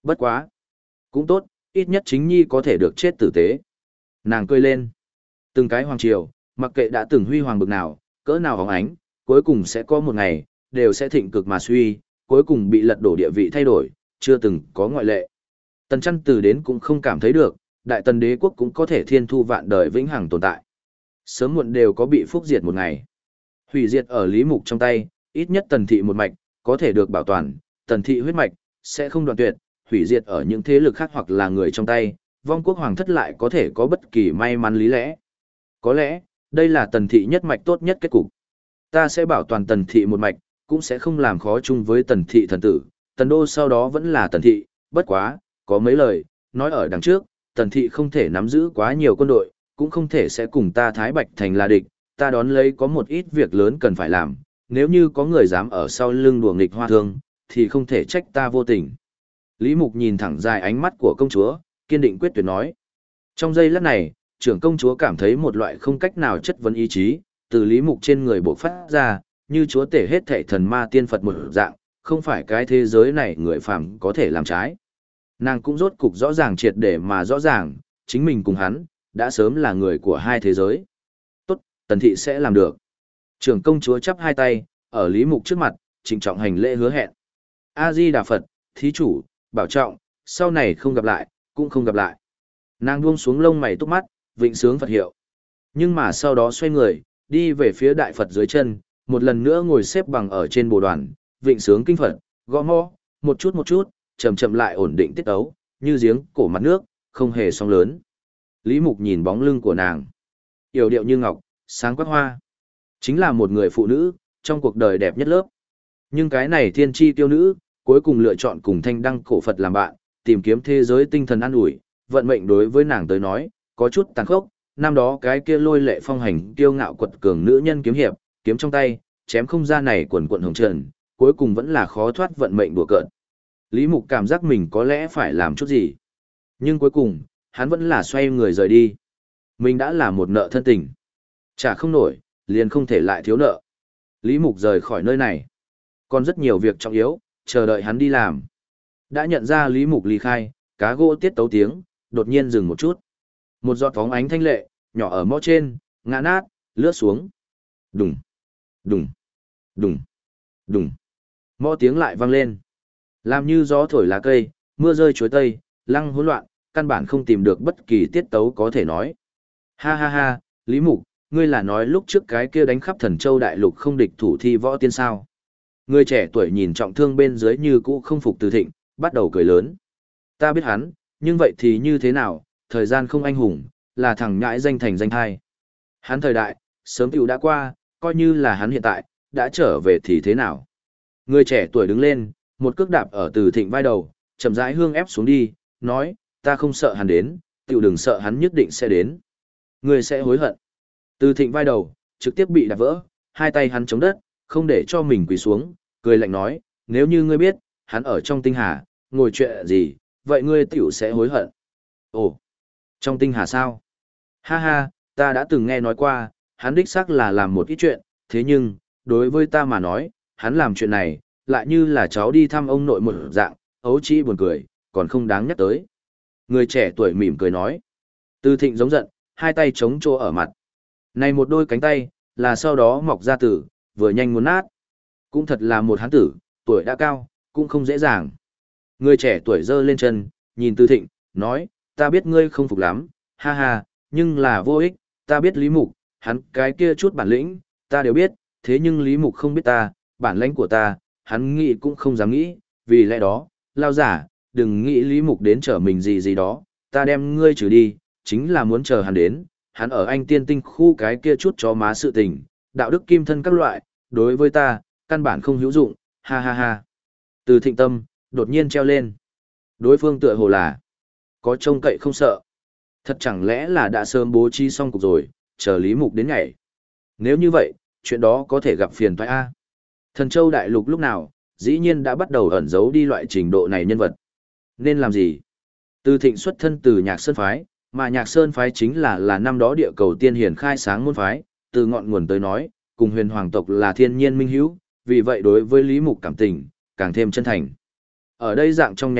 Bất quá. Cũng tốt, ít nhất chính nhi có thể được chết tử tế. Nàng cười lên. Từng cái hoàng triều, mặc kệ đã từng huy hoàng bực nào, cỡ nào hóng ánh, cuối cùng sẽ có một ngày, đều sẽ thịnh cực mà suy, cuối cùng bị lật đổ địa vị thay đổi, chưa từng có ngoại lệ. Tần Chân từ đến cũng không cảm thấy được, Đại Tần đế quốc cũng có thể thiên thu vạn đời vĩnh hằng tồn tại. Sớm muộn đều có bị phúc diệt một ngày. Hủy diệt ở Lý Mục trong tay, ít nhất Tần thị một mạch, có thể được bảo toàn, Tần thị huyết mạch, sẽ không đoạn tuyệt, hủy diệt ở những thế lực khác hoặc là người trong tay, vong quốc hoàng thất lại có thể có bất kỳ may mắn lý lẽ. Có lẽ, đây là Tần thị nhất mạch tốt nhất kết cục. Ta sẽ bảo toàn Tần thị một mạch, cũng sẽ không làm khó chung với Tần thị thần tử, Tần đô sau đó vẫn là Tần thị, bất quá, có mấy lời, nói ở đằng trước, Tần thị không thể nắm giữ quá nhiều quân đội, cũng không thể sẽ cùng ta Thái Bạch Thành là địch, ta đón lấy có một ít việc lớn cần phải làm, nếu như có người dám ở sau lưng đùa nghịch Hoa Thương, thì không thể trách ta vô tình. Lý Mục nhìn thẳng dài ánh mắt của công chúa, kiên định quyết tuyệt nói. Trong giây lát này, trưởng công chúa cảm thấy một loại không cách nào chất vấn ý chí, từ Lý Mục trên người bộc phát ra, như chúa tể hết thảy thần ma tiên Phật một dạng, không phải cái thế giới này người phàm có thể làm trái. Nàng cũng rốt cục rõ ràng triệt để mà rõ ràng, chính mình cùng hắn, đã sớm là người của hai thế giới. Tốt, Tần thị sẽ làm được. Trưởng công chúa chắp hai tay, ở Lý Mục trước mặt, trịnh trọng hành lễ hứa hẹn. A-di-đà Phật, thí chủ, bảo trọng, sau này không gặp lại, cũng không gặp lại. Nàng buông xuống lông mày túc mắt, vịnh sướng Phật hiệu. Nhưng mà sau đó xoay người, đi về phía đại Phật dưới chân, một lần nữa ngồi xếp bằng ở trên bồ đoàn, vịnh sướng kinh Phật, gõ mõ, một chút, chậm chậm lại ổn định tiết ấu, như giếng cổ mặt nước, không hề sóng lớn. Lý Mục nhìn bóng lưng của nàng. Yểu điệu như ngọc, sáng quắc hoa. Chính là một người phụ nữ, trong cuộc đời đẹp nhất lớp. Nhưng cái này thiên chi tiêu nữ, cuối cùng lựa chọn cùng thanh đăng cổ Phật làm bạn, tìm kiếm thế giới tinh thần an ủi, vận mệnh đối với nàng tới nói, có chút tàn khốc, năm đó cái kia lôi lệ phong hành kiêu ngạo quật cường nữ nhân kiếm hiệp, kiếm trong tay, chém không ra này quần quận hồng trần, cuối cùng vẫn là khó thoát vận mệnh đùa cợt. Lý Mục cảm giác mình có lẽ phải làm chút gì. Nhưng cuối cùng, hắn vẫn là xoay người rời đi. Mình đã là một nợ thân tình. Trả không nổi, liền không thể lại thiếu nợ. Lý Mục rời khỏi nơi này. Còn rất nhiều việc trọng yếu, chờ đợi hắn đi làm. Đã nhận ra Lý Mục ly khai, cá gỗ tiết tấu tiếng, đột nhiên dừng một chút. Một giọt phóng ánh thanh lệ, nhỏ ở mõ trên, ngã nát, lướt xuống. Đùng, đùng, đùng, đùng. Mõ tiếng lại vang lên. Làm như gió thổi lá cây, mưa rơi chuối tây, lăng hỗn loạn, căn bản không tìm được bất kỳ tiết tấu có thể nói. Ha ha ha, Lý Mục, ngươi là nói lúc trước cái kia đánh khắp Thần Châu đại lục không địch thủ thi võ tiên sao? Người trẻ tuổi nhìn trọng thương bên dưới như cũ không phục Từ Thịnh, bắt đầu cười lớn. Ta biết hắn, nhưng vậy thì như thế nào, thời gian không anh hùng, là thằng nhãi danh thành danh thai. Hắn thời đại, sớm tiểu đã qua, coi như là hắn hiện tại, đã trở về thì thế nào? Người trẻ tuổi đứng lên, một cước đạp ở Từ Thịnh vai đầu, chậm rãi hương ép xuống đi, nói, ta không sợ hắn đến, tiểu đừng sợ hắn nhất định sẽ đến. Ngươi sẽ hối hận. Từ Thịnh vai đầu, trực tiếp bị đạp vỡ, hai tay hắn chống đất, không để cho mình quỳ xuống, cười lạnh nói, nếu như ngươi biết, hắn ở trong tinh hà, ngồi chuyện gì, vậy ngươi tiểu sẽ hối hận. Ồ, trong tinh hà sao? Ha ha, ta đã từng nghe nói qua, hắn đích xác là làm một ít chuyện, thế nhưng, đối với ta mà nói, hắn làm chuyện này, lại như là cháu đi thăm ông nội một dạng, ấu trĩ buồn cười, còn không đáng nhắc tới. Người trẻ tuổi mỉm cười nói. Từ Thịnh giống giận, hai tay chống chỗ ở mặt. Này một đôi cánh tay, là sau đó mọc ra tử, vừa nhanh muốn nát. Cũng thật là một hán tử, tuổi đã cao, cũng không dễ dàng. Người trẻ tuổi giơ lên chân, nhìn Từ Thịnh, nói, ta biết ngươi không phục lắm, ha ha, nhưng là vô ích, ta biết Lý Mục, hắn cái kia chút bản lĩnh, ta đều biết, thế nhưng Lý Mục không biết ta, bản lãnh của ta, hắn nghĩ cũng không dám nghĩ, vì lẽ đó, lao giả, đừng nghĩ Lý Mục đến chở mình gì gì đó, ta đem ngươi trừ đi, chính là muốn chờ hắn đến, hắn ở anh tiên tinh khu cái kia chút chó má sự tình, đạo đức kim thân các loại, đối với ta, căn bản không hữu dụng, ha ha ha. Từ Thịnh tâm, đột nhiên treo lên. Đối phương tựa hồ là, có trông cậy không sợ. Thật chẳng lẽ là đã sớm bố trí xong cục rồi, chờ Lý Mục đến ngày. Nếu như vậy, chuyện đó có thể gặp phiền toái A. Thần Châu Đại Lục lúc nào, dĩ nhiên đã bắt đầu ẩn giấu đi loại trình độ này nhân vật. Nên làm gì? Từ Thịnh xuất thân từ Nhạc Sơn Phái, mà Nhạc Sơn Phái chính là năm đó địa cầu tiên hiển khai sáng môn phái, từ ngọn nguồn tới nói, cùng huyền hoàng tộc là thiên nhiên minh hữu, vì vậy đối với Lý Mục cảm tình, càng thêm chân thành. Ở đây dạng trong nháy mắt,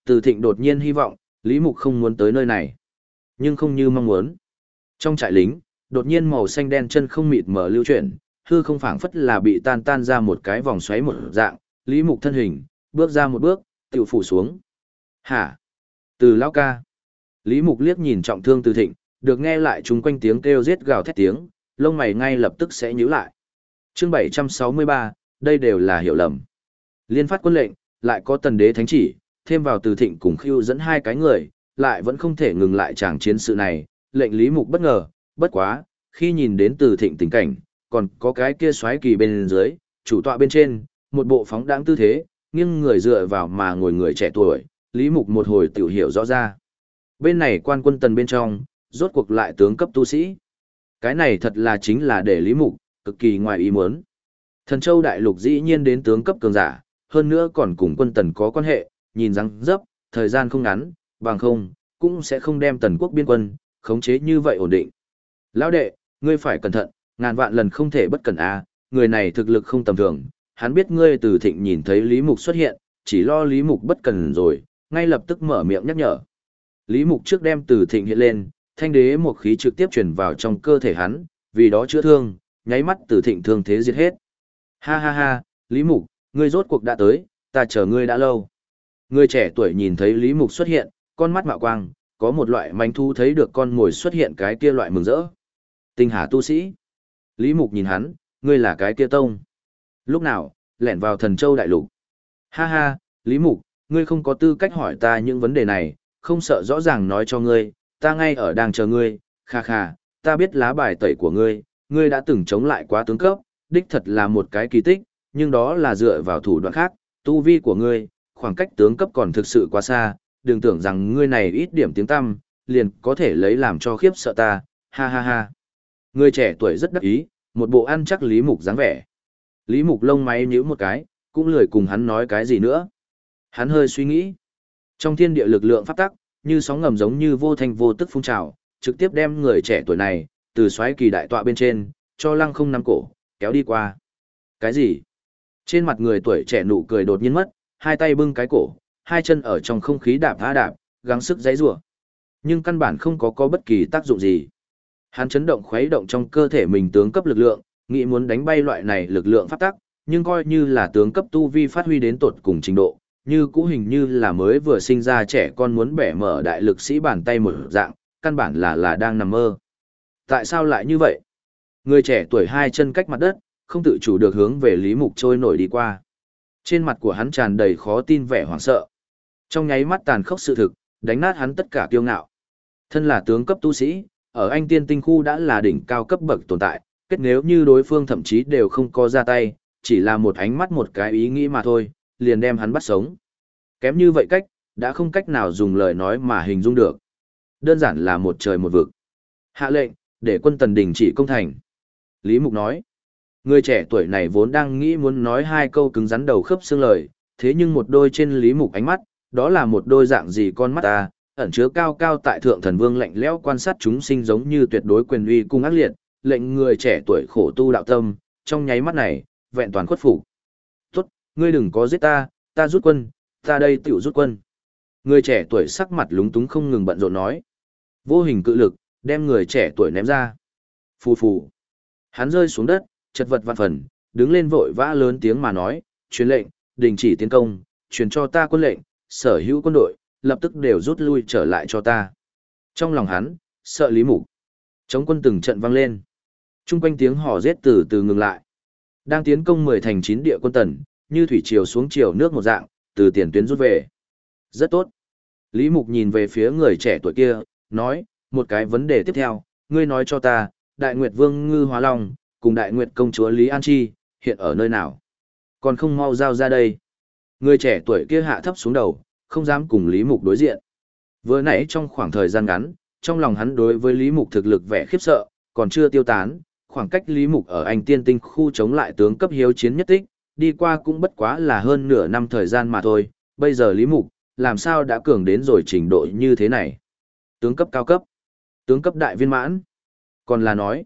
Từ Thịnh đột nhiên hy vọng, Lý Mục không muốn tới nơi này. Nhưng không như mong muốn. Trong trại lính, đột nhiên màu xanh đen chân không mịt mờ lưu chuyển, hư không phảng phất là bị tan ra một cái vòng xoáy một dạng, Lý Mục thân hình, bước ra một bước, tiểu phủ xuống. Hả? Từ lão ca. Lý Mục liếc nhìn trọng thương Từ Thịnh, được nghe lại chúng quanh tiếng kêu giết gào thét tiếng, lông mày ngay lập tức sẽ nhíu lại. Chương 763, đây đều là hiểu lầm. Liên phát quân lệnh, lại có tần đế thánh chỉ, thêm vào Từ Thịnh cùng Khưu dẫn hai cái người, lại vẫn không thể ngừng lại tràng chiến sự này, lệnh Lý Mục bất ngờ, bất quá, khi nhìn đến Từ Thịnh tình cảnh, còn có cái kia xoáy kỳ bên dưới, chủ tọa bên trên, một bộ phóng đãng tư thế, nghiêng người dựa vào mà ngồi người trẻ tuổi, Lý Mục một hồi tiểu hiểu rõ ra. Bên này quan quân tần bên trong, rốt cuộc lại tướng cấp tu sĩ. Cái này thật là chính là để Lý Mục, cực kỳ ngoài ý muốn. Thần Châu Đại Lục dĩ nhiên đến tướng cấp cường giả, hơn nữa còn cùng quân tần có quan hệ, nhìn răng dấp, thời gian không ngắn, bằng không, cũng sẽ không đem tần quốc biên quân, khống chế như vậy ổn định. Lão đệ, ngươi phải cẩn thận, ngàn vạn lần không thể bất cẩn a, người này thực lực không tầm thường, hắn biết ngươi Từ Thịnh nhìn thấy Lý Mục xuất hiện, chỉ lo Lý Mục bất cẩn rồi, ngay lập tức mở miệng nhắc nhở. Lý Mục trước đem Từ Thịnh hiện lên, thanh đế một khí trực tiếp truyền vào trong cơ thể hắn, vì đó chữa thương, nháy mắt Từ Thịnh thương thế diệt hết. Ha ha ha, Lý Mục, ngươi rốt cuộc đã tới, ta chờ ngươi đã lâu. Người trẻ tuổi nhìn thấy Lý Mục xuất hiện, con mắt mạo quang, có một loại manh thu thấy được con ngồi xuất hiện cái kia loại mừng rỡ. Tinh hà tu sĩ. Lý Mục nhìn hắn, ngươi là cái kia tông. Lúc nào, lẻn vào Thần Châu Đại Lục. Ha ha, Lý Mục, ngươi không có tư cách hỏi ta những vấn đề này, không sợ rõ ràng nói cho ngươi, ta ngay ở đang chờ ngươi, kha kha, ta biết lá bài tẩy của ngươi, ngươi đã từng chống lại quá tướng cấp, đích thật là một cái kỳ tích, nhưng đó là dựa vào thủ đoạn khác, tu vi của ngươi, khoảng cách tướng cấp còn thực sự quá xa, đừng tưởng rằng ngươi này ít điểm tiếng tăm, liền có thể lấy làm cho khiếp sợ ta, ha ha ha. Người trẻ tuổi rất đắc ý, một bộ ăn chắc Lý Mục dáng vẻ. Lý Mục lông máy nhíu một cái, cũng lười cùng hắn nói cái gì nữa. Hắn hơi suy nghĩ. Trong thiên địa lực lượng pháp tắc, như sóng ngầm giống như vô thanh vô tức phun trào, trực tiếp đem người trẻ tuổi này, từ xoáy kỳ đại tọa bên trên, cho lăng không nắm cổ, kéo đi qua. Cái gì? Trên mặt người tuổi trẻ nụ cười đột nhiên mất, hai tay bưng cái cổ, hai chân ở trong không khí đạp tha đạp, gắng sức giãy giụa. Nhưng căn bản không có bất kỳ tác dụng gì. Hắn chấn động khuấy động trong cơ thể mình tướng cấp lực lượng, nghĩ muốn đánh bay loại này lực lượng pháp tắc, nhưng coi như là tướng cấp tu vi phát huy đến tột cùng trình độ, như cũ hình như là mới vừa sinh ra trẻ con muốn bẻ mở đại lực sĩ bàn tay một dạng, căn bản là đang nằm mơ. Tại sao lại như vậy? Người trẻ tuổi hai chân cách mặt đất, không tự chủ được hướng về Lý Mục trôi nổi đi qua. Trên mặt của hắn tràn đầy khó tin vẻ hoảng sợ. Trong nháy mắt tàn khốc sự thực, đánh nát hắn tất cả kiêu ngạo. Thân là tướng cấp tu sĩ, ở anh tiên tinh khu đã là đỉnh cao cấp bậc tồn tại, kết nếu như đối phương thậm chí đều không có ra tay, chỉ là một ánh mắt một cái ý nghĩ mà thôi, liền đem hắn bắt sống. Kém như vậy cách, đã không cách nào dùng lời nói mà hình dung được. Đơn giản là một trời một vực. Hạ lệnh, để quân tần đình chỉ công thành. Lý Mục nói, người trẻ tuổi này vốn đang nghĩ muốn nói hai câu cứng rắn đầu khớp xương lời, thế nhưng một đôi trên Lý Mục ánh mắt, đó là một đôi dạng gì con mắt ta, ẩn chứa cao cao tại thượng thần vương lạnh lẽo quan sát chúng sinh giống như tuyệt đối quyền uy cung ác liệt, lệnh người trẻ tuổi khổ tu đạo tâm, trong nháy mắt này, vẹn toàn khuất phục. Tốt, ngươi đừng có giết ta, ta rút quân, ta đây tiểu rút quân. Người trẻ tuổi sắc mặt lúng túng không ngừng bận rộn nói. Vô hình cự lực, đem người trẻ tuổi ném ra. Phù phù. Hắn rơi xuống đất, chật vật vạn phần, đứng lên vội vã lớn tiếng mà nói, truyền lệnh, đình chỉ tiến công, truyền cho ta quân lệnh, sở hữu quân đội, lập tức đều rút lui trở lại cho ta. Trong lòng hắn, sợ Lý Mục. Chống quân từng trận vang lên. Trung quanh tiếng hò rết từ từ ngừng lại. Đang tiến công 10 thành 9 địa quân tần, như thủy triều xuống triều nước một dạng, từ tiền tuyến rút về. Rất tốt. Lý Mục nhìn về phía người trẻ tuổi kia, nói, một cái vấn đề tiếp theo, ngươi nói cho ta, Đại Nguyệt Vương Ngư Hóa Long, cùng Đại Nguyệt Công Chúa Lý An Chi, hiện ở nơi nào? Còn không mau giao ra đây. Người trẻ tuổi kia hạ thấp xuống đầu, không dám cùng Lý Mục đối diện. Vừa nãy trong khoảng thời gian ngắn, trong lòng hắn đối với Lý Mục thực lực vẻ khiếp sợ, còn chưa tiêu tán, khoảng cách Lý Mục ở Anh Tiên Tinh khu chống lại tướng cấp hiếu chiến nhất tích, đi qua cũng bất quá là hơn nửa năm thời gian mà thôi, bây giờ Lý Mục, làm sao đã cường đến rồi trình độ như thế này? Tướng cấp cao cấp, tướng cấp đại viên mãn, còn là nói,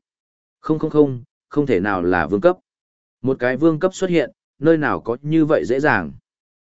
không thể nào là vương cấp. Một cái vương cấp xuất hiện, nơi nào có như vậy dễ dàng.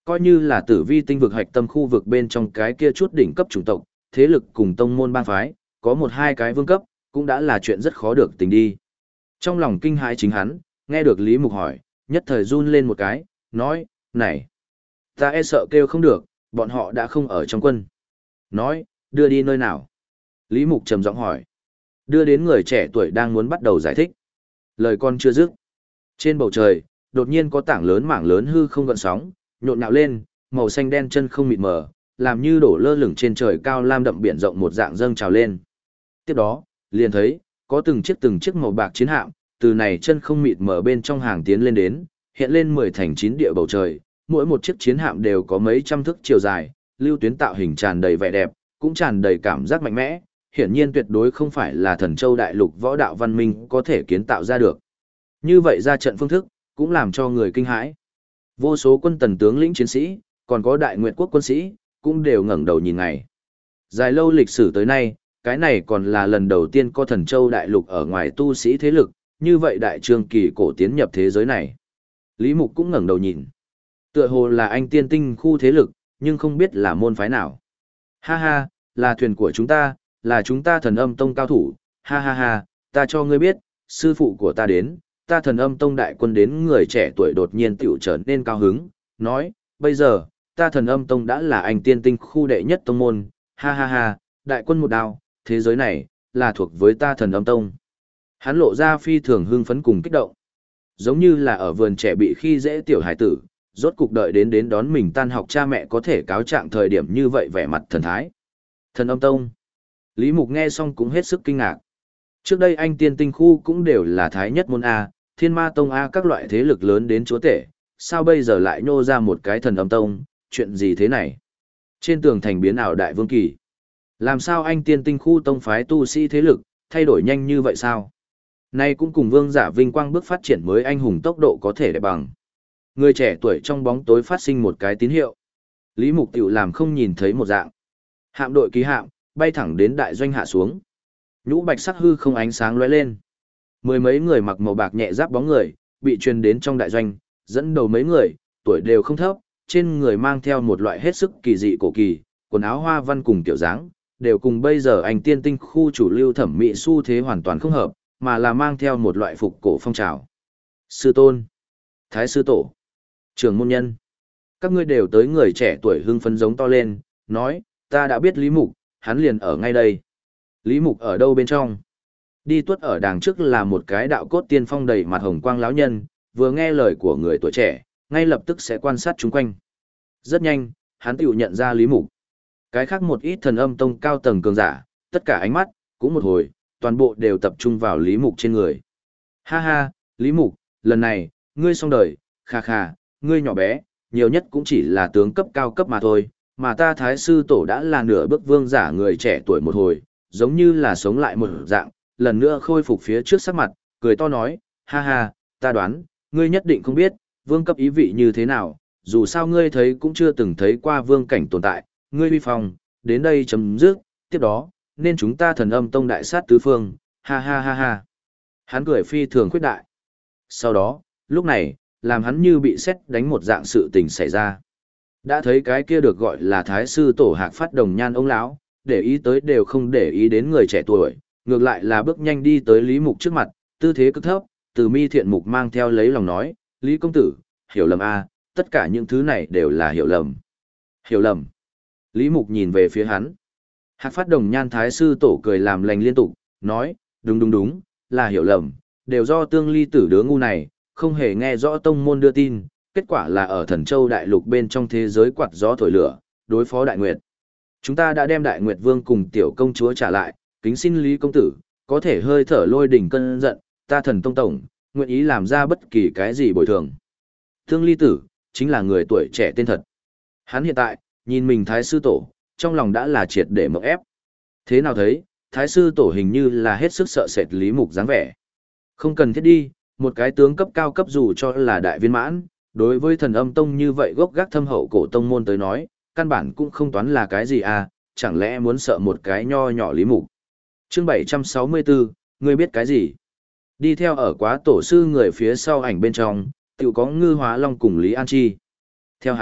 Coi như là tử vi tinh vực hạch tâm khu vực bên trong cái kia chút đỉnh cấp chủng tộc, thế lực cùng tông môn bang phái, có một hai cái vương cấp, cũng đã là chuyện rất khó được tình đi. Trong lòng kinh hãi chính hắn, nghe được Lý Mục hỏi, nhất thời run lên một cái, nói, này, ta e sợ kêu không được, bọn họ đã không ở trong quân. Nói, đưa đi nơi nào? Lý Mục trầm giọng hỏi. Đưa đến người trẻ tuổi đang muốn bắt đầu giải thích. Lời con chưa dứt. Trên bầu trời, đột nhiên có tảng lớn mảng lớn hư không gợn sóng, nhộn nhạo lên, màu xanh đen chân không mịt mờ, làm như đổ lơ lửng trên trời cao lam đậm biển rộng một dạng dâng trào lên. Tiếp đó, liền thấy, có từng chiếc màu bạc chiến hạm, từ này chân không mịt mờ bên trong hàng tiến lên đến, hiện lên 10 thành 9 địa bầu trời, mỗi một chiếc chiến hạm đều có mấy trăm thước chiều dài, lưu tuyến tạo hình tràn đầy vẻ đẹp, cũng tràn đầy cảm giác mạnh mẽ, hiển nhiên tuyệt đối không phải là Thần Châu đại lục võ đạo văn minh có thể kiến tạo ra được. Như vậy ra trận phương thức, cũng làm cho người kinh hãi. Vô số quân tần tướng lĩnh chiến sĩ, còn có đại nguyệt quốc quân sĩ, cũng đều ngẩng đầu nhìn ngày. Dài lâu lịch sử tới nay, cái này còn là lần đầu tiên có Thần Châu đại lục ở ngoài tu sĩ thế lực, như vậy đại trương kỳ cổ tiến nhập thế giới này. Lý Mục cũng ngẩng đầu nhìn. Tựa hồ là anh tiên tinh khu thế lực, nhưng không biết là môn phái nào. Ha ha, là thuyền của chúng ta, là chúng ta Thần Âm Tông cao thủ, ha ha ha, ta cho ngươi biết, sư phụ của ta đến, ta Thần Âm Tông đại quân đến. Người trẻ tuổi đột nhiên tiểu trở nên cao hứng, nói, bây giờ, ta Thần Âm Tông đã là anh tiên tinh khu đệ nhất tông môn, ha ha ha, đại quân một đao, thế giới này, là thuộc với ta Thần Âm Tông. Hắn lộ ra phi thường hưng phấn cùng kích động. Giống như là ở vườn trẻ bị khi dễ tiểu hải tử, rốt cục đợi đến đón mình tan học cha mẹ có thể cáo trạng thời điểm như vậy vẻ mặt thần thái. Thần Âm Tông. Lý Mục nghe xong cũng hết sức kinh ngạc. Trước đây anh tiên tinh khu cũng đều là thái nhất môn A, thiên ma tông A các loại thế lực lớn đến chúa tể, sao bây giờ lại nhô ra một cái Thần Âm Tông, chuyện gì thế này? Trên tường thành biến ảo đại vương kỳ. Làm sao anh tiên tinh khu tông phái tu sĩ thế lực, thay đổi nhanh như vậy sao? Nay cũng cùng vương giả vinh quang bước phát triển mới anh hùng tốc độ có thể để bằng. Người trẻ tuổi trong bóng tối phát sinh một cái tín hiệu. Lý Mục tiểu làm không nhìn thấy một dạng. Hạm đội ký hạm, bay thẳng đến đại doanh hạ xuống. Nhũ bạch sắc hư không ánh sáng lóe lên. Mười mấy người mặc màu bạc nhẹ giáp bóng người, bị truyền đến trong đại doanh, dẫn đầu mấy người, tuổi đều không thấp, trên người mang theo một loại hết sức kỳ dị cổ kỳ, quần áo hoa văn cùng kiểu dáng, đều cùng bây giờ anh tiên tinh khu chủ lưu thẩm mỹ xu thế hoàn toàn không hợp, mà là mang theo một loại phục cổ phong trào. Sư tôn, thái sư tổ, trưởng môn nhân, các ngươi đều tới. Người trẻ tuổi hưng phấn giống to lên, nói, ta đã biết Lý Mục, hắn liền ở ngay đây. Lý Mục ở đâu bên trong? Đi tuốt ở đằng trước là một cái đạo cốt tiên phong đầy mặt hồng quang lão nhân, vừa nghe lời của người tuổi trẻ, ngay lập tức sẽ quan sát chung quanh. Rất nhanh, hắn tiểu nhận ra Lý Mục. Cái khác một ít Thần Âm Tông cao tầng cường giả, tất cả ánh mắt, cũng một hồi, toàn bộ đều tập trung vào Lý Mục trên người. Ha ha, Lý Mục, lần này, ngươi xong đời, kha kha, ngươi nhỏ bé, nhiều nhất cũng chỉ là tướng cấp cao cấp mà thôi, mà ta thái sư tổ đã là nửa bước vương giả. Người trẻ tuổi một hồi, giống như là sống lại một dạng, lần nữa khôi phục phía trước sắc mặt, cười to nói, ha ha, ta đoán, ngươi nhất định không biết, vương cấp ý vị như thế nào, dù sao ngươi thấy cũng chưa từng thấy qua vương cảnh tồn tại, ngươi uy phong, đến đây chấm dứt, tiếp đó, nên chúng ta Thần Âm Tông đại sát tứ phương, ha ha ha ha. Hắn cười phi thường khuyết đại. Sau đó, lúc này, làm hắn như bị sét đánh một dạng sự tình xảy ra. Đã thấy cái kia được gọi là thái sư tổ Hạc Phát Đồng Nhan ông lão, để ý tới đều không để ý đến người trẻ tuổi, ngược lại là bước nhanh đi tới Lý Mục trước mặt, tư thế cực thấp, từ mi thiện mục mang theo lấy lòng nói, Lý công tử, hiểu lầm a, tất cả những thứ này đều là hiểu lầm. Hiểu lầm. Lý Mục nhìn về phía hắn. Hạc Phát Đồng Nhan thái sư tổ cười làm lành liên tục, nói, đúng, là hiểu lầm, đều do Tương Ly tử đứa ngu này, không hề nghe rõ tông môn đưa tin, kết quả là ở Thần Châu đại lục bên trong thế giới quạt gió thổi lửa, đối phó Đại Nguyệt. Chúng ta đã đem Đại Nguyệt Vương cùng tiểu công chúa trả lại, kính xin Lý công tử, có thể hơi thở lôi đỉnh cơn giận, ta Thần Tông tổng, nguyện ý làm ra bất kỳ cái gì bồi thường. Tương Ly tử, chính là người tuổi trẻ tên thật. Hắn hiện tại, nhìn mình thái sư tổ, trong lòng đã là triệt để mộng ép. Thế nào thấy, thái sư tổ hình như là hết sức sợ sệt Lý Mục dáng vẻ. Không cần thiết đi, một cái tướng cấp cao cấp dù cho là đại viên mãn, đối với Thần Âm Tông như vậy gốc gác thâm hậu cổ tông môn tới nói, căn bản cũng không toán là cái gì à, chẳng lẽ muốn sợ một cái nho nhỏ Lý Mục. Chương 764, ngươi biết cái gì? Đi theo ở quá tổ sư người phía sau ảnh bên trong, tự có Ngư Hóa Long cùng Lý An Chi. Theo hắn,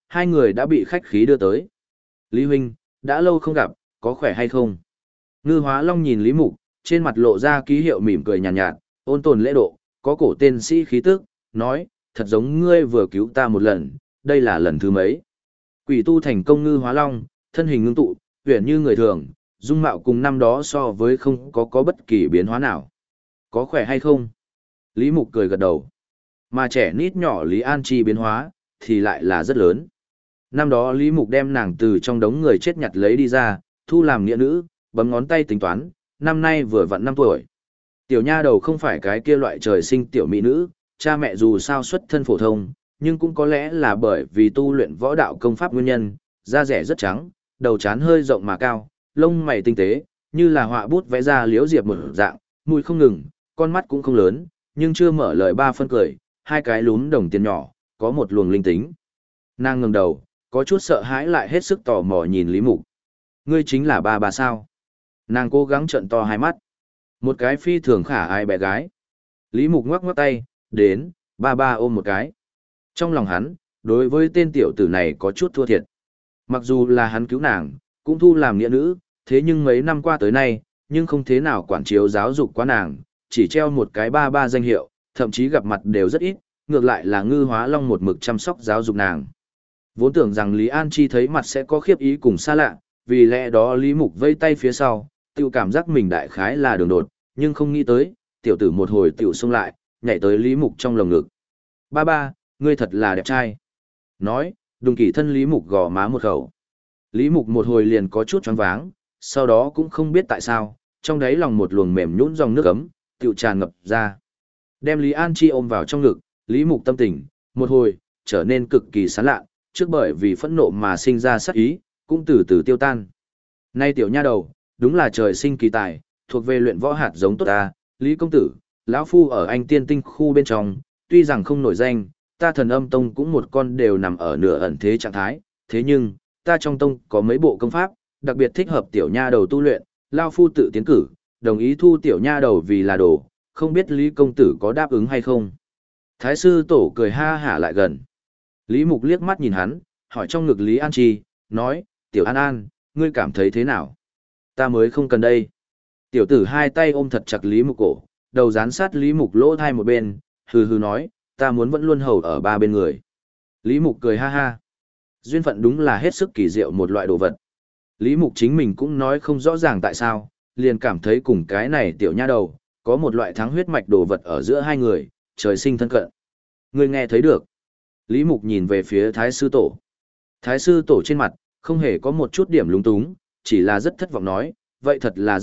hai người đã bị khách khí đưa tới. Lý huynh, đã lâu không gặp, có khỏe hay không? Ngư Hóa Long nhìn Lý Mục, trên mặt lộ ra ký hiệu mỉm cười nhàn nhạt, ôn tồn lễ độ, có cổ tên sĩ khí tức, nói, thật giống ngươi vừa cứu ta một lần, đây là lần thứ mấy. Quỷ tu thành công Ngư Hóa Long, thân hình ngưng tụ, huyền như người thường, dung mạo cùng năm đó so với không có bất kỳ biến hóa nào. Có khỏe hay không? Lý Mục cười gật đầu. Mà trẻ nít nhỏ Lý An Chi biến hóa, thì lại là rất lớn. Năm đó Lý Mục đem nàng từ trong đống người chết nhặt lấy đi ra, thu làm nghĩa nữ, bấm ngón tay tính toán, năm nay vừa vặn 5 tuổi. Tiểu nha đầu không phải cái kia loại trời sinh tiểu mỹ nữ, cha mẹ dù sao xuất thân phổ thông, nhưng cũng có lẽ là bởi vì tu luyện võ đạo công pháp nguyên nhân, da rẻ rất trắng, đầu trán hơi rộng mà cao, lông mày tinh tế, như là họa bút vẽ ra liễu diệp một dạng, mũi không ngừng, con mắt cũng không lớn, nhưng chưa mở lời ba phân cười, hai cái lúm đồng tiền nhỏ, có một luồng linh tính. Nàng ngẩng đầu, có chút sợ hãi lại hết sức tò mò nhìn Lý Mục. Ngươi chính là ba sao? Nàng cố gắng trợn to hai mắt. Một cái phi thường khả ai bé gái. Lý Mục ngoắc ngoắc tay, đến, ba ôm một cái. Trong lòng hắn, đối với tên tiểu tử này có chút thua thiệt. Mặc dù là hắn cứu nàng, cũng thu làm nghĩa nữ, thế nhưng mấy năm qua tới nay, nhưng không thế nào quản chiếu giáo dục quá nàng, chỉ treo một cái ba danh hiệu, thậm chí gặp mặt đều rất ít, ngược lại là Ngư Hóa Long một mực chăm sóc giáo dục nàng. Vốn tưởng rằng Lý An Chi thấy mặt sẽ có khiếp ý cùng xa lạ, vì lẽ đó Lý Mục vây tay phía sau, tiêu cảm giác mình đại khái là đường đột, nhưng không nghĩ tới, tiểu tử một hồi tiểu xông lại, nhảy tới Lý Mục trong lồng ngực. Ba, ngươi thật là đẹp trai. Nói, đùng kỷ thân Lý Mục gò má một khẩu. Lý Mục một hồi liền có chút choáng váng, sau đó cũng không biết tại sao, trong đáy lòng một luồng mềm nhũn dòng nước ấm, tiểu tràn ngập ra. Đem Lý An Chi ôm vào trong ngực, Lý Mục tâm tình, một hồi, trở nên cực kỳ sán lạ, trước bởi vì phẫn nộ mà sinh ra sát ý, cũng từ từ tiêu tan. Nay tiểu nha đầu, đúng là trời sinh kỳ tài, thuộc về luyện võ hạt giống tốt ta, Lý công tử, lão phu ở Anh Tiên Tinh khu bên trong, tuy rằng không nổi danh, ta Thần Âm Tông cũng một con đều nằm ở nửa ẩn thế trạng thái, thế nhưng, ta trong tông có mấy bộ công pháp, đặc biệt thích hợp tiểu nha đầu tu luyện, lão phu tự tiến cử, đồng ý thu tiểu nha đầu vì là đồ, không biết Lý công tử có đáp ứng hay không. Thái sư tổ cười ha hả lại gần. Lý Mục liếc mắt nhìn hắn, hỏi trong ngực Lý An Chi, nói, tiểu An, ngươi cảm thấy thế nào? Ta mới không cần đây. Tiểu tử hai tay ôm thật chặt Lý Mục cổ, đầu dán sát Lý Mục lỗ thai một bên, hừ hừ nói, ta muốn vẫn luôn hầu ở ba bên người. Lý Mục cười ha ha. Duyên phận đúng là hết sức kỳ diệu một loại đồ vật. Lý Mục chính mình cũng nói không rõ ràng tại sao, liền cảm thấy cùng cái này tiểu nha đầu, có một loại thắng huyết mạch đồ vật ở giữa hai người, trời sinh thân cận. Ngươi nghe thấy được. Lý Mục nhìn về phía Thái sư tổ. Thái sư tổ trên mặt, không hề có một chút điểm lung túng, chỉ là rất thất vọng nói, vậy thật là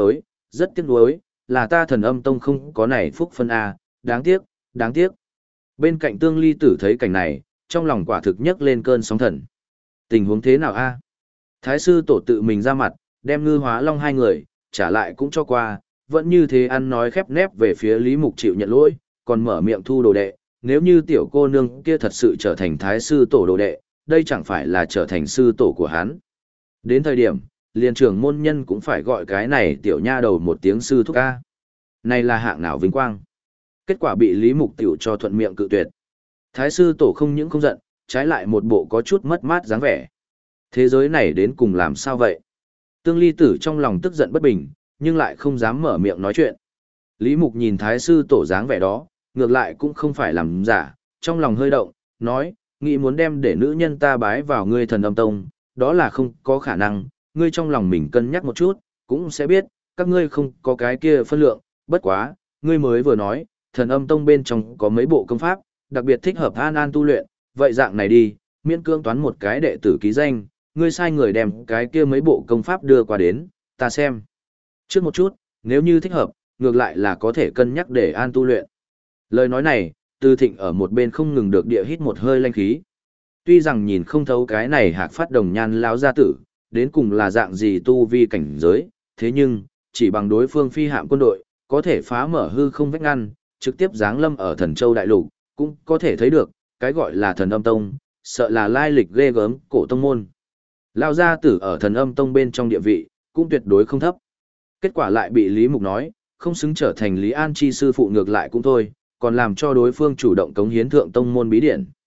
rất tiếc nuối, là ta Thần Âm Tông không có này phúc phân A, đáng tiếc. Bên cạnh Tương Ly Tử thấy cảnh này, trong lòng quả thực nhấc lên cơn sóng thần. Tình huống thế nào A? Thái sư tổ tự mình ra mặt, đem Ngư Hóa Long hai người, trả lại cũng cho qua, vẫn như thế ăn nói khép nép về phía Lý Mục chịu nhận lỗi, còn mở miệng thu đồ đệ, nếu như tiểu cô nương kia thật sự trở thành thái sư tổ đồ đệ, đây chẳng phải là trở thành sư tổ của hắn. Đến thời điểm, liền trưởng môn nhân cũng phải gọi cái này tiểu nha đầu một tiếng sư thúc ca. Này là hạng nào vinh quang. Kết quả bị Lý Mục tiểu cho thuận miệng cự tuyệt. Thái sư tổ không những không giận, trái lại một bộ có chút mất mát dáng vẻ. Thế giới này đến cùng làm sao vậy? Tương Ly Tử trong lòng tức giận bất bình, nhưng lại không dám mở miệng nói chuyện. Lý Mục nhìn thái sư tổ dáng vẻ đó, ngược lại cũng không phải làm giả, trong lòng hơi động, nói, nghĩ muốn đem để nữ nhân ta bái vào ngươi Thần Âm Tông, đó là không có khả năng, ngươi trong lòng mình cân nhắc một chút, cũng sẽ biết, các ngươi không có cái kia phân lượng, bất quá, ngươi mới vừa nói, Thần Âm Tông bên trong có mấy bộ công pháp, đặc biệt thích hợp An tu luyện, vậy dạng này đi, miễn cưỡng toán một cái đệ tử ký danh, ngươi sai người đem cái kia mấy bộ công pháp đưa qua đến, ta xem. Trước một chút, nếu như thích hợp, ngược lại là có thể cân nhắc để An tu luyện. Lời nói này, Tư Thịnh ở một bên không ngừng được địa hít một hơi lanh khí. Tuy rằng nhìn không thấu cái này Hạc Phát Đồng Nhan lão gia tử, đến cùng là dạng gì tu vi cảnh giới, thế nhưng, chỉ bằng đối phương phi hạm quân đội, có thể phá mở hư không vách ngăn, trực tiếp giáng lâm ở Thần Châu Đại Lục, cũng có thể thấy được, cái gọi là Thần Âm Tông, sợ là lai lịch ghê gớm cổ tông môn. Lão gia tử ở Thần Âm Tông bên trong địa vị, cũng tuyệt đối không thấp. Kết quả lại bị Lý Mục nói, không xứng trở thành Lý An Chi sư phụ ngược lại cũng thôi, còn làm cho đối phương chủ động cống hiến thượng tông môn bí điển.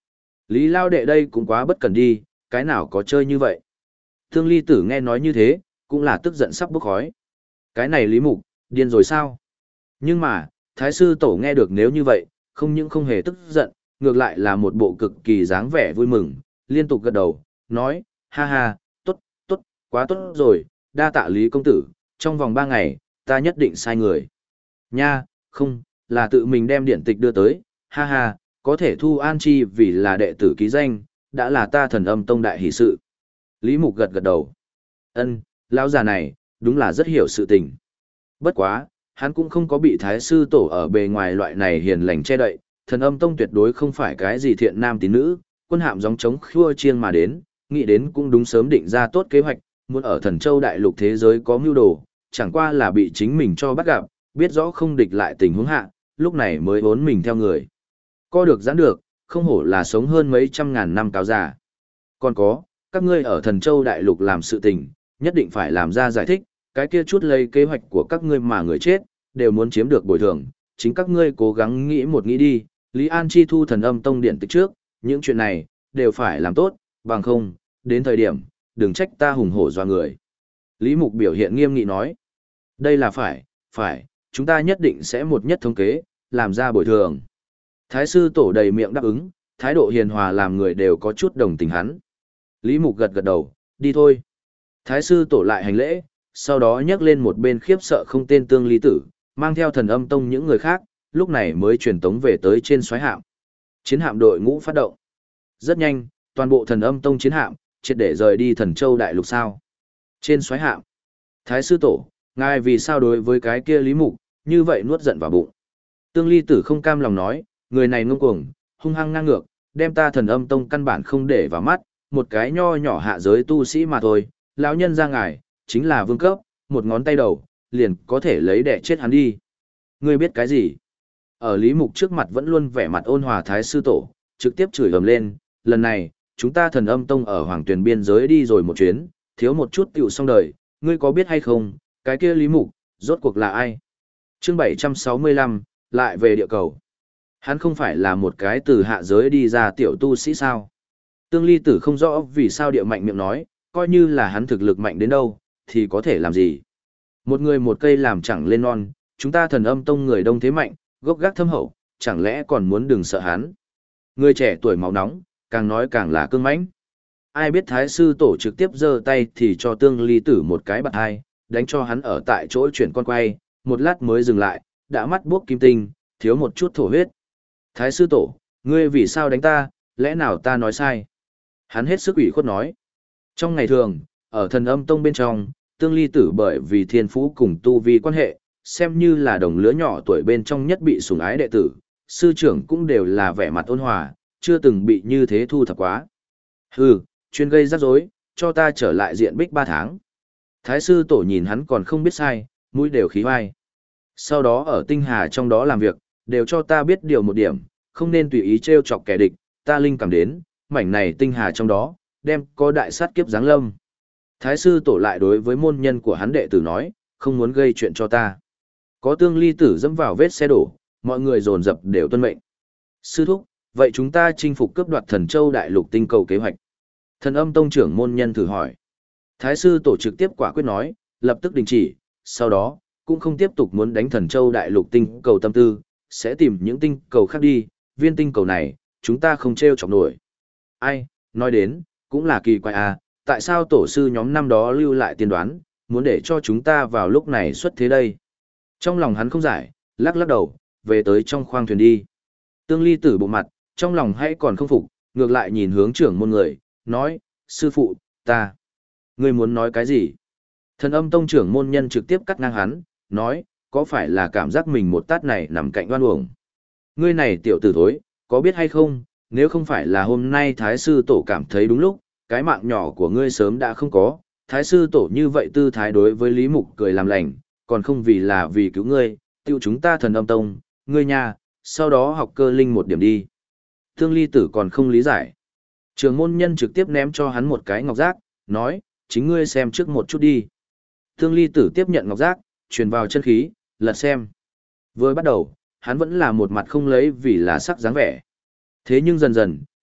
Lý Lao đệ đây cũng quá bất cẩn đi, cái nào có chơi như vậy. Thương Ly Tử nghe nói như thế, cũng là tức giận sắp bốc khói. Cái này Lý Mục, điên rồi sao? Nhưng mà, Thái sư tổ nghe được nếu như vậy, không những không hề tức giận, ngược lại là một bộ cực kỳ dáng vẻ vui mừng, liên tục gật đầu, nói, ha ha, tốt, tốt, quá tốt rồi, đa tạ Lý công tử, trong vòng 3 ngày, ta nhất định sai người. Nha, không, là tự mình đem điện tịch đưa tới, ha ha, có thể thu An Chi vì là đệ tử ký danh, đã là ta Thần Âm Tông đại hỷ sự. Lý Mục gật gật đầu. Ân, lão già này, đúng là rất hiểu sự tình. Bất quá, hắn cũng không có bị thái sư tổ ở bề ngoài loại này hiền lành che đậy, Thần Âm Tông tuyệt đối không phải cái gì thiện nam tín nữ, quân hạm gióng trống khua chiêng mà đến, nghĩ đến cũng đúng sớm định ra tốt kế hoạch, muốn ở Thần Châu đại lục thế giới có mưu đồ, chẳng qua là bị chính mình cho bắt gặp, biết rõ không địch lại tình huống hạ, lúc này mới vốn mình theo người. Co được giãn được, không hổ là sống hơn mấy trăm ngàn năm cáo già. Còn có, các ngươi ở Thần Châu đại lục làm sự tình, nhất định phải làm ra giải thích, cái kia chút lấy kế hoạch của các ngươi mà người chết, đều muốn chiếm được bồi thường, chính các ngươi cố gắng nghĩ một nghĩ đi, Lý An Chi thu Thần Âm Tông điện từ trước, những chuyện này, đều phải làm tốt, bằng không, đến thời điểm, đừng trách ta hùng hổ doa người. Lý Mục biểu hiện nghiêm nghị nói, đây là phải, chúng ta nhất định sẽ một nhất thống kế, làm ra bồi thường. Thái sư tổ đầy miệng đáp ứng, thái độ hiền hòa làm người đều có chút đồng tình hắn. Lý Mục gật gật đầu, đi thôi. Thái sư tổ lại hành lễ, sau đó nhắc lên một bên khiếp sợ không tên Tương Ly Tử, mang theo Thần Âm Tông những người khác, lúc này mới truyền tống về tới trên soái hạm. Chiến hạm đội ngũ phát động. Rất nhanh, toàn bộ Thần Âm Tông chiến hạm, triệt để rời đi Thần Châu đại lục sao. Trên soái hạm, Thái sư tổ, ngài vì sao đối với cái kia Lý Mục, như vậy nuốt giận vào bụng. Tương Ly Tử không cam lòng nói, người này ngông cuồng, hung hăng ngang ngược, đem ta Thần Âm Tông căn bản không để vào mắt, một cái nho nhỏ hạ giới tu sĩ mà thôi, lão nhân ra ngài, chính là vương cấp, một ngón tay đầu, liền có thể lấy đẻ chết hắn đi. Ngươi biết cái gì? Ở Lý Mục trước mặt vẫn luôn vẻ mặt ôn hòa thái sư tổ, trực tiếp chửi ầm lên, lần này, chúng ta Thần Âm Tông ở Hoàng Tuyền biên giới đi rồi một chuyến, thiếu một chút tiểu xong đời, ngươi có biết hay không, cái kia Lý Mục, rốt cuộc là ai? Chương 765, lại về địa cầu. Hắn không phải là một cái từ hạ giới đi ra tiểu tu sĩ sao? Tương Ly Tử không rõ vì sao địa mạnh miệng nói, coi như là hắn thực lực mạnh đến đâu, thì có thể làm gì? Một người một cây làm chẳng lên non, chúng ta Thần Âm Tông người đông thế mạnh, gốc gác thâm hậu, chẳng lẽ còn muốn đừng sợ hắn? Người trẻ tuổi máu nóng, càng nói càng là cương mãnh. Ai biết thái sư tổ trực tiếp giơ tay thì cho Tương Ly Tử một cái bạt hai, đánh cho hắn ở tại chỗ chuyển con quay, một lát mới dừng lại, đã mắt buốc kim tinh, thiếu một chút thổ huyết. Thái sư tổ, ngươi vì sao đánh ta, lẽ nào ta nói sai? Hắn hết sức ủy khuất nói. Trong ngày thường, ở Thần Âm Tông bên trong, Tương Ly Tử bởi vì thiên phú cùng tu vi quan hệ, xem như là đồng lứa nhỏ tuổi bên trong nhất bị sủng ái đệ tử, sư trưởng cũng đều là vẻ mặt ôn hòa, chưa từng bị như thế thu thập quá. Hừ, chuyên gây rắc rối, cho ta trở lại diện bích 3 tháng. Thái sư tổ nhìn hắn còn không biết sai, mũi đều khí vai. Sau đó ở tinh hà trong đó làm việc, đều cho ta biết điều một điểm, không nên tùy ý trêu chọc kẻ địch, ta linh cảm đến, mảnh này tinh hà trong đó, đem có đại sát kiếp giáng lâm. Thái sư tổ lại đối với môn nhân của hắn đệ tử nói, không muốn gây chuyện cho ta. Có Tương Ly Tử dẫm vào vết xe đổ, mọi người dồn dập đều tuân mệnh. Sư thúc, vậy chúng ta chinh phục cướp đoạt Thần Châu đại lục tinh cầu kế hoạch. Thần Âm Tông trưởng môn nhân thử hỏi. Thái sư tổ trực tiếp quả quyết nói, lập tức đình chỉ, sau đó, cũng không tiếp tục muốn đánh Thần Châu đại lục tinh cầu tâm tư, sẽ tìm những tinh cầu khác đi, viên tinh cầu này, chúng ta không treo chọc nổi. Ai, nói đến, cũng là kỳ quái à, tại sao tổ sư nhóm năm đó lưu lại tiên đoán, muốn để cho chúng ta vào lúc này xuất thế đây? Trong lòng hắn không giải, lắc lắc đầu, về tới trong khoang thuyền đi. Tương Ly Tử bộ mặt, trong lòng hãy còn không phục, ngược lại nhìn hướng trưởng môn người, nói, sư phụ, ta. Ngươi muốn nói cái gì? Thần Âm Tông trưởng môn nhân trực tiếp cắt ngang hắn, nói, có phải là cảm giác mình một tát này nằm cạnh oan uổng? Ngươi này tiểu tử thối, có biết hay không, nếu không phải là hôm nay Thái sư tổ cảm thấy đúng lúc, cái mạng nhỏ của ngươi sớm đã không có, Thái sư tổ như vậy tư thái đối với Lý Mục cười làm lành, còn không vì là vì cứu ngươi, tiêu chúng ta Thần Âm Tông, ngươi nha, sau đó học cơ linh một điểm đi. Tương Ly Tử còn không lý giải. Trường môn nhân trực tiếp ném cho hắn một cái ngọc giác, nói, chính ngươi xem trước một chút đi. Tương Ly Tử tiếp nhận ngọc giác, truyền vào chân khí, lật xem. Vừa bắt đầu, hắn vẫn là một mặt không lấy vì là sắc dáng vẻ. Thế nhưng dần dần,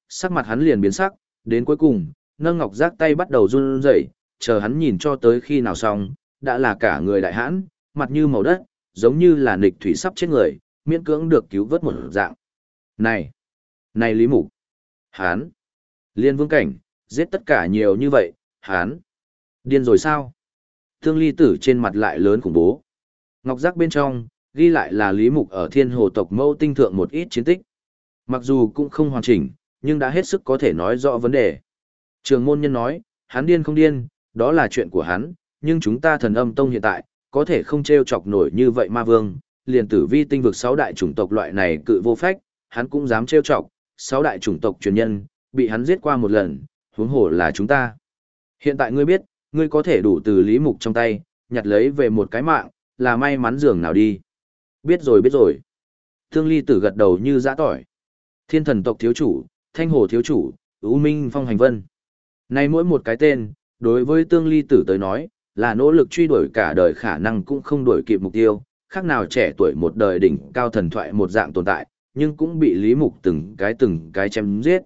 sắc mặt hắn liền biến sắc, đến cuối cùng, nâng ngọc giác tay bắt đầu run rẩy, chờ hắn nhìn cho tới khi nào xong, đã là cả người đại hãn, mặt như màu đất, giống như là nghịch thủy sắp chết người, miễn cưỡng được cứu vớt một dạng. Này, này Lý Mục, hắn, Liên Vương cảnh, giết tất cả nhiều như vậy, hắn, điên rồi sao? Tương Ly Tử trên mặt lại lớn khủng bố. Ngọc giác bên trong, ghi lại là Lý Mục ở Thiên Hồ tộc Mâu Tinh thượng một ít chiến tích. Mặc dù cũng không hoàn chỉnh, nhưng đã hết sức có thể nói rõ vấn đề. Trường môn nhân nói, hắn điên không điên, đó là chuyện của hắn, nhưng chúng ta Thần Âm Tông hiện tại, có thể không trêu chọc nổi như vậy ma vương, liền tử vi tinh vực 6 đại chủng tộc loại này cự vô phách, hắn cũng dám trêu chọc, 6 đại chủng tộc truyền nhân, bị hắn giết qua một lần, huống hồ là chúng ta. Hiện tại ngươi biết, ngươi có thể đủ từ Lý Mục trong tay, nhặt lấy về một cái mạng, là may mắn dường nào đi. Biết rồi biết rồi. Tương Ly Tử gật đầu như giã tỏi. Thiên Thần tộc thiếu chủ, Thanh Hồ thiếu chủ, U Minh Phong Hành Vân. Này mỗi một cái tên, đối với Tương Ly Tử tới nói, là nỗ lực truy đuổi cả đời khả năng cũng không đuổi kịp mục tiêu, khác nào trẻ tuổi một đời đỉnh cao thần thoại một dạng tồn tại, nhưng cũng bị Lý Mục từng cái chém giết.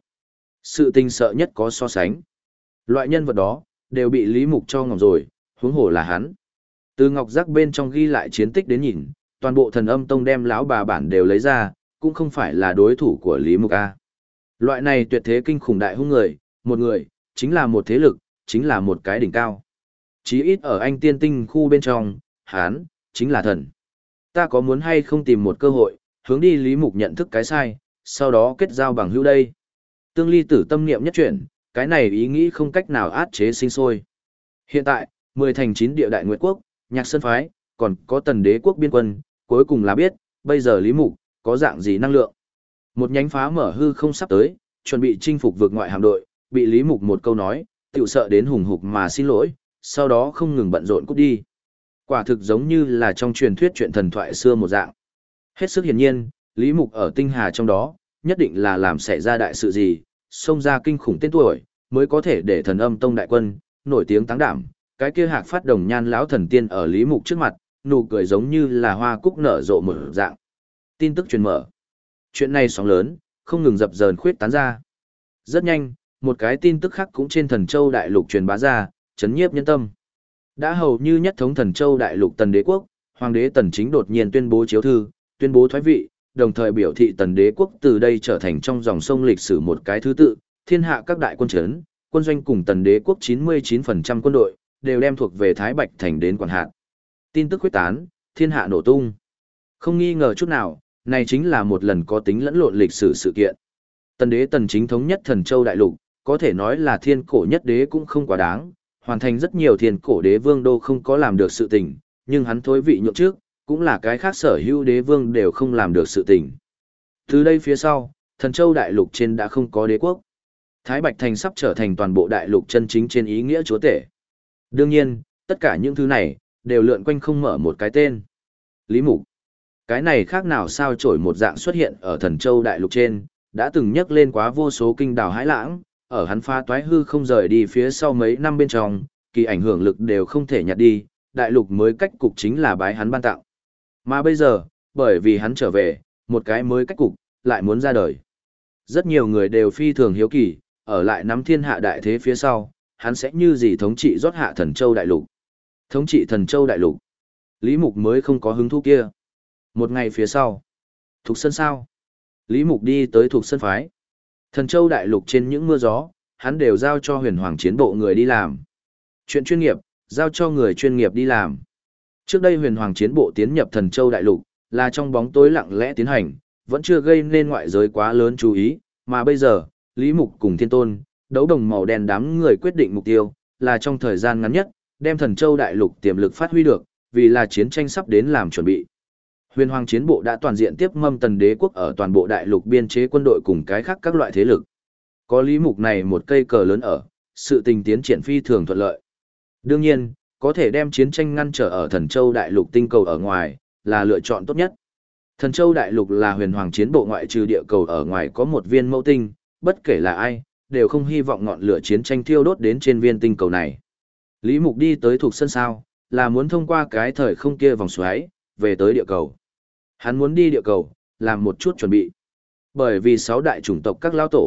Sự tình sợ nhất có so sánh. Loại nhân vật đó, đều bị Lý Mục cho ngỏm rồi, huống hồ là hắn. Từ ngọc giác bên trong ghi lại chiến tích đến nhìn, toàn bộ Thần Âm Tông đem lão bà bản đều lấy ra, cũng không phải là đối thủ của Lý Mục A. Loại này tuyệt thế kinh khủng đại hung người, một người, chính là một thế lực, chính là một cái đỉnh cao. Chí ít ở anh tiên tinh khu bên trong, hắn, chính là thần. Ta có muốn hay không tìm một cơ hội, hướng đi Lý Mục nhận thức cái sai, sau đó kết giao bằng hữu đây. Tương Ly Tử tâm niệm nhất chuyển, cái này ý nghĩ không cách nào át chế sinh sôi. Hiện tại, 10 thành 9 địa đại nguyệt quốc, Nhạc Sơn phái, còn có Tần Đế quốc biên quân, cuối cùng là biết, bây giờ Lý Mục, có dạng gì năng lượng. Một nhánh phá mở hư không sắp tới, chuẩn bị chinh phục vượt ngoại hạm đội, bị Lý Mục một câu nói, tiểu sợ đến hùng hục mà xin lỗi, sau đó không ngừng bận rộn cút đi. Quả thực giống như là trong truyền thuyết chuyện thần thoại xưa một dạng. Hết sức hiển nhiên, Lý Mục ở tinh hà trong đó, nhất định là làm xảy ra đại sự gì, xông ra kinh khủng tên tuổi, mới có thể để Thần Âm Tông đại quân, nổi tiếng táng đảm. Cái kia Hạc Phát Đồng Nhan lão thần tiên ở Lý Mục trước mặt, nụ cười giống như là hoa cúc nở rộ mở dạng. Tin tức truyền mở. Chuyện này sóng lớn, không ngừng dập dờn khuyết tán ra. Rất nhanh, một cái tin tức khác cũng trên Thần Châu đại lục truyền bá ra, chấn nhiếp nhân tâm. Đã hầu như nhất thống Thần Châu đại lục Tần Đế quốc, Hoàng đế Tần Chính đột nhiên tuyên bố chiếu thư, tuyên bố thoái vị, đồng thời biểu thị Tần Đế quốc từ đây trở thành trong dòng sông lịch sử một cái thứ tự, thiên hạ các đại quân trấn, quân doanh cùng Tần Đế quốc 99% quân đội đều đem thuộc về Thái Bạch thành đến quản hạt. Tin tức huyết tán, thiên hạ nổ tung. Không nghi ngờ chút nào, này chính là một lần có tính lẫn lộn lịch sử sự kiện. Tần Đế Tần Chính thống nhất Thần Châu đại lục, có thể nói là thiên cổ nhất đế cũng không quá đáng, hoàn thành rất nhiều thiên cổ đế vương đô không có làm được sự tình, nhưng hắn thối vị nhượng trước, cũng là cái khác sở hữu đế vương đều không làm được sự tình. Từ đây phía sau, Thần Châu đại lục trên đã không có đế quốc. Thái Bạch thành sắp trở thành toàn bộ đại lục chân chính trên ý nghĩa chúa tể. Đương nhiên, tất cả những thứ này, đều lượn quanh không mở một cái tên. Lý Mục. Cái này khác nào sao chổi một dạng xuất hiện ở Thần Châu đại lục trên, đã từng nhắc lên quá vô số kinh đào hãi lãng, ở hắn pha toái hư không rời đi phía sau mấy năm bên trong, kỳ ảnh hưởng lực đều không thể nhặt đi, đại lục mới cách cục chính là bái hắn ban tặng. Mà bây giờ, bởi vì hắn trở về, một cái mới cách cục, lại muốn ra đời. Rất nhiều người đều phi thường hiếu kỳ, ở lại nắm thiên hạ đại thế phía sau, hắn sẽ như gì thống trị rót hạ Thần Châu đại lục. Thống trị Thần Châu đại lục. Lý Mục mới không có hứng thú kia. Một ngày phía sau, Thục Sơn sao? Lý Mục đi tới Thục Sơn phái. Thần Châu đại lục trên những mưa gió, hắn đều giao cho Huyền Hoàng chiến bộ người đi làm. Chuyện chuyên nghiệp, giao cho người chuyên nghiệp đi làm. Trước đây Huyền Hoàng chiến bộ tiến nhập Thần Châu đại lục, là trong bóng tối lặng lẽ tiến hành, vẫn chưa gây nên ngoại giới quá lớn chú ý, mà bây giờ, Lý Mục cùng Thiên Tôn, đấu đồng màu đen đám người quyết định mục tiêu, là trong thời gian ngắn nhất, đem Thần Châu đại lục tiềm lực phát huy được, vì là chiến tranh sắp đến làm chuẩn bị. Huyền Hoàng chiến bộ đã toàn diện tiếp mâm Tần Đế quốc ở toàn bộ đại lục biên chế quân đội cùng cái khác các loại thế lực. Có Lý Mục này một cây cờ lớn ở, sự tình tiến triển phi thường thuận lợi. Đương nhiên, có thể đem chiến tranh ngăn trở ở Thần Châu đại lục tinh cầu ở ngoài, là lựa chọn tốt nhất. Thần Châu đại lục là Huyền Hoàng chiến bộ ngoại trừ địa cầu ở ngoài có một viên mẫu tinh, bất kể là ai, đều không hy vọng ngọn lửa chiến tranh thiêu đốt đến trên viên tinh cầu này. Lý Mục đi tới Thục Sơn sao, là muốn thông qua cái thời không kia vòng xoáy, về tới địa cầu. Hắn muốn đi địa cầu, làm một chút chuẩn bị. Bởi vì 6 đại chủng tộc các lão tổ,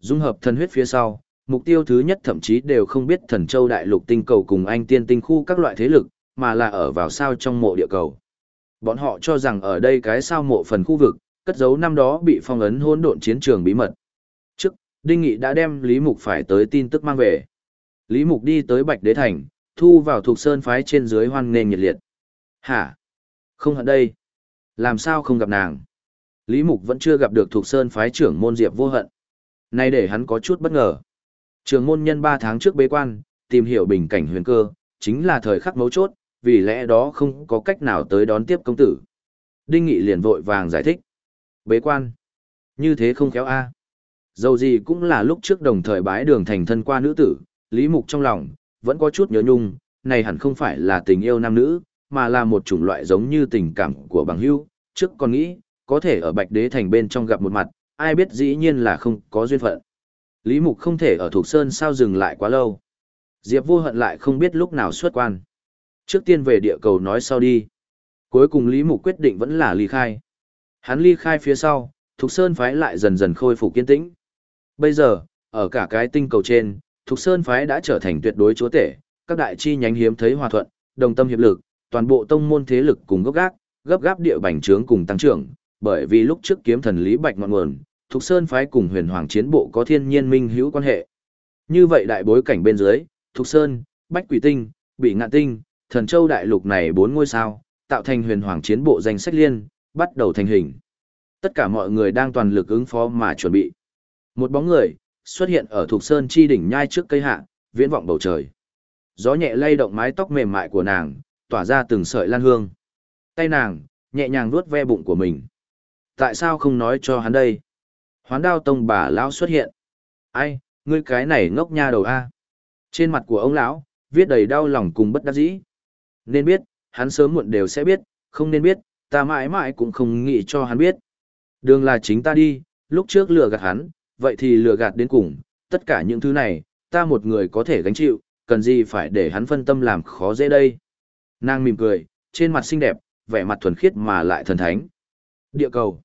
Dung hợp thần huyết phía sau, mục tiêu thứ nhất thậm chí đều không biết Thần Châu đại lục tinh cầu cùng anh tiên tinh khu các loại thế lực, mà là ở vào sao trong mộ địa cầu. Bọn họ cho rằng ở đây cái sao mộ phần khu vực, cất giấu năm đó bị phong ấn hỗn độn chiến trường bí mật. Trước, Đinh Nghị đã đem Lý Mục phải tới tin tức mang về. Lý Mục đi tới Bạch Đế Thành, thu vào Thục Sơn phái trên dưới hoan nghênh nhiệt liệt. Hả? Không hận đây. Làm sao không gặp nàng? Lý Mục vẫn chưa gặp được Thục Sơn phái trưởng môn Diệp Vô Hận. Nay để hắn có chút bất ngờ. Trưởng môn nhân 3 tháng trước bế quan, tìm hiểu bình cảnh huyền cơ, chính là thời khắc mấu chốt, vì lẽ đó không có cách nào tới đón tiếp công tử. Đinh Nghị liền vội vàng giải thích. Bế quan? Như thế không khéo a. Dầu gì cũng là lúc trước đồng thời bái đường thành thân qua nữ tử, Lý Mục trong lòng, vẫn có chút nhớ nhung, này hẳn không phải là tình yêu nam nữ, mà là một chủng loại giống như tình cảm của bằng hữu. Trước còn nghĩ, có thể ở Bạch Đế Thành bên trong gặp một mặt, ai biết dĩ nhiên là không có duyên phận. Lý Mục không thể ở Thục Sơn sao dừng lại quá lâu. Diệp Vô Hận lại không biết lúc nào xuất quan. Trước tiên về địa cầu nói sau đi. Cuối cùng Lý Mục quyết định vẫn là ly khai. Hắn ly khai phía sau, Thục Sơn phái lại dần dần khôi phục kiên tĩnh. Bây giờ, ở cả cái tinh cầu trên, Thục Sơn phái đã trở thành tuyệt đối chúa tể, các đại chi nhánh hiếm thấy hòa thuận, đồng tâm hiệp lực, toàn bộ tông môn thế lực cùng gấp gáp địa bành trướng cùng tăng trưởng, bởi vì lúc trước kiếm thần Lý Bạch ngọn nguồn, Thục Sơn phái cùng Huyền Hoàng chiến bộ có thiên nhiên minh hữu quan hệ. Như vậy đại bối cảnh bên dưới, Thục Sơn, Bách Quỷ Tinh, Bị Ngạn Tinh, Thần Châu đại lục này 4 ngôi sao, tạo thành Huyền Hoàng chiến bộ danh sách liên, bắt đầu thành hình. Tất cả mọi người đang toàn lực ứng phó mà chuẩn bị. Một bóng người xuất hiện ở Thục Sơn chi đỉnh nhai trước cây hạ, viễn vọng bầu trời. Gió nhẹ lay động mái tóc mềm mại của nàng, tỏa ra từng sợi lan hương. Tay nàng nhẹ nhàng vuốt ve bụng của mình. Tại sao không nói cho hắn đây? Hoán Đao Tông bà lão xuất hiện. Ai, ngươi cái này ngốc nha đầu a. Trên mặt của ông lão viết đầy đau lòng cùng bất đắc dĩ. Nên biết, hắn sớm muộn đều sẽ biết, không nên biết, ta mãi mãi cũng không nghĩ cho hắn biết. Đường là chính ta đi, lúc trước lừa gạt hắn, vậy thì lừa gạt đến cùng, tất cả những thứ này, ta một người có thể gánh chịu, cần gì phải để hắn phân tâm làm khó dễ đây. Nàng mỉm cười, trên mặt xinh đẹp, vẻ mặt thuần khiết mà lại thần thánh. Địa cầu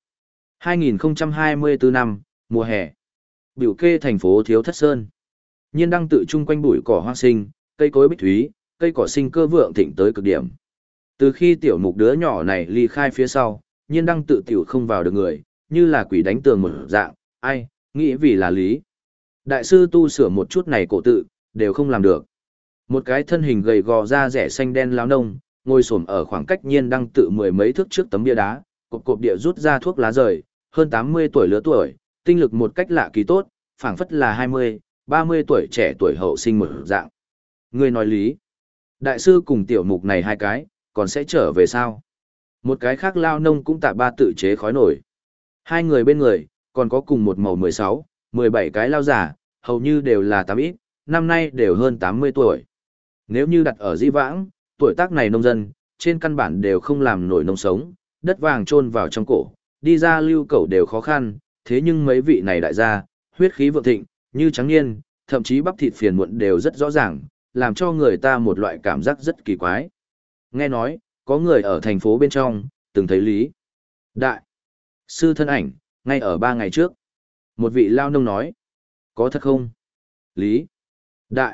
2024 năm, mùa hè. Biểu kê thành phố Thiếu Thất Sơn. Nhiên đăng tự chung quanh bụi cỏ hoang sinh, cây cối bích thúy, cây cỏ sinh cơ vượng thịnh tới cực điểm. Từ khi tiểu mục đứa nhỏ này ly khai phía sau, nhiên đăng tự tiểu không vào được người, như là quỷ đánh tường một dạng, ai, nghĩ vì là lý. Đại sư tu sửa một chút này cổ tự, đều không làm được. Một cái thân hình gầy gò da rẻ xanh đen láo nông, ngồi xổm ở khoảng cách nhiên đăng tự 10 mấy thước trước tấm bia đá, cộp cộp địa rút ra thuốc lá rời, hơn 80 tuổi lứa tuổi, tinh lực một cách lạ kỳ tốt, phảng phất là 20, 30 tuổi trẻ tuổi hậu sinh một dạng. Người nói lý. Đại sư cùng tiểu mục này hai cái, còn sẽ trở về sao? Một cái khác lao nông cũng tạ ba tự chế khói nổi. Hai người bên người, còn có cùng một màu 16, 17 cái lao giả, hầu như đều là 8 ít, năm nay đều hơn 80 tuổi. Nếu như đặt ở di vãng, tuổi tác này nông dân, trên căn bản đều không làm nổi nông sống, đất vàng chôn vào trong cổ, đi ra lưu cẩu đều khó khăn, thế nhưng mấy vị này đại gia, huyết khí vượng thịnh, như trắng niên, thậm chí bắp thịt phiền muộn đều rất rõ ràng, làm cho người ta một loại cảm giác rất kỳ quái. Nghe nói, có người ở thành phố bên trong, từng thấy Lý Đại sư thân ảnh, ngay ở 3 ngày trước. Một vị lao nông nói, có thật không? Lý Đại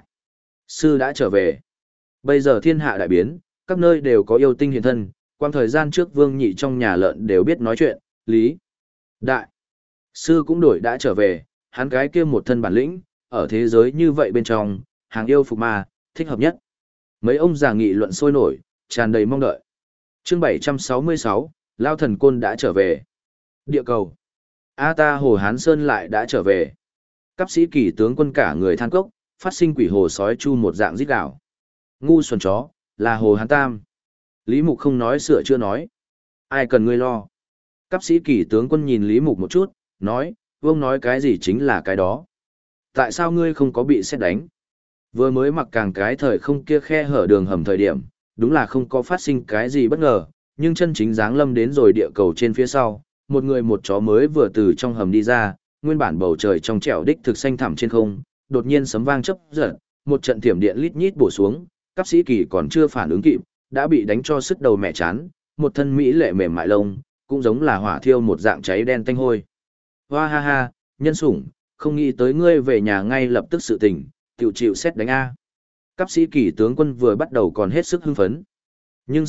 sư đã trở về. Bây giờ thiên hạ đại biến, các nơi đều có yêu tinh hiện thân, quang thời gian trước Vương Nhị trong nhà lợn đều biết nói chuyện, Lý Đại sư cũng đổi đã trở về, hắn cái kia một thân bản lĩnh, ở thế giới như vậy bên trong, hàng yêu phục ma, thích hợp nhất. Mấy ông già nghị luận sôi nổi, tràn đầy mong đợi. Chương 766, Lao Thần Côn đã trở về. Địa cầu. A ta Hồ Hán Sơn lại đã trở về. Cấp sĩ kỳ tướng quân cả người than cốc, phát sinh quỷ hồ sói chu một dạng rít gào. Ngu xuẩn chó, là Hồ Hán Tam. Lý Mục không nói sửa chưa nói. Ai cần ngươi lo. Cấp sĩ kỳ tướng quân nhìn Lý Mục một chút, nói, vương nói cái gì chính là cái đó. Tại sao ngươi không có bị xét đánh? Vừa mới mặc càng cái thời không kia khe hở đường hầm thời điểm, đúng là không có phát sinh cái gì bất ngờ, nhưng chân chính dáng lâm đến rồi địa cầu trên phía sau, một người một chó mới vừa từ trong hầm đi ra, nguyên bản bầu trời trong trẻo đích thực xanh thẳm trên không, đột nhiên sấm vang chớp giật, một trận thiểm điện lít nhít bổ xuống, cấp sĩ kỳ còn chưa phản ứng kịp, đã bị đánh cho sứt đầu mẹ chán, một thân mỹ lệ mềm mại lông, cũng giống là hỏa thiêu một dạng cháy đen tanh hôi. Hoa ha ha, nhân sủng, Không nghĩ tới ngươi về nhà ngay lập tức sự tình, tiểu chịu xét đánh A. Cấp sĩ kỳ tướng quân vừa bắt đầu còn hết sức hưng phấn. Nhưng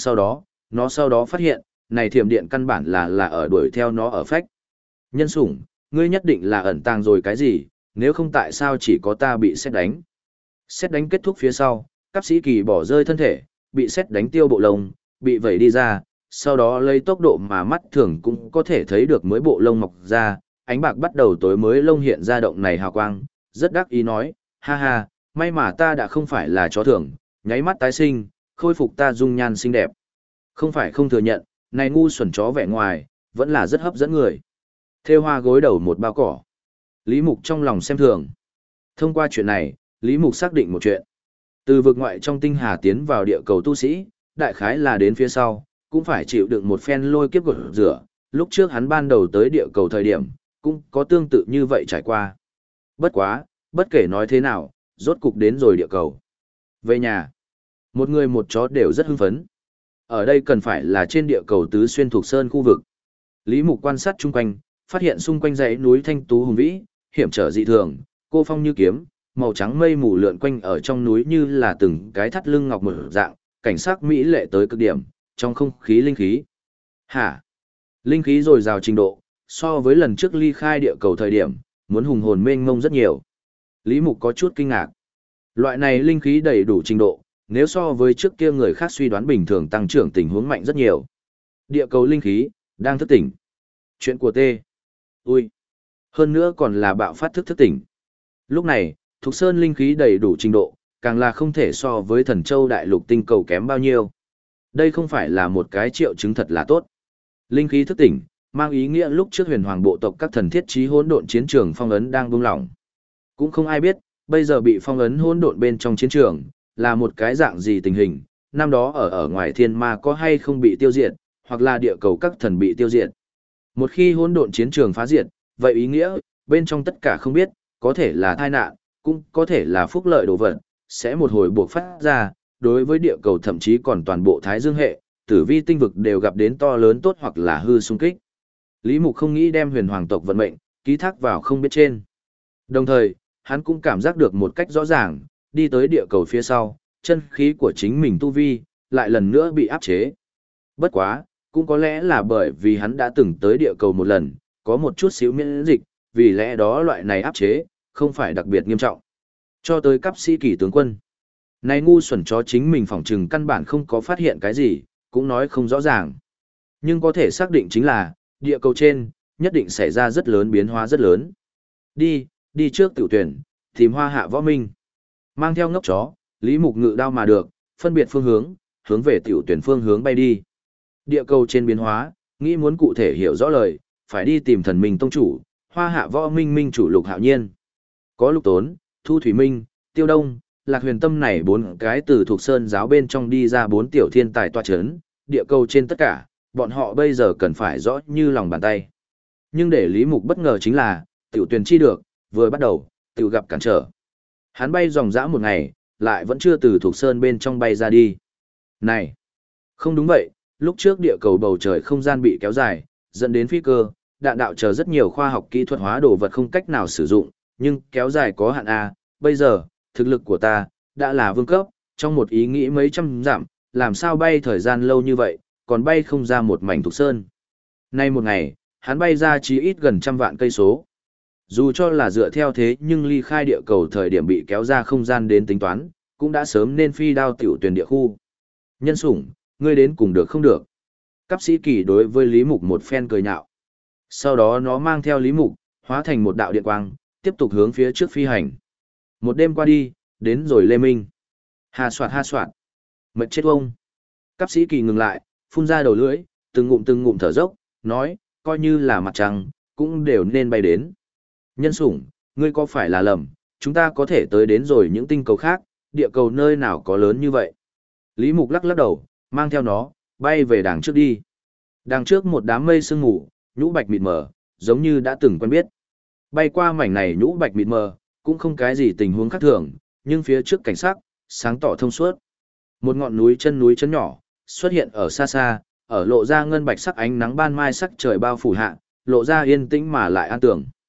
sau đó phát hiện, này thiểm điện căn bản là ở đuổi theo nó ở phách. Nhân sủng, ngươi nhất định là ẩn tàng rồi cái gì, nếu không tại sao chỉ có ta bị xét đánh. Xét đánh kết thúc phía sau, cấp sĩ kỳ bỏ rơi thân thể, bị xét đánh tiêu bộ lông, bị vẩy đi ra, sau đó lấy tốc độ mà mắt thường cũng có thể thấy được mới bộ lông mọc ra, ánh bạc bắt đầu tối mới lông hiện ra động này hào quang, rất đắc ý nói, ha ha, may mà ta đã không phải là chó thường, nháy mắt tái sinh, khôi phục ta dung nhan xinh đẹp. Không phải không thừa nhận, này ngu xuẩn chó vẻ ngoài, vẫn là rất hấp dẫn người. Thêu hoa gối đầu một bao cỏ. Lý Mục trong lòng xem thường. Thông qua chuyện này, Lý Mục xác định một chuyện. Từ vực ngoại trong tinh hà tiến vào địa cầu tu sĩ, đại khái là đến phía sau, cũng phải chịu đựng một phen lôi kiếp gột rửa. Lúc trước hắn ban đầu tới địa cầu thời điểm, cũng có tương tự như vậy trải qua. Bất quá, bất kể nói thế nào, rốt cục đến rồi địa cầu. Về nhà, một người một chó đều rất hưng phấn. Ở đây cần phải là trên địa cầu tứ xuyên thuộc sơn khu vực. Lý Mục quan sát chung quanh, phát hiện xung quanh dãy núi thanh tú hùng vĩ, hiểm trở dị thường, cô phong như kiếm, màu trắng mây mù lượn quanh ở trong núi như là từng cái thắt lưng ngọc mở dạng, cảnh sắc mỹ lệ tới cực điểm, trong không khí linh khí. Hả? Linh khí dồi dào trình độ, so với lần trước ly khai địa cầu thời điểm, muốn hùng hồn mênh mông rất nhiều. Lý Mục có chút kinh ngạc. Loại này linh khí đầy đủ trình độ, nếu so với trước kia người khác suy đoán bình thường tăng trưởng tình huống mạnh rất nhiều. Địa cầu linh khí, đang thức tỉnh. Chuyện của T. Ui. Hơn nữa còn là bạo phát thức tỉnh. Lúc này, Thục Sơn linh khí đầy đủ trình độ, càng là không thể so với Thần Châu đại lục tinh cầu kém bao nhiêu. Đây không phải là một cái triệu chứng thật là tốt. Linh khí thức tỉnh, mang ý nghĩa lúc trước huyền hoàng bộ tộc các thần thiết trí hỗn độn chiến trường phong ấn đang buông lỏng. Cũng không ai biết, bây giờ bị phong ấn hỗn độn bên trong chiến trường, là một cái dạng gì tình hình, năm đó ở ngoài thiên ma có hay không bị tiêu diệt, hoặc là địa cầu các thần bị tiêu diệt. Một khi hỗn độn chiến trường phá diệt, vậy ý nghĩa, bên trong tất cả không biết, có thể là tai nạn, cũng có thể là phúc lợi đồ vật, sẽ một hồi buộc phát ra, đối với địa cầu thậm chí còn toàn bộ Thái Dương hệ, tử vi tinh vực đều gặp đến to lớn tốt hoặc là hư xung kích. Lý Mục không nghĩ đem huyền hoàng tộc vận mệnh, ký thác vào không biết trên. Đồng thời, hắn cũng cảm giác được một cách rõ ràng, đi tới địa cầu phía sau, chân khí của chính mình tu vi, lại lần nữa bị áp chế. Bất quá, cũng có lẽ là bởi vì hắn đã từng tới địa cầu một lần, có một chút xíu miễn dịch, vì lẽ đó loại này áp chế, không phải đặc biệt nghiêm trọng. Cho tới cấp sĩ kỳ tướng quân. Này ngu xuẩn chó chính mình phỏng trừng căn bản không có phát hiện cái gì, cũng nói không rõ ràng. Nhưng có thể xác định chính là, địa cầu trên, nhất định xảy ra rất lớn biến hóa rất lớn. Đi trước tiểu tuyển, tìm hoa hạ võ minh. Mang theo ngốc chó, Lý Mục ngự đao mà được, phân biệt phương hướng về tiểu tuyển phương hướng bay đi. Địa cầu trên biến hóa, nghĩ muốn cụ thể hiểu rõ lời, phải đi tìm thần minh tông chủ, hoa hạ võ minh minh chủ Lục Hạo Nhiên. Có Lục Tốn, Thu Thủy Minh, Tiêu Đông, Lạc Huyền Tâm này bốn cái từ thuộc sơn giáo bên trong đi ra bốn tiểu thiên tài tọa chấn, địa cầu trên tất cả, bọn họ bây giờ cần phải rõ như lòng bàn tay. Nhưng để Lý Mục bất ngờ chính là, tiểu tuyển chi được, vừa bắt đầu, tiểu gặp cản trở. Hắn bay dòng dã một ngày, lại vẫn chưa từ thuộc sơn bên trong bay ra đi. Này, không đúng vậy, lúc trước địa cầu bầu trời không gian bị kéo dài, dẫn đến phi cơ, đạn đạo chờ rất nhiều khoa học kỹ thuật hóa đồ vật không cách nào sử dụng, nhưng kéo dài có hạn A, bây giờ, thực lực của ta, đã là vương cấp, trong một ý nghĩ mấy trăm dặm, làm sao bay thời gian lâu như vậy, còn bay không ra một mảnh thuộc sơn. Nay một ngày, hắn bay ra chí ít gần 100 vạn cây số. Dù cho là dựa theo thế nhưng ly khai địa cầu thời điểm bị kéo ra không gian đến tính toán, cũng đã sớm nên phi đao tiểu tuyển địa khu. Nhân sủng, ngươi đến cùng được không được? Cấp sĩ kỳ đối với Lý Mục một phen cười nhạo. Sau đó nó mang theo Lý Mục, hóa thành một đạo điện quang, tiếp tục hướng phía trước phi hành. Một đêm qua đi, đến rồi Lê Minh. Ha soạt. Mệt chết ông. Cấp sĩ kỳ ngừng lại, phun ra đầu lưỡi, từng ngụm thở dốc, nói, coi như là mặt trăng, cũng đều nên bay đến. Nhân sủng, ngươi có phải là lầm, chúng ta có thể tới đến rồi những tinh cầu khác, địa cầu nơi nào có lớn như vậy. Lý Mục lắc đầu, mang theo nó, bay về đằng trước đi. Đằng trước một đám mây sương mù, nhũ bạch mịt mờ, giống như đã từng quen biết. Bay qua mảnh này nhũ bạch mịt mờ, cũng không cái gì tình huống khác thường, nhưng phía trước cảnh sắc, sáng tỏ thông suốt. Một ngọn núi chân nhỏ, xuất hiện ở xa xa, ở lộ ra ngân bạch sắc ánh nắng ban mai sắc trời bao phủ hạ, lộ ra yên tĩnh mà lại an tưởng.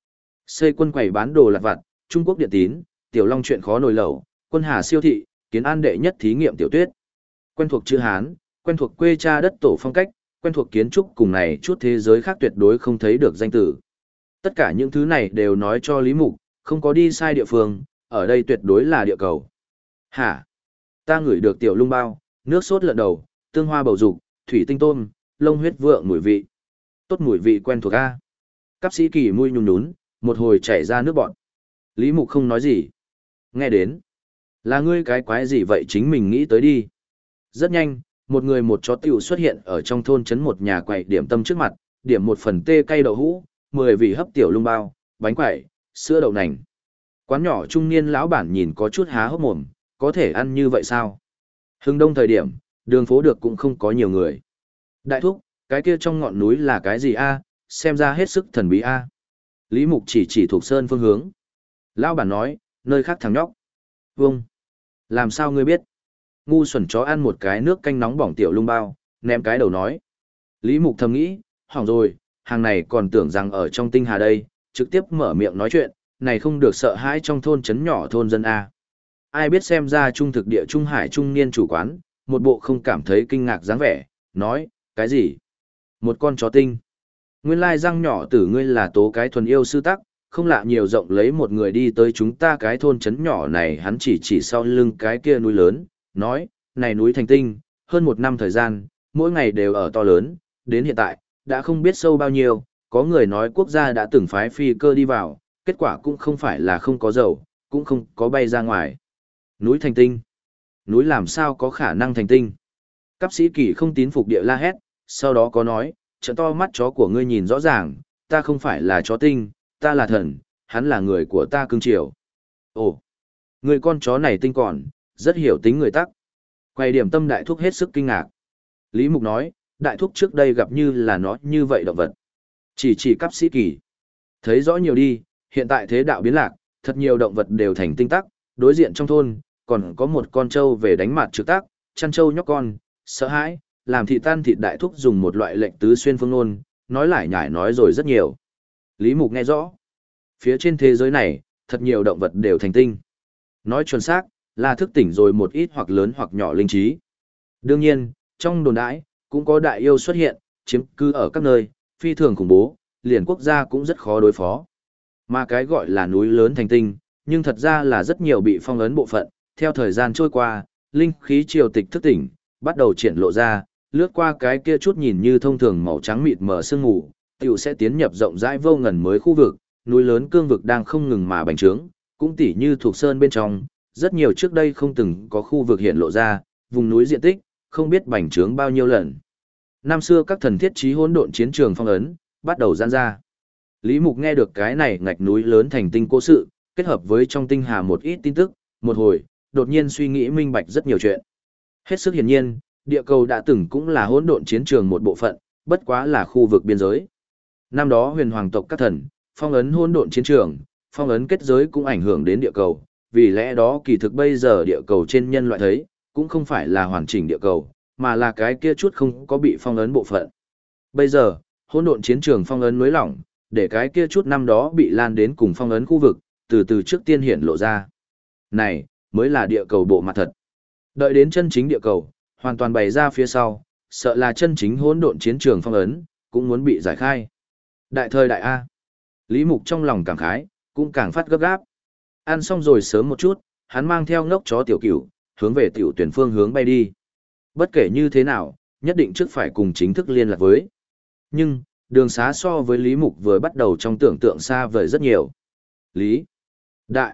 Xây quân quầy bán đồ lặt vặt, Trung Quốc điện tín, Tiểu Long chuyện khó nồi lẩu, Quân Hà siêu thị, Kiến An đệ nhất thí nghiệm tiểu tuyết. Quen thuộc chữ Hán, quen thuộc quê cha đất tổ phong cách, quen thuộc kiến trúc cùng này chút thế giới khác tuyệt đối không thấy được danh tử. Tất cả những thứ này đều nói cho Lý Mục, không có đi sai địa phương, ở đây tuyệt đối là địa cầu. Hả? Ta ngửi được tiểu lung bao, nước sốt lợn đầu, tương hoa bầu dục, thủy tinh tôm, lông huyết vượng mùi vị. Tốt mùi vị quen thuộc a. Cáp sĩ Kỳ mui nhún nhún, một hồi chảy ra nước bọt. Lý Mục không nói gì. Nghe đến. Là ngươi cái quái gì vậy chính mình nghĩ tới đi. Rất nhanh, một người một chó tiểu xuất hiện ở trong thôn trấn một nhà quầy điểm tâm trước mặt, điểm một phần tê cay đậu hũ, 10 vị hấp tiểu lung bao, bánh quẩy, sữa đậu nành. Quán nhỏ trung niên lão bản nhìn có chút há hốc mồm, có thể ăn như vậy sao? Hưng đông thời điểm, đường phố được cũng không có nhiều người. Đại thúc, cái kia trong ngọn núi là cái gì a? Xem ra hết sức thần bí a. Lý Mục chỉ thuộc sơn phương hướng. Lão bản nói, nơi khác thằng nhóc. Vâng. Làm sao ngươi biết? Ngu xuẩn chó ăn một cái nước canh nóng bỏng tiểu lung bao, ném cái đầu nói. Lý Mục thầm nghĩ, hỏng rồi, hàng này còn tưởng rằng ở trong tinh hà đây, trực tiếp mở miệng nói chuyện, này không được sợ hãi trong thôn trấn nhỏ thôn dân A. Ai biết xem ra trung thực địa trung hải trung niên chủ quán, một bộ không cảm thấy kinh ngạc dáng vẻ, nói, cái gì? Một con chó tinh. Nguyên lai răng nhỏ tử ngươi là tố cái thuần yêu sư tắc, không lạ nhiều rộng lấy một người đi tới chúng ta cái thôn trấn nhỏ này hắn chỉ sau lưng cái kia núi lớn, nói, này núi thành tinh, hơn 1 năm thời gian, mỗi ngày đều ở to lớn, đến hiện tại, đã không biết sâu bao nhiêu, có người nói quốc gia đã từng phái phi cơ đi vào, kết quả cũng không phải là không có dầu, cũng không có bay ra ngoài. Núi thành tinh. Núi làm sao có khả năng thành tinh? Cáp sĩ Kỳ không tín phục địa la hét, sau đó có nói, trận to mắt chó của ngươi nhìn rõ ràng, ta không phải là chó tinh, ta là thần, hắn là người của ta cưng chiều. Ồ, người con chó này tinh còn, rất hiểu tính người tắc. Quay điểm tâm đại thúc hết sức kinh ngạc. Lý Mục nói, đại thúc trước đây gặp như là nó như vậy động vật. Chỉ Cáp sĩ Kỳ. Thấy rõ nhiều đi, hiện tại thế đạo biến lạc, thật nhiều động vật đều thành tinh tắc, đối diện trong thôn, còn có một con trâu về đánh mặt trực tác, chăn trâu nhóc con, sợ hãi, làm thị tan thịt đại thúc dùng một loại lệnh tứ xuyên phương ngôn, nói lại nhải nói rồi rất nhiều. Lý Mục nghe rõ. Phía trên thế giới này, thật nhiều động vật đều thành tinh. Nói chuẩn xác, là thức tỉnh rồi một ít hoặc lớn hoặc nhỏ linh trí. Đương nhiên, trong đồn đãi, cũng có đại yêu xuất hiện, chiếm cư ở các nơi, phi thường khủng bố, liền quốc gia cũng rất khó đối phó. Mà cái gọi là núi lớn thành tinh, nhưng thật ra là rất nhiều bị phong ấn bộ phận, theo thời gian trôi qua, linh khí triều tịch thức tỉnh, bắt đầu triển lộ ra, lướt qua cái kia chút nhìn như thông thường màu trắng mịt mờ sương mù, tiểu sẽ tiến nhập rộng rãi vô ngần mới khu vực, núi lớn cương vực đang không ngừng mà bành trướng, cũng tỉ như thuộc sơn bên trong, rất nhiều trước đây không từng có khu vực hiện lộ ra, vùng núi diện tích, không biết bành trướng bao nhiêu lần. Năm xưa các thần thiết trí hỗn độn chiến trường phong ấn, bắt đầu giãn ra. Lý Mục nghe được cái này ngạch núi lớn thành tinh cố sự, kết hợp với trong tinh hà một ít tin tức, một hồi, đột nhiên suy nghĩ minh bạch rất nhiều chuyện. Hết sức hiển nhiên, địa cầu đã từng cũng là hỗn độn chiến trường một bộ phận, bất quá là khu vực biên giới. Năm đó huyền hoàng tộc các thần, phong ấn hỗn độn chiến trường, phong ấn kết giới cũng ảnh hưởng đến địa cầu, vì lẽ đó kỳ thực bây giờ địa cầu trên nhân loại thấy, cũng không phải là hoàn chỉnh địa cầu, mà là cái kia chút không có bị phong ấn bộ phận. Bây giờ, hỗn độn chiến trường phong ấn nới lỏng, để cái kia chút năm đó bị lan đến cùng phong ấn khu vực, từ từ trước tiên hiện lộ ra. Này, mới là địa cầu bộ mặt thật. Đợi đến chân chính địa cầu, hoàn toàn bày ra phía sau, sợ là chân chính hỗn độn chiến trường phong ấn, cũng muốn bị giải khai. Đại thời đại A. Lý Mục trong lòng cảm khái, cũng càng phát gấp gáp. Ăn xong rồi sớm một chút, hắn mang theo ngốc chó tiểu cửu, hướng về tiểu tuyển phương hướng bay đi. Bất kể như thế nào, nhất định trước phải cùng chính thức liên lạc với. Nhưng, đường xá so với Lý Mục vừa bắt đầu trong tưởng tượng xa vời rất nhiều. Lý Đại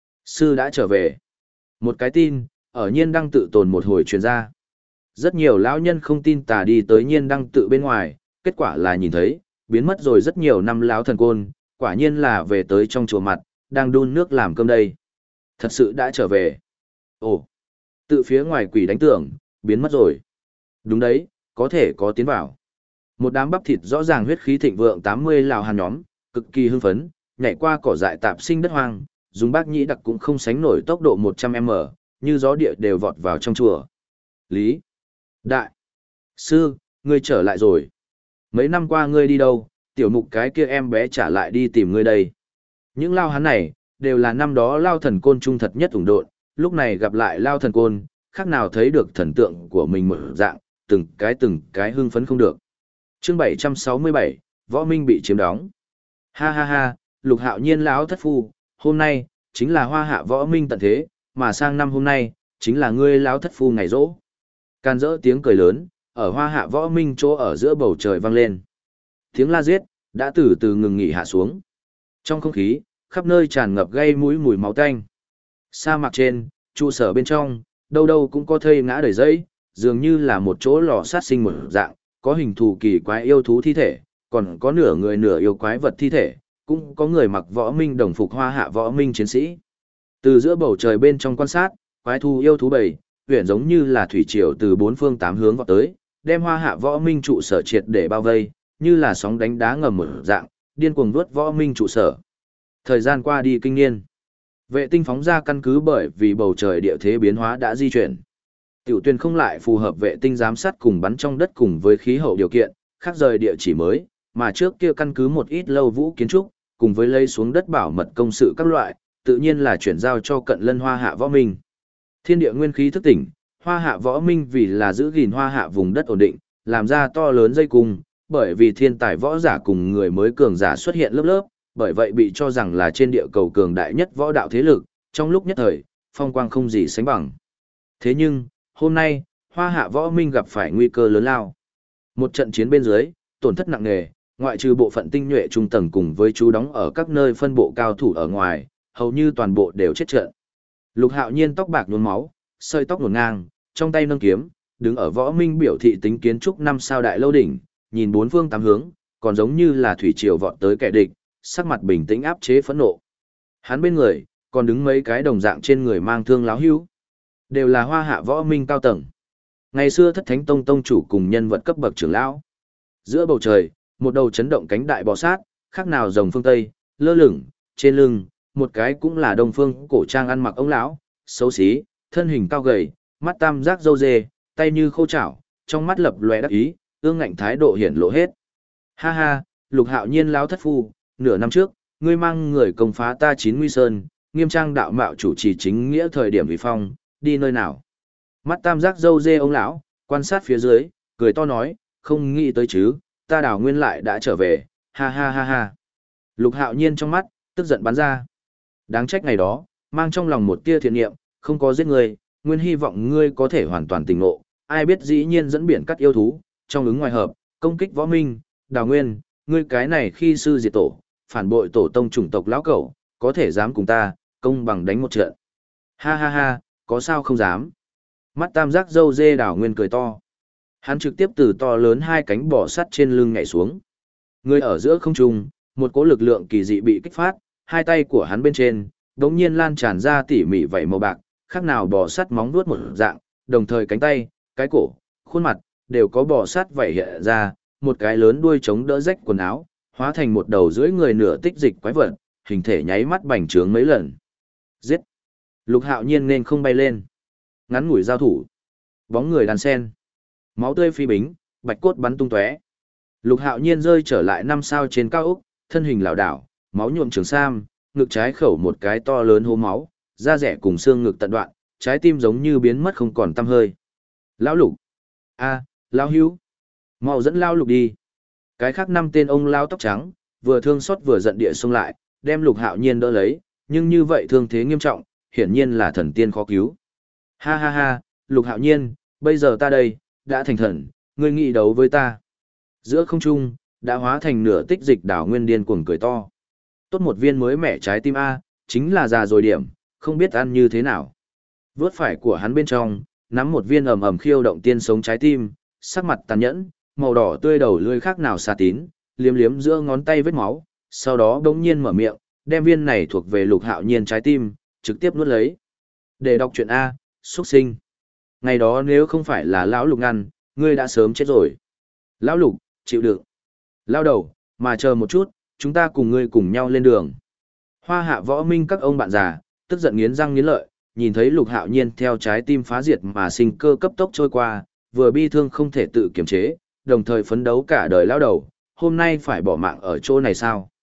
Sư đã trở về. Một cái tin, ở nhiên đăng tự tồn một hồi truyền ra. Rất nhiều lão nhân không tin tà đi tới nhiên đăng tự bên ngoài, kết quả là nhìn thấy, biến mất rồi rất nhiều năm lão thần côn, quả nhiên là về tới trong chùa mặt, đang đun nước làm cơm đây. Thật sự đã trở về. Ồ, tự phía ngoài quỷ đánh tưởng, biến mất rồi. Đúng đấy, có thể có tiến vào. Một đám bắp thịt rõ ràng huyết khí thịnh vượng 80 lào hàn nhóm, cực kỳ hưng phấn, nhảy qua cỏ dại tạp sinh đất hoang, dùng bác nhĩ đặc cũng không sánh nổi tốc độ 100m, như gió địa đều vọt vào trong chùa. Lý Đại Sư, ngươi trở lại rồi. Mấy năm qua ngươi đi đâu, tiểu mục cái kia em bé trả lại đi tìm ngươi đây. Những lao hán này, đều là năm đó lao thần côn trung thật nhất ủng độn, lúc này gặp lại lao thần côn, khác nào thấy được thần tượng của mình một dạng, từng cái hưng phấn không được. Chương 767, Võ Minh bị chiếm đóng. Ha ha ha, Lục Hạo Nhiên lão thất phu, hôm nay chính là Hoa Hạ Võ Minh tận thế, mà sang năm hôm nay chính là ngươi lão thất phu ngày rỗ. Can dỡ tiếng cười lớn, ở Hoa Hạ Võ Minh chỗ ở giữa bầu trời vang lên. Tiếng la giết đã từ từ ngừng nghỉ hạ xuống. Trong không khí, khắp nơi tràn ngập gây mũi mùi máu tanh. Sa mạc trên, trụ sở bên trong, đâu đâu cũng có thây ngã đầy dẫy, dường như là một chỗ lò sát sinh một dạng, có hình thù kỳ quái yêu thú thi thể, còn có nửa người nửa yêu quái vật thi thể, cũng có người mặc võ minh đồng phục Hoa Hạ Võ Minh chiến sĩ. Từ giữa bầu trời bên trong quan sát, quái thú yêu thú bầy, huyền giống như là thủy triều từ bốn phương tám hướng vọt tới, đem Hoa Hạ Võ Minh trụ sở triệt để bao vây, như là sóng đánh đá ngầm một dạng, điên cuồng vuốt Võ Minh trụ sở. Thời gian qua đi kinh niên, vệ tinh phóng ra căn cứ bởi vì bầu trời địa thế biến hóa đã di chuyển. Tiểu tuyên không lại phù hợp vệ tinh giám sát cùng bắn trong đất cùng với khí hậu điều kiện, khác rời địa chỉ mới, mà trước kia căn cứ một ít lâu vũ kiến trúc, cùng với lấy xuống đất bảo mật công sự các loại, tự nhiên là chuyển giao cho cận lân Hoa Hạ Võ Minh. Thiên địa nguyên khí thức tỉnh, Hoa Hạ Võ Minh vì là giữ gìn Hoa Hạ vùng đất ổn định, làm ra to lớn dây cung, bởi vì thiên tài võ giả cùng người mới cường giả xuất hiện lớp lớp, bởi vậy bị cho rằng là trên địa cầu cường đại nhất võ đạo thế lực, trong lúc nhất thời, phong quang không gì sánh bằng. Thế nhưng, hôm nay, Hoa Hạ Võ Minh gặp phải nguy cơ lớn lao. Một trận chiến bên dưới, tổn thất nặng nề, ngoại trừ bộ phận tinh nhuệ trung tầng cùng với chú đóng ở các nơi phân bộ cao thủ ở ngoài, hầu như toàn bộ đều chết trận. Lục Hạo Nhiên tóc bạc nhuốm máu, sợi tóc hỗn ngang, trong tay nâng kiếm, đứng ở Võ Minh biểu thị tính kiến trúc 5 sao đại lâu đỉnh, nhìn bốn phương tám hướng, còn giống như là thủy triều vọt tới kẻ địch, sắc mặt bình tĩnh áp chế phẫn nộ. Hắn bên người, còn đứng mấy cái đồng dạng trên người mang thương láo hữu, đều là Hoa Hạ Võ Minh cao tầng. Ngày xưa Thất Thánh Tông tông chủ cùng nhân vật cấp bậc trưởng lão. Giữa bầu trời, một đầu chấn động cánh đại bò sát, khác nào rồng phương Tây, lơ lửng, trên lưng, một cái cũng là đông phương cổ trang ăn mặc ông lão, xấu xí, thân hình cao gầy, mắt tam giác râu dê, tay như khô chảo, trong mắt lập lòe đắc ý, ương ngạnh thái độ hiển lộ hết. Ha ha, Lục Hạo Nhiên lão thất phu, nửa năm trước, ngươi mang người công phá ta Chín Nguy Sơn, nghiêm trang đạo mạo chủ trì chính nghĩa thời điểm vì phong, đi nơi nào? Mắt tam giác râu dê ông lão, quan sát phía dưới, cười to nói, không nghĩ tới chứ, ta Đào Nguyên lại đã trở về, ha ha ha ha. Lục Hạo Nhiên trong mắt, tức giận bắn ra. Đáng trách ngày đó, mang trong lòng một tia thiện niệm, không có giết ngươi, nguyên hy vọng ngươi có thể hoàn toàn tỉnh ngộ, ai biết dĩ nhiên dẫn biển cắt yêu thú, trong ứng ngoài hợp, công kích Võ Minh, Đào Nguyên, ngươi cái này khi sư diệt tổ, phản bội tổ tông chủng tộc lão cẩu, có thể dám cùng ta, công bằng đánh một trận. Ha ha ha, có sao không dám. Mắt tam giác râu dê Đào Nguyên cười to. Hắn trực tiếp từ to lớn hai cánh bò sắt trên lưng nhảy xuống. Người ở giữa không trung, một cỗ lực lượng kỳ dị bị kích phát, hai tay của hắn bên trên, đống nhiên lan tràn ra tỉ mỉ vảy màu bạc, khác nào bò sắt móng vuốt một dạng, đồng thời cánh tay, cái cổ, khuôn mặt, đều có bò sắt vảy hiện ra, một cái lớn đuôi chống đỡ rách quần áo, hóa thành một đầu rưỡi người nửa tích dịch quái vật, hình thể nháy mắt bành trướng mấy lần. Giết! Lục Hạo Nhiên nên không bay lên. Ngắn ngủi giao thủ. Bóng người đàn sen. Máu tươi phi bính, bạch cốt bắn tung tóe. Lục Hạo Nhiên rơi trở lại 5 sao trên cao ốc, thân hình lảo đảo, máu nhuộm trường sam, ngực trái khẩu một cái to lớn hố máu, da rẻ cùng xương ngực tận đoạn, trái tim giống như biến mất không còn tăm hơi. Lão Lục! A, lão Hữu! Mau dẫn lão Lục đi. Cái khác 5 tên ông lão tóc trắng, vừa thương xót vừa giận địa xông lại, đem Lục Hạo Nhiên đỡ lấy, nhưng như vậy thương thế nghiêm trọng, hiển nhiên là thần tiên khó cứu. Ha ha ha, Lục Hạo Nhiên, bây giờ ta đây, đã thành thần, ngươi nghị đấu với ta. Giữa không trung, đã hóa thành nửa tích dịch Đào Nguyên điên cuồng cười to. Tốt một viên mới mẻ trái tim A, chính là già rồi điểm, không biết ăn như thế nào. Vớt phải của hắn bên trong, nắm một viên ầm ầm khiêu động tiên sống trái tim, sắc mặt tàn nhẫn, màu đỏ tươi đầu lưỡi khác nào xà tín, liếm liếm giữa ngón tay vết máu, sau đó đống nhiên mở miệng, đem viên này thuộc về Lục Hạo Nhiên trái tim, trực tiếp nuốt lấy. Để đọc truyện A, xuất sinh. Ngày đó nếu không phải là lão Lục ngăn, ngươi đã sớm chết rồi. Lão Lục, chịu đựng. Lao đầu, mà chờ một chút, chúng ta cùng ngươi cùng nhau lên đường. Hoa Hạ Võ Minh các ông bạn già, tức giận nghiến răng nghiến lợi, nhìn thấy Lục Hạo Nhiên theo trái tim phá diệt mà sinh cơ cấp tốc trôi qua, vừa bi thương không thể tự kiềm chế, đồng thời phấn đấu cả đời lao đầu, hôm nay phải bỏ mạng ở chỗ này sao?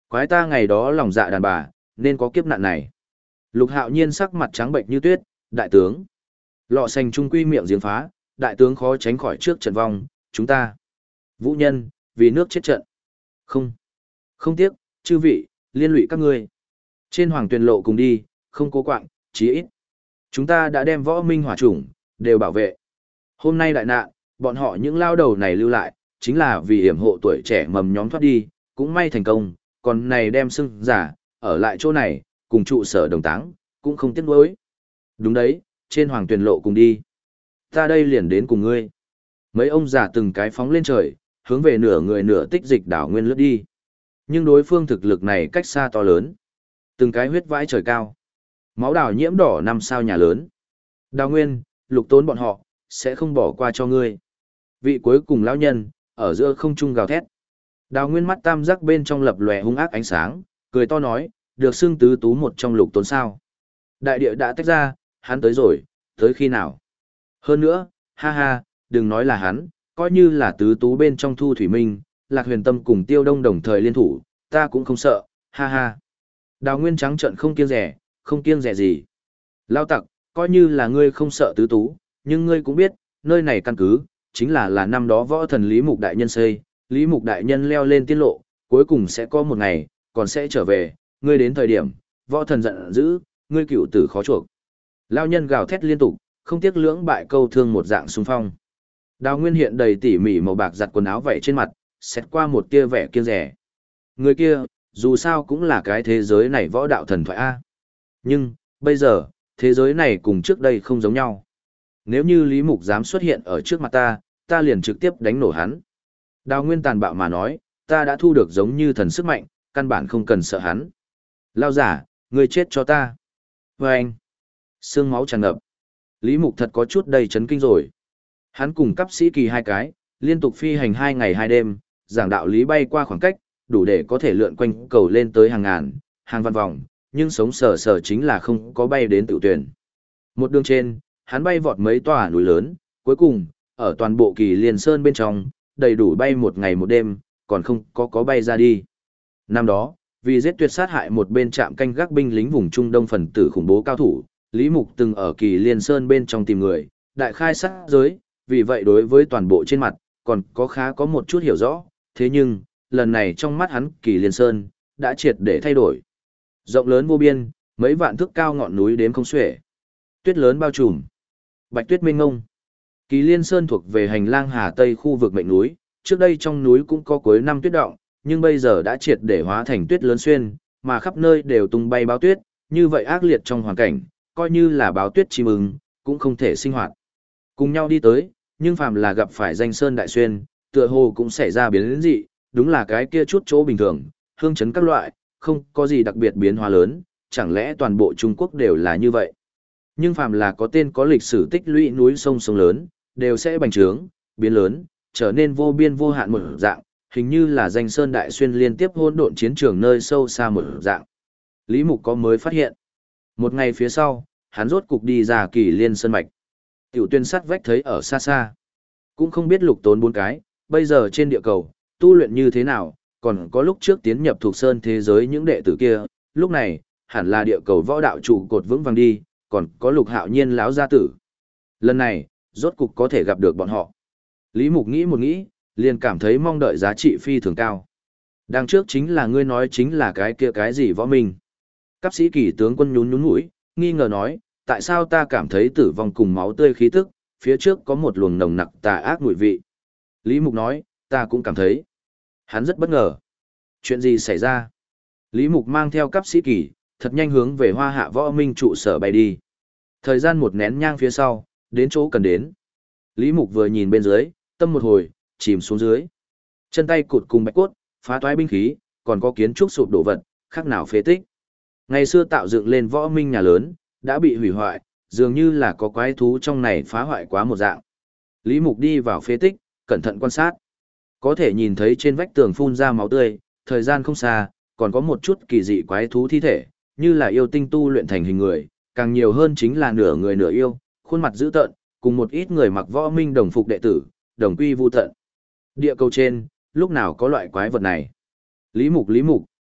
Quái ta ngày đó lòng dạ đàn bà, nên có kiếp nạn này. Lục Hạo Nhiên sắc mặt trắng bệnh như tuyết, đại tướng. Lọ xanh trung quy miệng giếng phá, đại tướng khó tránh khỏi trước trận vong, chúng ta. Vũ nhân, vì nước chết trận. Không. Không tiếc, chư vị, liên lụy các ngươi. Trên hoàng tuyền lộ cùng đi, không cố quạng, chí ít. Chúng ta đã đem võ minh hỏa chủng, đều bảo vệ. Hôm nay đại nạn, bọn họ những lao đầu này lưu lại, chính là vì hiểm hộ tuổi trẻ mầm nhóm thoát đi, cũng may thành công, còn này đem xưng giả, ở lại chỗ này, cùng trụ sở đồng táng, cũng không tiếc nuối. Đúng đấy, trên hoàng tuyền lộ cùng đi. Ta đây liền đến cùng ngươi. Mấy ông già từng cái phóng lên trời, hướng về nửa người nửa tích dịch đảo nguyên lướt đi. Nhưng đối phương thực lực này cách xa to lớn. Từng cái huyết vãi trời cao. Máu đào nhiễm đỏ 5 sao nhà lớn. Đào nguyên, Lục Tốn bọn họ, sẽ không bỏ qua cho ngươi. Vị cuối cùng lão nhân, ở giữa không trung gào thét. Đào nguyên mắt tam giác bên trong lập lòe hung ác ánh sáng, cười to nói, được xưng tứ tú một trong Lục Tốn sao. Đại địa đã tách ra, hắn tới rồi, tới khi nào? Hơn nữa, ha ha, đừng nói là hắn, coi như là tứ tú bên trong Thu Thủy Minh, Lạc Huyền Tâm cùng Tiêu Đông đồng thời liên thủ, ta cũng không sợ, ha ha. Đào Nguyên trắng trợn không kiêng dè gì. Lao tặc, coi như là ngươi không sợ tứ tú, nhưng ngươi cũng biết, nơi này căn cứ, chính là năm đó võ thần Lý Mục Đại Nhân xây, Lý Mục Đại Nhân leo lên tiên lộ, cuối cùng sẽ có một ngày, còn sẽ trở về, ngươi đến thời điểm, võ thần giận dữ, ngươi cựu tử khó chuộc. Lao nhân gào thét liên tục, không tiếc lưỡng bại câu thương một dạng xung phong. Đào Nguyên hiện đầy tỉ mỉ màu bạc giặt quần áo vảy trên mặt, xét qua một tia vẻ kiêng rẻ. Người kia, dù sao cũng là cái thế giới này võ đạo thần thoại A. Nhưng, bây giờ, thế giới này cùng trước đây không giống nhau. Nếu như Lý Mục dám xuất hiện ở trước mặt ta liền trực tiếp đánh nổ hắn. Đào Nguyên tàn bạo mà nói, ta đã thu được giống như thần sức mạnh, căn bản không cần sợ hắn. Lao giả, ngươi chết cho ta. Và anh, xương máu tràn ngập. Lý Mục thật có chút đầy chấn kinh rồi. Hắn cùng cấp sĩ kỳ hai cái, liên tục phi hành 2 ngày 2 đêm, giảng đạo lý bay qua khoảng cách, đủ để có thể lượn quanh cầu lên tới hàng ngàn, hàng văn vòng, nhưng sống sờ sờ chính là không có bay đến tự tuyển. Một đường trên, hắn bay vọt mấy tòa núi lớn, cuối cùng, ở toàn bộ Kỳ Liên Sơn bên trong, đầy đủ bay 1 ngày 1 đêm, còn không có bay ra đi. Năm đó, vì giết tuyệt sát hại một bên trạm canh gác binh lính vùng Trung Đông phần tử khủng bố cao thủ, Lý Mục từng ở Kỳ Liên Sơn bên trong tìm người, đại khai sát giới, vì vậy đối với toàn bộ trên mặt, còn có một chút hiểu rõ, thế nhưng, lần này trong mắt hắn Kỳ Liên Sơn, đã triệt để thay đổi. Rộng lớn vô biên, mấy vạn thước cao ngọn núi đếm không xuể. Tuyết lớn bao trùm. Bạch tuyết mênh ngông. Kỳ Liên Sơn thuộc về hành lang Hà Tây khu vực mệnh núi, trước đây trong núi cũng có cuối năm tuyết động, nhưng bây giờ đã triệt để hóa thành tuyết lớn xuyên, mà khắp nơi đều tung bay báo tuyết, như vậy ác liệt trong hoàn cảnh, coi như là báo tuyết chim ưng, cũng không thể sinh hoạt. Cùng nhau đi tới, nhưng phàm là gặp phải danh sơn đại xuyên, tựa hồ cũng xảy ra biến dị, đúng là cái kia chút chỗ bình thường, hương chấn các loại, không có gì đặc biệt biến hóa lớn, chẳng lẽ toàn bộ Trung Quốc đều là như vậy. Nhưng phàm là có tên có lịch sử tích lũy núi sông sông lớn, đều sẽ bành trướng, biến lớn, trở nên vô biên vô hạn một dạng, hình như là danh sơn đại xuyên liên tiếp hỗn độn chiến trường nơi sâu xa một dạng. Lý Mục có mới phát hiện. Một ngày phía sau, hắn rốt cục đi ra Kỳ Liên Sơn mạch. Tiểu Tuyên sắt vách thấy ở xa xa. Cũng không biết Lục Tốn 4 cái, bây giờ trên địa cầu, tu luyện như thế nào, còn có lúc trước tiến nhập thuộc sơn thế giới những đệ tử kia, lúc này, hẳn là địa cầu võ đạo trụ cột vững vàng đi, còn có Lục Hạo Nhiên láo gia tử. Lần này, rốt cục có thể gặp được bọn họ. Lý Mục nghĩ một nghĩ, liền cảm thấy mong đợi giá trị phi thường cao. Đằng trước chính là ngươi nói chính là cái kia cái gì võ minh. Cấp sĩ Kỳ tướng quân nhún nhún mũi, nghi ngờ nói, tại sao ta cảm thấy tử vong cùng máu tươi khí tức, phía trước có một luồng nồng nặc tà ác mùi vị. Lý Mục nói, ta cũng cảm thấy. Hắn rất bất ngờ. Chuyện gì xảy ra? Lý Mục mang theo cấp sĩ Kỳ, thật nhanh hướng về Hoa Hạ Võ Minh trụ sở bay đi. Thời gian một nén nhang phía sau, đến chỗ cần đến. Lý Mục vừa nhìn bên dưới, tâm một hồi, chìm xuống dưới. Chân tay cụt cùng bạch cốt, phá toái binh khí, còn có kiến trúc sụp đổ vật, khác nào phế tích. Ngày xưa tạo dựng lên Võ Minh nhà lớn, đã bị hủy hoại, dường như là có quái thú trong này phá hoại quá một dạng. Lý Mục đi vào phế tích, cẩn thận quan sát. Có thể nhìn thấy trên vách tường phun ra máu tươi, thời gian không xa, còn có một chút kỳ dị quái thú thi thể, như là yêu tinh tu luyện thành hình người, càng nhiều hơn chính là nửa người nửa yêu, khuôn mặt dữ tợn, cùng một ít người mặc Võ Minh đồng phục đệ tử, đồng quy vu tận. Địa cầu trên, lúc nào có loại quái vật này? Lý Mục,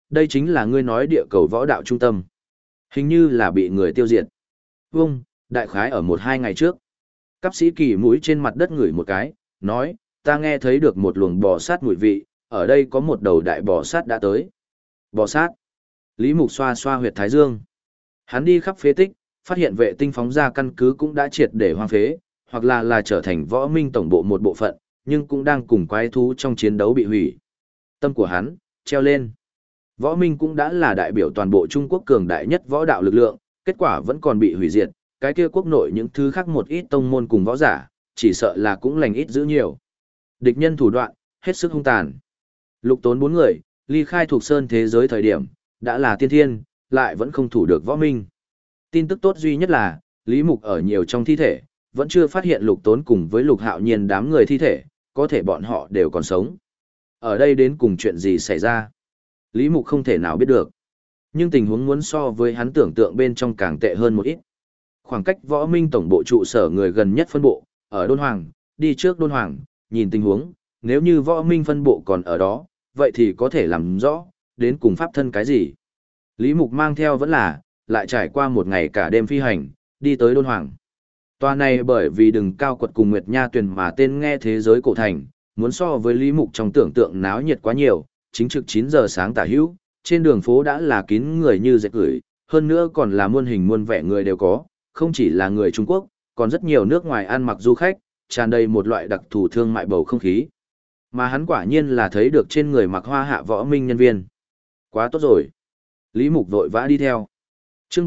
đây chính là ngươi nói địa cầu võ đạo trung tâm. Hình như là bị người tiêu diệt. Vâng, đại khái ở 1-2 ngày trước. Cáp sĩ Kỳ mũi trên mặt đất ngửi một cái, nói, ta nghe thấy được một luồng bò sát mùi vị, ở đây có một đầu đại bò sát đã tới. Bò sát. Lý Mục xoa xoa huyệt thái dương. Hắn đi khắp phế tích, phát hiện vệ tinh phóng ra căn cứ cũng đã triệt để hoang phế, hoặc là trở thành võ minh tổng bộ một bộ phận, nhưng cũng đang cùng quái thú trong chiến đấu bị hủy. Tâm của hắn, treo lên. Võ minh cũng đã là đại biểu toàn bộ Trung Quốc cường đại nhất võ đạo lực lượng, kết quả vẫn còn bị hủy diệt, cái kia quốc nội những thứ khác một ít tông môn cùng võ giả, chỉ sợ là cũng lành ít giữ nhiều. Địch nhân thủ đoạn, hết sức hung tàn. Lục Tốn 4 người, ly khai thuộc sơn thế giới thời điểm, đã là tiên thiên, lại vẫn không thủ được võ minh. Tin tức tốt duy nhất là, Lý Mục ở nhiều trong thi thể, vẫn chưa phát hiện Lục Tốn cùng với Lục Hạo Nhiên đám người thi thể, có thể bọn họ đều còn sống. Ở đây đến cùng chuyện gì xảy ra? Lý Mục không thể nào biết được. Nhưng tình huống muốn so với hắn tưởng tượng bên trong càng tệ hơn một ít. Khoảng cách võ minh tổng bộ trụ sở người gần nhất phân bộ, ở Đôn Hoàng, đi trước Đôn Hoàng, nhìn tình huống, nếu như võ minh phân bộ còn ở đó, vậy thì có thể làm rõ, đến cùng pháp thân cái gì. Lý Mục mang theo vẫn là, lại trải qua một ngày cả đêm phi hành, đi tới Đôn Hoàng. Tòa này bởi vì đừng cao quật cùng Nguyệt Nha Tuyền mà tên nghe thế giới cổ thành, muốn so với Lý Mục trong tưởng tượng náo nhiệt quá nhiều, chính trực 9 giờ sáng tả hữu, trên đường phố đã là kín người như dệt gửi, hơn nữa còn là muôn hình muôn vẻ người đều có, không chỉ là người Trung Quốc, còn rất nhiều nước ngoài ăn mặc du khách, tràn đầy một loại đặc thù thương mại bầu không khí. Mà hắn quả nhiên là thấy được trên người mặc hoa hạ võ minh nhân viên. Quá tốt rồi. Lý Mục vội vã đi theo. Chương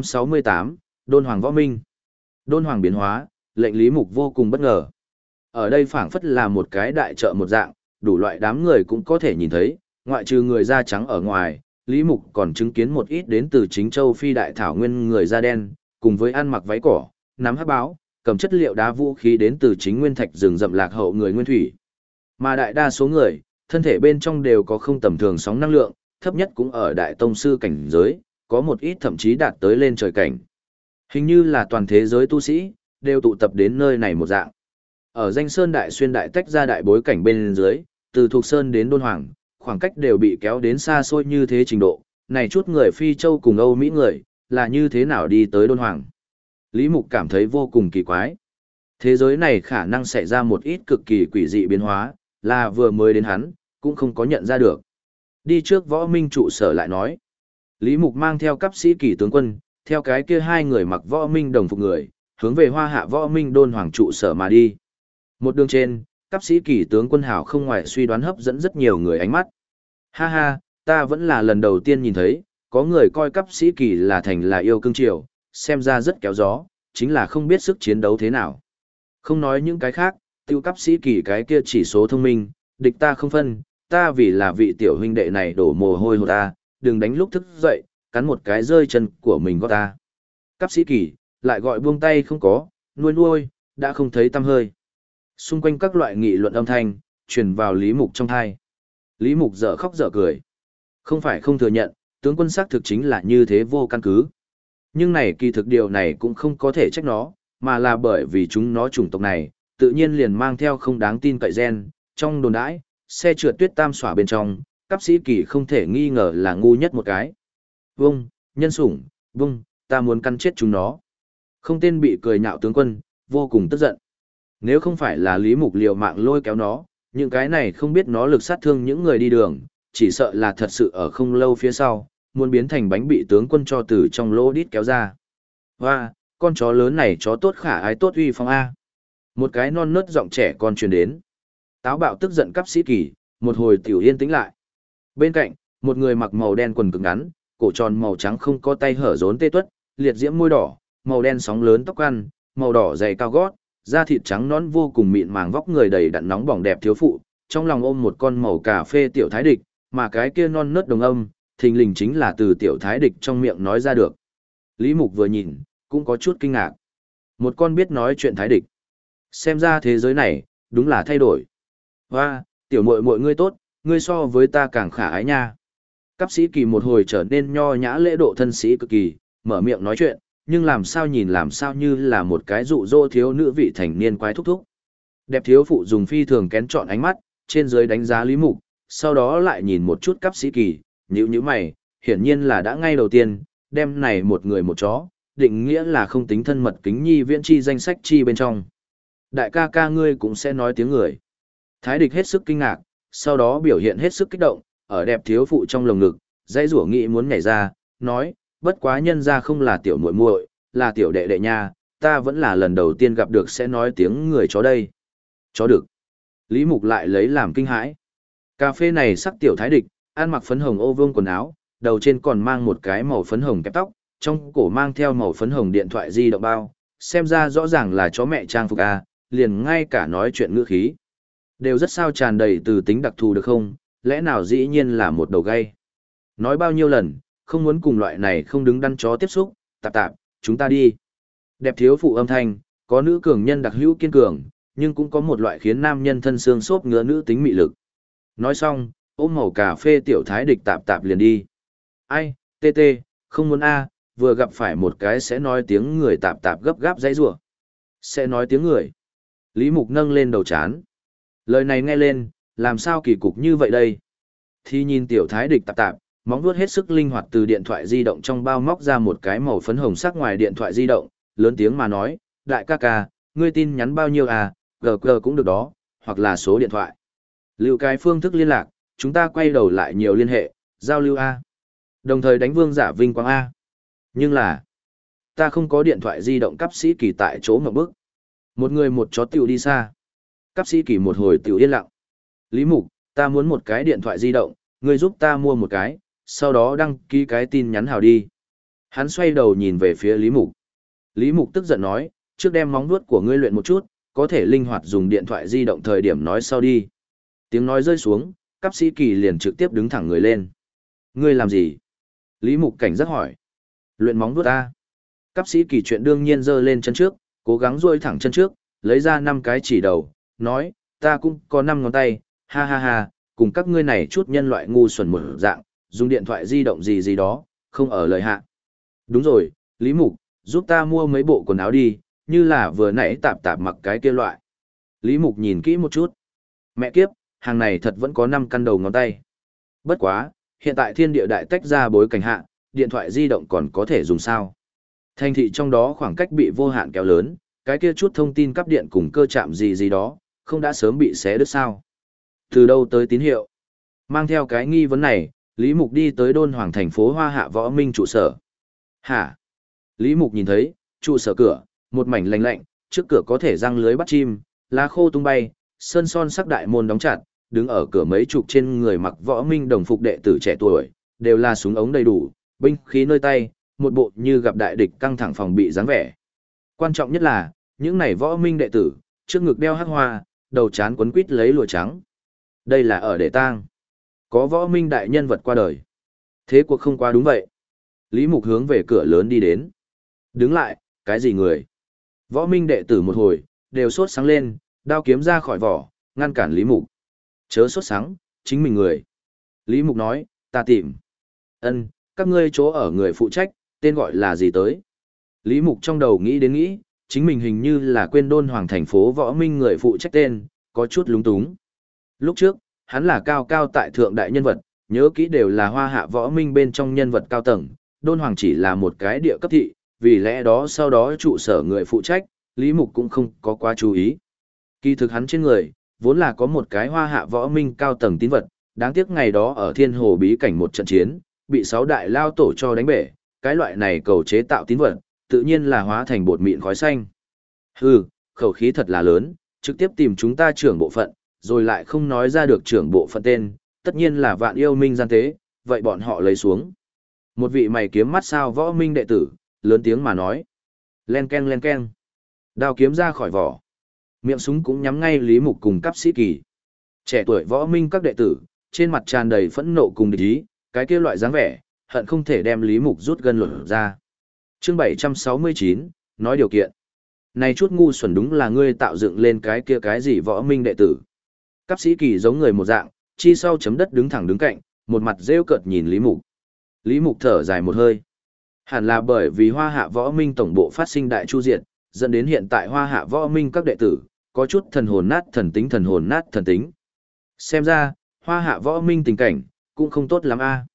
768, Đôn Hoàng võ minh. Đôn Hoàng biến hóa, lệnh Lý Mục vô cùng bất ngờ. Ở đây phảng phất là một cái đại chợ một dạng, đủ loại đám người cũng có thể nhìn thấy, ngoại trừ người da trắng ở ngoài, Lý Mục còn chứng kiến một ít đến từ chính châu Phi đại thảo nguyên người da đen, cùng với ăn mặc váy cỏ, nắm hắc báo, cầm chất liệu đá vũ khí đến từ chính nguyên thạch rừng rậm lạc hậu người nguyên thủy. Mà đại đa số người, thân thể bên trong đều có không tầm thường sóng năng lượng, thấp nhất cũng ở đại tông sư cảnh giới, có một ít thậm chí đạt tới lên trời cảnh. Hình như là toàn thế giới tu sĩ, đều tụ tập đến nơi này một dạng. Ở danh sơn đại xuyên đại tách ra đại bối cảnh bên dưới, từ thuộc sơn đến Đôn Hoàng, khoảng cách đều bị kéo đến xa xôi như thế trình độ, này chút người Phi Châu cùng Âu Mỹ người, là như thế nào đi tới Đôn Hoàng. Lý Mục cảm thấy vô cùng kỳ quái. Thế giới này khả năng xảy ra một ít cực kỳ quỷ dị biến hóa, là vừa mới đến hắn, cũng không có nhận ra được. Đi trước võ minh trụ sở lại nói. Lý Mục mang theo cấp sĩ kỳ tướng quân, theo cái kia hai người mặc võ minh đồng phục người, hướng về hoa hạ võ minh Đôn Hoàng trụ sở mà đi. Một đường trên, cấp sĩ kỳ tướng quân hảo không ngoài suy đoán hấp dẫn rất nhiều người ánh mắt. Ha ha, ta vẫn là lần đầu tiên nhìn thấy, có người coi cấp sĩ kỳ là thành là yêu cưng chiều, xem ra rất kéo gió, chính là không biết sức chiến đấu thế nào. Không nói những cái khác, tiêu cấp sĩ kỳ cái kia chỉ số thông minh, địch ta không phân, ta vì là vị tiểu huynh đệ này đổ mồ hôi hột ta, đừng đánh lúc thức dậy, cắn một cái rơi chân của mình gót ta. Cấp sĩ kỳ, lại gọi buông tay không có, nuôi nuôi, đã không thấy tăm hơi. Xung quanh các loại nghị luận âm thanh, truyền vào Lý Mục trong thai. Lý Mục dở khóc dở cười. Không phải không thừa nhận, tướng quân xác thực chính là như thế vô căn cứ. Nhưng này kỳ thực điều này cũng không có thể trách nó, mà là bởi vì chúng nó chủng tộc này, tự nhiên liền mang theo không đáng tin cậy gen. Trong đồn đãi, xe trượt tuyết tam xỏa bên trong, cấp sĩ kỳ không thể nghi ngờ là ngu nhất một cái. Vâng, nhân sủng, vâng, ta muốn căn chết chúng nó. Không tên bị cười nhạo tướng quân, vô cùng tức giận. Nếu không phải là Lý Mục liều mạng lôi kéo nó, những cái này không biết nó lực sát thương những người đi đường, chỉ sợ là thật sự ở không lâu phía sau, muốn biến thành bánh bị tướng quân cho từ trong lỗ đít kéo ra. Hoa, con chó lớn này chó tốt khả ái tốt uy phong A. Một cái non nớt giọng trẻ con truyền đến. Táo bạo tức giận cấp sĩ kỳ, một hồi tiểu yên tĩnh lại. Bên cạnh, một người mặc màu đen quần cực ngắn, cổ tròn màu trắng không có tay hở rốn tê tuất, liệt diễm môi đỏ, màu đen sóng lớn tóc ăn, màu đỏ dày cao gót, da thịt trắng nõn vô cùng mịn màng vóc người đầy đặn nóng bỏng đẹp thiếu phụ, trong lòng ôm một con màu cà phê tiểu thái địch, mà cái kia non nớt đồng âm, thình lình chính là từ tiểu thái địch trong miệng nói ra được. Lý Mục vừa nhìn, cũng có chút kinh ngạc. Một con biết nói chuyện thái địch. Xem ra thế giới này, đúng là thay đổi. Hoa, tiểu muội muội ngươi tốt, ngươi so với ta càng khả ái nha. Cấp sĩ kỳ một hồi trở nên nho nhã lễ độ thân sĩ cực kỳ, mở miệng nói chuyện, nhưng làm sao nhìn làm sao như là một cái dụ dỗ thiếu nữ vị thành niên quái thúc thúc. Đẹp thiếu phụ dùng phi thường kén chọn ánh mắt, trên dưới đánh giá Lý Mục, sau đó lại nhìn một chút cấp sĩ kỳ, nhíu mày, hiển nhiên là đã ngay đầu tiên, đem này một người một chó, định nghĩa là không tính thân mật kính nhi viễn chi danh sách chi bên trong. Đại ca ca ngươi cũng sẽ nói tiếng người. Thái địch hết sức kinh ngạc, sau đó biểu hiện hết sức kích động, ở đẹp thiếu phụ trong lồng ngực, dãy rủa nghĩ muốn nhảy ra, nói, bất quá nhân ra không là tiểu muội muội, là tiểu đệ đệ nha, ta vẫn là lần đầu tiên gặp được sẽ nói tiếng người chó đây. Chó được. Lý Mục lại lấy làm kinh hãi. Cà phê này sắc tiểu thái địch, ăn mặc phấn hồng ô vương quần áo, đầu trên còn mang một cái màu phấn hồng kẹp tóc, trong cổ mang theo màu phấn hồng điện thoại di động bao, xem ra rõ ràng là chó mẹ trang phục A, liền ngay cả nói chuyện ngữ khí. Đều rất sao tràn đầy từ tính đặc thù được không, lẽ nào dĩ nhiên là một đầu gay. Nói bao nhiêu lần, không muốn cùng loại này không đứng đắn chó tiếp xúc, tạp tạp, chúng ta đi. Đẹp thiếu phụ âm thanh, có nữ cường nhân đặc hữu kiên cường, nhưng cũng có một loại khiến nam nhân thân xương xốp ngứa nữ tính mị lực. Nói xong, ôm màu cà phê tiểu thái địch tạp tạp liền đi. Ai, tê tê, không muốn a, vừa gặp phải một cái sẽ nói tiếng người tạp tạp gấp gáp dãy rủa. Sẽ nói tiếng người. Lý Mục nâng lên đầu chán. Lời này nghe lên, làm sao kỳ cục như vậy đây? Thì nhìn tiểu thái địch tạp tạp, móng vuốt hết sức linh hoạt từ điện thoại di động trong bao móc ra một cái màu phấn hồng sắc ngoài điện thoại di động, lớn tiếng mà nói, đại ca ca, ngươi tin nhắn bao nhiêu à, GG cũng được đó, hoặc là số điện thoại. Lưu cái phương thức liên lạc, chúng ta quay đầu lại nhiều liên hệ, giao lưu A. Đồng thời đánh vương giả vinh quang A. Nhưng là, ta không có điện thoại di động cấp sĩ kỳ tại chỗ ngậm bức. Một người một chó tiểu đi xa. Cấp sĩ kỳ một hồi tiểu yên lặng. Lý Mục, ta muốn một cái điện thoại di động, ngươi giúp ta mua một cái, sau đó đăng ký cái tin nhắn hào đi. Hắn xoay đầu nhìn về phía Lý Mục. Lý Mục tức giận nói, trước đem móng vuốt của ngươi luyện một chút, có thể linh hoạt dùng điện thoại di động thời điểm nói sau đi. Tiếng nói rơi xuống, cấp sĩ kỳ liền trực tiếp đứng thẳng người lên. Ngươi làm gì? Lý Mục cảnh giác hỏi. Luyện móng vuốt ta. Cấp sĩ kỳ chuyện đương nhiên giơ lên chân trước, cố gắng duỗi thẳng chân trước, lấy ra 5 cái chỉ đầu, nói, ta cũng có 5 ngón tay, ha ha ha, cùng các ngươi này chút nhân loại ngu xuẩn một dạng, dùng điện thoại di động gì gì đó, không ở lời hạ. Đúng rồi, Lý Mục, giúp ta mua mấy bộ quần áo đi, như là vừa nãy tạp tạp mặc cái kia loại. Lý Mục nhìn kỹ một chút. Mẹ kiếp, hàng này thật vẫn có 5 căn đầu ngón tay. Bất quá, hiện tại thiên địa đại tách ra bối cảnh hạ, điện thoại di động còn có thể dùng sao. Thành thị trong đó khoảng cách bị vô hạn kéo lớn, cái kia chút thông tin cắp điện cùng cơ chạm gì gì đó, không đã sớm bị xé đứt sao. Từ đâu tới tín hiệu? Mang theo cái nghi vấn này, Lý Mục đi tới Đôn Hoàng thành phố Hoa Hạ Võ Minh trụ sở. Hả? Lý Mục nhìn thấy, trụ sở cửa, một mảnh lạnh lạnh, trước cửa có thể răng lưới bắt chim, lá khô tung bay, sơn son sắc đại môn đóng chặt, đứng ở cửa mấy chục trên người mặc Võ Minh đồng phục đệ tử trẻ tuổi, đều là súng ống đầy đủ, binh khí nơi tay, một bộ như gặp đại địch căng thẳng phòng bị dáng vẻ. Quan trọng nhất là, những này Võ Minh đệ tử, trước ngực đeo hắc hoa, đầu trán quấn quít lấy lụa trắng. Đây là ở để tang. Có Võ Minh đại nhân vật qua đời. Thế cuộc không quá đúng vậy. Lý Mục hướng về cửa lớn đi đến. Đứng lại, cái gì người? Võ Minh đệ tử một hồi, đều sốt sáng lên, đao kiếm ra khỏi vỏ, ngăn cản Lý Mục. Chớ sốt sáng, chính mình người. Lý Mục nói, ta tìm. Ân, các ngươi chỗ ở người phụ trách, tên gọi là gì tới? Lý Mục trong đầu nghĩ đến nghĩ, chính mình hình như là quên Đôn Hoàng thành phố Võ Minh người phụ trách tên, có chút lúng túng. Lúc trước, hắn là cao cao tại thượng đại nhân vật, nhớ kỹ đều là Hoa Hạ Võ Minh bên trong nhân vật cao tầng, Đôn Hoàng chỉ là một cái địa cấp thị, vì lẽ đó sau đó trụ sở người phụ trách, Lý Mục cũng không có quá chú ý. Kỳ thực hắn trên người, vốn là có một cái Hoa Hạ Võ Minh cao tầng tín vật, đáng tiếc ngày đó ở Thiên Hồ bí cảnh một trận chiến, bị 6 đại lao tổ cho đánh bể, cái loại này cầu chế tạo tín vật, tự nhiên là hóa thành bột mịn khói xanh. Hừ, khẩu khí thật là lớn, trực tiếp tìm chúng ta trưởng bộ phận, rồi lại không nói ra được trưởng bộ phận tên, tất nhiên là Vạn Yêu Minh gian tế, vậy bọn họ lấy xuống. Một vị mày kiếm mắt sao Võ Minh đệ tử, lớn tiếng mà nói. Len ken len ken. Đao kiếm ra khỏi vỏ. Miệng súng cũng nhắm ngay Lý Mục cùng cấp sĩ kỳ. Trẻ tuổi Võ Minh các đệ tử, trên mặt tràn đầy phẫn nộ cùng địch ý, cái kia loại dáng vẻ, hận không thể đem Lý Mục rút gân luận ra. Chương 769, nói điều kiện. Này chút ngu xuẩn đúng là ngươi tạo dựng lên cái kia cái gì Võ Minh đệ tử. Cấp sĩ kỳ giống người một dạng, chi sau chấm đất đứng thẳng đứng cạnh, một mặt rêu cợt nhìn Lý Mục. Lý Mục thở dài một hơi. Hẳn là bởi vì Hoa Hạ Võ Minh tổng bộ phát sinh đại chu diệt, dẫn đến hiện tại Hoa Hạ Võ Minh các đệ tử, có chút thần hồn nát thần tính. Xem ra, Hoa Hạ Võ Minh tình cảnh, cũng không tốt lắm a.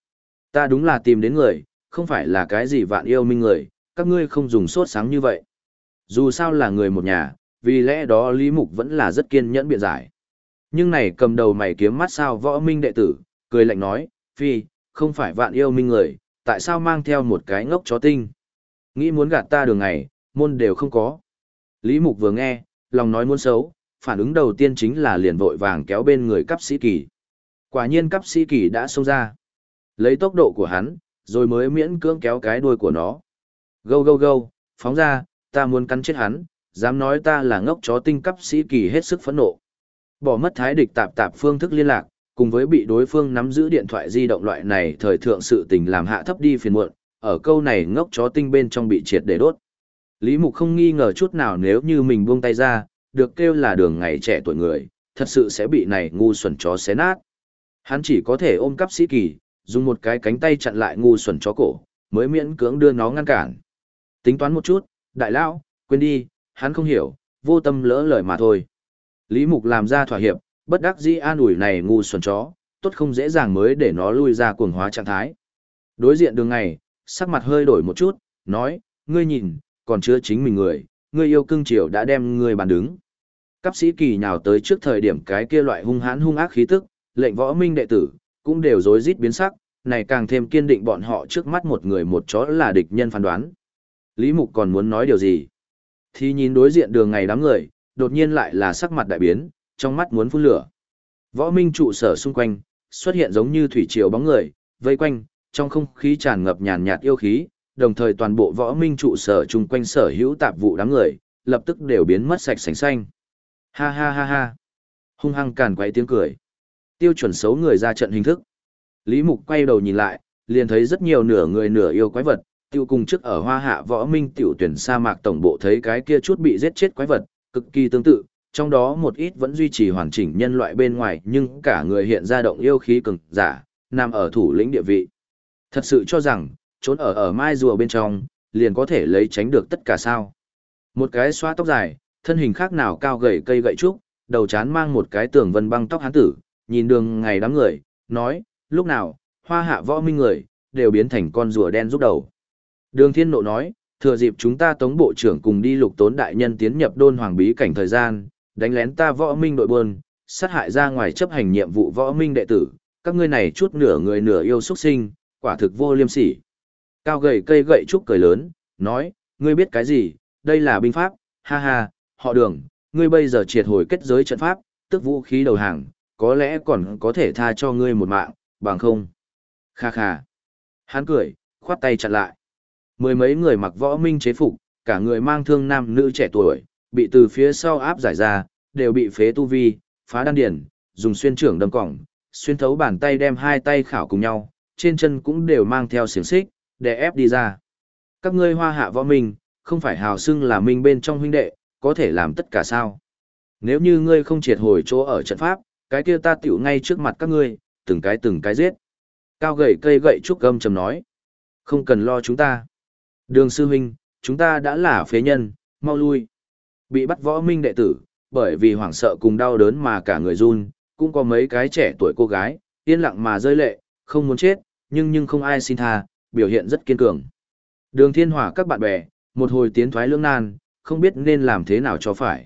Ta đúng là tìm đến người, không phải là cái gì vạn yêu minh người, các ngươi không dùng sốt sáng như vậy. Dù sao là người một nhà, vì lẽ đó Lý Mục vẫn là rất kiên nhẫn biện giải. Nhưng này cầm đầu mày kiếm mắt sao võ minh đệ tử, cười lạnh nói, phi, không phải vạn yêu minh người, tại sao mang theo một cái ngốc chó tinh? Nghĩ muốn gạt ta đường ngày, môn đều không có. Lý Mục vừa nghe, lòng nói muốn xấu, phản ứng đầu tiên chính là liền vội vàng kéo bên người cấp sĩ kỳ. Quả nhiên cấp sĩ kỳ đã xông ra. Lấy tốc độ của hắn, rồi mới miễn cưỡng kéo cái đuôi của nó. Gâu gâu gâu, phóng ra, ta muốn cắn chết hắn, dám nói ta là ngốc chó tinh cấp sĩ kỳ hết sức phẫn nộ. Bỏ mất thái địch tạp tạp phương thức liên lạc, cùng với bị đối phương nắm giữ điện thoại di động loại này thời thượng sự tình làm hạ thấp đi phiền muộn, ở câu này ngốc chó tinh bên trong bị triệt để đốt. Lý Mục không nghi ngờ chút nào nếu như mình buông tay ra, được kêu là đường ngày trẻ tuổi người, thật sự sẽ bị này ngu xuẩn chó xé nát. Hắn chỉ có thể ôm cắp sĩ kỳ, dùng một cái cánh tay chặn lại ngu xuẩn chó cổ, mới miễn cưỡng đưa nó ngăn cản. Tính toán một chút, đại lão, quên đi, hắn không hiểu, vô tâm lỡ lời mà thôi. Lý Mục làm ra thỏa hiệp, bất đắc dĩ an ủi này ngu xuẩn chó, tốt không dễ dàng mới để nó lui ra cuồng hóa trạng thái. Đối diện đường ngày, sắc mặt hơi đổi một chút, nói, ngươi nhìn, còn chưa chính mình người, ngươi yêu cưng chiều đã đem ngươi bàn đứng. Cáp sĩ kỳ nhào tới trước thời điểm cái kia loại hung hãn hung ác khí tức, lệnh võ minh đệ tử, cũng đều rối rít biến sắc, này càng thêm kiên định bọn họ trước mắt một người một chó là địch nhân phán đoán. Lý Mục còn muốn nói điều gì? Thì nhìn đối diện đường ngày đám người, đột nhiên lại là sắc mặt đại biến, trong mắt muốn phun lửa. Võ minh trụ sở xung quanh, xuất hiện giống như thủy triều bóng người, vây quanh, trong không khí tràn ngập nhàn nhạt yêu khí, đồng thời toàn bộ võ minh trụ sở chung quanh sở hữu tạp vụ đám người, lập tức đều biến mất sạch sành xanh. Ha ha ha ha. Hung hăng càn quấy tiếng cười. Tiêu chuẩn xấu người ra trận hình thức. Lý Mục quay đầu nhìn lại, liền thấy rất nhiều nửa người nửa yêu quái vật, tiêu cùng trước ở Hoa Hạ Võ Minh tiểu tuyển sa mạc tổng bộ thấy cái kia chút bị giết chết quái vật, cực kỳ tương tự, trong đó một ít vẫn duy trì hoàn chỉnh nhân loại bên ngoài, nhưng cả người hiện ra động yêu khí cường giả, nằm ở thủ lĩnh địa vị. Thật sự cho rằng, trốn ở mai rùa bên trong, liền có thể lấy tránh được tất cả sao. Một cái xoa tóc dài, thân hình khác nào cao gầy cây gậy trúc, đầu trán mang một cái tường vân băng tóc hán tử, nhìn đường ngày đám người, nói, lúc nào, Hoa Hạ Võ Minh người, đều biến thành con rùa đen giúp đầu. Đường Thiên Nộ nói, thừa dịp chúng ta Tống Bộ trưởng cùng đi Lục Tốn đại nhân tiến nhập Đôn Hoàng bí cảnh thời gian, đánh lén ta Võ Minh đội buôn, sát hại ra ngoài chấp hành nhiệm vụ Võ Minh đệ tử, các ngươi này chút nửa người nửa yêu xuất sinh, quả thực vô liêm sỉ. Cao gầy cây gậy trúc cười lớn, nói, ngươi biết cái gì, đây là binh pháp, ha ha, họ Đường, ngươi bây giờ triệt hồi kết giới trận pháp, tức vũ khí đầu hàng, có lẽ còn có thể tha cho ngươi một mạng, bằng không. Kha kha. Hắn cười, khoát tay chặn lại. Mười mấy người mặc võ minh chế phục, cả người mang thương nam nữ trẻ tuổi, bị từ phía sau áp giải ra, đều bị phế tu vi, phá đan điển, dùng xuyên trưởng đâm cỏng, xuyên thấu bàn tay đem hai tay khảo cùng nhau, trên chân cũng đều mang theo xiềng xích, để ép đi ra. Các ngươi Hoa Hạ Võ Minh, không phải hào xưng là minh bên trong huynh đệ, có thể làm tất cả sao? Nếu như ngươi không triệt hồi chỗ ở trận pháp, cái kia ta tiểu ngay trước mặt các ngươi, từng cái giết. Cao gầy cây gậy trúc gâm trầm nói. Không cần lo chúng ta. Đường sư huynh, chúng ta đã là phế nhân, mau lui. Bị bắt võ minh đệ tử, bởi vì hoảng sợ cùng đau đớn mà cả người run, cũng có mấy cái trẻ tuổi cô gái, yên lặng mà rơi lệ, không muốn chết, nhưng không ai xin tha, biểu hiện rất kiên cường. Đường Thiên Hỏa các bạn bè, một hồi tiến thoái lưỡng nan, không biết nên làm thế nào cho phải.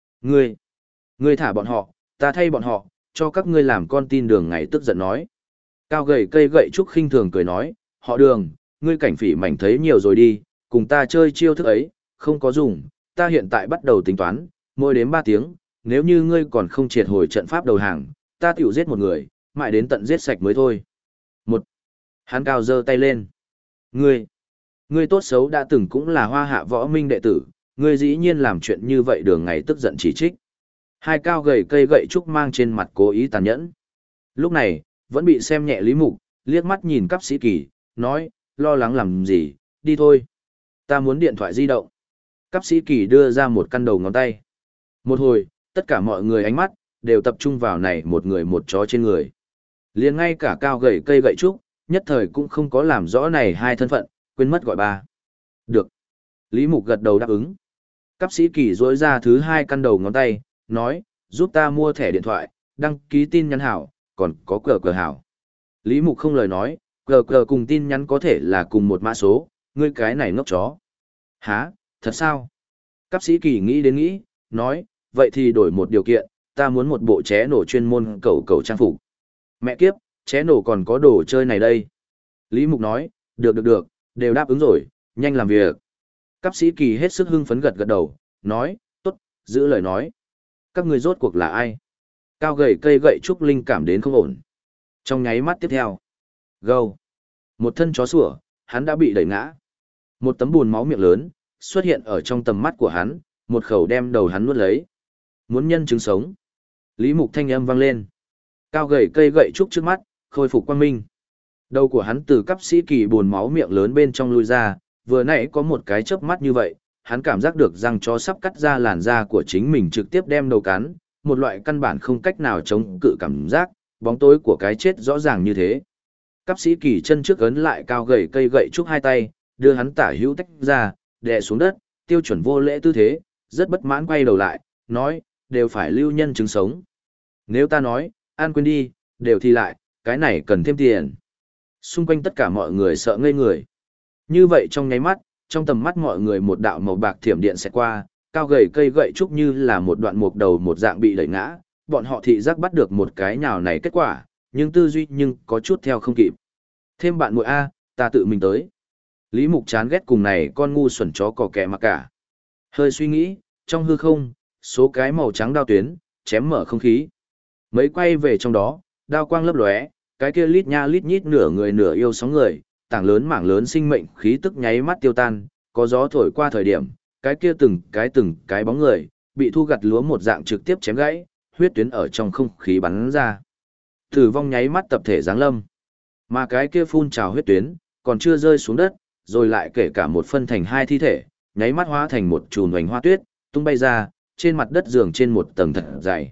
Ngươi thả bọn họ, ta thay bọn họ, cho các ngươi làm con tin Đường ngày tức giận nói. Cao gầy cây gậy trúc khinh thường cười nói, họ Đường, ngươi cảnh phỉ mảnh thấy nhiều rồi đi, cùng ta chơi chiêu thức ấy, không có dùng, ta hiện tại bắt đầu tính toán, mỗi đếm 3 tiếng, nếu như ngươi còn không triệt hồi trận pháp đầu hàng, ta tiểu giết một người, mãi đến tận giết sạch mới thôi. Hắn cao giơ tay lên. Ngươi tốt xấu đã từng cũng là Hoa Hạ Võ Minh đệ tử, ngươi dĩ nhiên làm chuyện như vậy Đường ngày tức giận chỉ trích. Hai cao gầy cây gậy trúc mang trên mặt cố ý tàn nhẫn. Lúc này, vẫn bị xem nhẹ Lý Mục, liếc mắt nhìn Cáp Sĩ Kỳ, nói, lo lắng làm gì, đi thôi. Ta muốn điện thoại di động. Cáp Sĩ Kỳ đưa ra một căn đầu ngón tay. Một hồi, tất cả mọi người ánh mắt, đều tập trung vào này một người một chó trên người. Liền ngay cả cao gầy cây gậy trúc, nhất thời cũng không có làm rõ này hai thân phận, quên mất gọi ba. Được. Lý Mục gật đầu đáp ứng. Cáp Sĩ Kỳ rỗi ra thứ hai căn đầu ngón tay, nói, giúp ta mua thẻ điện thoại, đăng ký tin nhắn hảo, còn có cờ hảo. Lý Mục không lời nói, Cờ cùng tin nhắn có thể là cùng một mã số, ngươi cái này ngốc chó. Hả, thật sao? Cáp sĩ Kỳ nghĩ đến nghĩ, nói, vậy thì đổi một điều kiện, ta muốn một bộ ché nổ chuyên môn cầu trang phục. Mẹ kiếp, ché nổ còn có đồ chơi này đây. Lý Mục nói, được, đều đáp ứng rồi, nhanh làm việc. Cáp sĩ Kỳ hết sức hưng phấn gật gật đầu, nói, tốt, giữ lời nói. Các người rốt cuộc là ai? Cao gầy cây gậy trúc linh cảm đến không ổn. Trong nháy mắt tiếp theo, gâu, một thân chó sủa, hắn đã bị đẩy ngã. Một tấm bùn máu miệng lớn xuất hiện ở trong tầm mắt của hắn, một khẩu đem đầu hắn nuốt lấy. Muốn nhân chứng sống. Lý Mục thanh âm vang lên. Cao gầy cây gậy trúc trước mắt, khôi phục quang minh. Đầu của hắn từ cắp sĩ Kỳ bùn máu miệng lớn bên trong lui ra, vừa nãy có một cái chớp mắt như vậy, hắn cảm giác được răng chó sắp cắt ra làn da của chính mình trực tiếp đem đầu cắn, một loại căn bản không cách nào chống cự cảm giác, bóng tối của cái chết rõ ràng như thế. Cắp sĩ Kỳ chân trước ấn lại cao gầy cây gậy trúc hai tay, đưa hắn tả hữu tách ra, đè xuống đất, tiêu chuẩn vô lễ tư thế, rất bất mãn quay đầu lại, nói, đều phải lưu nhân chứng sống. Nếu ta nói, ăn quên đi, đều thi lại, cái này cần thêm tiền. Xung quanh tất cả mọi người sợ ngây người. Như vậy trong nháy mắt, trong tầm mắt mọi người một đạo màu bạc thiểm điện sẽ qua, cao gầy cây gậy trúc như là một đoạn mục đầu một dạng bị đẩy ngã, bọn họ thị giác bắt được một cái nhào này kết quả, nhưng tư duy nhưng có chút theo không kịp. Thêm bạn muội A, ta tự mình tới. Lý Mục chán ghét cùng này con ngu xuẩn chó cò kẻ mà cả. Hơi suy nghĩ, trong hư không, số cái màu trắng đao tuyến, chém mở không khí. Mấy quay về trong đó, đao quang lấp lóe, cái kia lít nha lít nhít nửa người nửa yêu sóng người, tảng lớn mảng lớn sinh mệnh khí tức nháy mắt tiêu tan, có gió thổi qua thời điểm, cái kia từng cái bóng người, bị thu gặt lúa một dạng trực tiếp chém gãy, huyết tuyến ở trong không khí bắn ra. Tử vong nháy mắt tập thể giáng lâm. Mà cái kia phun trào huyết tuyến, còn chưa rơi xuống đất, rồi lại kể cả một phân thành hai thi thể, nháy mắt hóa thành một chùm hoành hoa tuyết, tung bay ra, trên mặt đất giường trên một tầng thật dày.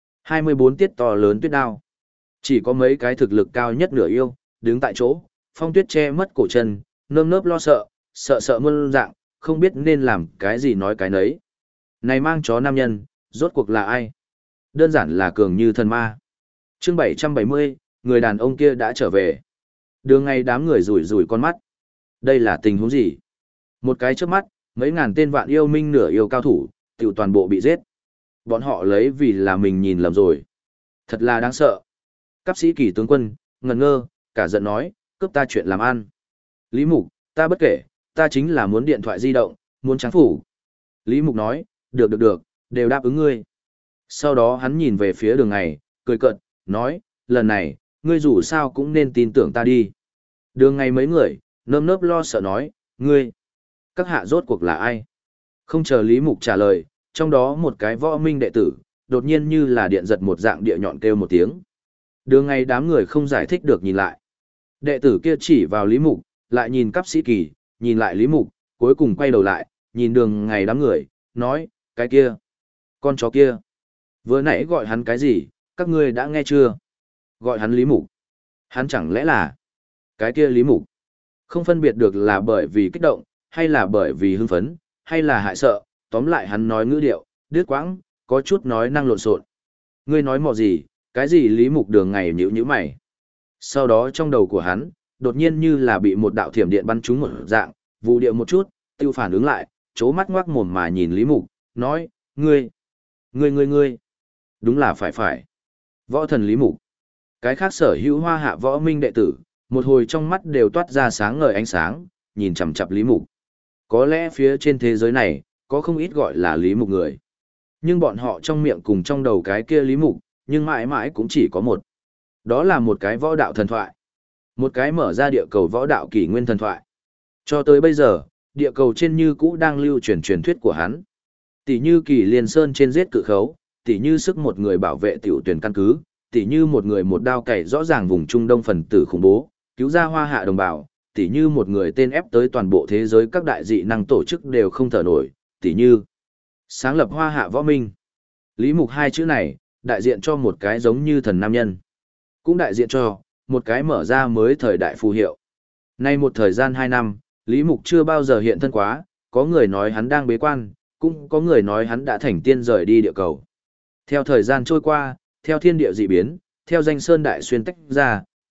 24 tiết to lớn tuyết đao. Chỉ có mấy cái thực lực cao nhất nửa yêu, đứng tại chỗ, Phong Tuyết che mất cổ chân, nơm nớp lo sợ, sợ muôn dạng, không biết nên làm cái gì nói cái nấy. Này mang chó nam nhân, rốt cuộc là ai? Đơn giản là cường như thần ma. Chương 770, người đàn ông kia đã trở về. Đường ngay đám người rủi rủi con mắt. Đây là tình huống gì? Một cái trước mắt, mấy ngàn tên vạn yêu minh nửa yêu cao thủ, tiểu toàn bộ bị giết. Bọn họ lấy vì là mình nhìn lầm rồi. Thật là đáng sợ. Cáp sĩ Kỳ tướng quân, ngần ngơ, cả giận nói, cướp ta chuyện làm ăn. Lý Mục, ta bất kể, ta chính là muốn điện thoại di động, muốn trắng phủ. Lý Mục nói, được, đều đáp ứng ngươi. Sau đó hắn nhìn về phía đường ngày, cười cợt, nói, lần này, ngươi dù sao cũng nên tin tưởng ta đi. Đường ngày mấy người, nơm nớp lo sợ nói, ngươi, các hạ rốt cuộc là ai? Không chờ Lý Mục trả lời, trong đó một cái võ minh đệ tử, đột nhiên như là điện giật một dạng địa nhọn kêu một tiếng. Đường ngày đám người không giải thích được nhìn lại. Đệ tử kia chỉ vào Lý Mục, lại nhìn Cáp sĩ Kỳ, nhìn lại Lý Mục, cuối cùng quay đầu lại, nhìn đường ngày đám người, nói, cái kia, con chó kia. Vừa nãy gọi hắn cái gì, các ngươi đã nghe chưa? Gọi hắn Lý Mục. Hắn chẳng lẽ là cái kia Lý Mục? Không phân biệt được là bởi vì kích động, hay là bởi vì hưng phấn, hay là hại sợ, tóm lại hắn nói ngữ điệu, đứt quãng, có chút nói năng lộn xộn. Ngươi nói mò gì, cái gì Lý Mục đường ngày nhíu mày. Sau đó trong đầu của hắn, đột nhiên như là bị một đạo thiểm điện bắn trúng một dạng, vụ điệu một chút, tiêu phản ứng lại, chố mắt ngoác mồm mà nhìn Lý Mục, nói, ngươi, đúng là phải. Võ thần Lý Mục. Cái khác sở hữu hoa hạ võ minh đệ tử, một hồi trong mắt đều toát ra sáng ngời ánh sáng, nhìn chằm chằm Lý Mục. Có lẽ phía trên thế giới này, có không ít gọi là Lý Mục người. Nhưng bọn họ trong miệng cùng trong đầu cái kia Lý Mục, nhưng mãi mãi cũng chỉ có một. Đó là một cái võ đạo thần thoại. Một cái mở ra địa cầu võ đạo kỷ nguyên thần thoại. Cho tới bây giờ, địa cầu trên như cũ đang lưu truyền truyền thuyết của hắn. Tỷ như Kỳ Liên Sơn trên giết cự khấu, tỷ như sức một người bảo vệ tiểu tuyển căn cứ, tỷ như một người một đao cày rõ ràng vùng Trung Đông phần tử khủng bố, cứu ra hoa hạ đồng bào, tỷ như một người tên ép tới toàn bộ thế giới các đại dị năng tổ chức đều không thở nổi, tỷ như sáng lập hoa hạ võ minh. Lý Mục hai chữ này, đại diện cho một cái giống như thần nam nhân. Cũng đại diện cho một cái mở ra mới thời đại phù hiệu. Nay một thời gian 2 năm, Lý Mục chưa bao giờ hiện thân quá, có người nói hắn đang bế quan, cũng có người nói hắn đã thành tiên rời đi địa cầu. Theo thời gian trôi qua, theo thiên địa dị biến, theo danh sơn đại xuyên tách ra,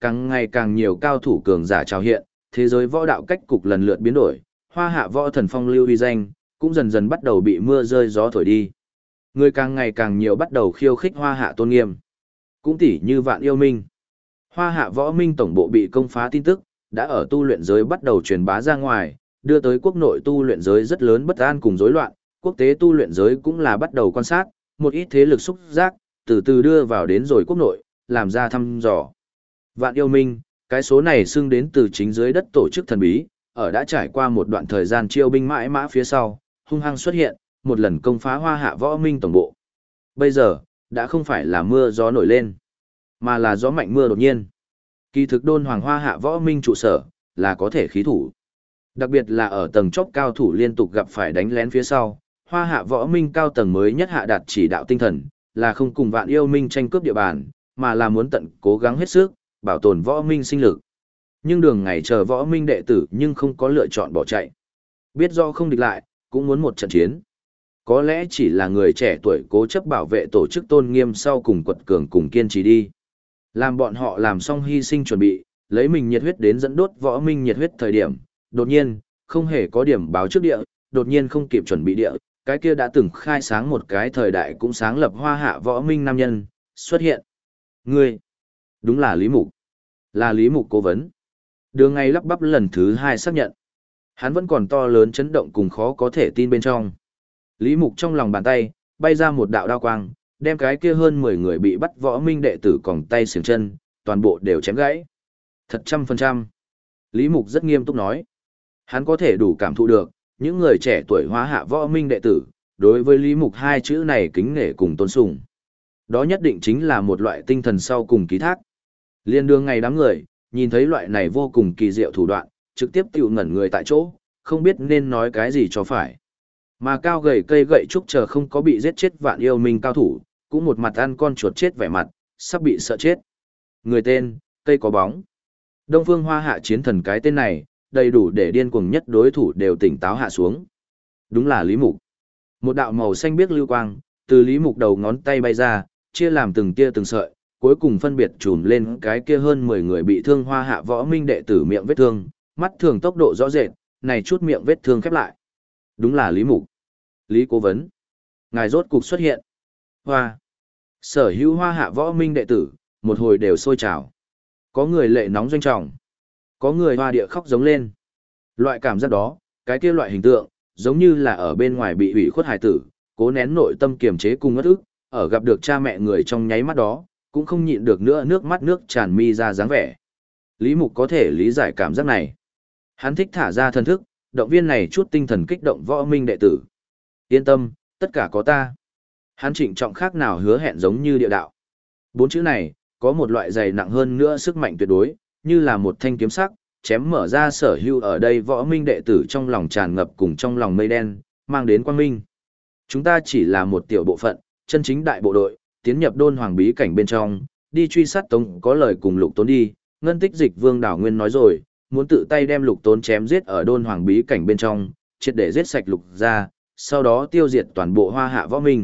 Càng ngày càng nhiều cao thủ cường giả trào hiện, thế giới võ đạo cách cục lần lượt biến đổi, Hoa Hạ võ thần phong lưu uy danh, cũng dần dần bắt đầu bị mưa rơi gió thổi đi. Người càng ngày càng nhiều bắt đầu khiêu khích Hoa Hạ tôn nghiêm. Cũng tỉ như Vạn Yêu Minh. Hoa Hạ võ minh tổng bộ bị công phá tin tức, đã ở tu luyện giới bắt đầu truyền bá ra ngoài, đưa tới quốc nội tu luyện giới rất lớn bất an cùng rối loạn, quốc tế tu luyện giới cũng là bắt đầu quan sát, một ít thế lực xúc giác, từ từ đưa vào đến rồi quốc nội, làm ra thăm dò. Vạn Yêu Minh, cái số này xưng đến từ chính dưới đất tổ chức thần bí, ở đã trải qua một đoạn thời gian chiêu binh mãi mã phía sau, hung hăng xuất hiện, một lần công phá Hoa Hạ võ minh tổng bộ. Bây giờ, đã không phải là mưa gió nổi lên, mà là gió mạnh mưa đột nhiên. Kỳ thực đôn hoàng Hoa Hạ võ minh trụ sở, là có thể khí thủ. Đặc biệt là ở tầng chóp cao thủ liên tục gặp phải đánh lén phía sau, Hoa Hạ võ minh cao tầng mới nhất hạ đạt chỉ đạo tinh thần, là không cùng Vạn Yêu Minh tranh cướp địa bàn, mà là muốn tận cố gắng hết sức, bảo tồn võ minh sinh lực. Nhưng đường ngày chờ võ minh đệ tử nhưng không có lựa chọn bỏ chạy. Biết do không địch lại, cũng muốn một trận chiến. Có lẽ chỉ là người trẻ tuổi cố chấp bảo vệ tổ chức tôn nghiêm sau cùng quật cường cùng kiên trì đi. Làm bọn họ làm xong hy sinh chuẩn bị, lấy mình nhiệt huyết đến dẫn đốt võ minh nhiệt huyết thời điểm, đột nhiên, không hề có điểm báo trước địa, đột nhiên không kịp chuẩn bị địa, cái kia đã từng khai sáng một cái thời đại cũng sáng lập Hoa Hạ võ minh nam nhân, xuất hiện. Ngươi, đúng là Lý Mục. Là Lý Mục cố vấn. Đường ngay lắp bắp lần thứ 2 xác nhận. Hắn vẫn còn to lớn chấn động cùng khó có thể tin bên trong. Lý Mục trong lòng bàn tay, bay ra một đạo đao quang, đem cái kia hơn 10 người bị bắt võ minh đệ tử còng tay xiềng chân, toàn bộ đều chém gãy. Thật 100%. Lý Mục rất nghiêm túc nói. Hắn có thể đủ cảm thụ được, những người trẻ tuổi Hoa Hạ võ minh đệ tử, đối với Lý Mục hai chữ này kính nể cùng tôn sùng. Đó nhất định chính là một loại tinh thần sau cùng ký thác. Liên đường ngày đám người, nhìn thấy loại này vô cùng kỳ diệu thủ đoạn, trực tiếp tiểu ngẩn người tại chỗ, không biết nên nói cái gì cho phải. Mà cao gầy cây gậy trúc chờ không có bị giết chết Vạn Yêu Minh cao thủ, cũng một mặt ăn con chuột chết vẻ mặt, sắp bị sợ chết. Người tên, cây có bóng. Đông Phương Hoa Hạ chiến thần cái tên này, đầy đủ để điên cuồng nhất đối thủ đều tỉnh táo hạ xuống. Đúng là Lý Mục. Một đạo màu xanh biếc lưu quang, từ Lý Mục đầu ngón tay bay ra, chia làm từng tia từng sợi, cuối cùng phân biệt trùm lên cái kia hơn 10 người bị thương Hoa Hạ võ minh đệ tử miệng vết thương, mắt thường tốc độ rõ rệt, này chút miệng vết thương khép lại. Đúng là Lý Mục. Lý cố vấn. Ngài rốt cục xuất hiện. Hoa. Sở hữu Hoa Hạ võ minh đệ tử, một hồi đều sôi trào. Có người lệ nóng doanh trọng. Có người hoa địa khóc giống lên. Loại cảm giác đó, cái kia loại hình tượng, giống như là ở bên ngoài bị ủy khuất hài tử, cố nén nội tâm kiềm chế cùng ngất ức, ở gặp được cha mẹ người trong nháy mắt đó, cũng không nhịn được nữa nước mắt nước tràn mi ra dáng vẻ. Lý Mục có thể lý giải cảm giác này. Hắn thích thả ra thần thức, động viên này chút tinh thần kích động võ minh đệ tử. Yên tâm, tất cả có ta. Hắn trịnh trọng khác nào hứa hẹn giống như địa đạo. 4 chữ này, có một loại dày nặng hơn nữa sức mạnh tuyệt đối, như là một thanh kiếm sắc, chém mở ra sở hữu ở đây võ minh đệ tử trong lòng tràn ngập cùng trong lòng mây đen, mang đến quang minh. Chúng ta chỉ là một tiểu bộ phận, chân chính đại bộ đội, tiến nhập đôn hoàng bí cảnh bên trong, đi truy sát Tống có lời cùng Lục Tốn đi, Ngân Tích Dịch Vương Đảo Nguyên nói rồi, muốn tự tay đem Lục Tốn chém giết ở đôn hoàng bí cảnh bên trong, triệt để giết sạch Lục ra, sau đó tiêu diệt toàn bộ Hoa Hạ võ minh.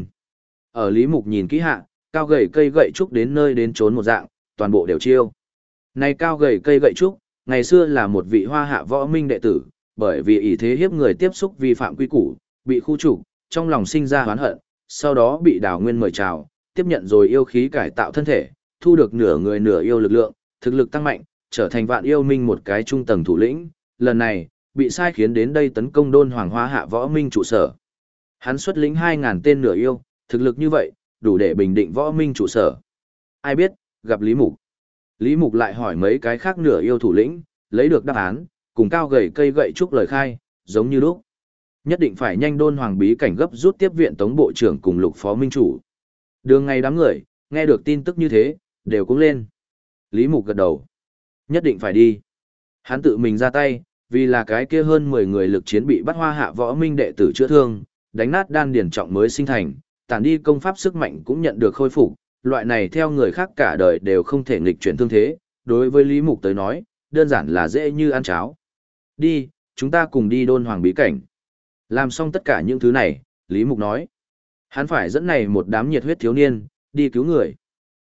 Ở Lý Mục nhìn kỹ hạ, cao gầy cây gậy trúc đến nơi đến trốn một dạng, toàn bộ đều chiêu. Này cao gầy cây gậy trúc, ngày xưa là một vị Hoa Hạ võ minh đệ tử, bởi vì ý thế hiếp người tiếp xúc vi phạm quy củ, bị khu trục, trong lòng sinh ra oán hận, sau đó bị Đào Nguyên mời chào, tiếp nhận rồi yêu khí cải tạo thân thể, thu được nửa người nửa yêu lực lượng, thực lực tăng mạnh, trở thành Vạn Yêu Minh một cái trung tầng thủ lĩnh, lần này, bị sai khiến đến đây tấn công đôn hoàng Hoa Hạ võ minh trụ sở. Hắn xuất lĩnh 2.000 tên nửa yêu, thực lực như vậy, đủ để bình định võ minh trụ sở. Ai biết, gặp Lý Mục. Lý Mục lại hỏi mấy cái khác nửa yêu thủ lĩnh, lấy được đáp án, cùng cao gầy cây gậy trúc lời khai, giống như lúc. Nhất định phải nhanh đôn hoàng bí cảnh gấp rút tiếp viện Tống bộ trưởng cùng Lục phó minh chủ. Đường ngày đám người, nghe được tin tức như thế, đều cũng lên. Lý Mục gật đầu. Nhất định phải đi. Hắn tự mình ra tay, vì là cái kia hơn 10 người lực chiến bị bắt Hoa Hạ võ minh đệ tử chữa thương, đánh nát đan điển trọng mới sinh thành, tản đi công pháp sức mạnh cũng nhận được khôi phục, loại này theo người khác cả đời đều không thể nghịch chuyển thương thế, đối với Lý Mục tới nói, đơn giản là dễ như ăn cháo. Đi, chúng ta cùng đi đôn hoàng bí cảnh. Làm xong tất cả những thứ này, Lý Mục nói. Hắn phải dẫn này một đám nhiệt huyết thiếu niên, đi cứu người.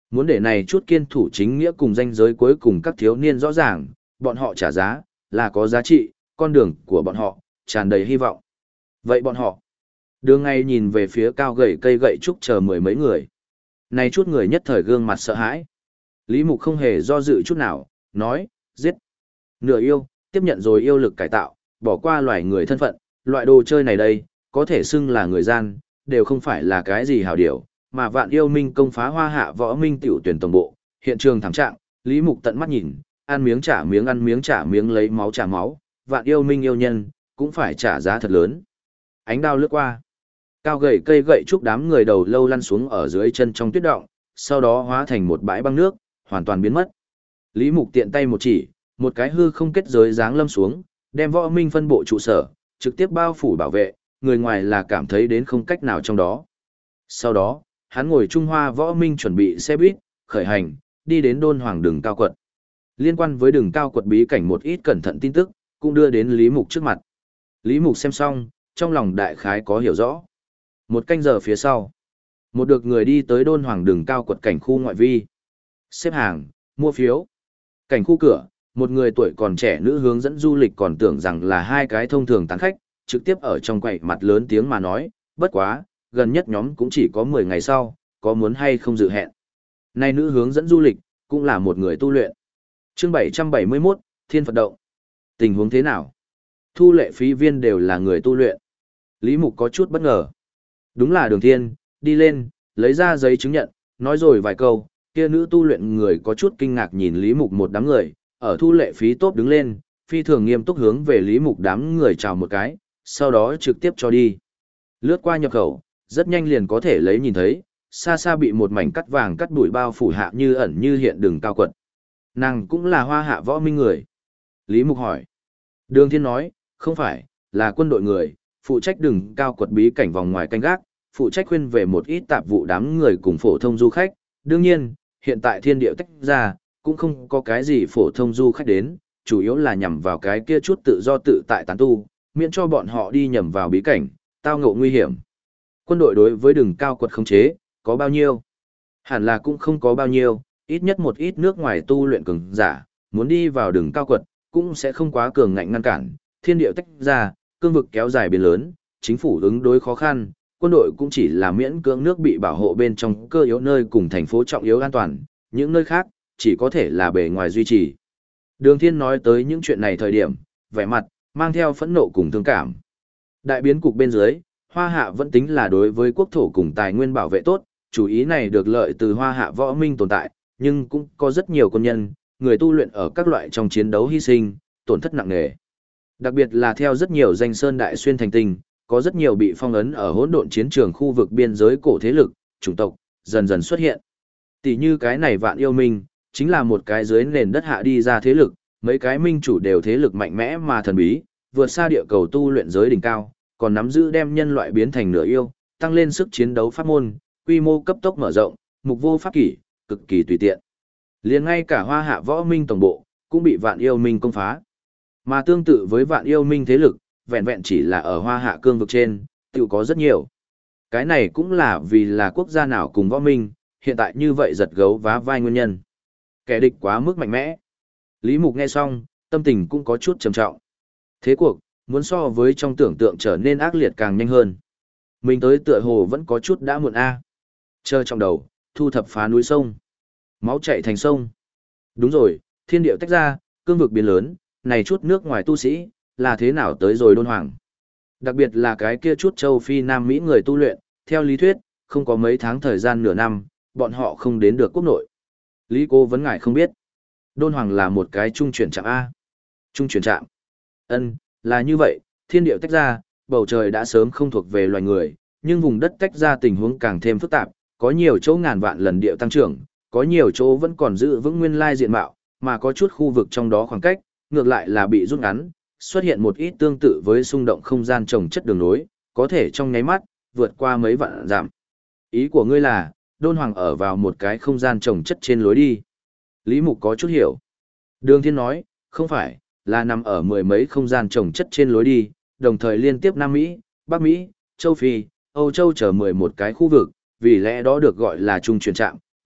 Muốn để này chút kiên thủ chính nghĩa cùng danh giới cuối cùng các thiếu niên rõ ràng, bọn họ trả giá, là có giá trị, con đường của bọn họ, tràn đầy hy vọng. Vậy bọn họ, đường ngay nhìn về phía cao gậy cây gậy trúc chờ mười mấy người. Này chút người nhất thời gương mặt sợ hãi. Lý Mục không hề do dự chút nào, nói, giết. Nửa yêu, tiếp nhận rồi yêu lực cải tạo, bỏ qua loài người thân phận, loại đồ chơi này đây, có thể xưng là người gian, đều không phải là cái gì hảo điều, mà vạn yêu minh công phá hoa hạ võ minh tiểu tuyển tổng bộ, hiện trường thảm trạng, Lý Mục tận mắt nhìn, ăn miếng trả miếng lấy máu trả máu, vạn yêu minh yêu nhân, cũng phải trả giá thật lớn. Ánh đao lướt qua, cao gậy cây gậy trúc đám người đầu lâu lăn xuống ở dưới chân trong tuyết động, sau đó hóa thành một bãi băng nước, hoàn toàn biến mất. Lý Mục tiện tay một chỉ, một cái hư không kết giới giáng lâm xuống, đem võ minh phân bộ trụ sở, trực tiếp bao phủ bảo vệ, người ngoài là cảm thấy đến không cách nào trong đó. Sau đó, hắn ngồi Trung Hoa võ minh chuẩn bị xe buýt, khởi hành, đi đến đôn hoàng đường cao quật. Liên quan với đường cao quật bí cảnh một ít cẩn thận tin tức, cũng đưa đến Lý Mục trước mặt. Lý Mục xem xong, trong lòng đại khái có hiểu rõ. Một canh giờ phía sau, một được người đi tới đôn hoàng đường cao quật cảnh khu ngoại vi. Xếp hàng, mua phiếu. Cảnh khu cửa, một người tuổi còn trẻ nữ hướng dẫn du lịch còn tưởng rằng là hai cái thông thường tán khách, trực tiếp ở trong quầy mặt lớn tiếng mà nói, bất quá, gần nhất nhóm cũng chỉ có 10 ngày sau, có muốn hay không dự hẹn. Này nữ hướng dẫn du lịch, cũng là một người tu luyện. Chương 771, Thiên Phật Động. Tình huống thế nào? Thu lệ phí viên đều là người tu luyện. Lý Mục có chút bất ngờ. Đúng là Đường Thiên, đi lên, lấy ra giấy chứng nhận, nói rồi vài câu, kia nữ tu luyện người có chút kinh ngạc nhìn Lý Mục một đám người, ở thu lệ phí tốt đứng lên, phi thường nghiêm túc hướng về Lý Mục đám người chào một cái, sau đó trực tiếp cho đi. Lướt qua nhập khẩu, rất nhanh liền có thể lấy nhìn thấy, xa xa bị một mảnh cắt vàng cắt bụi bao phủ hạ như ẩn như hiện đường cao quật. Nàng cũng là hoa hạ võ minh người. Lý Mục hỏi. Đường Thiên nói, không phải, là quân đội người, phụ trách đường cao quật bí cảnh vòng ngoài canh gác, phụ trách khuyên về một ít tạp vụ đám người cùng phổ thông du khách. Đương nhiên, hiện tại thiên địa tách ra, cũng không có cái gì phổ thông du khách đến, chủ yếu là nhằm vào cái kia chút tự do tự tại tán tu, miễn cho bọn họ đi nhầm vào bí cảnh, tao ngộ nguy hiểm. Quân đội đối với đường cao quật khống chế, có bao nhiêu? Hẳn là cũng không có bao nhiêu, ít nhất một ít nước ngoài tu luyện cường giả, muốn đi vào đường cao quật, cũng sẽ không quá cường ngạnh ngăn cản, thiên địa tách ra, cương vực kéo dài biến lớn, chính phủ ứng đối khó khăn, quân đội cũng chỉ là miễn cưỡng nước bị bảo hộ bên trong cơ yếu nơi cùng thành phố trọng yếu an toàn, những nơi khác, chỉ có thể là bề ngoài duy trì. Đường Thiên nói tới những chuyện này thời điểm, vẻ mặt, mang theo phẫn nộ cùng thương cảm. Đại biến cục bên dưới, Hoa Hạ vẫn tính là đối với quốc thổ cùng tài nguyên bảo vệ tốt, chủ ý này được lợi từ Hoa Hạ võ minh tồn tại, nhưng cũng có rất nhiều quân nhân, người tu luyện ở các loại trong chiến đấu hy sinh, tổn thất nặng nề. Đặc biệt là theo rất nhiều danh sơn đại xuyên thành tinh, có rất nhiều bị phong ấn ở hỗn độn chiến trường khu vực biên giới cổ thế lực, chủng tộc, dần dần xuất hiện. Tỷ như cái này Vạn Yêu Minh, chính là một cái dưới nền đất hạ đi ra thế lực, mấy cái minh chủ đều thế lực mạnh mẽ mà thần bí, vượt xa địa cầu tu luyện giới đỉnh cao, còn nắm giữ đem nhân loại biến thành nửa yêu, tăng lên sức chiến đấu pháp môn, quy mô cấp tốc mở rộng, mục vô pháp kỷ, cực kỳ tùy tiện. Liền ngay cả Hoa Hạ võ minh tổng bộ, cũng bị Vạn Yêu Minh công phá. Mà tương tự với Vạn Yêu Minh thế lực, vẹn vẹn chỉ là ở Hoa Hạ cương vực trên, tự có rất nhiều. Cái này cũng là vì là quốc gia nào cùng võ minh, hiện tại như vậy giật gấu vá vai nguyên nhân. Kẻ địch quá mức mạnh mẽ. Lý Mục nghe xong, tâm tình cũng có chút trầm trọng. Thế cuộc, muốn so với trong tưởng tượng trở nên ác liệt càng nhanh hơn. Mình tới tựa hồ vẫn có chút đã muộn a. Chờ trong đầu, thu thập phá núi sông. Máu chảy thành sông. Đúng rồi, thiên điệu tách ra, cương vực biến lớn, này chút nước ngoài tu sĩ, là thế nào tới rồi đôn hoàng. Đặc biệt là cái kia chút châu Phi Nam Mỹ người tu luyện, theo lý thuyết, không có mấy tháng thời gian nửa năm, bọn họ không đến được quốc nội. Lý cô vẫn ngại không biết. Đôn hoàng là một cái trung chuyển trạm A. Trung chuyển trạm. Ân, là như vậy, thiên điệu tách ra, bầu trời đã sớm không thuộc về loài người, nhưng vùng đất tách ra tình huống càng thêm phức tạp, có nhiều chỗ ngàn vạn lần điệu tăng trưởng, có nhiều chỗ vẫn còn giữ vững nguyên lai diện mạo, mà có chút khu vực trong đó khoảng cách, ngược lại là bị rút ngắn, xuất hiện một ít tương tự với xung động không gian trồng chất đường nối, có thể trong nháy mắt, vượt qua mấy vạn dặm. Ý của ngươi là, đôn hoàng ở vào một cái không gian trồng chất trên lối đi. Lý Mục có chút hiểu. Đường Thiên nói, không phải, là nằm ở mười mấy không gian trồng chất trên lối đi, đồng thời liên tiếp Nam Mỹ, Bắc Mỹ, Châu Phi, Âu Châu chờ 11 cái khu vực, vì lẽ đó được gọi là trung chuyển trạm,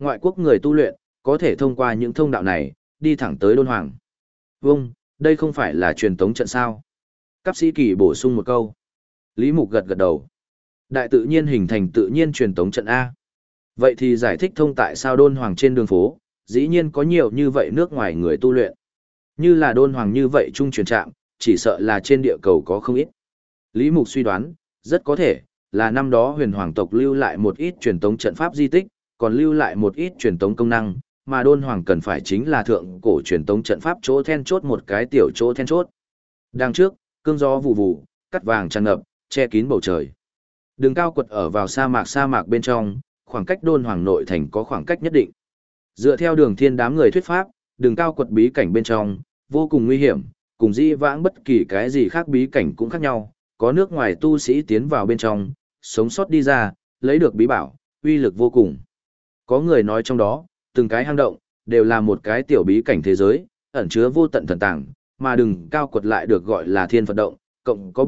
Ngoại quốc người tu luyện, có thể thông qua những thông đạo này, đi thẳng tới Đôn Hoàng. Vâng, đây không phải là truyền tống trận sao? Cáp sĩ kỳ bổ sung một câu. Lý Mục gật gật đầu. Đại tự nhiên hình thành tự nhiên truyền tống trận A. Vậy thì giải thích thông tại sao Đôn Hoàng trên đường phố, dĩ nhiên có nhiều như vậy nước ngoài người tu luyện. Như là Đôn Hoàng như vậy trung truyền trạm, chỉ sợ là trên địa cầu có không ít. Lý Mục suy đoán, rất có thể, là năm đó huyền hoàng tộc lưu lại một ít truyền tống trận pháp di tích, còn lưu lại một ít truyền tống công năng, mà Đôn Hoàng cần phải chính là thượng cổ truyền tống trận pháp chỗ then chốt một cái tiểu chỗ then chốt. Đằng trước, cương gió vụ vụ, cắt vàng tràn ngập, che kín bầu trời. Đường cao quật ở vào sa mạc bên trong, khoảng cách Đôn Hoàng nội thành có khoảng cách nhất định. Dựa theo đường thiên đám người thuyết pháp, đường cao quật bí cảnh bên trong, vô cùng nguy hiểm, cùng dĩ vãng bất kỳ cái gì khác bí cảnh cũng khác nhau, có nước ngoài tu sĩ tiến vào bên trong, sống sót đi ra, lấy được bí bảo, uy lực vô cùng. Có người nói trong đó, từng cái hang động, đều là một cái tiểu bí cảnh thế giới, ẩn chứa vô tận thần tàng, mà đường cao quật lại được gọi là thiên Phật động, cộng có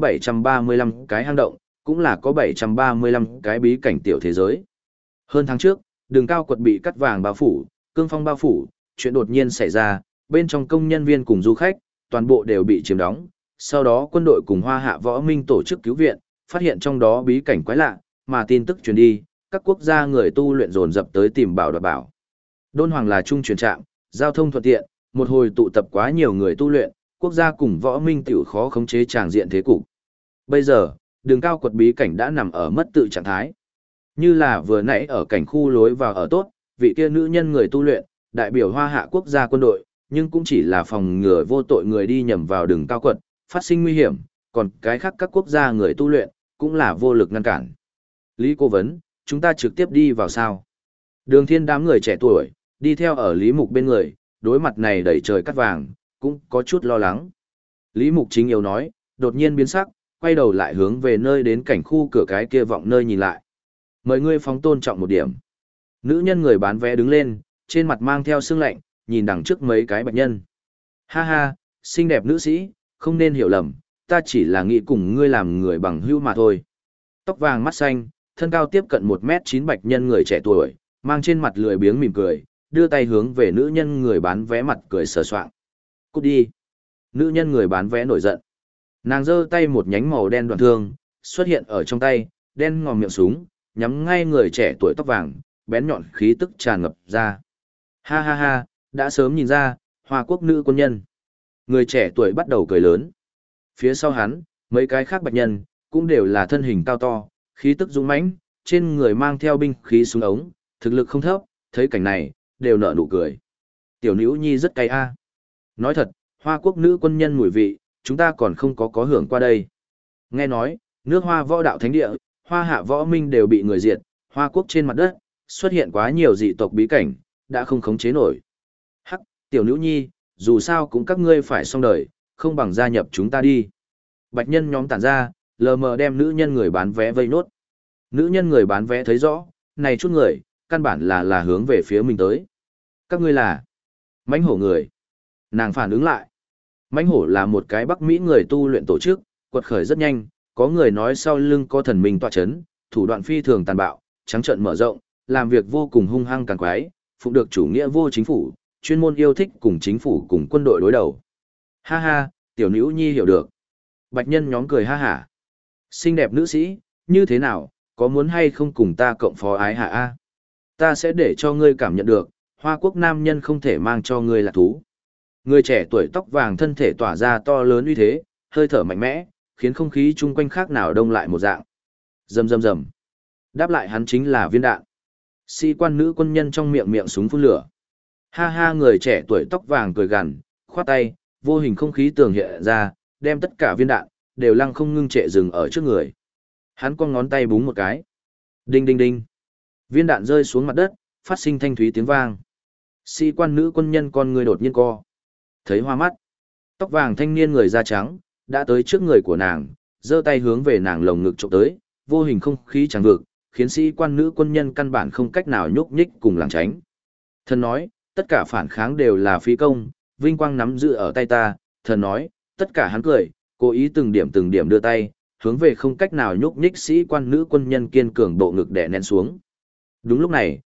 735 cái hang động, cũng là có 735 cái bí cảnh tiểu thế giới. Hơn tháng trước, đường cao quật bị cắt vàng bao phủ, cương phong bao phủ, chuyện đột nhiên xảy ra, bên trong công nhân viên cùng du khách, toàn bộ đều bị chiếm đóng. Sau đó quân đội cùng Hoa Hạ Võ Minh tổ chức cứu viện, phát hiện trong đó bí cảnh quái lạ, mà tin tức truyền đi, các quốc gia người tu luyện dồn dập tới tìm bảo đoạt bảo. Đôn Hoàng là trung truyền trạm, giao thông thuận tiện, một hồi tụ tập quá nhiều người tu luyện, quốc gia cùng Võ Minh tiểu khó khống chế tràng diện thế cục. Bây giờ, đường cao quật bí cảnh đã nằm ở mất tự trạng thái. Như là vừa nãy ở cảnh khu lối vào ở tốt, vị kia nữ nhân người tu luyện, đại biểu Hoa Hạ quốc gia quân đội, nhưng cũng chỉ là phòng ngừa vô tội người đi nhầm vào đường cao quật, phát sinh nguy hiểm, còn cái khác các quốc gia người tu luyện, cũng là vô lực ngăn cản. Lý Cố vấn, chúng ta trực tiếp đi vào sao? Đường thiên đám người trẻ tuổi, đi theo ở Lý Mục bên người, đối mặt này đầy trời cắt vàng, cũng có chút lo lắng. Lý Mục chính yếu nói, đột nhiên biến sắc, quay đầu lại hướng về nơi đến cảnh khu cửa cái kia vọng nơi nhìn lại. Mời ngươi phóng tôn trọng một điểm. Nữ nhân người bán vé đứng lên, trên mặt mang theo sương lạnh, nhìn đằng trước mấy cái bạch nhân. Ha ha, xinh đẹp nữ sĩ, không nên hiểu lầm, ta chỉ là nghĩ cùng ngươi làm người bằng hữu mà thôi. Tóc vàng mắt xanh, thân cao tiếp cận 1m9 bạch nhân người trẻ tuổi, mang trên mặt lười biếng mỉm cười, đưa tay hướng về nữ nhân người bán vé mặt cười sờ soạng. Cút đi. Nữ nhân người bán vé nổi giận. Nàng giơ tay một nhánh màu đen đoạn thương, xuất hiện ở trong tay, đen ngòm miệng súng, nhắm ngay người trẻ tuổi tóc vàng, bén nhọn khí tức tràn ngập ra. Ha ha ha, đã sớm nhìn ra, Hoa quốc nữ quân nhân. Người trẻ tuổi bắt đầu cười lớn. Phía sau hắn, mấy cái khác bạch nhân, cũng đều là thân hình cao to, khí tức dũng mãnh, trên người mang theo binh khí súng ống, thực lực không thấp, thấy cảnh này, đều nở nụ cười. Tiểu Nữ Nhi rất cay a. Nói thật, Hoa quốc nữ quân nhân mùi vị, chúng ta còn không có hưởng qua đây. Nghe nói, nước Hoa võ đạo thánh địa, Hoa Hạ Võ Minh đều bị người diệt, Hoa quốc trên mặt đất, xuất hiện quá nhiều dị tộc bí cảnh, đã không khống chế nổi. Hắc, Tiểu Nữ Nhi, dù sao cũng các ngươi phải xong đời, không bằng gia nhập chúng ta đi. Bạch nhân nhóm tản ra, lờ mờ đem nữ nhân người bán vé vây nốt. Nữ nhân người bán vé thấy rõ, này chút người, căn bản là hướng về phía mình tới. Các ngươi là mãnh hổ người. Nàng phản ứng lại. Mãnh hổ là một cái Bắc Mỹ người tu luyện tổ chức, quật khởi rất nhanh, có người nói sau lưng có thần minh tọa chấn, thủ đoạn phi thường tàn bạo, trắng trợn mở rộng, làm việc vô cùng hung hăng càng quái, phụng được chủ nghĩa vô chính phủ, chuyên môn yêu thích cùng chính phủ cùng quân đội đối đầu. Ha ha, Tiểu Nữ Nhi hiểu được. Bạch nhân nhóm cười ha hả. Xinh đẹp nữ sĩ, như thế nào, có muốn hay không cùng ta cộng phó ái hạ a? Ta sẽ để cho ngươi cảm nhận được, Hoa quốc nam nhân không thể mang cho ngươi là thú. Người trẻ tuổi tóc vàng thân thể tỏa ra to lớn uy thế, hơi thở mạnh mẽ, khiến không khí chung quanh khác nào đông lại một dạng. Rầm rầm rầm. Đáp lại hắn chính là viên đạn. Sĩ quan nữ quân nhân trong miệng miệng súng phun lửa. Ha ha, người trẻ tuổi tóc vàng cười gằn, khoát tay, vô hình không khí tường hiện ra, đem tất cả viên đạn đều lăng không ngưng trệ dừng ở trước người. Hắn con ngón tay búng một cái. Đinh đinh đinh. Viên đạn rơi xuống mặt đất, phát sinh thanh thúy tiếng vang. Sĩ quan nữ quân nhân con người đột nhiên co. Thấy hoa mắt. Tóc vàng thanh niên người da trắng, đã tới trước người của nàng, giơ tay hướng về nàng lồng ngực chụp tới, vô hình không khí chẳng vực, khiến sĩ quan nữ quân nhân căn bản không cách nào nhúc nhích cùng lảng tránh. Thần nói, tất cả phản kháng đều là phí công, vinh quang nắm giữ ở tay ta, thần nói, tất cả hắn cười, cố ý từng điểm đưa tay, hướng về không cách nào nhúc nhích sĩ quan nữ quân nhân kiên cường bộ ngực đè nén xuống. Đúng lúc này,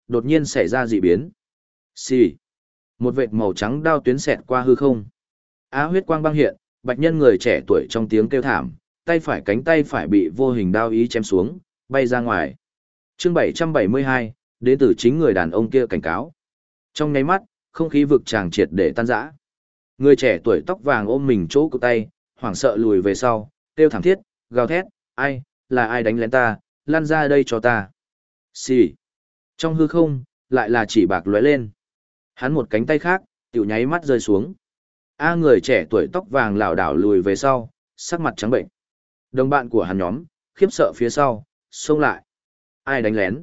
đột nhiên xảy ra dị biến. Xì. Một vệt màu trắng đao tuyến xẹt qua hư không. Huyết quang băng hiện, bạch nhân người trẻ tuổi trong tiếng kêu thảm, cánh tay phải bị vô hình đao ý chém xuống, bay ra ngoài. Chương 772, đến từ chính người đàn ông kia cảnh cáo. Trong nháy mắt, không khí vực tràng triệt để tan rã. Người trẻ tuổi tóc vàng ôm mình chỗ cổ tay, hoảng sợ lùi về sau, kêu thảm thiết, gào thét, là ai đánh lén ta, lăn ra đây cho ta. Xì. Trong hư không, lại là chỉ bạc lóe lên. Hắn một cánh tay khác, tiểu nháy mắt rơi xuống. Người trẻ tuổi tóc vàng lảo đảo lùi về sau, sắc mặt trắng bệnh. Đồng bạn của hắn nhóm, khiếp sợ phía sau, xông lại. Ai đánh lén?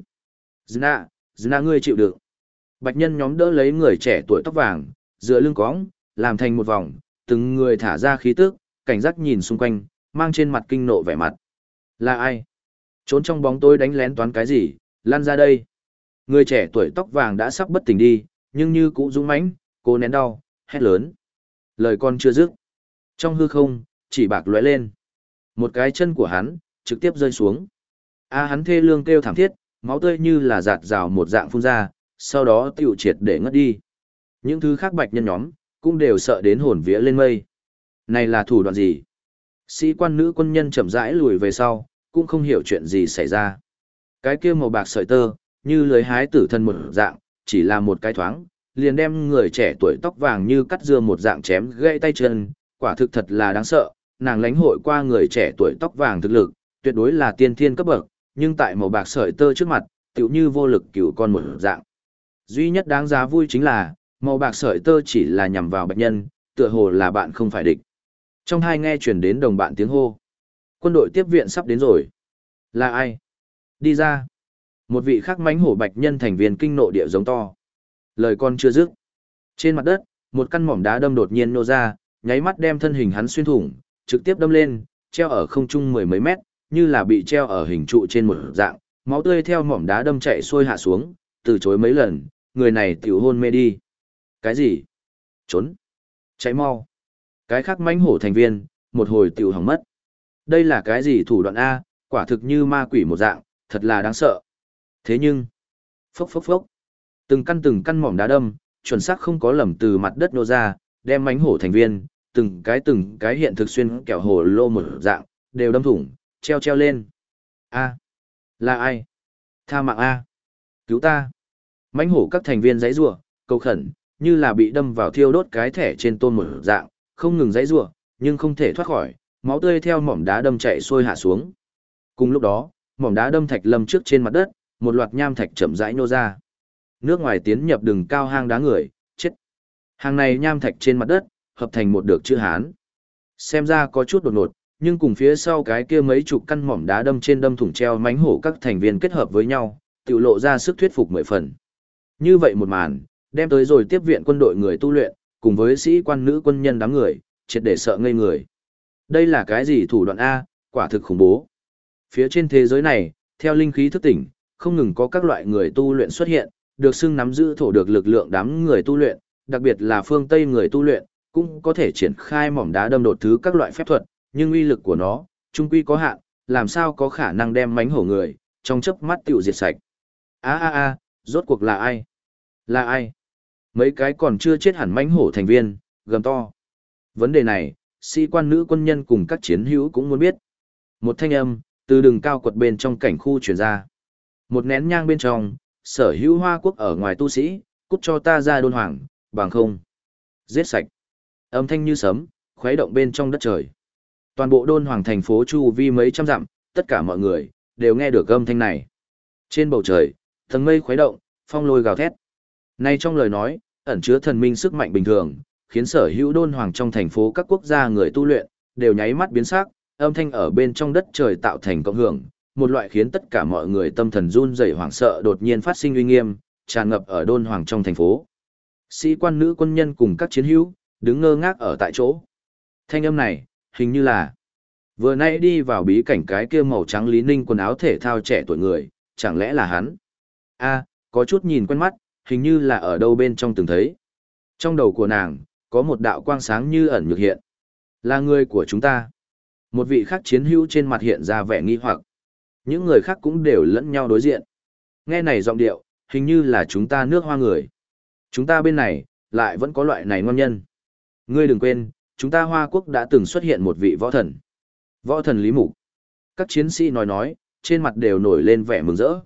Zna ngươi chịu đựng. Bạch nhân nhóm đỡ lấy người trẻ tuổi tóc vàng, dựa lưng cõng, làm thành một vòng, từng người thả ra khí tức, cảnh giác nhìn xung quanh, mang trên mặt kinh nộ vẻ mặt. Là ai? Trốn trong bóng tối đánh lén toán cái gì, lăn ra đây. Người trẻ tuổi tóc vàng đã sắp bất tỉnh đi, nhưng như cũ dũng mãnh, cố nén đau, hét lớn. Lời con chưa dứt. Trong hư không, chỉ bạc lóe lên. Một cái chân của hắn, trực tiếp rơi xuống. Hắn thê lương kêu thảm thiết, máu tươi như là giạt rào một dạng phun ra, sau đó tiểu triệt để ngất đi. Những thứ khác bạch nhân nhóm, cũng đều sợ đến hồn vía lên mây. Này là thủ đoạn gì? Sĩ quan nữ quân nhân chậm rãi lùi về sau, cũng không hiểu chuyện gì xảy ra. Cái kia màu bạc sợi tơ, như lưới hái tử thân một dạng, chỉ là một cái thoáng, liền đem người trẻ tuổi tóc vàng như cắt dưa một dạng chém gãy tay chân, quả thực thật là đáng sợ. Nàng lãnh hội qua người trẻ tuổi tóc vàng thực lực, tuyệt đối là tiên thiên cấp bậc, nhưng tại màu bạc sợi tơ trước mặt, tựu như vô lực cửu con một dạng. Duy nhất đáng giá vui chính là, màu bạc sợi tơ chỉ là nhằm vào bạch nhân, tựa hồ là bạn không phải địch. Trong hai nghe truyền đến đồng bạn tiếng hô. Quân đội tiếp viện sắp đến rồi. Là ai? Đi ra. Một vị khác mãnh hổ bạch nhân thành viên kinh nộ địa giống to. Lời con chưa dứt. Trên mặt đất, một căn mỏm đá đâm đột nhiên nô ra, nháy mắt đem thân hình hắn xuyên thủng, trực tiếp đâm lên, treo ở không trung mười mấy mét, như là bị treo ở hình trụ trên một dạng, máu tươi theo mỏm đá đâm chạy xuôi hạ xuống, từ chối mấy lần, người này tiểu hôn mê đi. Cái gì? Trốn. Cháy mau. Cái khác mãnh hổ thành viên, một hồi tiểu hỏng mất. Đây là cái gì thủ đoạn A, quả thực như ma quỷ một dạng, thật là đáng sợ. Thế nhưng, phốc phốc phốc, từng căn mỏm đá đâm, chuẩn xác không có lầm từ mặt đất nô ra, đem mãnh hổ thành viên, từng cái hiện thực xuyên kẹo hồ lô một dạng, đều đâm thủng, treo lên. Là ai? Tha mạng A. Cứu ta. Mãnh hổ các thành viên giãy giụa, cầu khẩn, như là bị đâm vào thiêu đốt cái thẻ trên tôn một dạng, không ngừng giãy giụa, nhưng không thể thoát khỏi, máu tươi theo mỏm đá đâm chạy xuôi hạ xuống. Cùng lúc đó, mỏm đá đâm thạch lâm trước trên mặt đất, một loạt nham thạch chậm rãi nô ra. Nước ngoài tiến nhập đường cao hang đá người, chết. Hàng này nham thạch trên mặt đất, hợp thành một được chữ Hán. Xem ra có chút đột ngột, nhưng cùng phía sau cái kia mấy chục căn mỏm đá đâm trên đâm thủng treo mánh hổ các thành viên kết hợp với nhau, tự lộ ra sức thuyết phục 10 phần. Như vậy một màn, đem tới rồi tiếp viện quân đội người tu luyện, cùng với sĩ quan nữ quân nhân đám người, triệt để sợ ngây người. Đây là cái gì thủ đoạn A, quả thực khủng bố. Phía trên thế giới này, theo linh khí thức tỉnh, không ngừng có các loại người tu luyện xuất hiện, được xưng nắm giữ thổ được lực lượng đám người tu luyện, đặc biệt là phương Tây người tu luyện, cũng có thể triển khai mỏm đá đâm đột thứ các loại phép thuật, nhưng uy lực của nó, trung quy có hạn, làm sao có khả năng đem mánh hổ người, trong chớp mắt tiểu diệt sạch. Rốt cuộc là ai? Là ai? Mấy cái còn chưa chết hẳn mánh hổ thành viên, gầm to. Vấn đề này, sĩ quan nữ quân nhân cùng các chiến hữu cũng muốn biết. Một thanh âm, từ đường cao quật bên trong cảnh khu truyền ra. Một nén nhang bên trong, sở hữu Hoa Quốc ở ngoài tu sĩ, cút cho ta ra đôn hoàng, bằng không. Giết sạch. Âm thanh như sấm, khuấy động bên trong đất trời. Toàn bộ đôn hoàng thành phố chu vi mấy trăm dặm, tất cả mọi người, đều nghe được âm thanh này. Trên bầu trời, tầng mây khuấy động, phong lôi gào thét. Nay trong lời nói, ẩn chứa thần minh sức mạnh bình thường, khiến sở hữu đôn hoàng trong thành phố các quốc gia người tu luyện, đều nháy mắt biến sắc, âm thanh ở bên trong đất trời tạo thành cộng hưởng, một loại khiến tất cả mọi người tâm thần run rẩy hoảng sợ đột nhiên phát sinh uy nghiêm, tràn ngập ở đôn hoàng trong thành phố. Sĩ quan nữ quân nhân cùng các chiến hữu, đứng ngơ ngác ở tại chỗ. Thanh âm này, hình như là vừa nãy đi vào bí cảnh cái kia màu trắng Lý Ninh quần áo thể thao trẻ tuổi người, chẳng lẽ là hắn? Có chút nhìn quen mắt, hình như là ở đâu bên trong từng thấy. Trong đầu của nàng, có một đạo quang sáng như ẩn nhược hiện. Là người của chúng ta. Một vị khác chiến hữu trên mặt hiện ra vẻ nghi hoặc. Những người khác cũng đều lẫn nhau đối diện. Nghe này giọng điệu, hình như là chúng ta nước Hoa người. Chúng ta bên này, lại vẫn có loại này ngon nhân. Ngươi đừng quên, chúng ta Hoa Quốc đã từng xuất hiện một vị võ thần. Võ thần Lý Mục. Các chiến sĩ nói, trên mặt đều nổi lên vẻ mừng rỡ.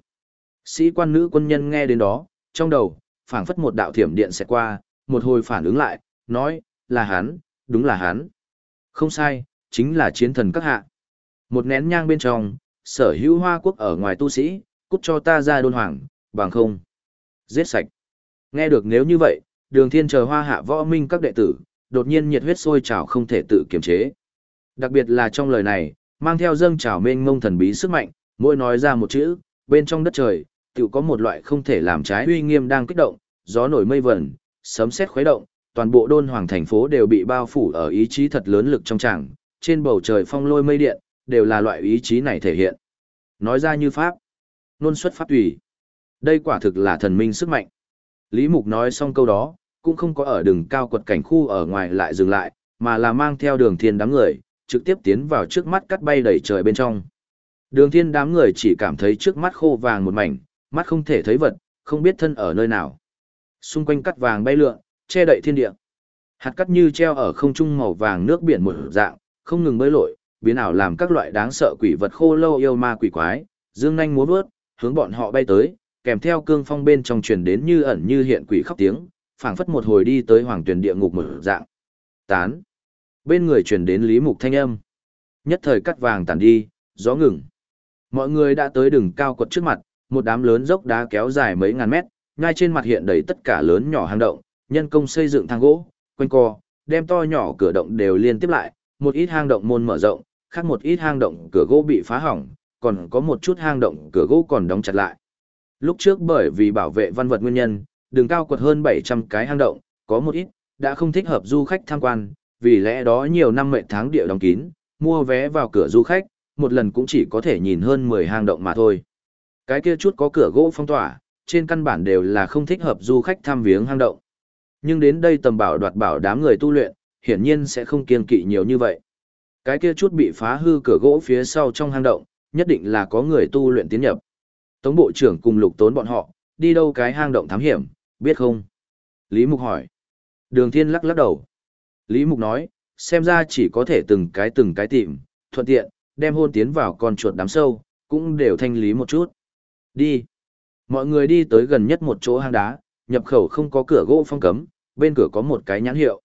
Sĩ quan nữ quân nhân nghe đến đó, trong đầu, phảng phất một đạo thiểm điện xẹt qua, một hồi phản ứng lại, nói, là hắn, đúng là hắn. Không sai, chính là chiến thần các hạ. Một nén nhang bên trong, sở hữu Hoa Quốc ở ngoài tu sĩ, cút cho ta ra đôn hoàng, bằng không. Giết sạch. Nghe được nếu như vậy, Đường Thiên chờ Hoa Hạ võ minh các đệ tử, đột nhiên nhiệt huyết sôi trào không thể tự kiềm chế. Đặc biệt là trong lời này, mang theo dâng trào mênh mông thần bí sức mạnh, mỗi nói ra một chữ, bên trong đất trời, tự có một loại không thể làm trái uy nghiêm đang kích động, gió nổi mây vẩn, sấm sét khuấy động, toàn bộ đôn hoàng thành phố đều bị bao phủ ở ý chí thật lớn lực trong tràng, trên bầu trời phong lôi mây điện, đều là loại ý chí này thể hiện. Nói ra như pháp, nôn xuất pháp tùy. Đây quả thực là thần minh sức mạnh. Lý Mục nói xong câu đó, cũng không có ở đường cao quật cảnh khu ở ngoài lại dừng lại, mà là mang theo Đường Thiên đám người, trực tiếp tiến vào trước mắt cắt bay đầy trời bên trong. Đường Thiên đám người chỉ cảm thấy trước mắt khô vàng một mảnh, mắt không thể thấy vật, không biết thân ở nơi nào. Xung quanh cắt vàng bay lượn, che đậy thiên địa. Hạt cắt như treo ở không trung màu vàng nước biển một dạng, không ngừng bơi lội, biến ảo làm các loại đáng sợ quỷ vật khô lâu yêu ma quỷ quái, dương nhanh múa vớt, hướng bọn họ bay tới, kèm theo cương phong bên trong truyền đến như ẩn như hiện quỷ khóc tiếng, phảng phất một hồi đi tới hoàng tuyển địa ngục một dạng. Tán. Bên người truyền đến Lý Mục thanh âm. Nhất thời cắt vàng tản đi, gió ngừng. Mọi người đã tới đường cao quật trước mặt, một đám lớn dốc đá kéo dài mấy ngàn mét, ngay trên mặt hiện đầy tất cả lớn nhỏ hang động, nhân công xây dựng thang gỗ, quanh co, đem to nhỏ cửa động đều liên tiếp lại, một ít hang động môn mở rộng, khác một ít hang động cửa gỗ bị phá hỏng, còn có một chút hang động cửa gỗ còn đóng chặt lại. Lúc trước bởi vì bảo vệ văn vật nguyên nhân, đường cao quật hơn 700 cái hang động, có một ít đã không thích hợp du khách tham quan, vì lẽ đó nhiều năm mệnh tháng địa đóng kín, mua vé vào cửa du khách, một lần cũng chỉ có thể nhìn hơn 10 hang động mà thôi. Cái kia chút có cửa gỗ phong tỏa, trên căn bản đều là không thích hợp du khách tham viếng hang động. Nhưng đến đây tầm bảo đoạt bảo đám người tu luyện, hiển nhiên sẽ không kiêng kỵ nhiều như vậy. Cái kia chút bị phá hư cửa gỗ phía sau trong hang động, nhất định là có người tu luyện tiến nhập. Tống bộ trưởng cùng Lục Tốn bọn họ, đi đâu cái hang động thám hiểm, biết không? Lý Mục hỏi. Đường Thiên lắc lắc đầu. Lý Mục nói, xem ra chỉ có thể từng cái tìm, thuận tiện, đem hôn tiến vào con chuột đám sâu, cũng đều thanh lý một chút. Đi. Mọi người đi tới gần nhất một chỗ hang đá, nhập khẩu không có cửa gỗ phong cấm, bên cửa có một cái nhãn hiệu.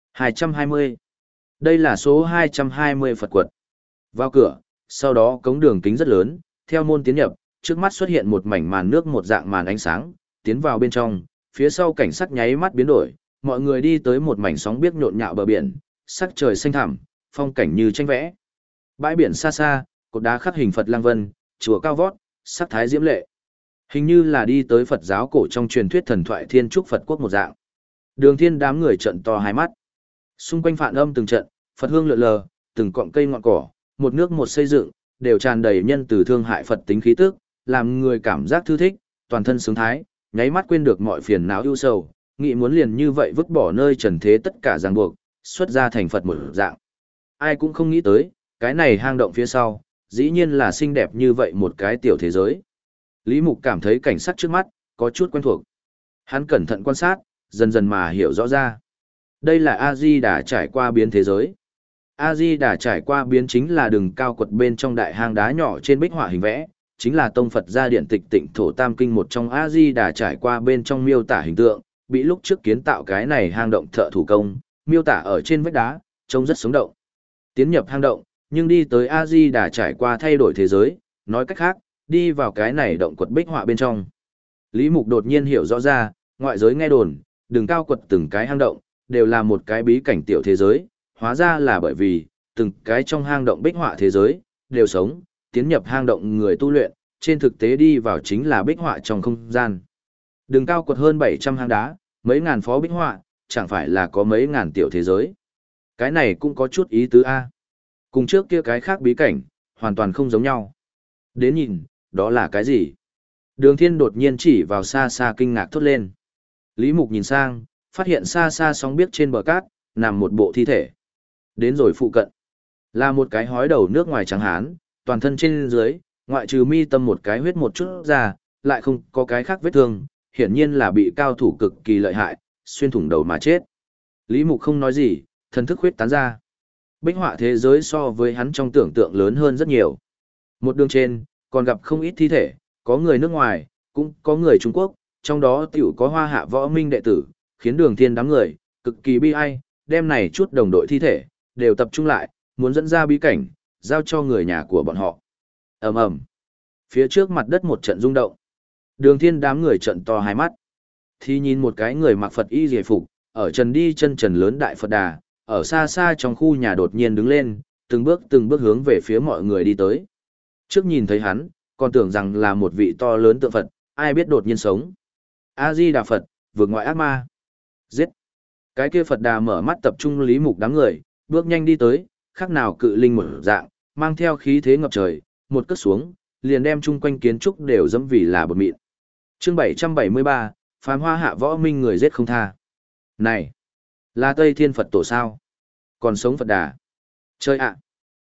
220. Đây là số 220 Phật quật. Vào cửa, sau đó cống đường kính rất lớn, theo môn tiến nhập, trước mắt xuất hiện một mảnh màn nước một dạng màn ánh sáng, tiến vào bên trong, phía sau cảnh sắc nháy mắt biến đổi, mọi người đi tới một mảnh sóng biếc nhộn nhạo bờ biển, sắc trời xanh thẳm, phong cảnh như tranh vẽ. Bãi biển xa xa, cột đá khắc hình Phật lang vân, chùa cao vót, sắc thái diễm lệ. Hình như là đi tới Phật giáo cổ trong truyền thuyết thần thoại Thiên Trúc Phật quốc một dạng. Đường Thiên đám người trợn to hai mắt. Xung quanh phạn âm từng trận, Phật hương lượn lờ, từng cọng cây ngọn cỏ, một nước một xây dựng, đều tràn đầy nhân từ thương hại Phật tính khí tức, làm người cảm giác thư thích, toàn thân sướng thái, nháy mắt quên được mọi phiền não ưu sầu, nghĩ muốn liền như vậy vứt bỏ nơi trần thế tất cả ràng buộc, xuất ra thành Phật một dạng. Ai cũng không nghĩ tới, cái này hang động phía sau, dĩ nhiên là xinh đẹp như vậy một cái tiểu thế giới. Lý Mục cảm thấy cảnh sắc trước mắt, có chút quen thuộc. Hắn cẩn thận quan sát, dần dần mà hiểu rõ ra. Đây là A-di-đà trải qua biến thế giới. A-di-đà trải qua biến chính là đường cao quật bên trong đại hang đá nhỏ trên bích họa hình vẽ, chính là tông Phật gia điện tịch Tịnh Thổ Tam Kinh một trong A-di-đà trải qua bên trong miêu tả hình tượng, bị lúc trước kiến tạo cái này hang động thợ thủ công, miêu tả ở trên vách đá, trông rất sống động. Tiến nhập hang động, nhưng đi tới A-di-đà trải qua thay đổi thế giới, nói cách khác, đi vào cái này động quật bích họa bên trong. Lý Mục đột nhiên hiểu rõ ra, ngoại giới nghe đồn, đường cao quật từng cái hang động, đều là một cái bí cảnh tiểu thế giới, hóa ra là bởi vì, từng cái trong hang động bích họa thế giới, đều sống, tiến nhập hang động người tu luyện, trên thực tế đi vào chính là bích họa trong không gian. Đường cao quật hơn 700 hang đá, mấy ngàn phó bích họa, chẳng phải là có mấy ngàn tiểu thế giới. Cái này cũng có chút ý tứ A. Cùng trước kia cái khác bí cảnh, hoàn toàn không giống nhau. Đến nhìn, đó là cái gì? Đường Thiên đột nhiên chỉ vào xa xa kinh ngạc thốt lên. Lý Mục nhìn sang, phát hiện xa xa sóng biếc trên bờ cát, nằm một bộ thi thể. Đến rồi phụ cận. Là một cái hói đầu nước ngoài trắng hán, toàn thân trên dưới, ngoại trừ mi tâm một cái huyết một chút ra, lại không có cái khác vết thương, hiển nhiên là bị cao thủ cực kỳ lợi hại, xuyên thủng đầu mà chết. Lý Mục không nói gì, thần thức huyết tán ra. Bích họa thế giới so với hắn trong tưởng tượng lớn hơn rất nhiều. Một đường trên, còn gặp không ít thi thể, có người nước ngoài, cũng có người Trung Quốc, trong đó tiểu có Hoa Hạ Võ Minh đệ tử, khiến Đường Thiên đám người cực kỳ bi ai, đem này chút đồng đội thi thể đều tập trung lại, muốn dẫn ra bí cảnh, giao cho người nhà của bọn họ. Ầm ầm. Phía trước mặt đất một trận rung động. Đường Thiên đám người trợn to hai mắt. Thì nhìn một cái người mặc Phật y liề phục, ở trần đi chân trần lớn đại Phật Đà, ở xa xa trong khu nhà đột nhiên đứng lên, từng bước hướng về phía mọi người đi tới. Trước nhìn thấy hắn, còn tưởng rằng là một vị to lớn tượng Phật, ai biết đột nhiên sống. A Di Đà Phật, vượt ngoại ác ma. Giết. Cái kia Phật Đà mở mắt tập trung Lý Mục đám người, bước nhanh đi tới, khác nào cự linh một dạng, mang theo khí thế ngập trời, một cước xuống, liền đem chung quanh kiến trúc đều dẫm vì là bột mịn. Chương 773, phàm Hoa Hạ Võ Minh người giết không tha. Này, là Tây Thiên Phật tổ sao? Còn sống Phật Đà. Chơi ạ.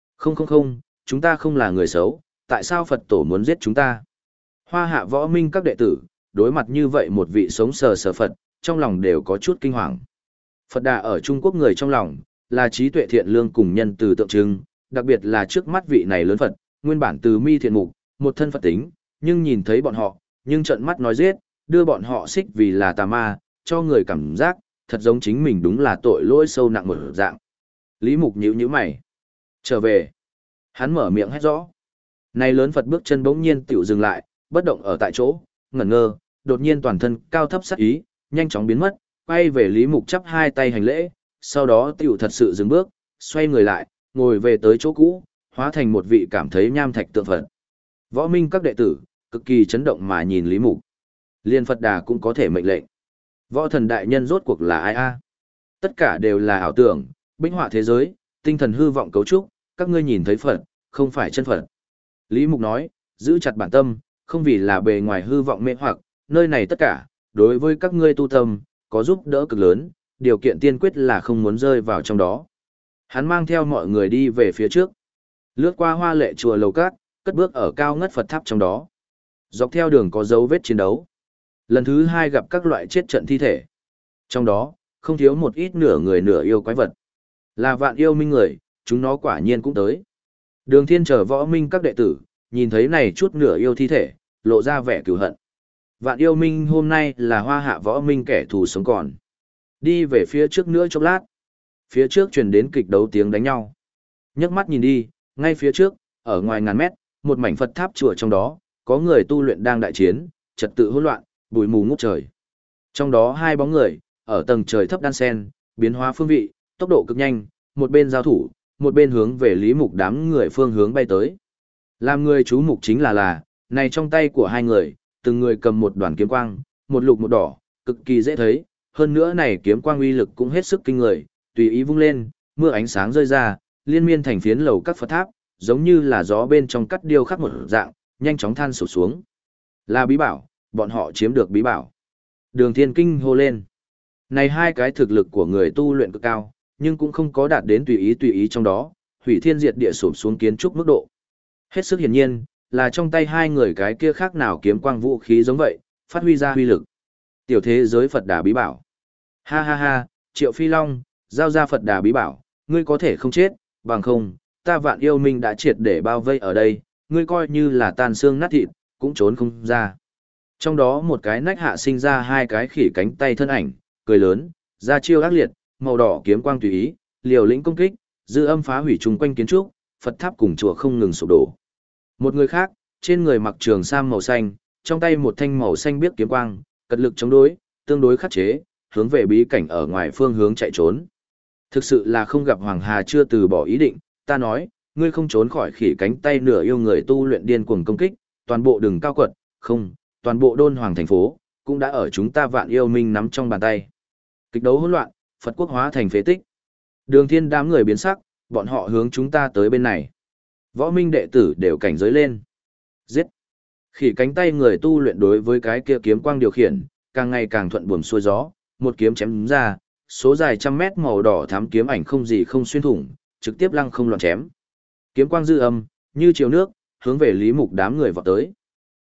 Không, chúng ta không là người xấu, tại sao Phật tổ muốn giết chúng ta? Hoa Hạ Võ Minh các đệ tử, đối mặt như vậy một vị sống sờ sờ Phật, trong lòng đều có chút kinh hoàng. Phật Đà ở Trung Quốc người trong lòng, là trí tuệ thiện lương cùng nhân từ tượng trưng, đặc biệt là trước mắt vị này lớn Phật, nguyên bản từ mi thiện mục, một thân Phật tính, nhưng nhìn thấy bọn họ, nhưng trợn mắt nói giết, đưa bọn họ xích vì là tà ma, cho người cảm giác, thật giống chính mình đúng là tội lỗi sâu nặng một dạng. Lý Mục nhíu mày. Trở về. Hắn mở miệng hét rõ. Này lớn Phật bước chân bỗng nhiên tiểu dừng lại, bất động ở tại chỗ, ngẩn ngơ, đột nhiên toàn thân cao thấp sắc ý, nhanh chóng biến mất, quay về Lý Mục chắp hai tay hành lễ, sau đó tiểu thật sự dừng bước, xoay người lại, ngồi về tới chỗ cũ, hóa thành một vị cảm thấy nham thạch tượng Phật. Võ Minh các đệ tử, cực kỳ chấn động mà nhìn Lý Mục. Liên Phật Đà cũng có thể mệnh lệnh. Võ thần đại nhân rốt cuộc là ai a? Tất cả đều là ảo tưởng, bích họa thế giới, tinh thần hư vọng cấu trúc, các ngươi nhìn thấy Phật, không phải chân Phật. Lý Mục nói, giữ chặt bản tâm, không vì là bề ngoài hư vọng mê hoặc, nơi này tất cả, đối với các ngươi tu tâm, có giúp đỡ cực lớn, điều kiện tiên quyết là không muốn rơi vào trong đó. Hắn mang theo mọi người đi về phía trước, lướt qua hoa lệ chùa lầu cát, cất bước ở cao ngất Phật tháp trong đó. Dọc theo đường có dấu vết chiến đấu. Lần thứ hai gặp các loại chết trận thi thể. Trong đó, không thiếu một ít nửa người nửa yêu quái vật. Là Vạn Yêu Minh người, chúng nó quả nhiên cũng tới. Đường Thiên chờ Võ Minh các đệ tử, nhìn thấy này chút nửa yêu thi thể, lộ ra vẻ cừu hận. Vạn Yêu Minh hôm nay là Hoa Hạ Võ Minh kẻ thù sống còn. Đi về phía trước nữa chốc lát. Phía trước truyền đến kịch đấu tiếng đánh nhau. Nhấc mắt nhìn đi, ngay phía trước, ở ngoài ngàn mét, một mảnh Phật tháp chùa trong đó, có người tu luyện đang đại chiến, trật tự hỗn loạn, bụi mù ngút trời. Trong đó hai bóng người, ở tầng trời thấp đan sen, biến hóa phương vị, tốc độ cực nhanh, một bên giao thủ, một bên hướng về Lý Mục đám người phương hướng bay tới. Làm người chú mục chính là, này trong tay của hai người, từng người cầm một đoàn kiếm quang, một lục một đỏ, cực kỳ dễ thấy, hơn nữa này kiếm quang uy lực cũng hết sức kinh người, tùy ý vung lên, mưa ánh sáng rơi ra, liên miên thành phiến lầu các Phật tháp, giống như là gió bên trong cắt điêu khắc một dạng, nhanh chóng than sụp xuống. Là bí bảo, bọn họ chiếm được bí bảo. Đường Thiên kinh hô lên. Này hai cái thực lực của người tu luyện cực cao, nhưng cũng không có đạt đến tùy ý trong đó, hủy thiên diệt địa sụp xuống kiến trúc mức độ. Hết sức hiển nhiên, là trong tay hai người cái kia khác nào kiếm quang vũ khí giống vậy, phát huy ra huy lực. Tiểu thế giới Phật Đà bí bảo. Ha ha ha, Triệu Phi Long, giao ra Phật Đà bí bảo, ngươi có thể không chết, bằng không, ta Vạn Yêu Minh đã triệt để bao vây ở đây, ngươi coi như là tan xương nát thịt, cũng trốn không ra. Trong đó một cái nách hạ sinh ra hai cái khỉ cánh tay thân ảnh, cười lớn, ra chiêu ác liệt, màu đỏ kiếm quang tùy ý, liều lĩnh công kích, dư âm phá hủy chung quanh kiến trúc, Phật tháp cùng chùa không ngừng sụp đổ. Một người khác, trên người mặc trường sam màu xanh, trong tay một thanh màu xanh biếc kiếm quang, cật lực chống đối, tương đối khắc chế, hướng về bí cảnh ở ngoài phương hướng chạy trốn. Thực sự là không gặp Hoàng Hà chưa từ bỏ ý định, ta nói, ngươi không trốn khỏi khỉ cánh tay nửa yêu người tu luyện điên cuồng công kích, toàn bộ đường cao quật, không, toàn bộ Đôn Hoàng thành phố, cũng đã ở chúng ta Vạn Yêu Minh nắm trong bàn tay. Kịch đấu hỗn loạn, Phật quốc hóa thành phế tích. Đường Thiên đám người biến sắc, bọn họ hướng chúng ta tới bên này. Võ Minh đệ tử đều cảnh giới lên. Giết! Khỉ cánh tay người tu luyện đối với cái kia kiếm quang điều khiển, càng ngày càng thuận buồm xuôi gió, một kiếm chém ra, số dài trăm mét màu đỏ thắm kiếm ảnh không gì không xuyên thủng, trực tiếp lăng không loạn chém. Kiếm quang dư âm, như chiều nước, hướng về Lý Mục đám người vọt tới.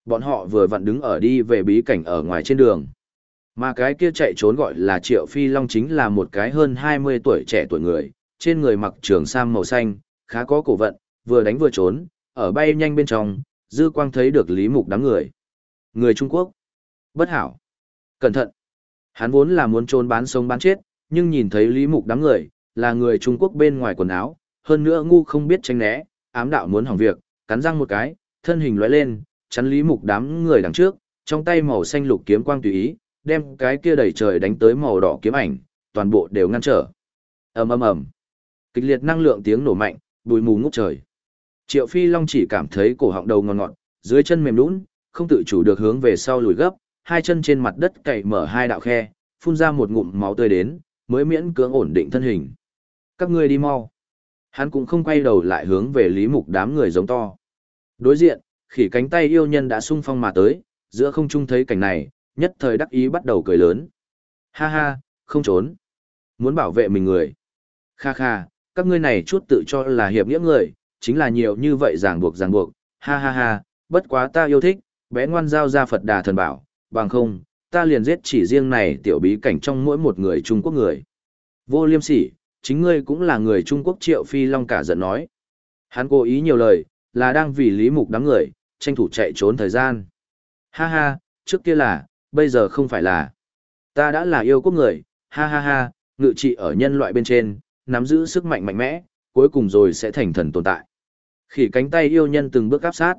Bọn họ vừa vặn đứng ở đi về bí cảnh ở ngoài trên đường. Mà cái kia chạy trốn gọi là Triệu Phi Long chính là một cái hơn 20 tuổi trẻ tuổi người, trên người mặc trường sam màu xanh, khá có cổ vận, vừa đánh vừa trốn, ở bay nhanh bên trong, dư quang thấy được Lý Mục đám người. Người Trung Quốc. Bất hảo. Cẩn thận. Hắn vốn là muốn trốn bán sống bán chết, nhưng nhìn thấy Lý Mục đám người, là người Trung Quốc bên ngoài quần áo, hơn nữa ngu không biết tránh né, ám đạo muốn hỏng việc, cắn răng một cái, thân hình lóe lên, chắn Lý Mục đám người đằng trước, trong tay màu xanh lục kiếm quang tùy ý, đem cái kia đẩy trời đánh tới màu đỏ kiếm ảnh, toàn bộ đều ngăn trở. Ầm ầm ầm. Kịch liệt năng lượng tiếng nổ mạnh, bụi mù ngút trời. Triệu Phi Long chỉ cảm thấy cổ họng đầu ngọt ngọt, dưới chân mềm nhũn, không tự chủ được hướng về sau lùi gấp, hai chân trên mặt đất cày mở hai đạo khe, phun ra một ngụm máu tươi đến, mới miễn cưỡng ổn định thân hình. Các ngươi đi mau. Hắn cũng không quay đầu lại hướng về Lý Mục đám người giống to. Đối diện, khỉ cánh tay yêu nhân đã xung phong mà tới, giữa không trung thấy cảnh này, nhất thời đắc ý bắt đầu cười lớn. Ha ha, không trốn. Muốn bảo vệ mình người. Kha kha, các ngươi này chút tự cho là hiệp nghĩa người, chính là nhiều như vậy ràng buộc. Ha ha ha, bất quá ta yêu thích, bé ngoan giao ra Phật Đà thần bảo, bằng không, ta liền giết chỉ riêng này tiểu bí cảnh trong mỗi một người Trung Quốc người. Vô liêm sỉ, chính ngươi cũng là người Trung Quốc. Triệu Phi Long cả giận nói. Hắn cố ý nhiều lời, là đang vì Lý Mục đám người, tranh thủ chạy trốn thời gian. Ha ha, trước kia là, bây giờ không phải là. Ta đã là yêu quốc người, ha ha ha, ngự trị ở nhân loại bên trên, nắm giữ sức mạnh mạnh mẽ, cuối cùng rồi sẽ thành thần tồn tại. Khỉ cánh tay yêu nhân từng bước áp sát.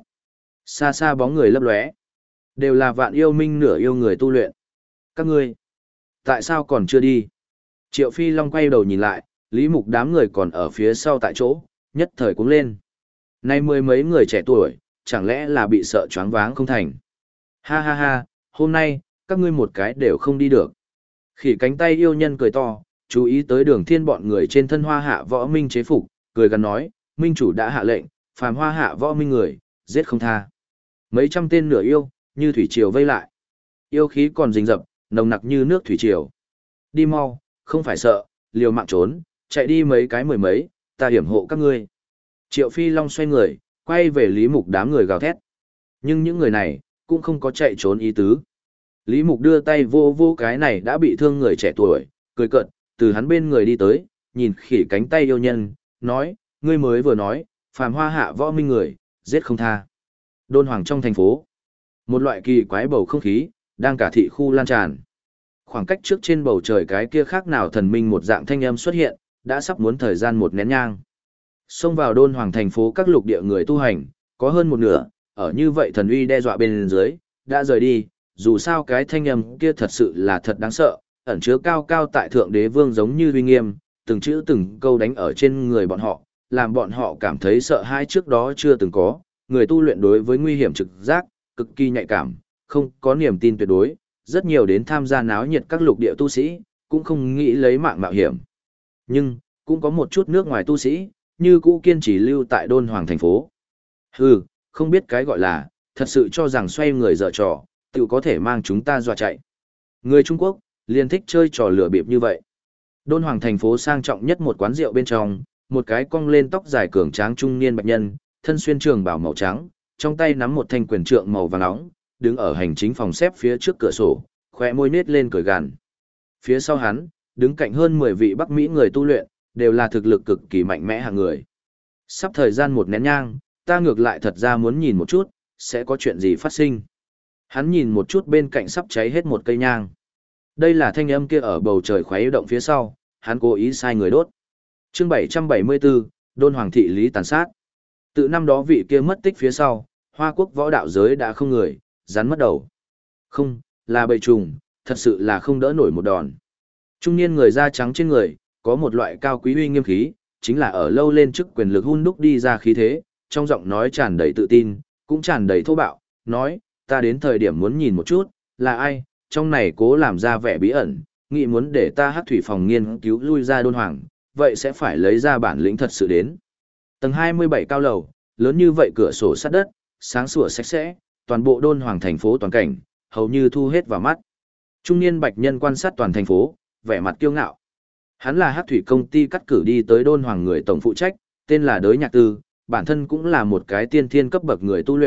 Xa xa bóng người lấp lóe, đều là vạn yêu minh nửa yêu người tu luyện. Các ngươi, tại sao còn chưa đi? Triệu Phi Long quay đầu nhìn lại, Lý Mục đám người còn ở phía sau tại chỗ, nhất thời cuống lên. Nay mười mấy người trẻ tuổi, chẳng lẽ là bị sợ choáng váng không thành? Ha ha ha, hôm nay, các ngươi một cái đều không đi được. Khỉ cánh tay yêu nhân cười to, chú ý tới Đường Thiên bọn người trên thân Hoa Hạ Võ Minh chế phục, cười gần nói, minh chủ đã hạ lệnh, phàm Hoa Hạ Võ Minh người, giết không tha. Mấy trăm tên nửa yêu, như thủy triều vây lại. Yêu khí còn rình rập, nồng nặc như nước thủy triều. Đi mau, không phải sợ, liều mạng trốn, chạy đi mấy cái mười mấy, ta hiểm hộ các ngươi. Triệu Phi Long xoay người, quay về Lý Mục đám người gào thét. Nhưng những người này, cũng không có chạy trốn ý tứ. Lý Mục đưa tay vô vô cái này đã bị thương người trẻ tuổi, cười cợt, từ hắn bên người đi tới, nhìn khỉ cánh tay yêu nhân, nói, ngươi mới vừa nói, phàm Hoa Hạ Võ Minh người, giết không tha. Đôn Hoàng trong thành phố, một loại kỳ quái bầu không khí, đang cả thị khu lan tràn. Khoảng cách trước trên bầu trời cái kia khác nào thần minh một dạng thanh âm xuất hiện, đã sắp muốn thời gian một nén nhang. Xông vào Đôn Hoàng thành phố các lục địa người tu hành, có hơn một nửa, ở như vậy thần uy đe dọa bên dưới, đã rời đi, dù sao cái thanh âm kia thật sự là thật đáng sợ, ẩn chứa cao cao tại thượng đế vương giống như uy nghiêm, từng chữ từng câu đánh ở trên người bọn họ, làm bọn họ cảm thấy sợ hãi trước đó chưa từng có, người tu luyện đối với nguy hiểm trực giác, cực kỳ nhạy cảm, không có niềm tin tuyệt đối, rất nhiều đến tham gia náo nhiệt các lục địa tu sĩ, cũng không nghĩ lấy mạng mạo hiểm. Nhưng, cũng có một chút nước ngoài tu sĩ, như cũ kiên trì lưu tại Đôn Hoàng thành phố. Hừ, không biết cái gọi là, thật sự cho rằng xoay người dở trò, tự có thể mang chúng ta dọa chạy. Người Trung Quốc, liền thích chơi trò lửa bịp như vậy. Đôn Hoàng thành phố sang trọng nhất một quán rượu bên trong, một cái cong lên tóc dài cường tráng trung niên bạch nhân, thân xuyên trường bào màu trắng, trong tay nắm một thanh quyền trượng màu vàng nóng, đứng ở hành chính phòng xếp phía trước cửa sổ, khóe môi nết lên cười gằn. Phía sau hắn, đứng cạnh hơn 10 vị Bắc Mỹ người tu luyện, đều là thực lực cực kỳ mạnh mẽ hạng người. Sắp thời gian một nén nhang, ta ngược lại thật ra muốn nhìn một chút, sẽ có chuyện gì phát sinh. Hắn nhìn một chút bên cạnh sắp cháy hết một cây nhang. Đây là thanh âm kia ở bầu trời khuấy động phía sau, hắn cố ý sai người đốt. Chương 774, Đôn Hoàng thị lý tàn sát. Từ năm đó vị kia mất tích phía sau, Hoa Quốc võ đạo giới đã không người, rắn mất đầu. Không, là bầy trùng, thật sự là không đỡ nổi một đòn. Trung niên người da trắng trên người, có một loại cao quý uy nghiêm khí, chính là ở lâu lên chức quyền lực hun đúc đi ra khí thế, trong giọng nói tràn đầy tự tin, cũng tràn đầy thô bạo, nói, ta đến thời điểm muốn nhìn một chút, là ai, trong này cố làm ra vẻ bí ẩn, nghĩ muốn để ta Hắc thủy phòng nghiên cứu lui ra Đôn Hoàng, vậy sẽ phải lấy ra bản lĩnh thật sự đến. Tầng 27 cao lầu, lớn như vậy cửa sổ sắt đất, sáng sủa sạch sẽ, toàn bộ Đôn Hoàng thành phố toàn cảnh, hầu như thu hết vào mắt. Trung niên bạch nhân quan sát toàn thành phố, vẻ mặt kiêu ngạo. Hắn là Hắc thủy công ty cắt cử đi tới Đôn Hoàng người tổng phụ trách, tên là Đới Nhạc Tư, bản thân cũng là một cái tiên thiên cấp bậc người tu luyện,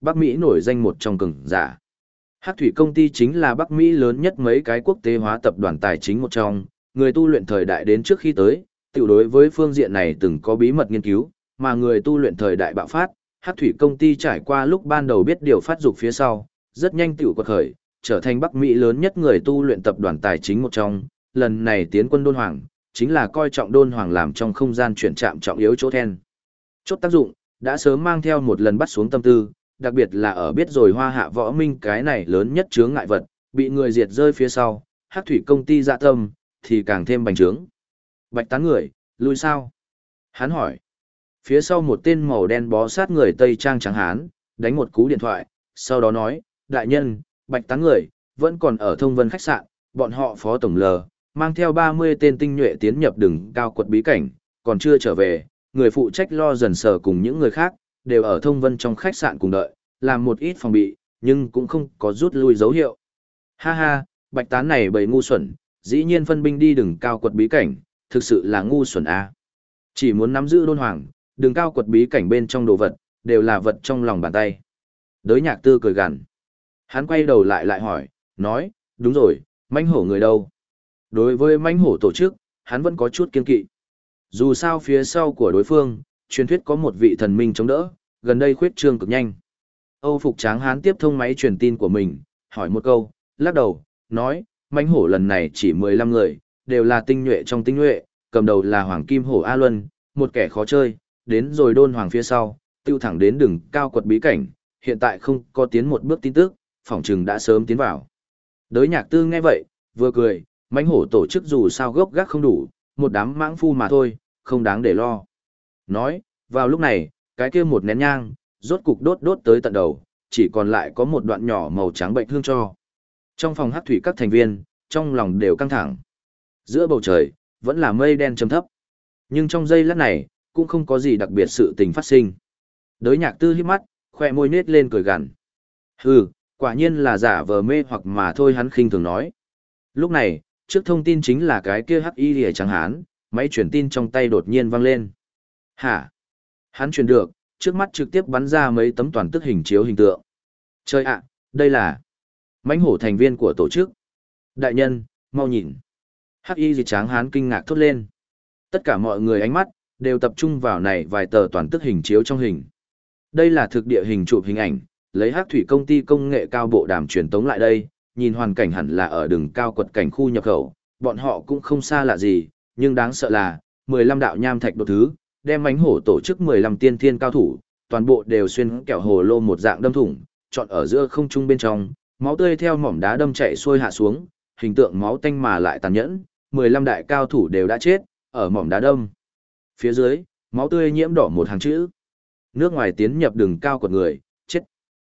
Bắc Mỹ nổi danh một trong cường giả. Hắc thủy công ty chính là Bắc Mỹ lớn nhất mấy cái quốc tế hóa tập đoàn tài chính một trong, người tu luyện thời đại đến trước khi tới, tiểu đối với phương diện này từng có bí mật nghiên cứu, mà người tu luyện thời đại bạo phát, Hắc thủy công ty trải qua lúc ban đầu biết điều phát dục phía sau, rất nhanh tiểu quật khởi, trở thành Bắc Mỹ lớn nhất người tu luyện tập đoàn tài chính một trong, lần này tiến quân Đôn Hoàng, chính là coi trọng Đôn Hoàng làm trong không gian chuyển chạm trọng yếu chỗ then. Chốt tác dụng, đã sớm mang theo một lần bắt xuống tâm tư, đặc biệt là ở biết rồi Hoa Hạ Võ Minh cái này lớn nhất chướng ngại vật, bị người diệt rơi phía sau, Hắc thủy công ty dạ tâm, thì càng thêm bành trướng. Bạch tán người, lui sao? Hắn hỏi. Phía sau một tên màu đen bó sát người Tây Trang trắng hán, đánh một cú điện thoại, sau đó nói, đại nhân, bạch tán người, vẫn còn ở thông vân khách sạn, bọn họ phó tổng lờ, mang theo 30 tên tinh nhuệ tiến nhập đường cao quật bí cảnh, còn chưa trở về, người phụ trách lo dần sờ cùng những người khác, đều ở thông vân trong khách sạn cùng đợi, làm một ít phòng bị, nhưng cũng không có rút lui dấu hiệu. Ha ha, bạch tán này bầy ngu xuẩn, dĩ nhiên phân binh đi đường cao quật bí cảnh, thực sự là ngu xuẩn a. Chỉ muốn nắm giữ Đôn Hoàng, đường cao quật bí cảnh bên trong đồ vật, đều là vật trong lòng bàn tay. Đới Nhạc Tư cười gằn. Hắn quay đầu lại hỏi, nói, đúng rồi, mãnh hổ người đâu? Đối với mãnh hổ tổ chức, hắn vẫn có chút kiên kỵ. Dù sao phía sau của đối phương, truyền thuyết có một vị thần minh chống đỡ, gần đây khuyết trương cực nhanh. Âu Phục Tráng Hán tiếp thông máy truyền tin của mình, hỏi một câu, lắc đầu, nói, mãnh hổ lần này chỉ 15 người, đều là tinh nhuệ trong tinh nhuệ, cầm đầu là Hoàng Kim Hổ A Luân, một kẻ khó chơi, đến rồi Đôn Hoàng phía sau, tiêu thẳng đến đường cao quật bí cảnh, hiện tại không có tiến một bước tin tức, phỏng chừng đã sớm tiến vào. Đới Nhạc Tư nghe vậy, vừa cười, mãnh hổ tổ chức dù sao gốc gác không đủ, một đám mãng phu mà thôi, không đáng để lo. Nói, vào lúc này, cái kia một nén nhang, rốt cục đốt tới tận đầu, chỉ còn lại có một đoạn nhỏ màu trắng bệnh hương cho. Trong phòng hắc thủy các thành viên, trong lòng đều căng thẳng. Giữa bầu trời, vẫn là mây đen trầm thấp. Nhưng trong giây lát này, cũng không có gì đặc biệt sự tình phát sinh. Đới Nhạc Tư híp mắt, khoe môi nết lên cười gằn. Hừ, quả nhiên là giả vờ mê hoặc mà thôi, hắn khinh thường nói. Lúc này, trước thông tin chính là cái kia hắc y lìa trắng hán, máy truyền tin trong tay đột nhiên vang lên. Hả? Hắn truyền được, trước mắt trực tiếp bắn ra mấy tấm toàn tức hình chiếu hình tượng. Trời ạ, đây là mãnh hổ thành viên của tổ chức. Đại nhân, mau nhìn. Hắc y lìa trắng hán kinh ngạc thốt lên. Tất cả mọi người ánh mắt đều tập trung vào này vài tờ toàn tức hình chiếu trong hình. Đây là thực địa hình chụp hình ảnh, lấy Hắc thủy công ty công nghệ cao bộ đàm truyền tống lại đây, nhìn hoàn cảnh hẳn là ở đường cao quật cảnh khu nhập khẩu, bọn họ cũng không xa lạ gì, nhưng đáng sợ là 15 đạo nham thạch đột thứ, đem mãnh hổ tổ chức 15 tiên thiên cao thủ, toàn bộ đều xuyên kẹo hồ lô một dạng đâm thủng, chọn ở giữa không trung bên trong, máu tươi theo mỏm đá đâm chạy xuôi hạ xuống, hình tượng máu tanh mà lại tàn nhẫn, 15 đại cao thủ đều đã chết, ở mỏm đá đâm. Phía dưới, máu tươi nhiễm đỏ một hàng chữ. Nước ngoài tiến nhập đường cao quật người, chết.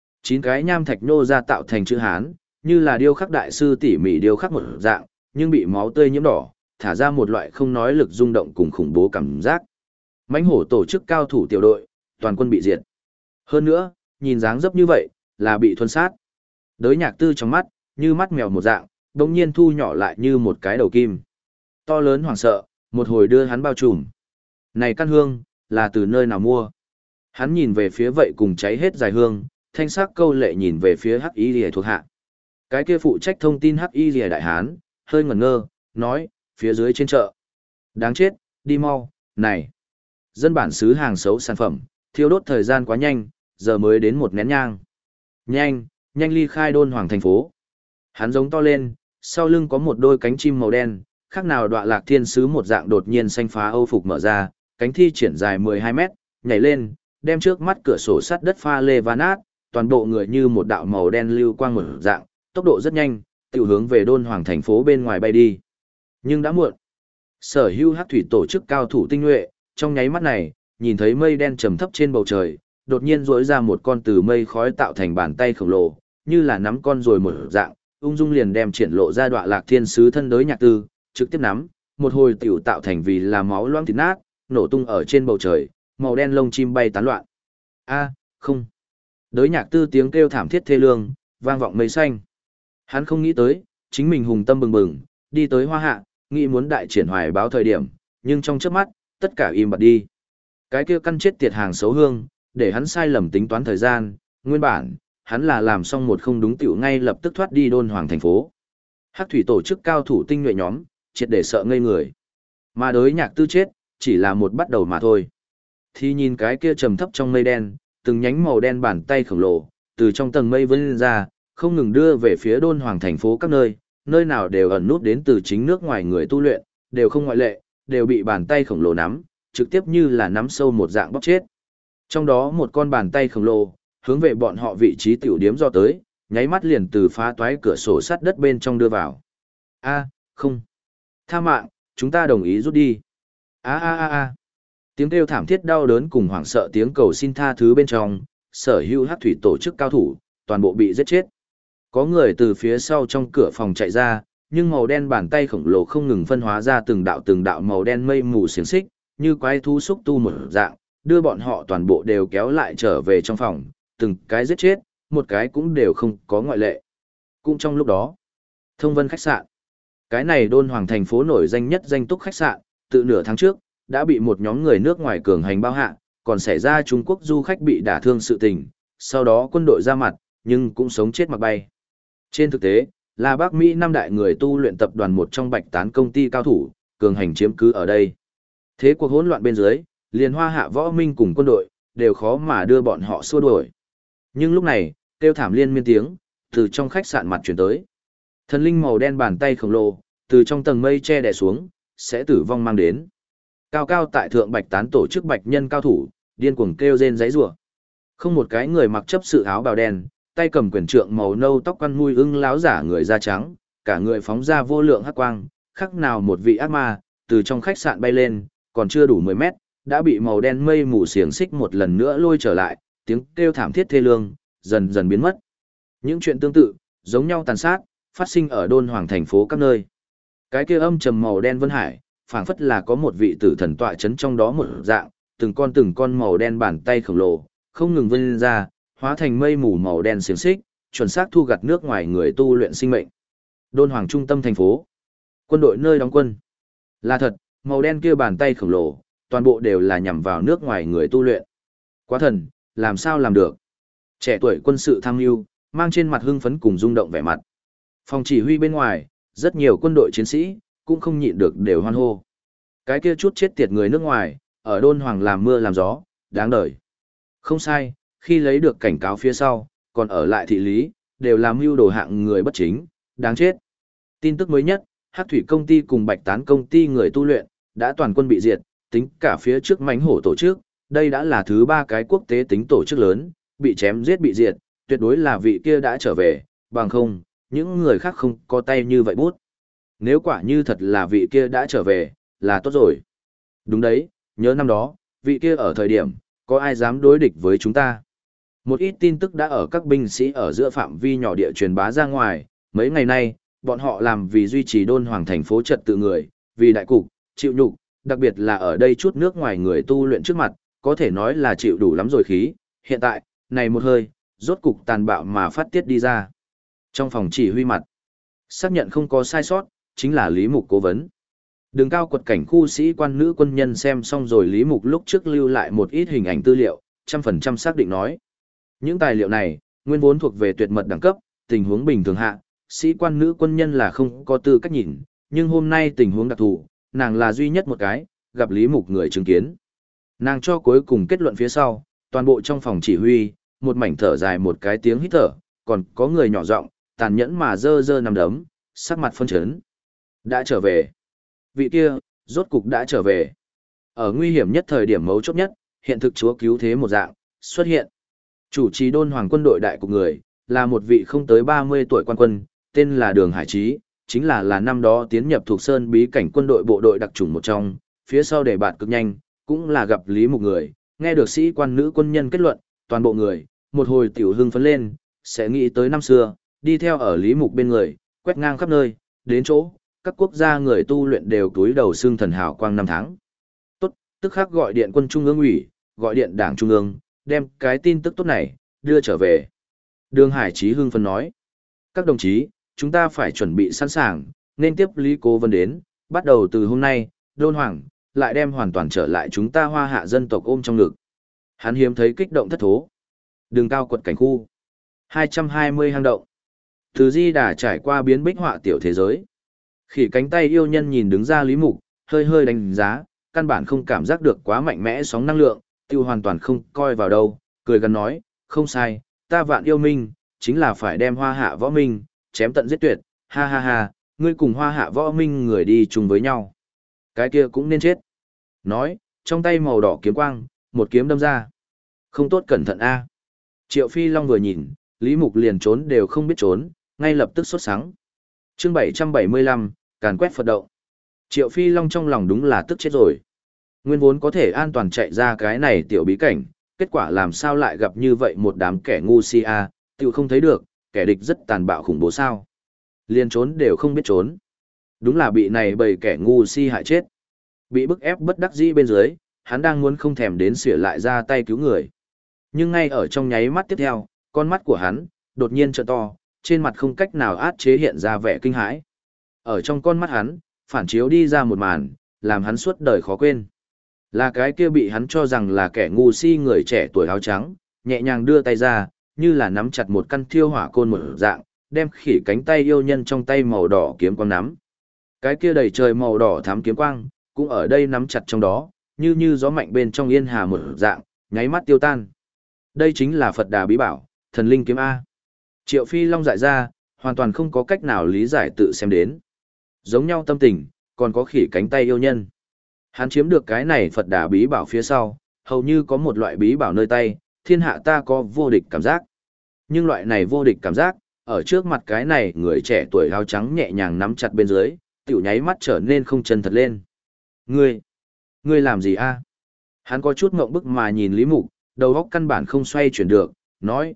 9 cái nham thạch nô ra tạo thành chữ Hán, như là điêu khắc đại sư tỉ mỉ điêu khắc một dạng, nhưng bị máu tươi nhiễm đỏ, thả ra một loại không nói lực rung động cùng khủng bố cảm giác. Mãnh hổ tổ chức cao thủ tiểu đội, toàn quân bị diệt. Hơn nữa, nhìn dáng dấp như vậy, là bị thuần sát. Đới Nhạc Tư trong mắt, như mắt mèo một dạng, đột nhiên thu nhỏ lại như một cái đầu kim. To lớn hoảng sợ, một hồi đưa hắn bao trùm. Này căn hương, là từ nơi nào mua? Hắn nhìn về phía vậy cùng cháy hết dài hương, thanh sắc câu lệ nhìn về phía Hắc Y Liễu thuộc hạ. Cái kia phụ trách thông tin Hắc Y Liễu đại hán, hơi ngẩn ngơ, nói, phía dưới trên chợ. Đáng chết, đi mau, này. Dân bản xứ hàng xấu sản phẩm, thiêu đốt thời gian quá nhanh, giờ mới đến một nén nhang. Nhanh, nhanh ly khai Đôn Hoàng thành phố. Hắn giống to lên, sau lưng có một đôi cánh chim màu đen, khác nào đọa lạc thiên sứ một dạng đột nhiên xanh phá âu phục mở ra, cánh thi triển dài 12 mét, nhảy lên, đem trước mắt cửa sổ sắt đất pha lê ván nát, toàn bộ người như một đạo màu đen lưu quang một dạng, tốc độ rất nhanh, tự hướng về Đôn Hoàng thành phố bên ngoài bay đi. Nhưng đã muộn. Sở hữu hắc thủy tổ chức cao thủ tinh nhuệ, trong nháy mắt này, nhìn thấy mây đen trầm thấp trên bầu trời, đột nhiên rỗi ra một con từ mây khói tạo thành bàn tay khổng lồ, như là nắm con rồi một dạng, ung dung liền đem triển lộ ra đọa lạc thiên sứ thân Đới Nhạc Tư, trực tiếp nắm, một hồi tiểu tạo thành vì là máu loãng thịt nát, nổ tung ở trên bầu trời, màu đen lông chim bay tán loạn. A, không. Đới Nhạc Tư tiếng kêu thảm thiết thê lương, vang vọng mây xanh. Hắn không nghĩ tới, chính mình hùng tâm bừng bừng, đi tới Hoa Hạ, nghĩ muốn đại triển hoài báo thời điểm, nhưng trong chớp mắt, tất cả im bặt đi. Cái kia căn chết tiệt hàng xấu hương, để hắn sai lầm tính toán thời gian, Nguyên bản, hắn là làm xong một không đúng tiểu ngay lập tức thoát đi Đôn Hoàng thành phố. Hắc thủy tổ chức cao thủ tinh nhuệ nhóm, triệt để sợ ngây người. Mà đối Nhạc Tư chết, chỉ là một bắt đầu mà thôi. Thì nhìn cái kia trầm thấp trong mây đen, từng nhánh màu đen bàn tay khổng lồ, từ trong tầng mây vươn lên ra, không ngừng đưa về phía Đôn Hoàng thành phố các nơi, nơi nào đều ẩn nút đến từ chính nước ngoài người tu luyện, đều không ngoại lệ, đều bị bàn tay khổng lồ nắm, trực tiếp như là nắm sâu một dạng bóc chết. Trong đó một con bàn tay khổng lồ, hướng về bọn họ vị trí tiểu điếm do tới, nháy mắt liền từ phá toái cửa sổ sắt đất bên trong đưa vào. A, không. Tha mạng, chúng ta đồng ý rút đi. A a a a. Tiếng kêu thảm thiết đau đớn cùng hoảng sợ tiếng cầu xin tha thứ bên trong, sở hữu hắc thủy tổ chức cao thủ, toàn bộ bị giết chết. Có người từ phía sau trong cửa phòng chạy ra, nhưng màu đen bàn tay khổng lồ không ngừng phân hóa ra từng đạo màu đen mây mù xiềng xích, như quái thú xúc tu một dạng, đưa bọn họ toàn bộ đều kéo lại trở về trong phòng, từng cái giết chết, một cái cũng đều không có ngoại lệ. Cũng trong lúc đó, Thông Vân khách sạn, cái này Đôn Hoàng thành phố nổi danh nhất danh túc khách sạn, từ nửa tháng trước, đã bị một nhóm người nước ngoài cường hành bao hạ, còn xảy ra Trung Quốc du khách bị đả thương sự tình, sau đó quân đội ra mặt, nhưng cũng sống chết mặc bay. Trên thực tế, là Bắc Mỹ năm đại người tu luyện tập đoàn một trong Bạch Tán công ty cao thủ, cường hành chiếm cứ ở đây. Thế cuộc hỗn loạn bên dưới, liền Hoa Hạ Võ Minh cùng quân đội, đều khó mà đưa bọn họ xua đuổi. Nhưng lúc này, kêu thảm liên miên tiếng, từ trong khách sạn mặt chuyển tới. Thần linh màu đen bàn tay khổng lồ, từ trong tầng mây che đè xuống, sẽ tử vong mang đến. Cao cao tại thượng Bạch Tán tổ chức bạch nhân cao thủ, điên cuồng kêu rên giãy giụa. Không một cái người mặc chấp sự áo bào đen, tay cầm quyền trượng màu nâu tóc quăn mui ưng láo giả người da trắng, cả người phóng ra vô lượng hắc quang, khác nào một vị ác ma, từ trong khách sạn bay lên, còn chưa đủ 10 mét, đã bị màu đen mây mù xiềng xích một lần nữa lôi trở lại, tiếng kêu thảm thiết thê lương, dần dần biến mất. Những chuyện tương tự, giống nhau tàn sát, phát sinh ở Đôn Hoàng thành phố các nơi. Cái kia âm trầm màu đen vân hải, phảng phất là có một vị tử thần tọa chấn trong đó một dạng, từng con màu đen bàn tay khổng lồ, không ngừng vươn ra, hóa thành mây mù màu đen xiềng xích, chuẩn xác thu gặt nước ngoài người tu luyện sinh mệnh. Đôn Hoàng trung tâm thành phố, quân đội nơi đóng quân. Là thật, màu đen kia bàn tay khổng lồ, toàn bộ đều là nhằm vào nước ngoài người tu luyện. Quá thần, làm sao làm được? Trẻ tuổi quân sự tham mưu, mang trên mặt hưng phấn cùng rung động vẻ mặt. Phòng chỉ huy bên ngoài, rất nhiều quân đội chiến sĩ, cũng không nhịn được đều hoan hô. Cái kia chút chết tiệt người nước ngoài, ở Đôn Hoàng làm mưa làm gió, đáng đời. Không sai, khi lấy được cảnh cáo phía sau, còn ở lại thị lý, đều làm mưu đồ hạng người bất chính, đáng chết. Tin tức mới nhất, Hắc Thủy công ty cùng Bạch Tán công ty người tu luyện, đã toàn quân bị diệt, tính cả phía trước mánh hổ tổ chức, đây đã là thứ 3 cái quốc tế tính tổ chức lớn, bị chém giết bị diệt, tuyệt đối là vị kia đã trở về, bằng không, những người khác không có tay như vậy bút. Nếu quả như thật là vị kia đã trở về, là tốt rồi. Đúng đấy, nhớ năm đó, vị kia ở thời điểm, có ai dám đối địch với chúng ta. Một ít tin tức đã ở các binh sĩ ở giữa phạm vi nhỏ địa truyền bá ra ngoài, mấy ngày nay, bọn họ làm vì duy trì Đôn Hoàng thành phố trật tự người, vì đại cục, chịu nhục, đặc biệt là ở đây chút nước ngoài người tu luyện trước mặt, có thể nói là chịu đủ lắm rồi khí, hiện tại, này một hơi, rốt cục tàn bạo mà phát tiết đi ra. Trong phòng chỉ huy mặt, xác nhận không có sai sót, chính là Lý Mục cố vấn. Đường cao quật cảnh khu sĩ quan nữ quân nhân xem xong rồi Lý Mục lúc trước lưu lại một ít hình ảnh tư liệu, 100% xác định nói. Những tài liệu này, nguyên vốn thuộc về tuyệt mật đẳng cấp, tình huống bình thường hạ, sĩ quan nữ quân nhân là không có tư cách nhìn, nhưng hôm nay tình huống đặc thù, nàng là duy nhất một cái, gặp Lý Mục người chứng kiến. Nàng cho cuối cùng kết luận phía sau, toàn bộ trong phòng chỉ huy, một mảnh thở dài một cái tiếng hít thở, còn có người nhỏ giọng, tàn nhẫn mà dơ dơ nằm đấm, sắc mặt phân chấn. Đã trở về. Vị kia, rốt cục đã trở về. Ở nguy hiểm nhất thời điểm mấu chốt nhất, hiện thực chúa cứu thế một dạng, xuất hiện. Chủ trì Đôn Hoàng quân đội đại cục người, là một vị không tới 30 tuổi quan quân, tên là Đường Hải Trí, chính là năm đó tiến nhập thuộc sơn bí cảnh quân đội bộ đội đặc chủng một trong, phía sau để bạn cực nhanh, cũng là gặp Lý Mục người, nghe được sĩ quan nữ quân nhân kết luận, toàn bộ người, một hồi tiểu hưng phấn lên, sẽ nghĩ tới năm xưa, đi theo ở Lý Mục bên người, quét ngang khắp nơi, đến chỗ, các quốc gia người tu luyện đều túi đầu xương thần hào quang năm tháng. Tốt, tức khắc gọi điện quân trung ương ủy, gọi điện đảng trung ương, đem cái tin tức tốt này, đưa trở về. Đường Hải Trí hưng phấn nói, các đồng chí, chúng ta phải chuẩn bị sẵn sàng, nên tiếp Lý Cố Vân đến, bắt đầu từ hôm nay, Đôn Hoàng, lại đem hoàn toàn trở lại chúng ta Hoa Hạ dân tộc ôm trong ngực. Hắn hiếm thấy kích động thất thố. Đường cao quật cảnh khu. 220 hang động. Từ Di Đà trải qua biến bích họa tiểu thế giới. Khỉ cánh tay yêu nhân nhìn đứng ra Lý Mục, hơi hơi đánh giá, căn bản không cảm giác được quá mạnh mẽ sóng năng lượng, tiêu hoàn toàn không coi vào đâu, cười gần nói, không sai, ta Vạn Yêu Minh, chính là phải đem Hoa Hạ Võ Minh, chém tận giết tuyệt, ha ha ha, ngươi cùng Hoa Hạ Võ Minh người đi chung với nhau. Cái kia cũng nên chết. Nói, trong tay màu đỏ kiếm quang, một kiếm đâm ra. Không tốt cẩn thận a. Triệu Phi Long vừa nhìn, Lý Mục liền trốn đều không biết trốn, ngay lập tức sốt sắng. Chương 775, càn quét Phật động. Triệu Phi Long trong lòng đúng là tức chết rồi. Nguyên vốn có thể an toàn chạy ra cái này tiểu bí cảnh, kết quả làm sao lại gặp như vậy một đám kẻ ngu si a, tiểu không thấy được, kẻ địch rất tàn bạo khủng bố sao. Liền trốn đều không biết trốn. Đúng là bị này bầy kẻ ngu si hại chết. Bị bức ép bất đắc dĩ bên dưới, hắn đang muốn không thèm đến xỉa lại ra tay cứu người. Nhưng ngay ở trong nháy mắt tiếp theo, con mắt của hắn, đột nhiên trợn to, trên mặt không cách nào át chế hiện ra vẻ kinh hãi. Ở trong con mắt hắn, phản chiếu đi ra một màn, làm hắn suốt đời khó quên. Là cái kia bị hắn cho rằng là kẻ ngu si người trẻ tuổi áo trắng, nhẹ nhàng đưa tay ra, như là nắm chặt một căn thiêu hỏa côn một dạng, đem khỉ cánh tay yêu nhân trong tay màu đỏ kiếm quang nắm. Cái kia đầy trời màu đỏ thắm kiếm quang, cũng ở đây nắm chặt trong đó, như gió mạnh bên trong yên hà một dạng, nháy mắt tiêu tan. Đây chính là Phật Đà bí bảo, thần linh kiếm A. Triệu Phi Long dại ra, hoàn toàn không có cách nào lý giải tự xem đến. Giống nhau tâm tình, còn có khỉ cánh tay yêu nhân. Hắn chiếm được cái này Phật Đà bí bảo phía sau, hầu như có một loại bí bảo nơi tay, thiên hạ ta có vô địch cảm giác. Nhưng loại này vô địch cảm giác, ở trước mặt cái này người trẻ tuổi áo trắng nhẹ nhàng nắm chặt bên dưới, tiểu nháy mắt trở nên không chân thật lên. Ngươi làm gì a? Hắn có chút ngượng bức mà nhìn Lý Mục, đầu óc căn bản không xoay chuyển được, nói,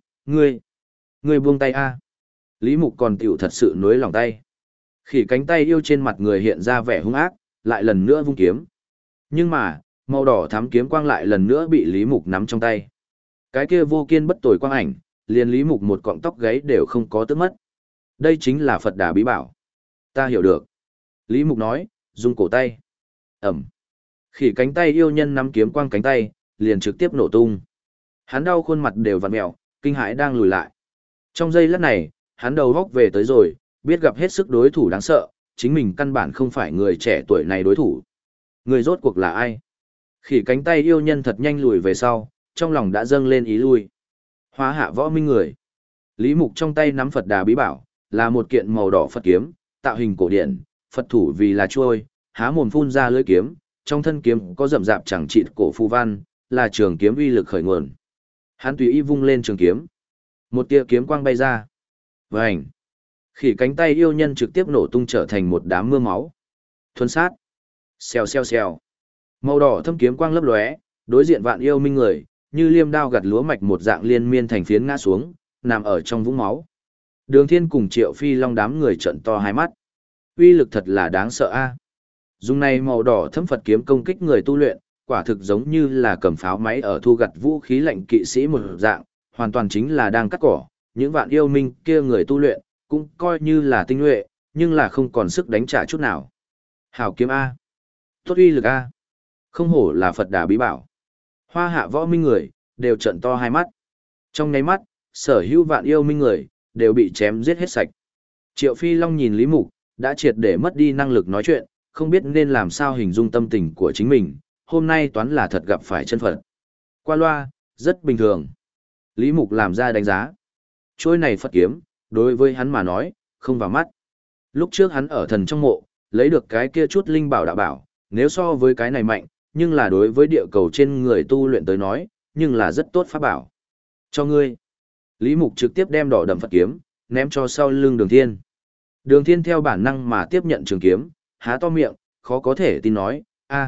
ngươi buông tay a. Lý Mục còn tiểu thật sự nuối lòng tay. Khỉ cánh tay yêu trên mặt người hiện ra vẻ hung ác, lại lần nữa vung kiếm. Nhưng mà, màu đỏ thắm kiếm quang lại lần nữa bị Lý Mục nắm trong tay. Cái kia vô kiên bất tồi quang ảnh, liền Lý Mục một cọng tóc gáy đều không có tước mất. Đây chính là Phật Đà bí bảo. Ta hiểu được. Lý Mục nói, dùng cổ tay. Ẩm. Khỉ cánh tay yêu nhân nắm kiếm quang cánh tay, liền trực tiếp nổ tung. Hắn đau khuôn mặt đều vặn mèo, kinh hãi đang lùi lại. Trong giây lát này, hắn đầu góc về tới rồi, biết gặp hết sức đối thủ đáng sợ, chính mình căn bản không phải người trẻ tuổi này đối thủ. Người rốt cuộc là ai? Khỉ cánh tay yêu nhân thật nhanh lùi về sau, trong lòng đã dâng lên ý lui. Hóa Hạ Võ Minh người. Lý Mục trong tay nắm Phật Đà bí bảo, là một kiện màu đỏ Phật kiếm, tạo hình cổ điển, Phật thủ vì là chuôi, há mồm phun ra lưỡi kiếm, trong thân kiếm có rậm rạp chẳng chịt cổ phù văn, là trường kiếm uy lực khởi nguồn. Hắn tùy ý vung lên trường kiếm, một tia kiếm quang bay ra. Vành. Khỉ cánh tay yêu nhân trực tiếp nổ tung trở thành một đám mưa máu. Thuần sát. Xèo xèo xèo. Màu đỏ thâm kiếm quang lấp lóe, đối diện Vạn Yêu Minh người, như liêm đao gặt lúa mạch một dạng liên miên thành phiến ngã xuống, nằm ở trong vũng máu. Đường Thiên cùng Triệu Phi Long đám người trợn to hai mắt. Uy lực thật là đáng sợ a. Dùng này màu đỏ thâm Phật kiếm công kích người tu luyện, quả thực giống như là cầm pháo máy ở thu gặt vũ khí lạnh kỵ sĩ một dạng, hoàn toàn chính là đang cắt cỏ. Những Vạn Yêu Minh kia người tu luyện, cũng coi như là tinh nhuệ, nhưng là không còn sức đánh trả chút nào. Hảo kiếm A. Tốt uy lực A. Không hổ là Phật Đà bí bảo. Hoa Hạ Võ Minh người, đều trận to hai mắt. Trong nháy mắt, sở hữu Vạn Yêu Minh người, đều bị chém giết hết sạch. Triệu Phi Long nhìn Lý Mục, đã triệt để mất đi năng lực nói chuyện, không biết nên làm sao hình dung tâm tình của chính mình, hôm nay toán là thật gặp phải chân Phật. Qua loa, rất bình thường. Lý Mục làm ra đánh giá. Trôi này Phật kiếm, đối với hắn mà nói, không vào mắt. Lúc trước hắn ở thần trong mộ, lấy được cái kia chút linh bảo đạo bảo, nếu so với cái này mạnh, nhưng là đối với địa cầu trên người tu luyện tới nói, nhưng là rất tốt pháp bảo. Cho ngươi. Lý Mục trực tiếp đem đỏ đậm Phật kiếm, ném cho sau lưng Đường Thiên. Đường Thiên theo bản năng mà tiếp nhận trường kiếm, há to miệng, khó có thể tin nói,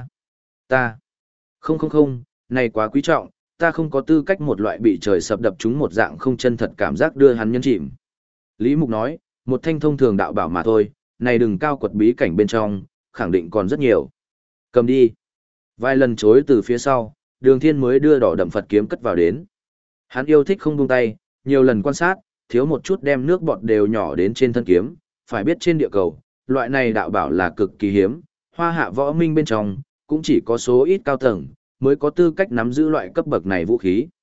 ta. Không, này quá quý trọng, ta không có tư cách một loại bị trời sập đập trúng một dạng không chân thật cảm giác đưa hắn nhân chìm. Lý Mục nói, một thanh thông thường đạo bảo mà thôi, này đừng cao quật bí cảnh bên trong, khẳng định còn rất nhiều. Cầm đi. Vài lần chối từ phía sau, Đường Thiên mới đưa đỏ đậm Phật kiếm cất vào đến. Hắn yêu thích không buông tay, nhiều lần quan sát, thiếu một chút đem nước bọt đều nhỏ đến trên thân kiếm, phải biết trên địa cầu, loại này đạo bảo là cực kỳ hiếm, Hoa Hạ Võ Minh bên trong, cũng chỉ có số ít cao tầng, mới có tư cách nắm giữ loại cấp bậc này vũ khí.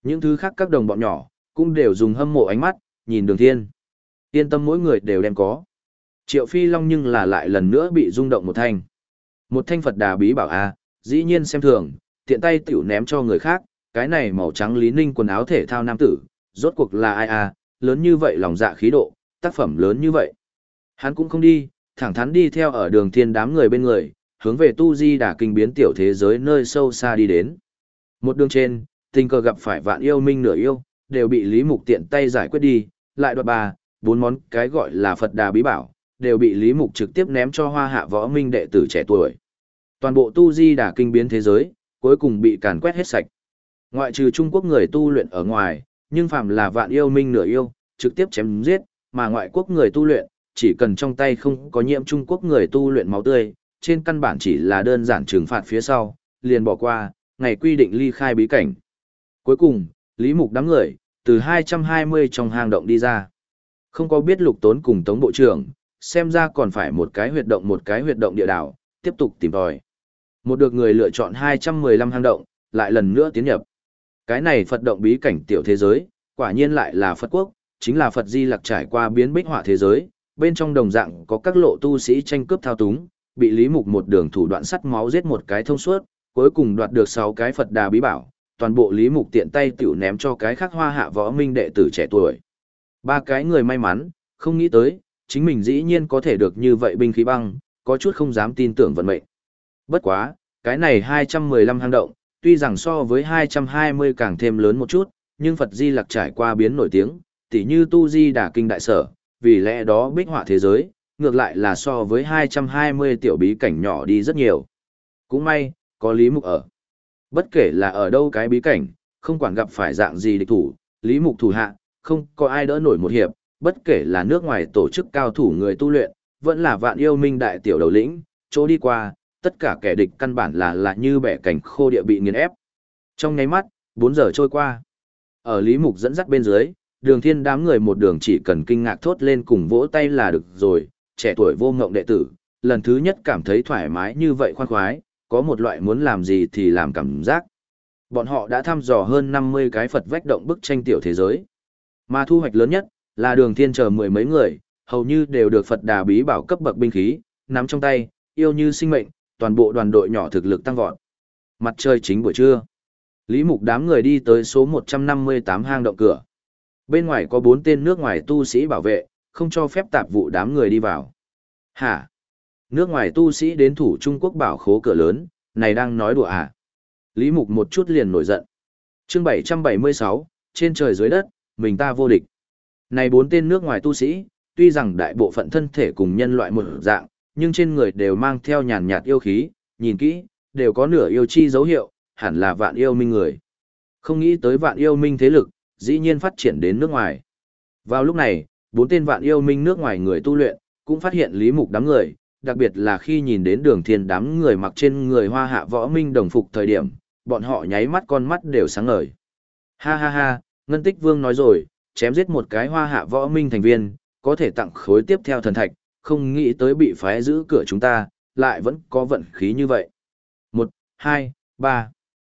Những thứ khác các đồng bọn nhỏ, cũng đều dùng hâm mộ ánh mắt, nhìn Đường Thiên. Yên tâm mỗi người đều đem có. Triệu Phi Long nhưng là lại lần nữa bị rung động một thanh. Một thanh Phật Đà bí bảo a, dĩ nhiên xem thường, tiện tay tiểu ném cho người khác, cái này màu trắng Lý Ninh quần áo thể thao nam tử, rốt cuộc là ai a, lớn như vậy lòng dạ khí độ, tác phẩm lớn như vậy. Hắn cũng không đi, thẳng thắn đi theo ở Đường Thiên đám người bên người, hướng về Tu Di Đà kinh biến tiểu thế giới nơi sâu xa đi đến. Một đường trên, tình cờ gặp phải Vạn Yêu Minh nửa yêu, đều bị Lý Mục tiện tay giải quyết đi, lại đoạt ba, bốn món cái gọi là Phật Đà bí bảo, đều bị Lý Mục trực tiếp ném cho Hoa Hạ Võ Minh đệ tử trẻ tuổi. Toàn bộ Tu Di Đà kinh biến thế giới, cuối cùng bị càn quét hết sạch. Ngoại trừ Trung Quốc người tu luyện ở ngoài, nhưng phàm là Vạn Yêu Minh nửa yêu, trực tiếp chém giết, mà ngoại quốc người tu luyện, chỉ cần trong tay không có nhiễm Trung Quốc người tu luyện máu tươi, trên căn bản chỉ là đơn giản trừng phạt phía sau, liền bỏ qua, ngày quy định ly khai bí cảnh. Cuối cùng, Lý Mục đám người, từ 220 trong hang động đi ra. Không có biết Lục Tốn cùng Tống Bộ trưởng, xem ra còn phải một cái huyệt động địa đảo, tiếp tục tìm tòi. Một được người lựa chọn 215 hang động, lại lần nữa tiến nhập. Cái này Phật động bí cảnh tiểu thế giới, quả nhiên lại là Phật quốc, chính là Phật Di Lặc trải qua biến bích họa thế giới, bên trong đồng dạng có các lộ tu sĩ tranh cướp thao túng, bị Lý Mục một đường thủ đoạn sắt máu giết một cái thông suốt, cuối cùng đoạt được 6 cái Phật Đà bí bảo, toàn bộ Lý Mục tiện tay tiểu ném cho cái khác Hoa Hạ Võ Minh đệ tử trẻ tuổi. Ba cái người may mắn, không nghĩ tới, chính mình dĩ nhiên có thể được như vậy binh khí băng, có chút không dám tin tưởng vận mệnh. Bất quá, cái này 215 hang động, tuy rằng so với 220 càng thêm lớn một chút, nhưng Phật Di Lặc trải qua biến nổi tiếng, tỉ như Tu Di Đà kinh đại sở, vì lẽ đó bích họa thế giới, ngược lại là so với 220 tiểu bí cảnh nhỏ đi rất nhiều. Cũng may, có Lý Mục ở. Bất kể là ở đâu cái bí cảnh, không quản gặp phải dạng gì địch thủ, Lý Mục thủ hạ, không có ai đỡ nổi một hiệp, bất kể là nước ngoài tổ chức cao thủ người tu luyện, vẫn là Vạn Yêu Minh đại tiểu đầu lĩnh, chỗ đi qua, tất cả kẻ địch căn bản là như bẻ cảnh khô địa bị nghiền ép. Trong nháy mắt, 4 giờ trôi qua. Ở Lý Mục dẫn dắt bên dưới, Đường Thiên đám người một đường chỉ cần kinh ngạc thốt lên cùng vỗ tay là được rồi, trẻ tuổi vô ngộng đệ tử, lần thứ nhất cảm thấy thoải mái như vậy khoan khoái, có một loại muốn làm gì thì làm cảm giác. Bọn họ đã thăm dò hơn 50 cái Phật vách động bức tranh tiểu thế giới. Mà thu hoạch lớn nhất, là Đường Thiên chờ mười mấy người, hầu như đều được Phật Đà bí bảo cấp bậc binh khí, nắm trong tay, yêu như sinh mệnh, toàn bộ đoàn đội nhỏ thực lực tăng vọt. Mặt trời chính buổi trưa. Lý Mục đám người đi tới số 158 hang động cửa. Bên ngoài có 4 tên nước ngoài tu sĩ bảo vệ, không cho phép tạp vụ đám người đi vào. Hả? Nước ngoài tu sĩ đến thủ Trung Quốc bảo khố cửa lớn, này đang nói đùa à? Lý Mục một chút liền nổi giận. Chương 776, trên trời dưới đất, mình ta vô địch. Này 4 tên nước ngoài tu sĩ, tuy rằng đại bộ phận thân thể cùng nhân loại một dạng, nhưng trên người đều mang theo nhàn nhạt yêu khí, nhìn kỹ, đều có nửa yêu chi dấu hiệu, hẳn là Vạn Yêu Minh người. Không nghĩ tới Vạn Yêu Minh thế lực, dĩ nhiên phát triển đến nước ngoài. Vào lúc này, 4 tên Vạn Yêu Minh nước ngoài người tu luyện, cũng phát hiện Lý Mục đám người, đặc biệt là khi nhìn đến Đường Thiên đám người mặc trên người Hoa Hạ Võ Minh đồng phục thời điểm, bọn họ nháy mắt con mắt đều sáng ngời. Ha ha ha, Ngân Tích Vương nói rồi, chém giết một cái Hoa Hạ Võ Minh thành viên, có thể tặng khối tiếp theo thần thạch, không nghĩ tới bị phái giữ cửa chúng ta, lại vẫn có vận khí như vậy. 1, 2, 3,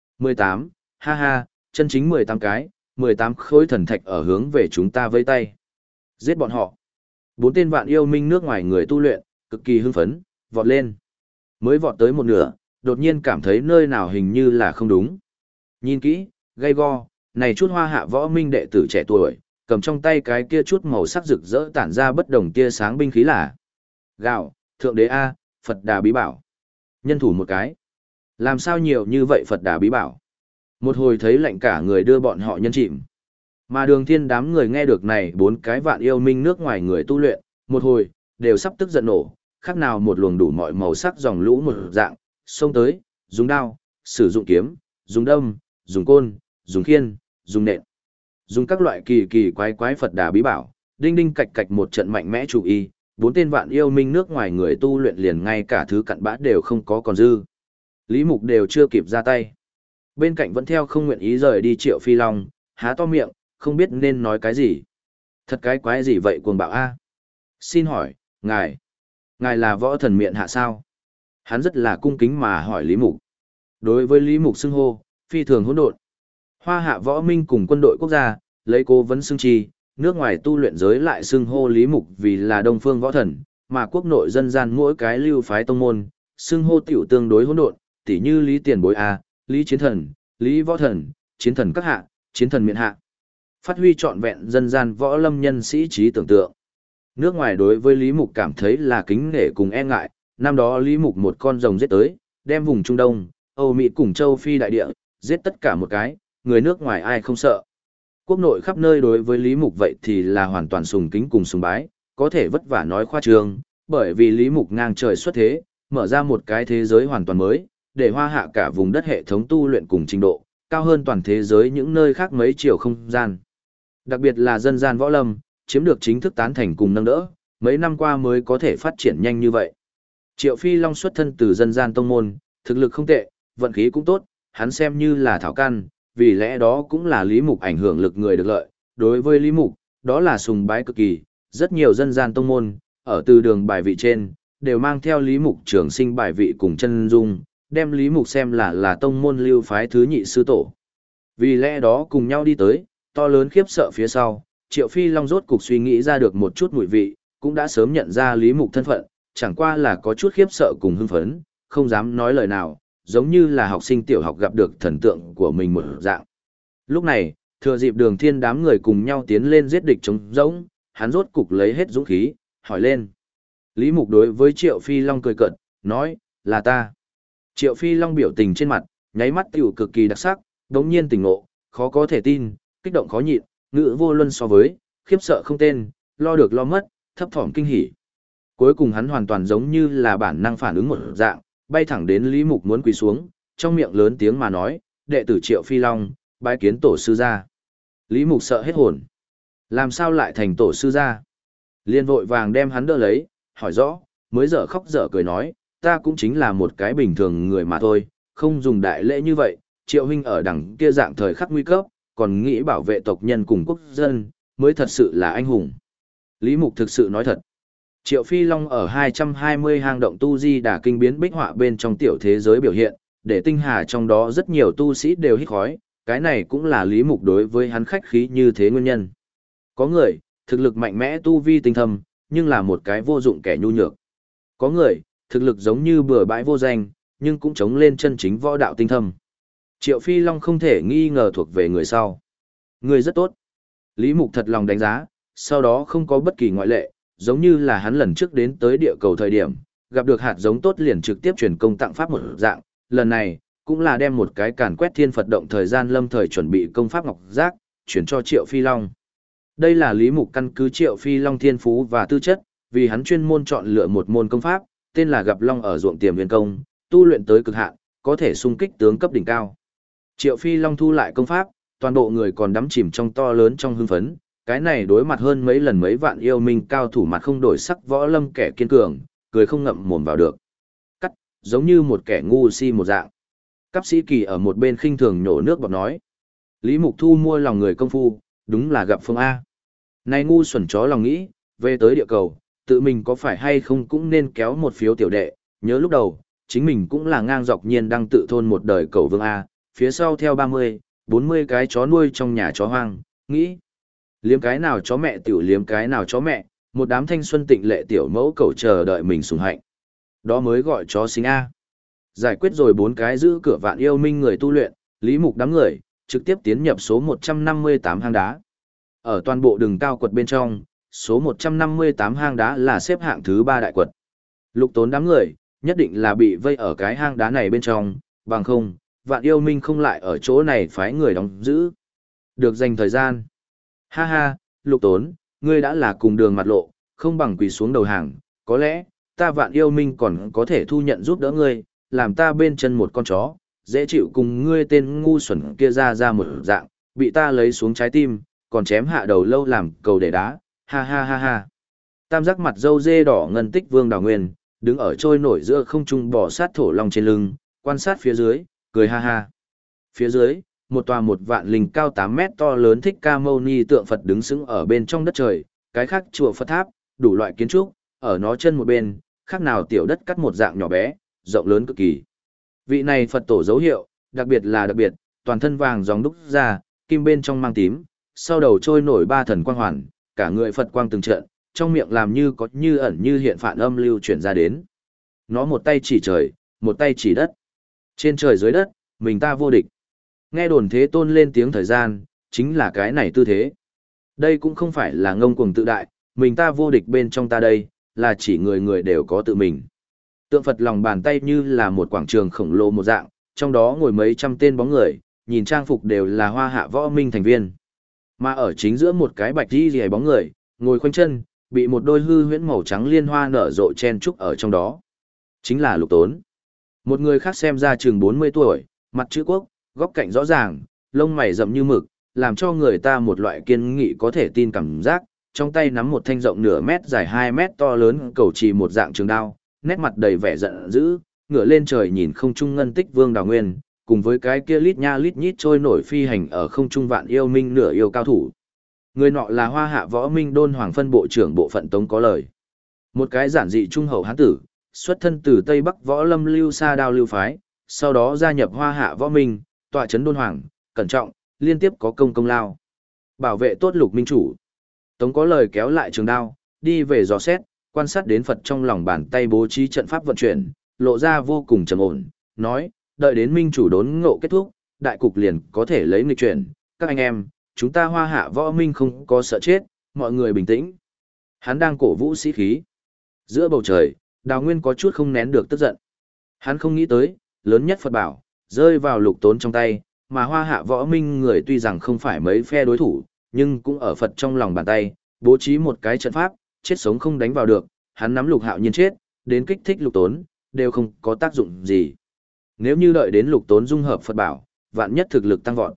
18, ha ha, chân chính 18 cái, 18 khối thần thạch ở hướng về chúng ta vây tay. Giết bọn họ. 4 tên Vạn Yêu Minh nước ngoài người tu luyện, cực kỳ hưng phấn, vọt lên. Mới vọt tới một nửa, đột nhiên cảm thấy nơi nào hình như là không đúng. Nhìn kỹ, gay go, này chút Hoa Hạ Võ Minh đệ tử trẻ tuổi, cầm trong tay cái kia chút màu sắc rực rỡ tản ra bất đồng tia sáng binh khí là gạo, Thượng Đế A, Phật Đà bí bảo. Nhân thủ một cái. Làm sao nhiều như vậy Phật Đà bí bảo? Một hồi thấy lạnh cả người đưa bọn họ nhân chìm. Mà Đường Thiên đám người nghe được này 4 cái Vạn Yêu Minh nước ngoài người tu luyện, một hồi, đều sắp tức giận nổ, khác nào một luồng đủ mọi màu sắc dòng lũ một dạng, xông tới, dùng đao, sử dụng kiếm, dùng đâm, dùng côn, dùng khiên, dùng nện. Dùng các loại kỳ kỳ quái quái Phật Đà bí bảo, đinh đinh cạch cạch một trận mạnh mẽ chủ y, 4 tên Vạn Yêu Minh nước ngoài người tu luyện liền ngay cả thứ cặn bã đều không có còn dư. Lý Mục đều chưa kịp ra tay. Bên cạnh vẫn theo không nguyện ý rời đi Triệu Phi Long, há to miệng, không biết nên nói cái gì. Thật cái quái gì vậy cuồng bạo a? Xin hỏi, ngài là võ thần miện hạ sao? Hắn rất là cung kính mà hỏi Lý Mục. Đối với Lý Mục xưng hô, phi thường hỗn độn. Hoa hạ võ minh cùng quân đội quốc gia, lấy cố vấn xưng chi, nước ngoài tu luyện giới lại xưng hô Lý Mục vì là Đông Phương Võ Thần, mà quốc nội dân gian mỗi cái lưu phái tông môn, xưng hô tiểu tương đối hỗn độn, tỉ như Lý Tiền Bối A, Lý Chiến Thần, Lý Võ Thần, Chiến Thần các hạ, Chiến Thần miện hạ. Phát huy trọn vẹn dân gian võ lâm nhân sĩ trí tưởng tượng. Nước ngoài đối với Lý Mục cảm thấy là kính nể cùng e ngại, năm đó Lý Mục một con rồng giết tới, đem vùng Trung Đông, Âu Mỹ cùng châu Phi đại địa, giết tất cả một cái, người nước ngoài ai không sợ. Quốc nội khắp nơi đối với Lý Mục vậy thì là hoàn toàn sùng kính cùng sùng bái, có thể vất vả nói khoa trương, bởi vì Lý Mục ngang trời xuất thế, mở ra một cái thế giới hoàn toàn mới, để hoa hạ cả vùng đất hệ thống tu luyện cùng trình độ, cao hơn toàn thế giới những nơi khác mấy chiều không gian. Đặc biệt là dân gian võ lâm, chiếm được chính thức tán thành cùng nâng đỡ, mấy năm qua mới có thể phát triển nhanh như vậy. Triệu Phi Long xuất thân từ dân gian tông môn, thực lực không tệ, vận khí cũng tốt, hắn xem như là thảo căn, vì lẽ đó cũng là Lý Mục ảnh hưởng lực người được lợi. Đối với Lý Mục, đó là sùng bái cực kỳ, rất nhiều dân gian tông môn, ở từ đường bài vị trên, đều mang theo Lý Mục trường sinh bài vị cùng chân dung, đem Lý Mục xem là tông môn lưu phái thứ nhị sư tổ. Vì lẽ đó cùng nhau đi tới, to lớn khiếp sợ phía sau, Triệu Phi Long rốt cục suy nghĩ ra được một chút mùi vị, cũng đã sớm nhận ra Lý Mục thân phận, chẳng qua là có chút khiếp sợ cùng hưng phấn, không dám nói lời nào, giống như là học sinh tiểu học gặp được thần tượng của mình một dạng. Lúc này, thừa dịp Đường Thiên đám người cùng nhau tiến lên giết địch chống rỗng, hắn rốt cục lấy hết dũng khí, hỏi lên. Lý Mục đối với Triệu Phi Long cười cợt, nói, là ta. Triệu Phi Long biểu tình trên mặt, nháy mắt tiểu cực kỳ đặc sắc, đống nhiên tỉnh ngộ, khó có thể tin, kích động khó nhịn, ngữ vô luân so với, khiếp sợ không tên, lo được lo mất, thấp thỏm kinh hỉ. Cuối cùng hắn hoàn toàn giống như là bản năng phản ứng một dạng, bay thẳng đến Lý Mục muốn quỳ xuống, trong miệng lớn tiếng mà nói, đệ tử Triệu Phi Long, bái kiến tổ sư gia. Lý Mục sợ hết hồn. Làm sao lại thành tổ sư gia? Liên vội vàng đem hắn đỡ lấy, hỏi rõ, mới dở khóc dở cười nói, ta cũng chính là một cái bình thường người mà thôi, không dùng đại lễ như vậy, Triệu huynh ở đằng kia dạng thời khắc nguy cấp, còn nghĩ bảo vệ tộc nhân cùng quốc dân, mới thật sự là anh hùng. Lý Mục thực sự nói thật. Triệu Phi Long ở 220 hang động tu di đà kinh biến bích họa bên trong tiểu thế giới biểu hiện, để tinh hà trong đó rất nhiều tu sĩ đều hít khói, cái này cũng là Lý Mục đối với hắn khách khí như thế nguyên nhân. Có người, thực lực mạnh mẽ tu vi tinh thâm, nhưng là một cái vô dụng kẻ nhu nhược. Có người, thực lực giống như bừa bãi vô danh, nhưng cũng chống lên chân chính võ đạo tinh thâm. Triệu Phi Long không thể nghi ngờ thuộc về người sau. Người rất tốt. Lý Mục thật lòng đánh giá, sau đó không có bất kỳ ngoại lệ, giống như là hắn lần trước đến tới địa cầu thời điểm, gặp được hạt giống tốt liền trực tiếp truyền công tặng pháp một dạng, lần này, cũng là đem một cái càn quét thiên Phật động thời gian lâm thời chuẩn bị công pháp ngọc giác, chuyển cho Triệu Phi Long. Đây là Lý Mục căn cứ Triệu Phi Long thiên phú và tư chất, vì hắn chuyên môn chọn lựa một môn công pháp, tên là Gặp Long ở ruộng tiềm viên công, tu luyện tới cực hạn, có thể xung kích tướng cấp đỉnh cao. Triệu Phi Long thu lại công pháp, toàn bộ người còn đắm chìm trong to lớn trong hưng phấn, cái này đối mặt hơn mấy lần mấy vạn yêu minh cao thủ mặt không đổi sắc võ lâm kẻ kiên cường, cười không ngậm mồm vào được. Cắt, giống như một kẻ ngu si một dạng. Cáp sĩ Kỳ ở một bên khinh thường nhổ nước bọt nói. Lý Mục Thu mua lòng người công phu, đúng là gặp phương A. Này ngu xuẩn chó lòng nghĩ, về tới địa cầu, tự mình có phải hay không cũng nên kéo một phiếu tiểu đệ, nhớ lúc đầu, chính mình cũng là ngang dọc nhiên đang tự thôn một đời cầu vương A, phía sau theo 30, 40 cái chó nuôi trong nhà chó hoang, nghĩ. Liếm cái nào chó mẹ tiểu liếm cái nào chó mẹ, một đám thanh xuân tịnh lệ tiểu mẫu cầu chờ đợi mình sủng hạnh. Đó mới gọi chó sinh A. Giải quyết rồi 4 cái giữ cửa vạn yêu minh người tu luyện, Lý Mục đám người, trực tiếp tiến nhập số 158 hang đá. Ở toàn bộ đường cao quật bên trong, số 158 hang đá là xếp hạng thứ 3 đại quật. Lục Tốn đám người, nhất định là bị vây ở cái hang đá này bên trong, bằng không, vạn yêu minh không lại ở chỗ này phái người đóng giữ. Được dành thời gian. Ha ha, Lục Tốn, ngươi đã là cùng đường mặt lộ, không bằng quỳ xuống đầu hàng, có lẽ, ta vạn yêu minh còn có thể thu nhận giúp đỡ ngươi, làm ta bên chân một con chó, dễ chịu cùng ngươi tên ngu xuẩn kia ra một dạng, bị ta lấy xuống trái tim, còn chém hạ đầu lâu làm cầu để đá, ha ha ha ha. Tam giác mặt dâu dê đỏ ngân tích Vương Đào Nguyên, đứng ở trôi nổi giữa không trung bò sát thổ long trên lưng, quan sát phía dưới, cười ha ha. Phía dưới, một tòa một vạn linh cao 8 mét to lớn Thích Ca Mâu Ni tượng Phật đứng sững ở bên trong đất trời, cái khác chùa Phật tháp, đủ loại kiến trúc, ở nó chân một bên, khác nào tiểu đất cắt một dạng nhỏ bé, rộng lớn cực kỳ. Vị này Phật tổ dấu hiệu, đặc biệt, toàn thân vàng gióng đúc ra, kim bên trong mang tím, sau đầu trôi nổi ba thần quang hoàn, cả người Phật quang từng trận, trong miệng làm như có như ẩn như hiện phản âm lưu chuyển ra đến. Nó một tay chỉ trời, một tay chỉ đất. Trên trời dưới đất, mình ta vô địch. Nghe đồn Thế Tôn lên tiếng thời gian, chính là cái này tư thế. Đây cũng không phải là ngông cuồng tự đại, mình ta vô địch bên trong ta đây, là chỉ người người đều có tự mình. Tượng Phật lòng bàn tay như là một quảng trường khổng lồ một dạng, trong đó ngồi mấy trăm tên bóng người, nhìn trang phục đều là Hoa Hạ Võ Minh thành viên. Mà ở chính giữa một cái bạch y rìa bóng người, ngồi khoanh chân, bị một đôi hư huyễn màu trắng liên hoa nở rộ chen trúc ở trong đó. Chính là Lục Tốn. Một người khác xem ra chừng 40 tuổi, mặt chữ quốc, góc cạnh rõ ràng, lông mày rậm như mực, làm cho người ta một loại kiên nghị có thể tin cảm giác, trong tay nắm một thanh rộng nửa mét dài 2 mét to lớn cầu trì một dạng trường đao, nét mặt đầy vẻ giận dữ, ngửa lên trời nhìn không trung ngân tích vương Đào Nguyên, cùng với cái kia lít nha lít nhít trôi nổi phi hành ở không trung vạn yêu minh nửa yêu cao thủ. Người nọ là Hoa Hạ Võ Minh Đôn Hoàng phân bộ trưởng bộ phận Tống Có Lời. Một cái giản dị trung hậu hán tử, xuất thân từ Tây Bắc Võ Lâm lưu sa đao lưu phái, sau đó gia nhập Hoa Hạ Võ Minh, tọa trấn Đôn Hoàng, cẩn trọng, liên tiếp có công lao. Bảo vệ tốt Lục Minh chủ. Tống Có Lời kéo lại trường đao, đi về dò xét, quan sát đến Phật trong lòng bàn tay bố trí trận pháp vận chuyển, lộ ra vô cùng trầm ổn, nói, đợi đến Minh chủ đốn ngộ kết thúc, đại cục liền có thể lấy nghịch chuyển, các anh em, chúng ta Hoa Hạ Võ Minh không có sợ chết, mọi người bình tĩnh. Hắn đang cổ vũ sĩ khí. Giữa bầu trời, Đào Nguyên có chút không nén được tức giận. Hắn không nghĩ tới, lớn nhất Phật bảo, rơi vào Lục Tốn trong tay, mà Hoa Hạ Võ Minh người tuy rằng không phải mấy phe đối thủ, nhưng cũng ở Phật trong lòng bàn tay, bố trí một cái trận pháp, chết sống không đánh vào được, hắn nắm Lục Hạo Nhiên chết, đến kích thích Lục Tốn, đều không có tác dụng gì. Nếu như đợi đến Lục Tốn dung hợp Phật bảo, vạn nhất thực lực tăng vọt.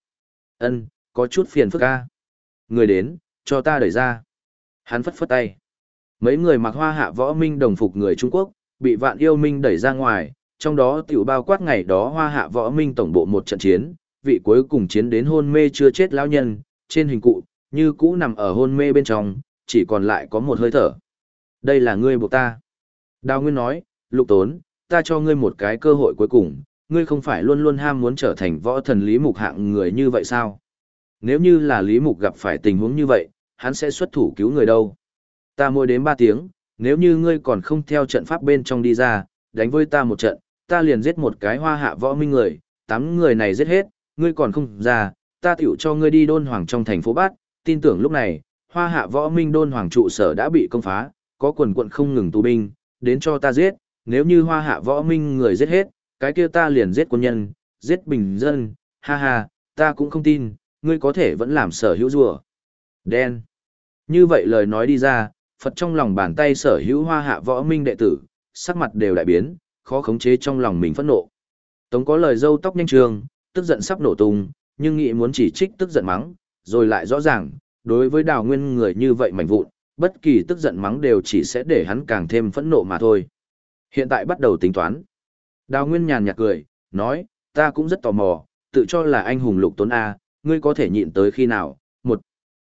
Có chút phiền phức a. Người đến, cho ta đẩy ra. Hắn phất phất tay. Mấy người mặc Hoa Hạ Võ Minh đồng phục người Trung Quốc, bị Vạn Yêu Minh đẩy ra ngoài, trong đó tiểu bao quát ngày đó Hoa Hạ Võ Minh tổng bộ một trận chiến, vị cuối cùng chiến đến hôn mê chưa chết lão nhân, trên hình cụ, như cũ nằm ở hôn mê bên trong, chỉ còn lại có một hơi thở. Đây là ngươi buộc ta. Đào Nguyên nói, Lục Tốn, ta cho ngươi một cái cơ hội cuối cùng, ngươi không phải luôn luôn ham muốn trở thành võ thần Lý Mục hạng người như vậy sao? Nếu như là Lý Mục gặp phải tình huống như vậy, hắn sẽ xuất thủ cứu người đâu. Ta mỗi đến 3 tiếng, nếu như ngươi còn không theo trận pháp bên trong đi ra, đánh với ta một trận, ta liền giết một cái Hoa Hạ Võ Minh người, 8 người này giết hết, ngươi còn không ra, ta tiểu cho ngươi đi Đôn Hoàng trong thành phố Bát, tin tưởng lúc này, Hoa Hạ Võ Minh Đôn Hoàng trụ sở đã bị công phá, có quần quận không ngừng tù binh, đến cho ta giết, nếu như Hoa Hạ Võ Minh người giết hết, cái kia ta liền giết quân nhân, giết bình dân, ha ha, ta cũng không tin, ngươi có thể vẫn làm sở hữu rùa. Đen. Như vậy lời nói đi ra, Phật trong lòng bàn tay sở hữu Hoa Hạ Võ Minh đệ tử, sắc mặt đều đại biến, khó khống chế trong lòng mình phẫn nộ. Tống Có Lời râu tóc nhanh trường, tức giận sắp nổ tung, nhưng nghĩ muốn chỉ trích tức giận mắng, rồi lại rõ ràng, đối với Đào Nguyên người như vậy mảnh vụn, bất kỳ tức giận mắng đều chỉ sẽ để hắn càng thêm phẫn nộ mà thôi. Hiện tại bắt đầu tính toán. Đào Nguyên nhàn nhạt cười, nói, ta cũng rất tò mò, tự cho là anh hùng Lục Tốn A, ngươi có thể nhịn tới khi nào? 1,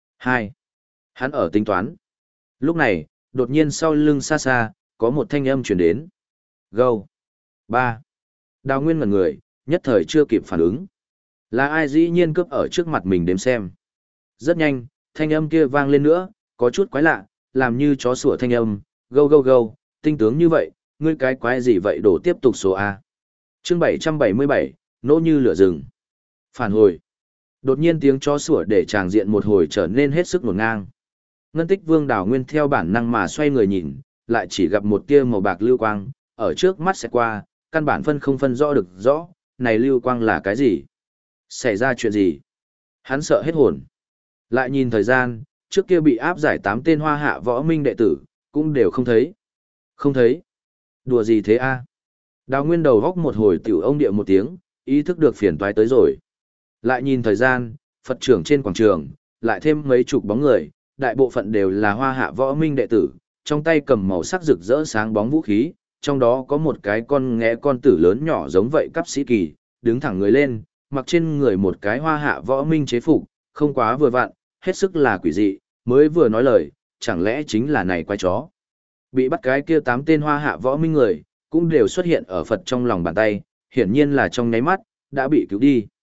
2. Hắn ở tính toán. Lúc này, đột nhiên sau lưng xa xa, có một thanh âm truyền đến. Gâu. 3. Đào Nguyên ngẩn người, nhất thời chưa kịp phản ứng. Là ai dĩ nhiên cướp ở trước mặt mình đếm xem. Rất nhanh, thanh âm kia vang lên nữa, có chút quái lạ, làm như chó sủa thanh âm. Gâu gâu gâu, tinh tướng như vậy, ngươi cái quái gì vậy đổ tiếp tục số A. Chương 777, nỗ như lửa rừng. Phản hồi. Đột nhiên tiếng chó sủa để tràng diện một hồi trở nên hết sức ngổn ngang. Ngân Tích Vương Đào Nguyên theo bản năng mà xoay người nhìn, lại chỉ gặp một tia màu bạc lưu quang, ở trước mắt sẽ qua, căn bản không phân rõ được rõ, này lưu quang là cái gì? Xảy ra chuyện gì? Hắn sợ hết hồn. Lại nhìn thời gian, trước kia bị áp giải 8 tên Hoa Hạ Võ Minh đệ tử, cũng đều không thấy. Không thấy. Đùa gì thế a? Đào Nguyên đầu góc một hồi tiểu ông địa một tiếng, ý thức được phiền toái tới rồi. Lại nhìn thời gian, Phật trưởng trên quảng trường, lại thêm mấy chục bóng người, đại bộ phận đều là Hoa Hạ Võ Minh đệ tử, trong tay cầm màu sắc rực rỡ sáng bóng vũ khí, trong đó có một cái con nghé con tử lớn nhỏ giống vậy cấp sĩ kỳ, đứng thẳng người lên, mặc trên người một cái Hoa Hạ Võ Minh chế phục, không quá vừa vặn, hết sức là quỷ dị, mới vừa nói lời, chẳng lẽ chính là này quái chó. Bị bắt cái kia 8 tên Hoa Hạ Võ Minh người, cũng đều xuất hiện ở Phật trong lòng bàn tay, hiển nhiên là trong nháy mắt, đã bị cứu đi.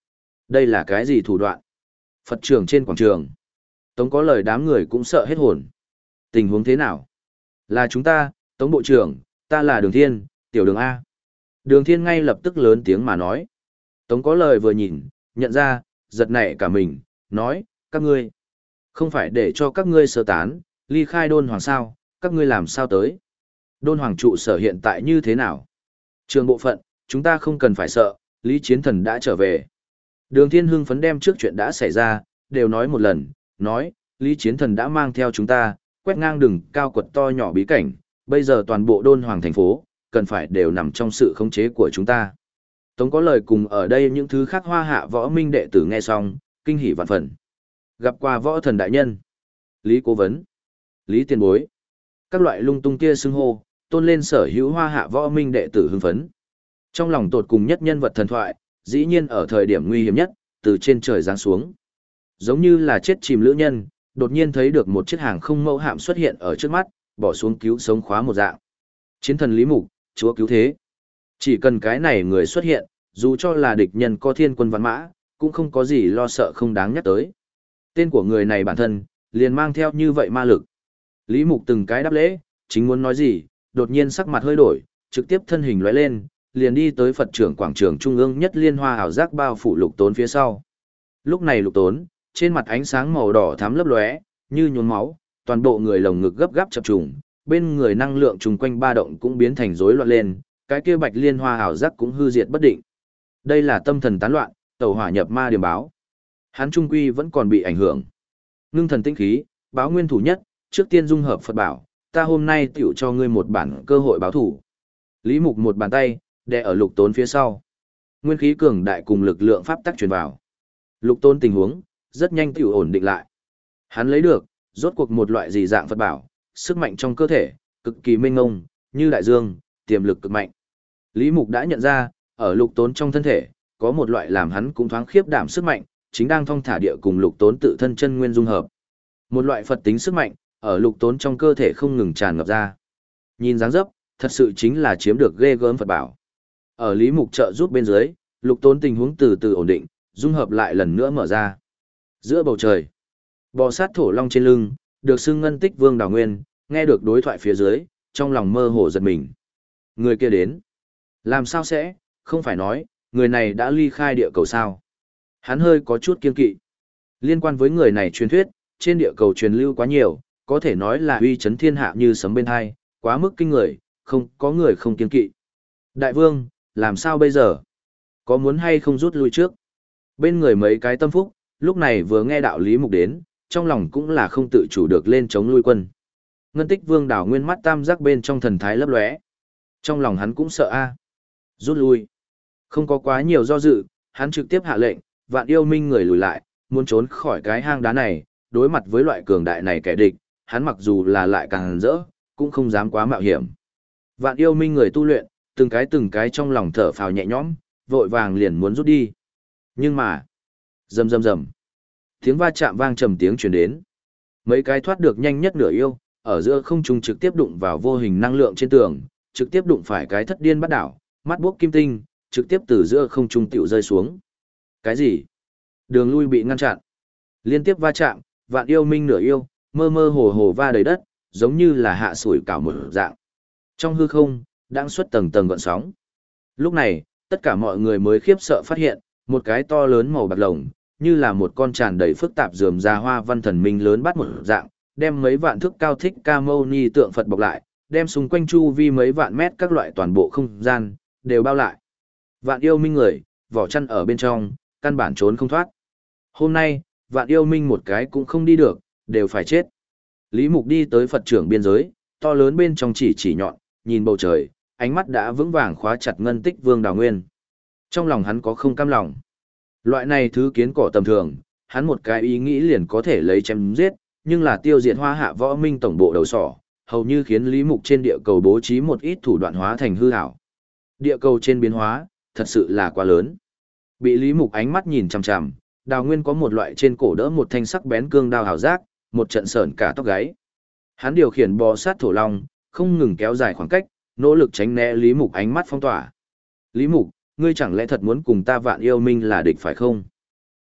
Đây là cái gì thủ đoạn? Phật trường trên quảng trường. Tống có lời đám người cũng sợ hết hồn. Tình huống thế nào? Là chúng ta, Tống Bộ trưởng, ta là Đường Thiên, tiểu đường A. Đường Thiên ngay lập tức lớn tiếng mà nói. Tống có lời vừa nhìn, nhận ra, giật nảy cả mình, nói, các ngươi. Không phải để cho các ngươi sơ tán, ly khai đôn hoàng sao, các ngươi làm sao tới? Đôn hoàng trụ sở hiện tại như thế nào? Trường bộ phận, chúng ta không cần phải sợ, Lý Chiến Thần đã trở về. Đường Thiên hưng phấn đem trước chuyện đã xảy ra, đều nói một lần, nói, Lý Chiến Thần đã mang theo chúng ta, quét ngang đường cao quật to nhỏ bí cảnh, bây giờ toàn bộ đôn hoàng thành phố, cần phải đều nằm trong sự khống chế của chúng ta. Tống có lời cùng ở đây những thứ khác hoa hạ võ minh đệ tử nghe xong, kinh hỉ vạn phần. Gặp qua võ thần đại nhân, Lý Cố Vấn, Lý Tiền Bối, các loại lung tung kia xưng hô, tôn lên sở hữu hoa hạ võ minh đệ tử hưng phấn. Trong lòng tột cùng nhất nhân vật thần thoại, dĩ nhiên ở thời điểm nguy hiểm nhất, từ trên trời giáng xuống. Giống như là chết chìm lữ nhân, đột nhiên thấy được một chiếc hàng không mẫu hạm xuất hiện ở trước mắt, bỏ xuống cứu sống khóa một dạng. Chiến thần Lý Mục, chúa cứu thế. Chỉ cần cái này người xuất hiện, dù cho là địch nhân có thiên quân văn mã, cũng không có gì lo sợ không đáng nhắc tới. Tên của người này bản thân, liền mang theo như vậy ma lực. Lý Mục từng cái đáp lễ, chính muốn nói gì, đột nhiên sắc mặt hơi đổi, trực tiếp thân hình lóe lên, liền đi tới Phật trưởng quảng trường trung ương nhất liên hoa ảo giác bao phủ Lục Tốn phía sau. Lúc này Lục Tốn, trên mặt ánh sáng màu đỏ thắm lấp lóe, như nhuốm máu, toàn bộ người lồng ngực gấp gáp chập trùng, bên người năng lượng trùng quanh ba động cũng biến thành rối loạn lên, cái kia bạch liên hoa ảo giác cũng hư diệt bất định. Đây là tâm thần tán loạn, tẩu hỏa nhập ma điểm báo. Hắn trung quy vẫn còn bị ảnh hưởng. Ngưng thần tinh khí, báo nguyên thủ nhất, trước tiên dung hợp Phật bảo, ta hôm nay tiểu cho ngươi một bản cơ hội báo thủ. Lý Mục một bàn tay, đè ở Lục Tốn phía sau. Nguyên khí cường đại cùng lực lượng pháp tắc truyền vào. Lục Tốn tình huống, rất nhanh tiểu ổn định lại. Hắn lấy được, rốt cuộc một loại gì dạng Phật bảo, sức mạnh trong cơ thể, cực kỳ mênh mông, như đại dương, tiềm lực cực mạnh. Lý Mục đã nhận ra, ở Lục Tốn trong thân thể, có một loại làm hắn cũng thoáng khiếp đảm sức mạnh, chính đang thong thả địa cùng Lục Tốn tự thân chân nguyên dung hợp. Một loại Phật tính sức mạnh, ở Lục Tốn trong cơ thể không ngừng tràn ngập ra. Nhìn dáng dấp, thật sự chính là chiếm được ghê gớm Phật bảo. Ở Lý Mục trợ giúp bên dưới, Lục Tốn tình huống từ từ ổn định, dung hợp lại lần nữa mở ra. Giữa bầu trời, bò sát thổ long trên lưng, được xưng Ngân Tích Vương Đào Nguyên, nghe được đối thoại phía dưới, trong lòng mơ hồ giật mình. Người kia đến. Làm sao sẽ, không phải nói, người này đã ly khai địa cầu sao? Hắn hơi có chút kiên kỵ. Liên quan với người này truyền thuyết, trên địa cầu truyền lưu quá nhiều, có thể nói là uy chấn thiên hạ như sấm bên hai, quá mức kinh người, không có người không kiên kỵ. Đại vương, làm sao bây giờ? Có muốn hay không rút lui trước? Bên người mấy cái tâm phúc, lúc này vừa nghe đạo Lý Mục đến, trong lòng cũng là không tự chủ được lên chống lui quân. Ngân Tích Vương Đào Nguyên mắt tam giác bên trong thần thái lấp lóe. Trong lòng hắn cũng sợ a. Rút lui. Không có quá nhiều do dự, hắn trực tiếp hạ lệnh, Vạn Yêu Minh người lùi lại, muốn trốn khỏi cái hang đá này, đối mặt với loại cường đại này kẻ địch, hắn mặc dù là lại càng rỡ, cũng không dám quá mạo hiểm. Vạn Yêu Minh người tu luyện, từng cái trong lòng thở phào nhẹ nhõm, vội vàng liền muốn rút đi. Nhưng mà, rầm rầm rầm, tiếng va chạm vang trầm tiếng truyền đến. Mấy cái thoát được nhanh nhất nửa yêu, ở giữa không trung trực tiếp đụng vào vô hình năng lượng trên tường, trực tiếp đụng phải cái thất điên bắt đảo, mắt buốc kim tinh, trực tiếp từ giữa không trung tiểu rơi xuống. Cái gì? Đường lui bị ngăn chặn. Liên tiếp va chạm, Vạn Yêu Minh nửa yêu, mơ mơ hồ hồ va đầy đất, giống như là hạ sủi cảo một dạng. Trong hư không, đang xuất tầng tầng gợn sóng. Lúc này, tất cả mọi người mới khiếp sợ phát hiện, một cái to lớn màu bạc lồng, như là một con tràn đầy phức tạp rườm rà hoa văn thần minh lớn bắt một dạng, đem mấy vạn thước cao thích ca mâu ni tượng Phật bọc lại, đem xung quanh chu vi mấy vạn mét các loại toàn bộ không gian, đều bao lại. Vạn Yêu Minh người, vỏ chăn ở bên trong, căn bản trốn không thoát. Hôm nay, Vạn Yêu Minh một cái cũng không đi được, đều phải chết. Lý Mục đi tới Phật trưởng biên giới, to lớn bên trong chỉ nhọn, nhìn bầu trời, ánh mắt đã vững vàng khóa chặt Ngân Tích Vương Đào Nguyên. Trong lòng hắn có không cam lòng. Loại này thứ kiến cỏ tầm thường, hắn một cái ý nghĩ liền có thể lấy chém giết, nhưng là tiêu diệt Hoa Hạ Võ Minh tổng bộ đầu sỏ, hầu như khiến Lý Mục trên địa cầu bố trí một ít thủ đoạn hóa thành hư ảo. Địa cầu trên biến hóa, thật sự là quá lớn. Bị Lý Mục ánh mắt nhìn chằm chằm, Đào Nguyên có một loại trên cổ đỡ một thanh sắc bén cương đao hảo giác, một trận sởn cả tóc gáy. Hắn điều khiển bò sát thổ long, không ngừng kéo dài khoảng cách, nỗ lực tránh né Lý Mục ánh mắt phong tỏa. Lý Mục, ngươi chẳng lẽ thật muốn cùng ta Vạn Yêu Minh là địch phải không?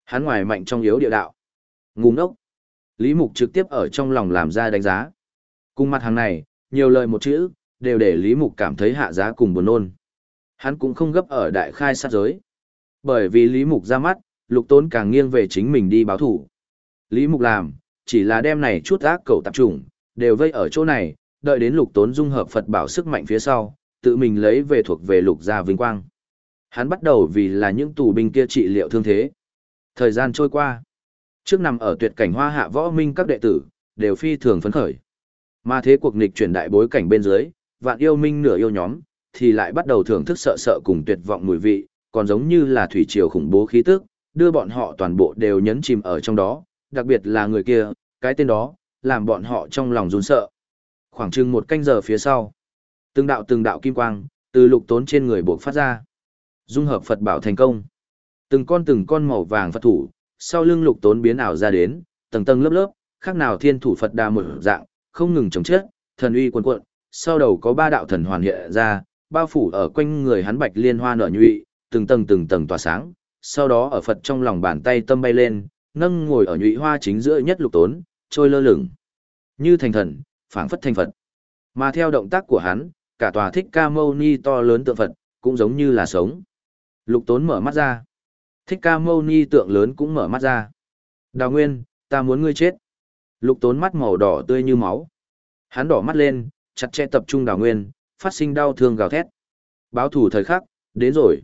Hắn ngoài mạnh trong yếu địa đạo. Ngu ngốc. Lý Mục trực tiếp ở trong lòng làm ra đánh giá. Cùng mặt hàng này, nhiều lời một chữ, đều để Lý Mục cảm thấy hạ giá cùng buồn nôn. Hắn cũng không gấp ở đại khai sát giới. Bởi vì Lý Mục ra mắt, Lục Tốn càng nghiêng về chính mình đi báo thủ. Lý Mục làm, chỉ là đem này chút ác cầu tạp chủng, đều vây ở chỗ này, đợi đến Lục Tốn dung hợp Phật bảo sức mạnh phía sau, tự mình lấy về thuộc về Lục gia vinh quang. Hắn bắt đầu vì là những tù binh kia trị liệu thương thế. Thời gian trôi qua, trước nằm ở tuyệt cảnh hoa hạ võ minh các đệ tử, đều phi thường phấn khởi. Mà thế cuộc nghịch chuyển đại bối cảnh bên dưới, vạn yêu minh nửa yêu nhóm, thì lại bắt đầu thưởng thức sợ sợ cùng tuyệt vọng mùi vị, còn giống như là thủy triều khủng bố khí tức, đưa bọn họ toàn bộ đều nhấn chìm ở trong đó, đặc biệt là người kia, cái tên đó, làm bọn họ trong lòng run sợ. Khoảng chừng một canh giờ phía sau, từng đạo kim quang, từ Lục Tốn trên người buộc phát ra. Dung hợp Phật bảo thành công. Từng con màu vàng Phật thủ, sau lưng Lục Tốn biến ảo ra đến, tầng tầng lớp lớp, khác nào thiên thủ Phật đà một dạng, không ngừng chống chết, thần uy cuồn cuộn, sau đầu có ba đạo thần hoàn hiện ra, bao phủ ở quanh người hắn bạch liên hoa nở nhụy, từng tầng tỏa sáng, sau đó ở Phật trong lòng bàn tay tâm bay lên, nâng ngồi ở nhụy hoa chính giữa nhất Lục Tốn, trôi lơ lửng. Như thành thần, phảng phất thành Phật. Mà theo động tác của hắn, cả tòa Thích Ca Mâu Ni to lớn tượng Phật, cũng giống như là sống. Lục Tốn mở mắt ra. Thích Ca Mâu Ni tượng lớn cũng mở mắt ra. Đào Nguyên, ta muốn ngươi chết. Lục Tốn mắt màu đỏ tươi như máu. Hắn đỏ mắt lên, chặt chẽ tập trung Đào Nguyên, phát sinh đau thương gào thét. Báo thủ thời khắc, đến rồi.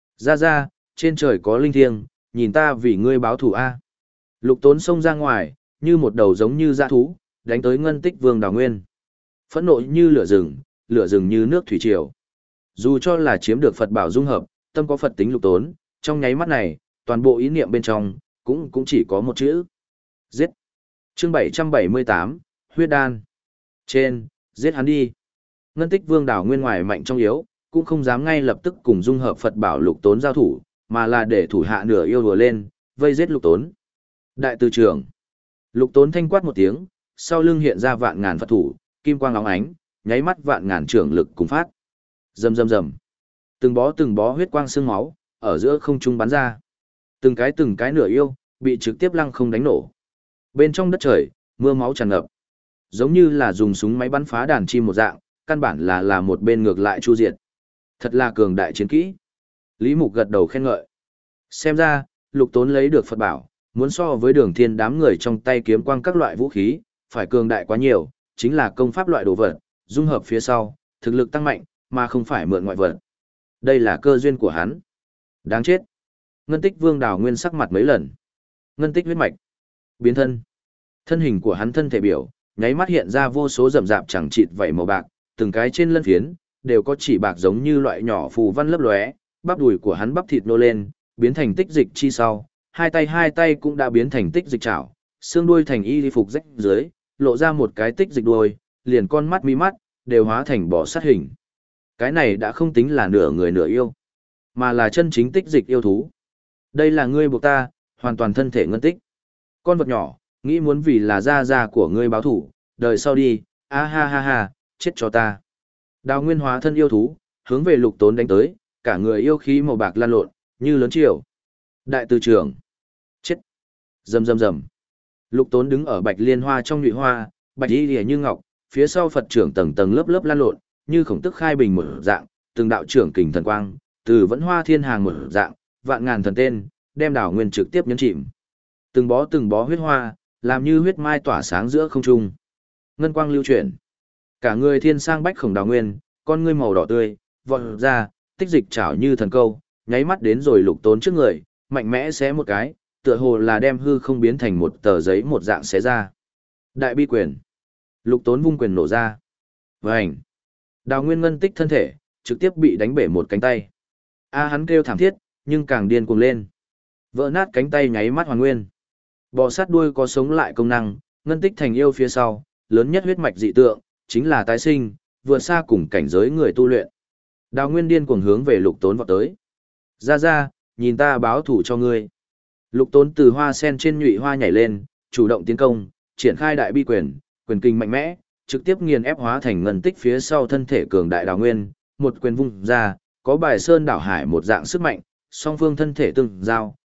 Ra, trên trời có linh thiêng, nhìn ta vì ngươi báo thủ a. Lục Tốn xông ra ngoài, như một đầu giống như dã thú, đánh tới Ngân Tích Vương Đào Nguyên. Phẫn nộ như lửa rừng như nước thủy triều. Dù cho là chiếm được Phật bảo dung hợp, tâm có Phật tính Lục Tốn, trong nháy mắt này, toàn bộ ý niệm bên trong, cũng chỉ có một chữ. Giết. Chương 778, huyết đan. Trên, giết hắn đi. Ngân Tích Vương Đào Nguyên ngoài mạnh trong yếu, cũng không dám ngay lập tức cùng dung hợp Phật bảo Lục Tốn giao thủ, mà là để thủ hạ nửa yêu đùa lên, vây giết Lục Tốn. Đại từ trưởng. Lục Tốn thanh quát một tiếng, sau lưng hiện ra vạn ngàn Phật thủ, kim quang óng ánh, nháy mắt vạn ngàn trưởng lực cùng phát. Rầm. Từng bó huyết quang xương máu, ở giữa không trung bắn ra. Từng cái nửa yêu, bị trực tiếp lăng không đánh nổ. Bên trong đất trời, mưa máu tràn ngập. Giống như là dùng súng máy bắn phá đàn chim một dạng, căn bản là một bên ngược lại chu diệt. Thật là cường đại chiến kỹ. Lý Mục gật đầu khen ngợi. Xem ra, Lục Tốn lấy được Phật bảo, muốn so với Đường Thiên đám người trong tay kiếm quang các loại vũ khí, phải cường đại quá nhiều, chính là công pháp loại đồ vật, dung hợp phía sau, thực lực tăng mạnh, mà không phải mượn ngoại vật. Đây là cơ duyên của hắn. Đáng chết. Ngân Tích Vương Đào Nguyên sắc mặt mấy lần. Ngân tích huyết mạch. Biến thân. Thân hình của hắn thân thể biểu, nháy mắt hiện ra vô số rậm rạp chẳng chịt vảy màu bạc, từng cái trên lân phiến đều có chỉ bạc giống như loại nhỏ phù văn lấp lóe, bắp đùi của hắn bắp thịt nô lên, biến thành tích dịch chi sau, hai tay cũng đã biến thành tích dịch chảo, xương đuôi thành y phục rách dưới, lộ ra một cái tích dịch đuôi, liền con mắt mi mắt đều hóa thành bò sát hình. Cái này đã không tính là nửa người nửa yêu, mà là chân chính tích dịch yêu thú. Đây là ngươi buộc ta, hoàn toàn thân thể ngân tích. Con vật nhỏ, nghĩ muốn vì là gia của ngươi báo thủ, đời sau đi, a ha ha ha, chết cho ta. Đào Nguyên hóa thân yêu thú, hướng về Lục Tốn đánh tới, cả người yêu khí màu bạc lan lộn, như lớn chiều. Đại từ trưởng. Chết. Rầm. Lục Tốn đứng ở bạch liên hoa trong nhụy hoa, bạch y lìa như ngọc, phía sau Phật trưởng tầng tầng lớp lớp lan lộn, như khổng tức khai bình một dạng, từng đạo trưởng kình thần quang, từ vẫn hoa thiên hàng một dạng, vạn ngàn thần tên, đem Đào Nguyên trực tiếp nhấn chìm. Từng bó huyết hoa, làm như huyết mai tỏa sáng giữa không trung. Ngân quang lưu chuyển. Cả người thiên sang bách khổng Đào Nguyên, con ngươi màu đỏ tươi, vọt ra, tích dịch chảo như thần câu, nháy mắt đến rồi Lục Tốn trước người, mạnh mẽ xé một cái, tựa hồ là đem hư không biến thành một tờ giấy một dạng xé ra. Đại bi quyền. Lục Tốn vung quyền nổ ra. Vành. Đào Nguyên ngân tích thân thể, trực tiếp bị đánh bể một cánh tay. Hắn kêu thảm thiết, nhưng càng điên cuồng lên. Vỡ nát cánh tay nháy mắt hoàn nguyên. Bò sát đuôi có sống lại công năng, ngân tích thành yêu phía sau, lớn nhất huyết mạch dị tượng, chính là tái sinh, vượt xa cùng cảnh giới người tu luyện. Đào Nguyên điên cuồng hướng về Lục Tốn vọt tới. Ra, nhìn ta báo thủ cho ngươi. Lục Tốn từ hoa sen trên nhụy hoa nhảy lên, chủ động tiến công, triển khai đại bi quyền, quyền kinh mạnh mẽ, trực tiếp nghiền ép hóa thành ngân tích phía sau thân thể cường đại Đào Nguyên, một quyền vung ra, có bài sơn đảo hải một dạng sức mạnh, song phương thân thể tương giao,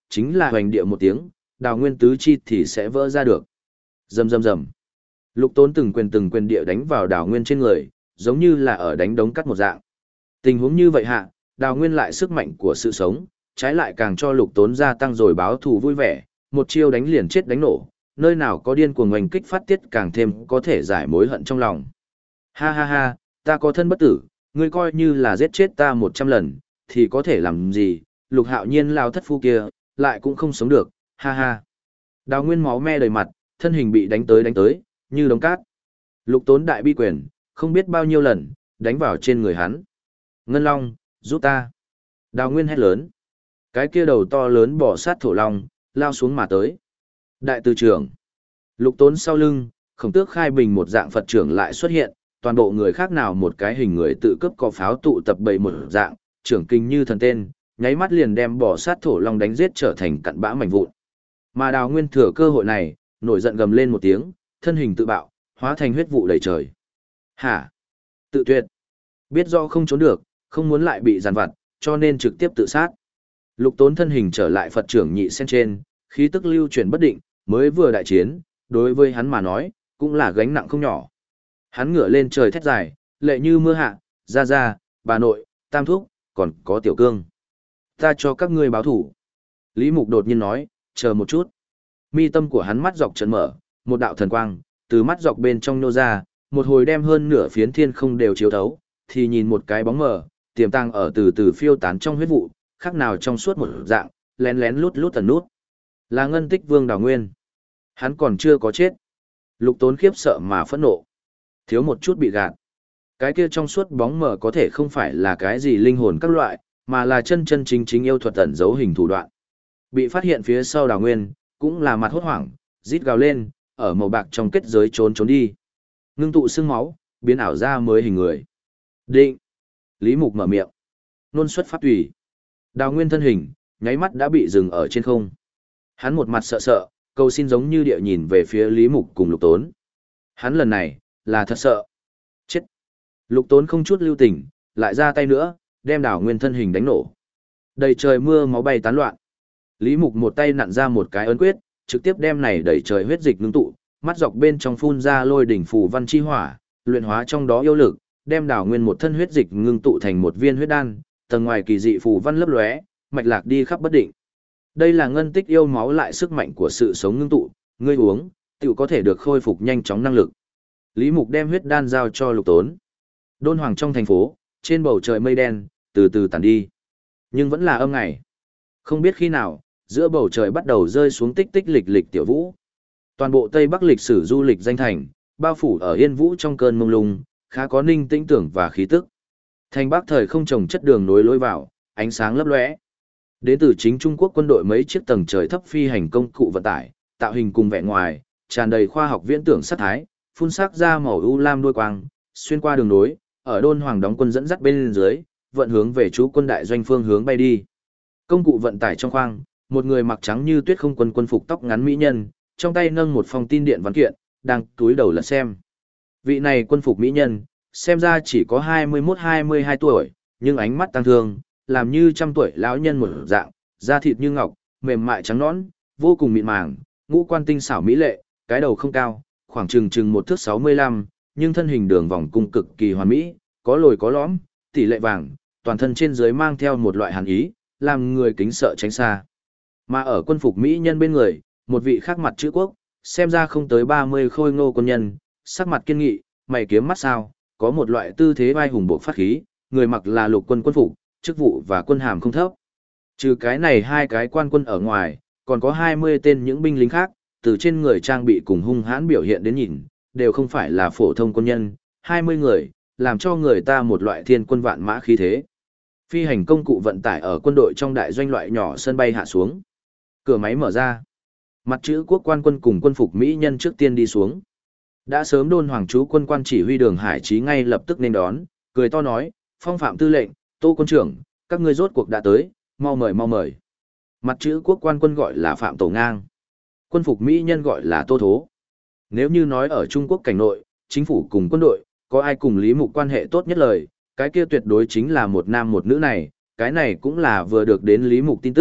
chính là hoành địa một tiếng, Đào Nguyên tứ chi thì sẽ vỡ ra được. Rầm rầm rầm. Lục Tốn từng quyền địa đánh vào Đào Nguyên trên người, giống như là ở đánh đống cắt một dạng. Tình huống như vậy hạ, Đào Nguyên lại sức mạnh của sự sống, trái lại càng cho Lục Tốn gia tăng rồi báo thù vui vẻ, một chiêu đánh liền chết đánh nổ, nơi nào có điên cuồng oanh kích phát tiết càng thêm có thể giải mối hận trong lòng. Ha ha ha, ta có thân bất tử, ngươi coi như là giết chết ta 100 lần, thì có thể làm gì, Lục Hạo Nhiên lao thất phu kia, lại cũng không sống được, ha ha. Đào Nguyên máu me đầy mặt, thân hình bị đánh tới, như đống cát. Lục Tốn đại bi quyền, không biết bao nhiêu lần, đánh vào trên người hắn. Ngân Long, giúp ta. Đào Nguyên hét lớn. Cái kia đầu to lớn bỏ sát thổ long, lao xuống mà tới. Đại từ trưởng. Lục Tốn sau lưng, Khổng Tước Khai Bình một dạng Phật trưởng lại xuất hiện, toàn bộ người khác nào một cái hình người tự cấp có pháo tụ tập bầy một dạng, trưởng kinh như thần tên, nháy mắt liền đem bỏ sát thổ long đánh giết trở thành cặn bã mảnh vụn. Mà Đào Nguyên thừa cơ hội này, nổi giận gầm lên một tiếng, thân hình tự bạo, hóa thành huyết vụ đầy trời. Hả? Tự tuyệt. Biết do không trốn được, không muốn lại bị giàn vặt, cho nên trực tiếp tự sát. Lục Tốn thân hình trở lại Phật trưởng nhị sen trên, khí tức lưu chuyển bất định, mới vừa đại chiến, đối với hắn mà nói, cũng là gánh nặng không nhỏ. Hắn ngửa lên trời thét dài, lệ như mưa hạ, ra, bà nội, tam thúc, còn có tiểu cương. Ta cho các ngươi báo thủ. Lý Mục đột nhiên nói, chờ một chút. Mi tâm của hắn mắt dọc trợn mở, một đạo thần quang, từ mắt dọc bên trong nô ra, một hồi đem hơn nửa phiến thiên không đều chiếu thấu, thì nhìn một cái bóng mờ, tiềm tàng ở từ từ phiêu tán trong huyết vụ, khác nào trong suốt một dạng, lén lén lút lút tần nút. Là Ngân Tích Vương Đào Nguyên. Hắn còn chưa có chết. Lục Tốn khiếp sợ mà phẫn nộ. Thiếu một chút bị gạt. Cái kia trong suốt bóng mờ có thể không phải là cái gì linh hồn các loại, mà là chân chân chính chính yêu thuật tẩn giấu hình thủ đoạn. Bị phát hiện phía sau Đào Nguyên, cũng là mặt hốt hoảng, rít gào lên, ở màu bạc trong kết giới trốn đi. Ngưng tụ xương máu, biến ảo ra mới hình người. Định. Lý Mục mở miệng. Nôn xuất pháp tùy. Đào Nguyên thân hình, nháy mắt đã bị dừng ở trên không. Hắn một mặt sợ sợ, cầu xin giống như địa nhìn về phía Lý Mục cùng Lục Tốn. Hắn lần này, là thật sợ. Chết. Lục Tốn không chút lưu tình, lại ra tay nữa, đem Đào Nguyên thân hình đánh nổ. Đầy trời mưa máu bay tán loạn. Lý Mục một tay nặn ra một cái ấn quyết, trực tiếp đem này đẩy trời huyết dịch ngưng tụ, mắt dọc bên trong phun ra lôi đỉnh phù văn chi hỏa, luyện hóa trong đó yêu lực, đem Đào Nguyên một thân huyết dịch ngưng tụ thành một viên huyết đan, tầng ngoài kỳ dị phù văn lấp lóe, mạch lạc đi khắp bất định. Đây là ngân tích yêu máu lại sức mạnh của sự sống ngưng tụ, ngươi uống, tiểu có thể được khôi phục nhanh chóng năng lực. Lý Mục đem huyết đan giao cho Lục Tốn. Đôn Hoàng trong thành phố, trên bầu trời mây đen, từ từ tản đi. Nhưng vẫn là âm ngày. Không biết khi nào, giữa bầu trời bắt đầu rơi xuống tích tích lịch lịch tiểu vũ. Toàn bộ Tây Bắc lịch sử du lịch danh thành, bao phủ ở yên vũ trong cơn mông lung, khá có ninh tĩnh tưởng và khí tức. Thành Bắc thời không trồng chất đường nối lối vào, ánh sáng lấp lóe. Đến từ chính Trung Quốc quân đội mấy chiếc tầng trời thấp phi hành công cụ vận tải, tạo hình cùng vẻ ngoài, tràn đầy khoa học viễn tưởng sát thái, phun sắc ra màu u lam đuôi quang, xuyên qua đường nối, ở Đôn Hoàng đóng quân dẫn dắt bên dưới, vận hướng về chú quân đại doanh phương hướng bay đi. Công cụ vận tải trong khoang, một người mặc trắng như tuyết không quân quân phục tóc ngắn mỹ nhân, trong tay nâng một phong tin điện văn kiện, đang túi đầu lật xem. Vị này quân phục mỹ nhân, xem ra chỉ có 21-22 tuổi, nhưng ánh mắt tăng thương, làm như trăm tuổi lão nhân một dạng, da thịt như ngọc, mềm mại trắng nõn, vô cùng mịn màng, ngũ quan tinh xảo mỹ lệ, cái đầu không cao, khoảng chừng 1 thước 65, nhưng thân hình đường vòng cung cực kỳ hoàn mỹ, có lồi có lõm, tỷ lệ vàng, toàn thân trên dưới mang theo một loại hàn ý, làm người kính sợ tránh xa. Mà ở quân phục mỹ nhân bên người, một vị khác mặt chữ quốc, xem ra không tới 30 khôi ngô quân nhân, sắc mặt kiên nghị, mày kiếm mắt sao, có một loại tư thế vai hùng bộ phát khí, người mặc là lục quân quân phục, chức vụ và quân hàm không thấp. Trừ cái này hai cái quan quân ở ngoài, còn có 20 tên những binh lính khác, từ trên người trang bị cùng hung hãn biểu hiện đến nhìn, đều không phải là phổ thông quân nhân, 20 người, làm cho người ta một loại thiên quân vạn mã khí thế. Phi hành công cụ vận tải ở quân đội trong đại doanh loại nhỏ sân bay hạ xuống. Cửa máy mở ra. Mặt chữ quốc quan quân cùng quân phục mỹ nhân trước tiên đi xuống. Đã sớm Đôn Hoàng chú quân quan chỉ huy Đường Hải Chí ngay lập tức nên đón, cười to nói, phong phạm tư lệnh, Tô quân trưởng, các ngươi rốt cuộc đã tới, mau mời mau mời. Mặt chữ quốc quan quân gọi là Phạm Tổ Ngang. Quân phục mỹ nhân gọi là Tô Thố. Nếu như nói ở Trung Quốc cảnh nội, chính phủ cùng quân đội, có ai cùng Lý Mục quan hệ tốt nhất lời, cái kia tuyệt đối chính là một nam một nữ này, cái này cũng là vừa được đến Lý Mục tin tức,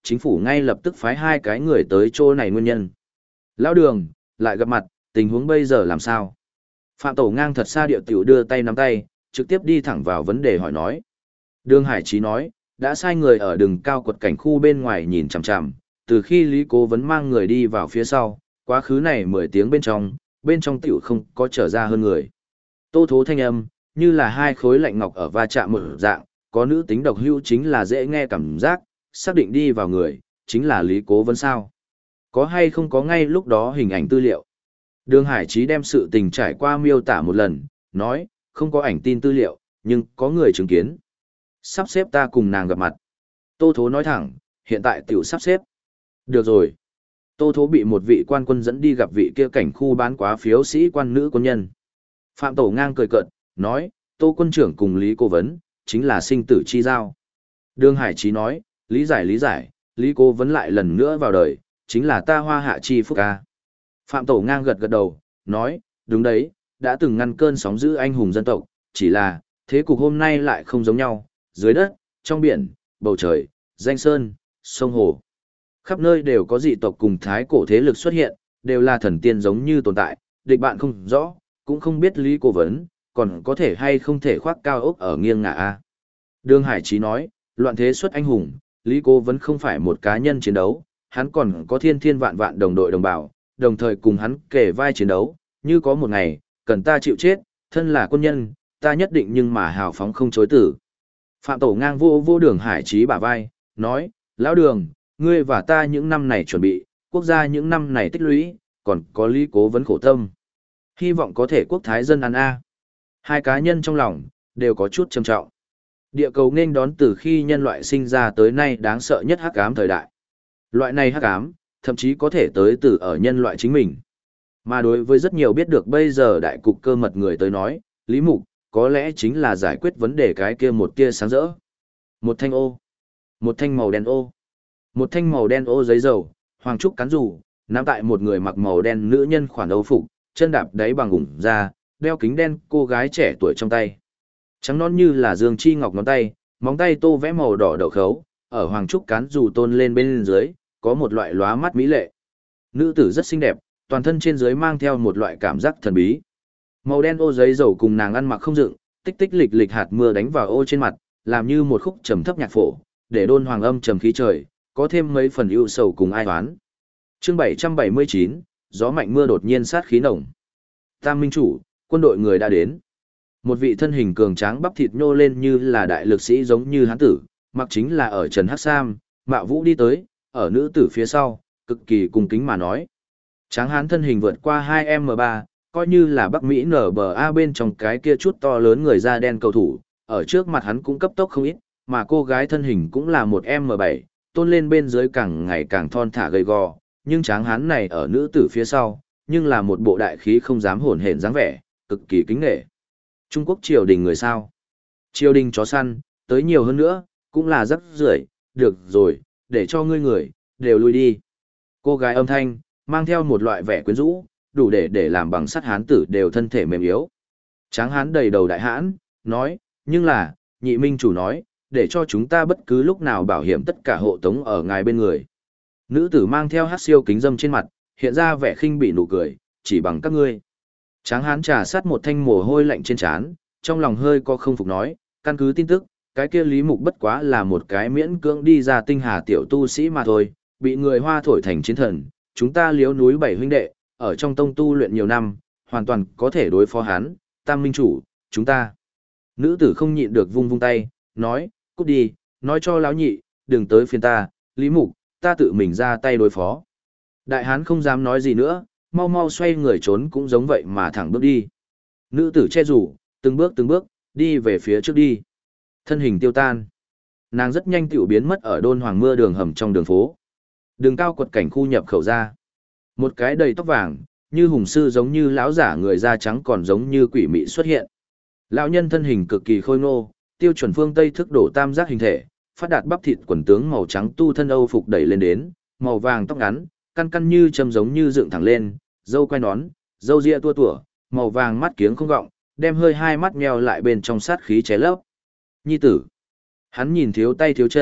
chính phủ ngay lập tức phái 2 cái người tới chỗ này nguyên nhân. Lão Đường, lại gặp mặt, tình huống bây giờ làm sao? Phạm Tổ Ngang thật xa điệu tiểu đưa tay nắm tay, trực tiếp đi thẳng vào vấn đề hỏi nói. Đường Hải Chí nói, đã sai người ở đường cao quật cảnh khu bên ngoài nhìn chằm chằm, từ khi Lý Cố Vấn mang người đi vào phía sau, quá khứ này 10 tiếng bên trong tiểu không có trở ra hơn người. Tô Thố thanh âm, như là 2 khối lạnh ngọc ở va chạm một dạng, có nữ tính độc hữu chính là dễ nghe cảm giác, xác định đi vào người, chính là Lý Cố Vấn sao. Có hay không có ngay lúc đó hình ảnh tư liệu. Đường Hải Chí đem sự tình trải qua miêu tả một lần, nói, không có ảnh tin tư liệu, nhưng có người chứng kiến. Sắp xếp ta cùng nàng gặp mặt. Tô Thố nói thẳng, hiện tại tiểu sắp xếp. Được rồi. Tô Thố bị một vị quan quân dẫn đi gặp vị kia cảnh khu bán quá phiếu sĩ quan nữ quân nhân. Phạm Tổ Ngang cười cợt, nói, Tô quân trưởng cùng Lý Cố Vấn, chính là sinh tử chi giao. Đường Hải Chí nói, lý giải, Lý Cố Vấn lại lần nữa vào đời, chính là ta Hoa Hạ chi phúc ca. Phạm Tổ Ngang gật gật đầu, nói, đúng đấy, đã từng ngăn cơn sóng dữ anh hùng dân tộc, chỉ là, thế cục hôm nay lại không giống nhau, dưới đất, trong biển, bầu trời, danh sơn, sông hồ. Khắp nơi đều có dị tộc cùng thái cổ thế lực xuất hiện, đều là thần tiên giống như tồn tại, địch bạn không rõ, cũng không biết Lý Cố Vấn, còn có thể hay không thể khoác cao ốc ở nghiêng ngả a. Đường Hải Chí nói, loạn thế xuất anh hùng, Lý Cố Vấn không phải một cá nhân chiến đấu, hắn còn có thiên vạn vạn đồng đội đồng bào, đồng thời cùng hắn kể vai chiến đấu, như có một ngày, cần ta chịu chết, thân là quân nhân, ta nhất định nhưng mà hào phóng không chối tử. Phạm Tổ Ngang vô Đường Hải Chí bả vai, nói, lão Đường, ngươi và ta những năm này chuẩn bị, quốc gia những năm này tích lũy, còn có Lý Cố Vấn khổ tâm. Hy vọng có thể quốc thái dân ăn a. 2 cá nhân trong lòng, đều có chút trầm trọng. Địa cầu nên đón từ khi nhân loại sinh ra tới nay đáng sợ nhất hắc ám thời đại. Loại này hắc ám, thậm chí có thể tới từ ở nhân loại chính mình. Mà đối với rất nhiều biết được bây giờ đại cục cơ mật người tới nói, Lý Mục, có lẽ chính là giải quyết vấn đề cái kia một tia sáng rỡ. Một thanh ô. Một thanh màu đen ô. Một thanh màu đen ô giấy dầu, hoàng trúc cán rủ, nắm tại một người mặc màu đen nữ nhân khoản âu phục, chân đạp đáy bằng ủng ra, đeo kính đen cô gái trẻ tuổi trong tay. Trắng non như là dương chi ngọc ngón tay, móng tay tô vẽ màu đỏ đậu khấu, ở hoàng trúc cán rủ tôn lên bên dưới, có một loại lóa mắt mỹ lệ. Nữ tử rất xinh đẹp, toàn thân trên dưới mang theo một loại cảm giác thần bí. Màu đen ô giấy dầu cùng nàng ăn mặc không dựng, tích tích lịch lịch hạt mưa đánh vào ô trên mặt, làm như một khúc trầm thấp nhạc phổ, để đôn hoàng âm trầm khí trời, có thêm mấy phần ưu sầu cùng ai oán. Chương 779, gió mạnh mưa đột nhiên sát khí nồng. Tam minh chủ, quân đội người đã đến. Một vị thân hình cường tráng bắp thịt nhô lên như là đại lực sĩ giống như hán tử, mặc chính là ở Trần Hắc Sam, Mạo Vũ đi tới, ở nữ tử phía sau, cực kỳ cung kính mà nói. Tráng hán thân hình vượt qua 2m3, coi như là Bắc Mỹ NBA bên trong cái kia chút to lớn người da đen cầu thủ, ở trước mặt hắn cũng cấp tốc không ít, mà cô gái thân hình cũng là một M7, tôn lên bên dưới càng ngày càng thon thả gầy gò, nhưng tráng hán này ở nữ tử phía sau, nhưng là một bộ đại khí không dám hổn hển dáng vẻ, cực kỳ kính nể. Trung Quốc triều đình người sao? Triều đình chó săn, tới nhiều hơn nữa, cũng là rất rưởi, được rồi, để cho ngươi người, đều lui đi. Cô gái âm thanh, mang theo một loại vẻ quyến rũ, đủ để làm bằng sắt hán tử đều thân thể mềm yếu. Tráng hán đầy đầu đại hãn, nói, nhưng là, nhị minh chủ nói, để cho chúng ta bất cứ lúc nào bảo hiểm tất cả hộ tống ở ngài bên người. Nữ tử mang theo hát siêu kính dâm trên mặt, hiện ra vẻ khinh bị nụ cười, chỉ bằng các ngươi. Tráng hán trà sát một thanh mồ hôi lạnh trên trán, trong lòng hơi có không phục nói, căn cứ tin tức, cái kia Lý Mục bất quá là một cái miễn cưỡng đi ra tinh hà tiểu tu sĩ mà thôi, bị người Hoa thổi thành chiến thần, chúng ta liếu núi 7 huynh đệ, ở trong tông tu luyện nhiều năm, hoàn toàn có thể đối phó hắn, tam minh chủ, chúng ta. Nữ tử không nhịn được vung vung tay, nói, cút đi, nói cho lão nhị, đừng tới phiền ta, Lý Mục, ta tự mình ra tay đối phó. Đại hán không dám nói gì nữa, mau mau xoay người trốn cũng giống vậy mà thẳng bước đi. Nữ tử che rủ, từng bước, đi về phía trước đi. Thân hình tiêu tan. Nàng rất nhanh tiểu biến mất ở đôn hoàng mưa đường hầm trong đường phố. Đường cao quật cảnh khu nhập khẩu ra. Một cái đầy tóc vàng, như hùng sư giống như lão giả người da trắng còn giống như quỷ mị xuất hiện. Lão nhân thân hình cực kỳ khôi ngô, tiêu chuẩn phương Tây thức đổ tam giác hình thể, phát đạt bắp thịt quần tướng màu trắng tu thân Âu phục đẩy lên đến, màu vàng tóc ngắn, căn như châm giống như dựng thẳng lên, râu quai nón, râu ria tua tủa, màu vàng mắt kiếng không gọng, đem hơi hai mắt nheo lại bên trong sát khí ché lấp. Nhi tử. Hắn nhìn thiếu tay thiếu chân,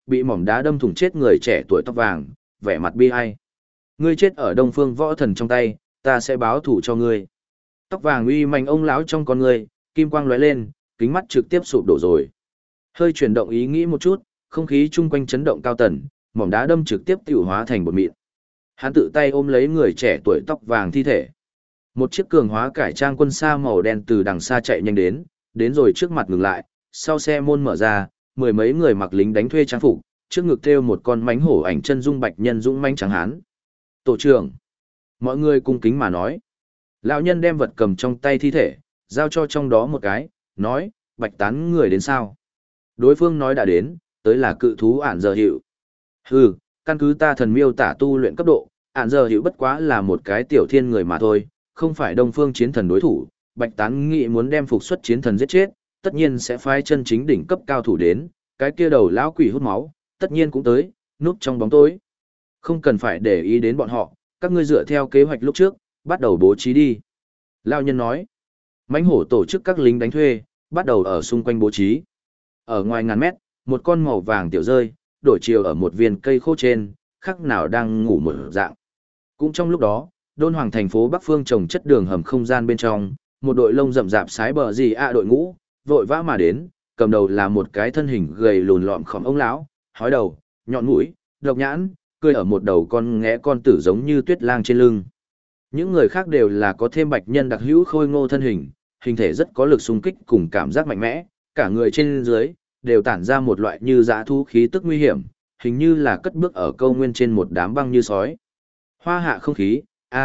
bị mỏm đá đâm thủng chết người trẻ tuổi tóc vàng, vẻ mặt bi ai. Ngươi chết ở Đông Phương Võ Thần trong tay, ta sẽ báo thù cho ngươi. Tóc vàng uy mạnh ông lão trong con ngươi, kim quang lóe lên, kính mắt trực tiếp sụp đổ rồi. Hơi chuyển động ý nghĩ một chút, không khí chung quanh chấn động cao tần, mỏm đá đâm trực tiếp tiểu hóa thành bột mịn. Hắn tự tay ôm lấy người trẻ tuổi tóc vàng thi thể. Một chiếc cường hóa cải trang quân xa màu đen từ đằng xa chạy nhanh đến rồi trước mặt ngừng lại, sau xe môn mở ra, mười mấy người mặc lính đánh thuê trang phục, trước ngực thêu một con mánh hổ ảnh chân dung bạch nhân dũng manh trắng hán. Tổ trưởng, mọi người cung kính mà nói. Lão nhân đem vật cầm trong tay thi thể, giao cho trong đó một cái, nói, bạch tán người đến sao? Đối phương nói đã đến, tới là cự thú ản giờ hiệu. Hừ, căn cứ ta thần miêu tả tu luyện cấp độ, ản giờ hiệu bất quá là một cái tiểu thiên người mà thôi, không phải đông phương chiến thần đối thủ. Bạch tán nghị muốn đem phục xuất chiến thần giết chết, tất nhiên sẽ phái chân chính đỉnh cấp cao thủ đến, cái kia đầu lão quỷ hút máu, tất nhiên cũng tới, núp trong bóng tối. Không cần phải để ý đến bọn họ, các ngươi dựa theo kế hoạch lúc trước, bắt đầu bố trí đi. Lão nhân nói, mãnh hổ tổ chức các lính đánh thuê, bắt đầu ở xung quanh bố trí. Ở ngoài ngàn mét, một con màu vàng tiểu rơi, đổi chiều ở một viên cây khô trên, khắc nào đang ngủ một dạng. Cũng trong lúc đó, Đôn Hoàng thành phố Bắc Phương trồng chất đường hầm không gian bên trong, một đội lông rậm rạp sái bờ gì đội ngũ, vội vã mà đến, cầm đầu là một cái thân hình gầy lùn lọm khom ông lão, hói đầu, nhọn mũi, độc nhãn, cười ở một đầu con nghé con tử giống như tuyết lang trên lưng. Những người khác đều là có thêm bạch nhân đặc hữu khôi ngô thân hình, hình thể rất có lực xung kích cùng cảm giác mạnh mẽ, cả người trên dưới đều tản ra một loại như dã thú khí tức nguy hiểm, hình như là cất bước ở câu nguyên trên một đám băng như sói. Hoa hạ không khí,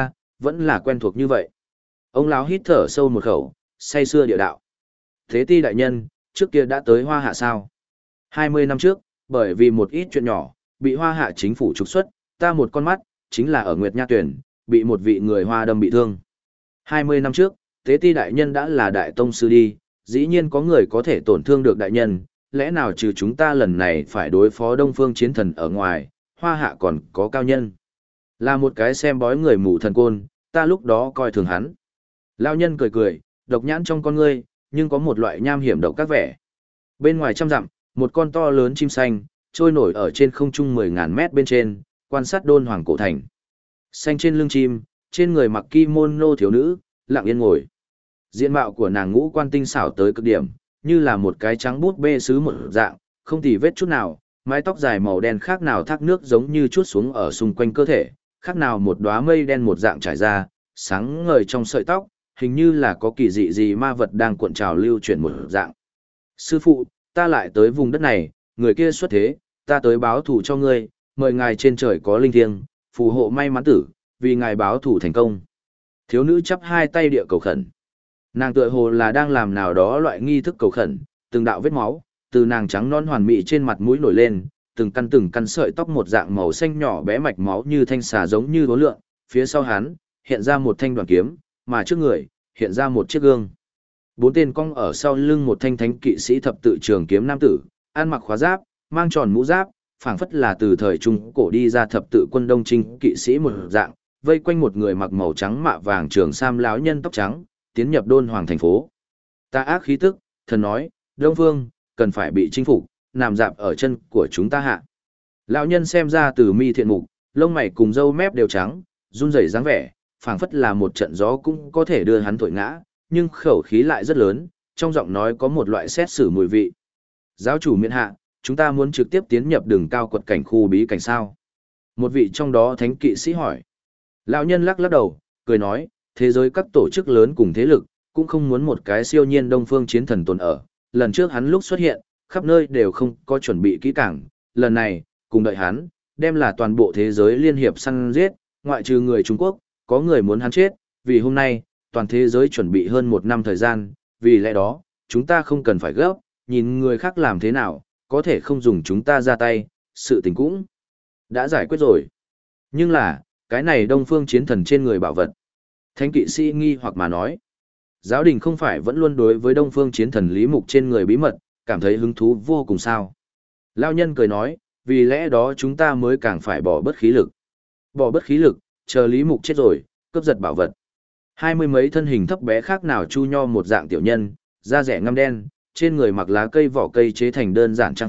vẫn là quen thuộc như vậy. Ông lão hít thở sâu một khẩu, say sưa địa đạo. Thế ti đại nhân, trước kia đã tới Hoa hạ sao? 20 năm trước, bởi vì một ít chuyện nhỏ, bị Hoa hạ chính phủ trục xuất, ta một con mắt, chính là ở Nguyệt Nha Tuyển, bị một vị người Hoa đâm bị thương. 20 năm trước, Thế ti đại nhân đã là đại tông sư đi, dĩ nhiên có người có thể tổn thương được đại nhân, lẽ nào trừ chúng ta lần này phải đối phó Đông Phương chiến thần ở ngoài, Hoa hạ còn có cao nhân. Là một cái xem bói người mù thần côn, ta lúc đó coi thường hắn. Lão nhân cười cười, độc nhãn trong con ngươi, nhưng có một loại nham hiểm độc các vẻ. Bên ngoài trăm dặm, một con to lớn chim xanh, trôi nổi ở trên không trung 10.000 mét bên trên, quan sát Đôn Hoàng cổ thành. Xanh trên lưng chim, trên người mặc kimono thiếu nữ, lặng yên ngồi. Diện mạo của nàng ngũ quan tinh xảo tới cực điểm, như là một cái trắng bút bê sứ một dạng, không tì vết chút nào, mái tóc dài màu đen khác nào thác nước giống như chút xuống ở xung quanh cơ thể, khác nào một đóa mây đen một dạng trải ra, sáng ngời trong sợi tóc, hình như là có kỳ dị gì ma vật đang cuộn trào lưu chuyển một dạng. Sư phụ, ta lại tới vùng đất này, người kia xuất thế, ta tới báo thù cho ngươi, mời ngài trên trời có linh thiêng, phù hộ may mắn tử, vì ngài báo thù thành công. Thiếu nữ chắp hai tay địa cầu khẩn. Nàng tựa hồ là đang làm nào đó loại nghi thức cầu khẩn, từng đạo vết máu, từ nàng trắng non hoàn mỹ trên mặt mũi nổi lên, từng căn sợi tóc một dạng màu xanh nhỏ bé mạch máu như thanh xà giống như uốn lượn, phía sau hắn hiện ra một thanh đoàn kiếm, mà trước người hiện ra một chiếc gương. Bốn tên cong ở sau lưng một thanh thánh kỵ sĩ thập tự trường kiếm nam tử, ăn mặc khóa giáp, mang tròn mũ giáp, phảng phất là từ thời trung cổ đi ra thập tự quân đông trinh kỵ sĩ một dạng, vây quanh một người mặc màu trắng mạ vàng trường sam lão nhân tóc trắng, tiến nhập Đôn Hoàng thành phố. Ta ác khí tức, thần nói, Đông Phương cần phải bị chinh phục, nằm dạp ở chân của chúng ta hạ. Lão nhân xem ra từ mi thiện mục, lông mày cùng râu mép đều trắng, run rẩy dáng vẻ, phảng phất là một trận gió cũng có thể đưa hắn thổi ngã, nhưng khẩu khí lại rất lớn, trong giọng nói có một loại xét xử mùi vị. Giáo chủ miện hạ, chúng ta muốn trực tiếp tiến nhập đường cao quật cảnh khu bí cảnh sao? Một vị trong đó thánh kỵ sĩ hỏi. Lão nhân lắc lắc đầu, cười nói, thế giới các tổ chức lớn cùng thế lực, cũng không muốn một cái siêu nhiên đông phương chiến thần tồn ở. Lần trước hắn lúc xuất hiện, khắp nơi đều không có chuẩn bị kỹ càng. Lần này, cùng đợi hắn, đem là toàn bộ thế giới liên hiệp săn giết, ngoại trừ người Trung Quốc, có người muốn hắn chết, vì hôm nay, toàn thế giới chuẩn bị hơn 1 năm thời gian, vì lẽ đó, chúng ta không cần phải gấp, nhìn người khác làm thế nào, có thể không dùng chúng ta ra tay, sự tình cũng đã giải quyết rồi. Nhưng là, cái này đông phương chiến thần trên người bảo vật. Thánh kỵ sĩ nghi hoặc mà nói, giáo đình không phải vẫn luôn đối với đông phương chiến thần lý mục trên người bí mật, cảm thấy hứng thú vô cùng sao. Lao nhân cười nói, vì lẽ đó chúng ta mới càng phải bỏ bớt khí lực. Bỏ bớt khí lực, chờ lý mục chết rồi, cướp giật bảo vật. 20 mấy thân hình thấp bé khác nào chu nho một dạng tiểu nhân, da rẻ ngăm đen, trên người mặc lá cây vỏ cây chế thành đơn giản trang phục,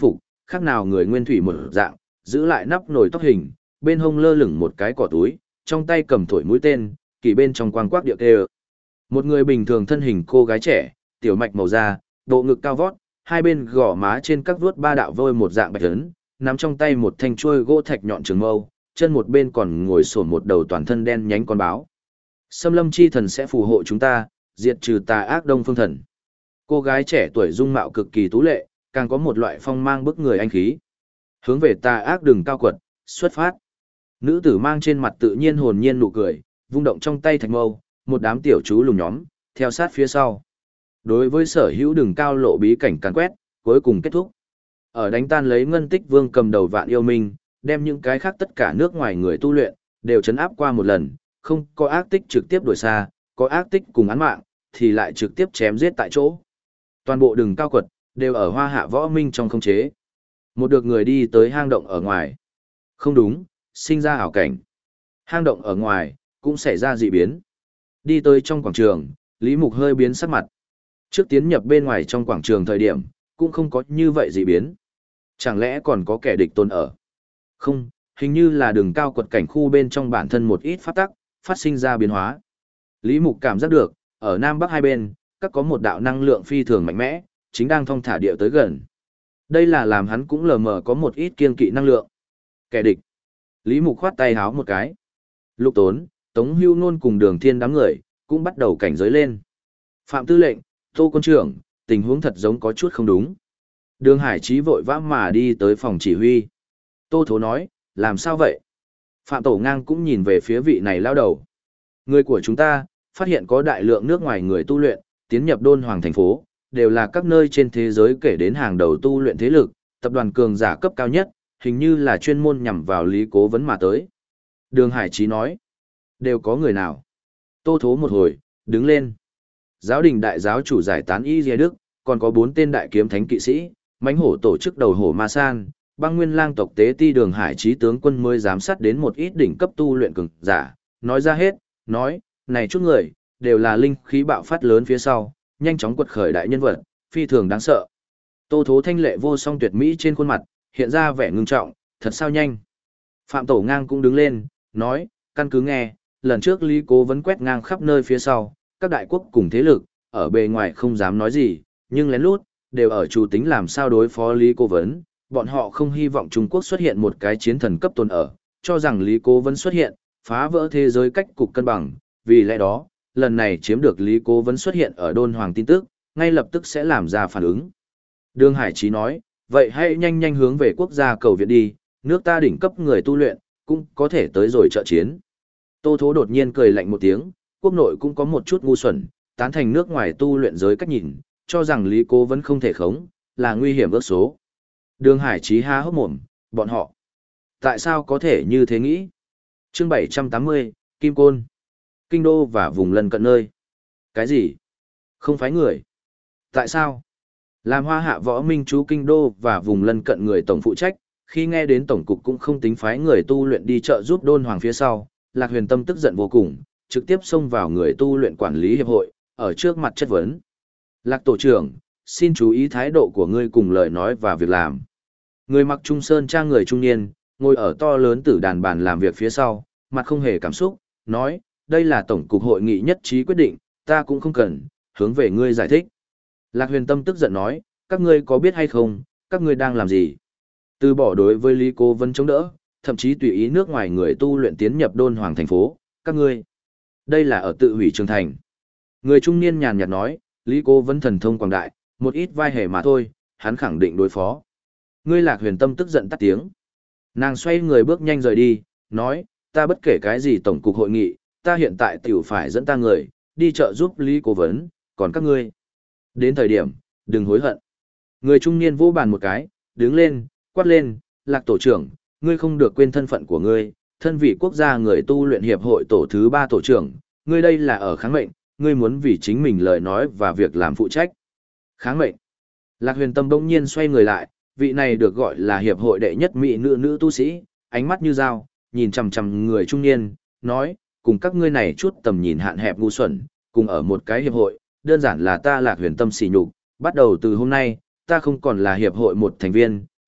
khác nào người nguyên thủy một dạng, giữ lại nắp nồi tóc hình, bên hông lơ lửng một cái cỏ túi, trong tay cầm thổi mũi tên, kỳ bên trong quang quác điệu kêu. Một người bình thường thân hình cô gái trẻ, tiểu mạch màu da, bộ ngực cao vót, hai bên gò má trên các vuốt ba đạo vôi một dạng bạch ấn, nắm trong tay một thanh chuôi gỗ thạch nhọn trường mâu, chân một bên còn ngồi xổm một đầu toàn thân đen nhánh con báo. Xâm Lâm chi thần sẽ phù hộ chúng ta, diệt trừ tà ác Đông Phương thần. Cô gái trẻ tuổi dung mạo cực kỳ tú lệ, càng có một loại phong mang bức người anh khí. Hướng về tà ác đường cao quật, xuất phát. Nữ tử mang trên mặt tự nhiên hồn nhiên nụ cười, vung động trong tay thạch mâu, một đám tiểu chú lùng nhóm, theo sát phía sau. Đối với sở hữu đường cao lộ bí cảnh càn quét, cuối cùng kết thúc. Ở đánh tan lấy Ngân Tích Vương cầm đầu Vạn Yêu Minh, đem những cái khác tất cả nước ngoài người tu luyện, đều chấn áp qua một lần, không có ác tích trực tiếp đuổi xa, có ác tích cùng án mạng, thì lại trực tiếp chém giết tại chỗ. Toàn bộ đường cao quật, đều ở Hoa Hạ Võ Minh trong khống chế. Một được người đi tới hang động ở ngoài. Không đúng, sinh ra ảo cảnh. Hang động ở ngoài, cũng xảy ra dị biến. Đi tới trong quảng trường, Lý Mục hơi biến sắc mặt. Trước tiến nhập bên ngoài trong quảng trường thời điểm, cũng không có như vậy dị biến. Chẳng lẽ còn có kẻ địch tồn ở? Không, hình như là đường cao quật cảnh khu bên trong bản thân một ít phát tắc, phát sinh ra biến hóa. Lý Mục cảm giác được, ở Nam Bắc hai bên, các có một đạo năng lượng phi thường mạnh mẽ, chính đang thong thả địa tới gần. Đây là làm hắn cũng lờ mờ có một ít kiên kỵ năng lượng. Kẻ địch. Lý Mục khoát tay háo một cái. Lục Tốn, Tống Hưu Nôn cùng Đường Thiên đám người, cũng bắt đầu cảnh giới lên. Phạm Tư lệnh, Tô Quân trưởng, tình huống thật giống có chút không đúng. Đường Hải Chí vội vã mà đi tới phòng chỉ huy. Tô Thố nói, làm sao vậy? Phạm Tổ Ngang cũng nhìn về phía vị này lao đầu. Người của chúng ta, phát hiện có đại lượng nước ngoài người tu luyện, tiến nhập Đôn Hoàng thành phố, đều là các nơi trên thế giới kể đến hàng đầu tu luyện thế lực, tập đoàn cường giả cấp cao nhất, hình như là chuyên môn nhằm vào Lý Cố Vấn mà tới. Đường Hải Chí nói, đều có người nào? Tô Thố một hồi, đứng lên. Giáo đình đại giáo chủ giải tán Y Dìa Đức, còn có 4 tên đại kiếm thánh kỵ sĩ, mãnh hổ tổ chức đầu hổ Ma San, băng nguyên lang tộc tế ti Đường Hải Chí tướng quân mới giám sát đến một ít đỉnh cấp tu luyện cường giả, nói ra hết, nói, này chút người, đều là linh khí bạo phát lớn phía sau, nhanh chóng quật khởi đại nhân vật, phi thường đáng sợ. Tô Thố thanh lệ vô song tuyệt mỹ trên khuôn mặt, hiện ra vẻ ngưng trọng, thật sao nhanh. Phạm Tổ Ngang cũng đứng lên, nói, căn cứ nghe, lần trước Lý Cố Vấn quét ngang khắp nơi phía sau, các đại quốc cùng thế lực, ở bề ngoài không dám nói gì, nhưng lén lút, đều ở chủ tính làm sao đối phó Lý Cố Vấn, bọn họ không hy vọng Trung Quốc xuất hiện một cái chiến thần cấp tồn ở, cho rằng Lý Cố Vấn xuất hiện, phá vỡ thế giới cách cục cân bằng, vì lẽ đó, lần này chiếm được Lý Cố Vấn xuất hiện ở Đôn Hoàng tin tức, ngay lập tức sẽ làm ra phản ứng. Đường Hải Chí nói, vậy hãy nhanh nhanh hướng về quốc gia cầu viện đi, nước ta đỉnh cấp người tu luyện, cũng có thể tới rồi trợ chiến. Tô Thố đột nhiên cười lạnh một tiếng, quốc nội cũng có một chút ngu xuẩn, tán thành nước ngoài tu luyện giới cách nhìn, cho rằng Lý Cố Vấn không thể khống, là nguy hiểm ước số. Đường Hải Chí há hốc mồm, bọn họ. Tại sao có thể như thế nghĩ? Chương 780, Kim Côn. Kinh đô và vùng lân cận nơi. Cái gì? Không phái người. Tại sao? Làm Hoa Hạ Võ Minh chú kinh đô và vùng lân cận người tổng phụ trách, khi nghe đến tổng cục cũng không tính phái người tu luyện đi trợ giúp Đôn Hoàng phía sau, Lạc Huyền Tâm tức giận vô cùng, trực tiếp xông vào người tu luyện quản lý hiệp hội, ở trước mặt chất vấn. Lạc tổ trưởng, xin chú ý thái độ của ngươi cùng lời nói và việc làm. Người mặc trung sơn trang người trung niên, ngồi ở to lớn tử đàn bàn làm việc phía sau, mặt không hề cảm xúc, nói, đây là tổng cục hội nghị nhất trí quyết định, ta cũng không cần, hướng về ngươi giải thích. Lạc Huyền Tâm tức giận nói, các ngươi có biết hay không, các ngươi đang làm gì? Từ bỏ đối với Lý Cố Vấn chống đỡ, thậm chí tùy ý nước ngoài người tu luyện tiến nhập Đôn Hoàng thành phố, các ngươi. Đây là ở tự hủy trường thành. Người trung niên nhàn nhạt nói, Lý Cố Vấn thần thông quảng đại, một ít vai hề mà thôi, hắn khẳng định đối phó. Ngươi Lạc Huyền Tâm tức giận tắt tiếng. Nàng xoay người bước nhanh rời đi, nói, ta bất kể cái gì tổng cục hội nghị, ta hiện tại tiểu phải dẫn ta người, đi chợ giúp Lý Cố Vấn, còn các ngươi. Đến thời điểm, đừng hối hận. Người trung niên vô bàn một cái, đứng lên, quát lên, Lạc tổ trưởng, ngươi không được quên thân phận của ngươi, thân vị quốc gia người tu luyện hiệp hội tổ thứ 3 tổ trưởng, ngươi đây là ở kháng mệnh, ngươi muốn vì chính mình lời nói và việc làm phụ trách. Kháng mệnh. Lạc Huyền Tâm bỗng nhiên xoay người lại, vị này được gọi là hiệp hội đệ nhất mỹ nữ tu sĩ, ánh mắt như dao, nhìn chằm chằm người trung niên, nói, cùng các ngươi này chút tầm nhìn hạn hẹp ngu xuẩn, cùng ở một cái hiệp hội, đơn giản là ta Lạc Huyền Tâm sỉ nhục, bắt đầu từ hôm nay, ta không còn là hiệp hội một thành viên,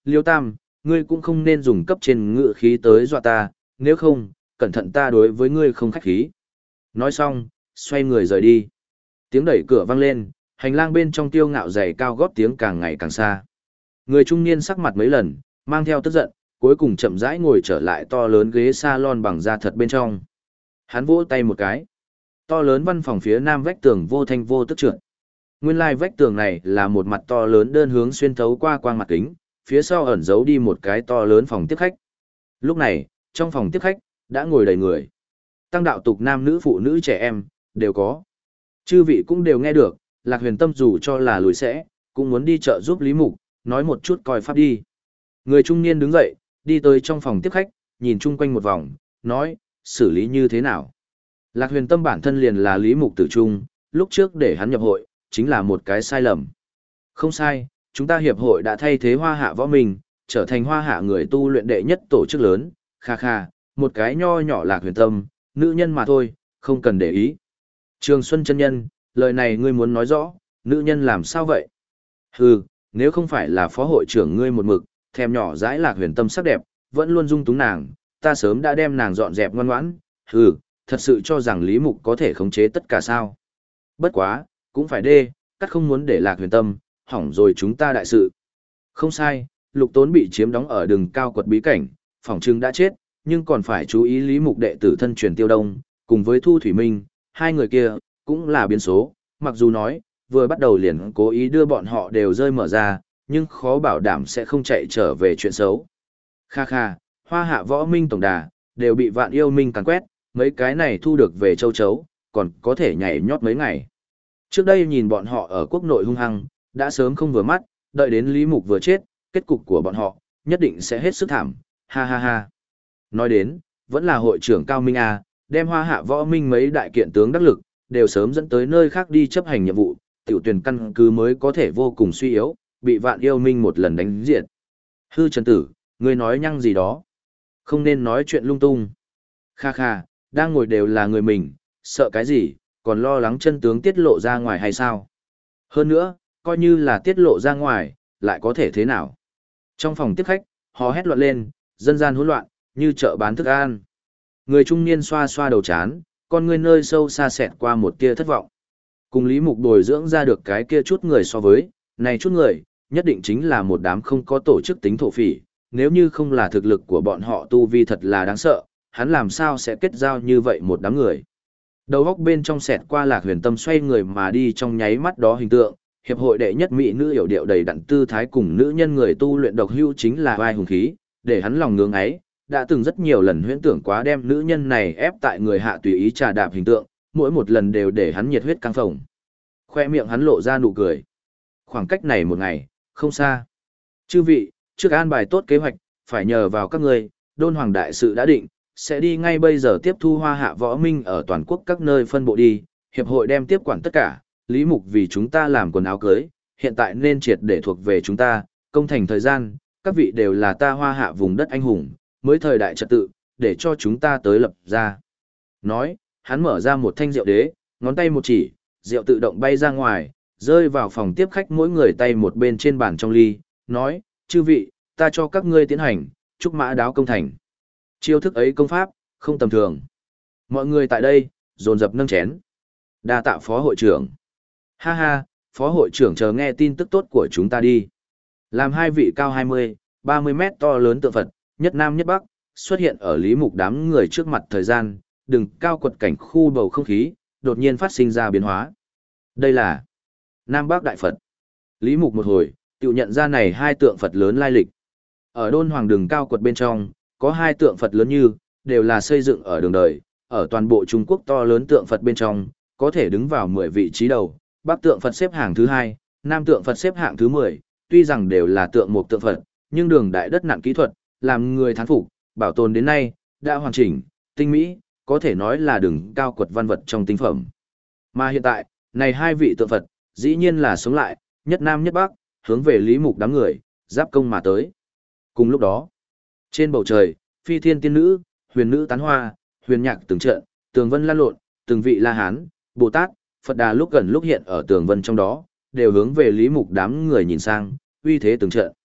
Liêu Tam, ngươi cũng không nên dùng cấp trên ngựa khí tới dọa ta, nếu không, cẩn thận ta đối với ngươi không khách khí. Nói xong, xoay người rời đi. Tiếng đẩy cửa vang lên, hành lang bên trong Tiêu Ngạo giày cao gót tiếng càng ngày càng xa. Người trung niên sắc mặt mấy lần, mang theo tức giận, cuối cùng chậm rãi ngồi trở lại to lớn ghế salon bằng da thật bên trong. Hắn vỗ tay một cái. To lớn văn phòng phía nam vách tường vô thanh vô tức trượt. Nguyên lai vách tường này là một mặt to lớn đơn hướng xuyên thấu qua quang mặt kính, phía sau ẩn giấu đi một cái to lớn phòng tiếp khách. Lúc này, trong phòng tiếp khách, đã ngồi đầy người. Tăng đạo tục nam nữ phụ nữ trẻ em, đều có. Chư vị cũng đều nghe được, Lạc Huyền Tâm dù cho là lùi sẽ, cũng muốn đi chợ giúp Lý Mục, nói một chút coi pháp đi. Người trung niên đứng dậy, đi tới trong phòng tiếp khách, nhìn chung quanh một vòng, nói, xử lý như thế nào. Lạc Huyền Tâm bản thân liền là Lý Mục tử trung, lúc trước để hắn nhập hội, chính là một cái sai lầm. Không sai, chúng ta hiệp hội đã thay thế Hoa Hạ Võ Minh, trở thành Hoa Hạ người tu luyện đệ nhất tổ chức lớn, kha kha, một cái nho nhỏ Lạc Huyền Tâm, nữ nhân mà thôi, không cần để ý. Trường Xuân chân nhân, lời này ngươi muốn nói rõ, nữ nhân làm sao vậy? Hừ, nếu không phải là phó hội trưởng ngươi một mực, thèm nhỏ dãi Lạc Huyền Tâm sắc đẹp, vẫn luôn dung túng nàng, ta sớm đã đem nàng dọn dẹp ngoan ngoãn, hừ, thật sự cho rằng Lý Mục có thể khống chế tất cả sao? Bất quá, cũng phải đê, cắt không muốn để Lạc Huyền Tâm, hỏng rồi chúng ta đại sự. Không sai, Lục Tốn bị chiếm đóng ở đường cao quật bí cảnh, phỏng chừng đã chết, nhưng còn phải chú ý Lý Mục đệ tử thân truyền Tiêu Đông, cùng với Thu Thủy Minh, hai người kia, cũng là biến số, mặc dù nói, vừa bắt đầu liền cố ý đưa bọn họ đều rơi mở ra, nhưng khó bảo đảm sẽ không chạy trở về chuyện xấu. Kha kha, Hoa Hạ Võ Minh tổng đà, đều bị Vạn Yêu Minh càn quét, mấy cái này thu được về châu chấu, còn có thể nhảy nhót mấy ngày. Trước đây nhìn bọn họ ở quốc nội hung hăng, đã sớm không vừa mắt, đợi đến Lý Mục vừa chết, kết cục của bọn họ, nhất định sẽ hết sức thảm, ha ha ha. Nói đến, vẫn là hội trưởng Cao Minh A, đem Hoa Hạ Võ Minh mấy đại kiện tướng đắc lực, đều sớm dẫn tới nơi khác đi chấp hành nhiệm vụ, tiểu tuyển căn cứ mới có thể vô cùng suy yếu, bị Vạn Yêu Minh một lần đánh diệt. Hư Trần Tử, ngươi nói nhăng gì đó? Không nên nói chuyện lung tung. Kha kha, đang ngồi đều là người mình, sợ cái gì, còn lo lắng chân tướng tiết lộ ra ngoài hay sao? Hơn nữa, coi như là tiết lộ ra ngoài, lại có thể thế nào? Trong phòng tiếp khách, hò hét loạn lên, dân gian hỗn loạn, như chợ bán thức ăn. Người trung niên xoa xoa đầu chán, con người nơi sâu xa xẹt qua một tia thất vọng. Cùng Lý Mục bồi dưỡng ra được cái kia chút người so với, này chút người, nhất định chính là một đám không có tổ chức tính thổ phỉ, nếu như không là thực lực của bọn họ tu vi thật là đáng sợ, hắn làm sao sẽ kết giao như vậy một đám người. Đầu góc bên trong xẹt qua Lạc Huyền Tâm xoay người mà đi trong nháy mắt đó hình tượng, hiệp hội đệ nhất mỹ nữ hiểu điệu đầy đặn tư thái cùng nữ nhân người tu luyện độc hưu chính là vai hùng khí, để hắn lòng ngưỡng ấy, đã từng rất nhiều lần huyễn tưởng quá đem nữ nhân này ép tại người hạ tùy ý trà đạp hình tượng, mỗi một lần đều để hắn nhiệt huyết căng phồng. Khoe miệng hắn lộ ra nụ cười. Khoảng cách này một ngày, không xa. Chư vị, trước an bài tốt kế hoạch, phải nhờ vào các ngươi, Đôn Hoàng đại sự đã định, sẽ đi ngay bây giờ tiếp thu Hoa Hạ Võ Minh ở toàn quốc các nơi phân bộ đi, hiệp hội đem tiếp quản tất cả, Lý Mục vì chúng ta làm quần áo cưới, hiện tại nên triệt để thuộc về chúng ta, công thành thời gian, các vị đều là ta Hoa Hạ vùng đất anh hùng, mới thời đại trật tự, để cho chúng ta tới lập ra. Nói, hắn mở ra một thanh rượu đế, ngón tay một chỉ, rượu tự động bay ra ngoài, rơi vào phòng tiếp khách mỗi người tay một bên trên bàn trong ly, nói, chư vị, ta cho các ngươi tiến hành, chúc mã đáo công thành. Chiêu thức ấy công pháp, không tầm thường. Mọi người tại đây, dồn dập nâng chén. Đa tạ phó hội trưởng. Ha ha, phó hội trưởng chờ nghe tin tức tốt của chúng ta đi. Làm hai vị cao 20, 30 mét to lớn tượng Phật, nhất Nam nhất Bắc, xuất hiện ở Lý Mục đám người trước mặt thời gian, đừng cao quật cảnh khu bầu không khí, đột nhiên phát sinh ra biến hóa. Đây là Nam Bắc Đại Phật. Lý Mục một hồi, tự nhận ra này hai tượng Phật lớn lai lịch. Ở Đôn Hoàng đường cao quật bên trong, có hai tượng Phật lớn như, đều là xây dựng ở đường đời, ở toàn bộ Trung Quốc to lớn tượng Phật bên trong, có thể đứng vào 10 vị trí đầu, Bắc tượng Phật xếp hạng thứ 2, Nam tượng Phật xếp hạng thứ 10, tuy rằng đều là tượng một tượng Phật, nhưng đường đại đất nặng kỹ thuật, làm người thán phục, bảo tồn đến nay, đã hoàn chỉnh, tinh mỹ, có thể nói là đường cao quật văn vật trong tinh phẩm. Mà hiện tại, này hai vị tượng Phật, dĩ nhiên là sống lại, nhất Nam nhất Bắc, hướng về Lý Mục đám người, giáp công mà tới. Cùng lúc đó, trên bầu trời, phi thiên tiên nữ, huyền nữ tán hoa, huyền nhạc từng trận, tường vân lan lộn, từng vị La Hán, Bồ Tát, Phật Đà lúc gần lúc hiện ở tường vân trong đó, đều hướng về Lý Mục đám người nhìn sang, uy thế từng trận.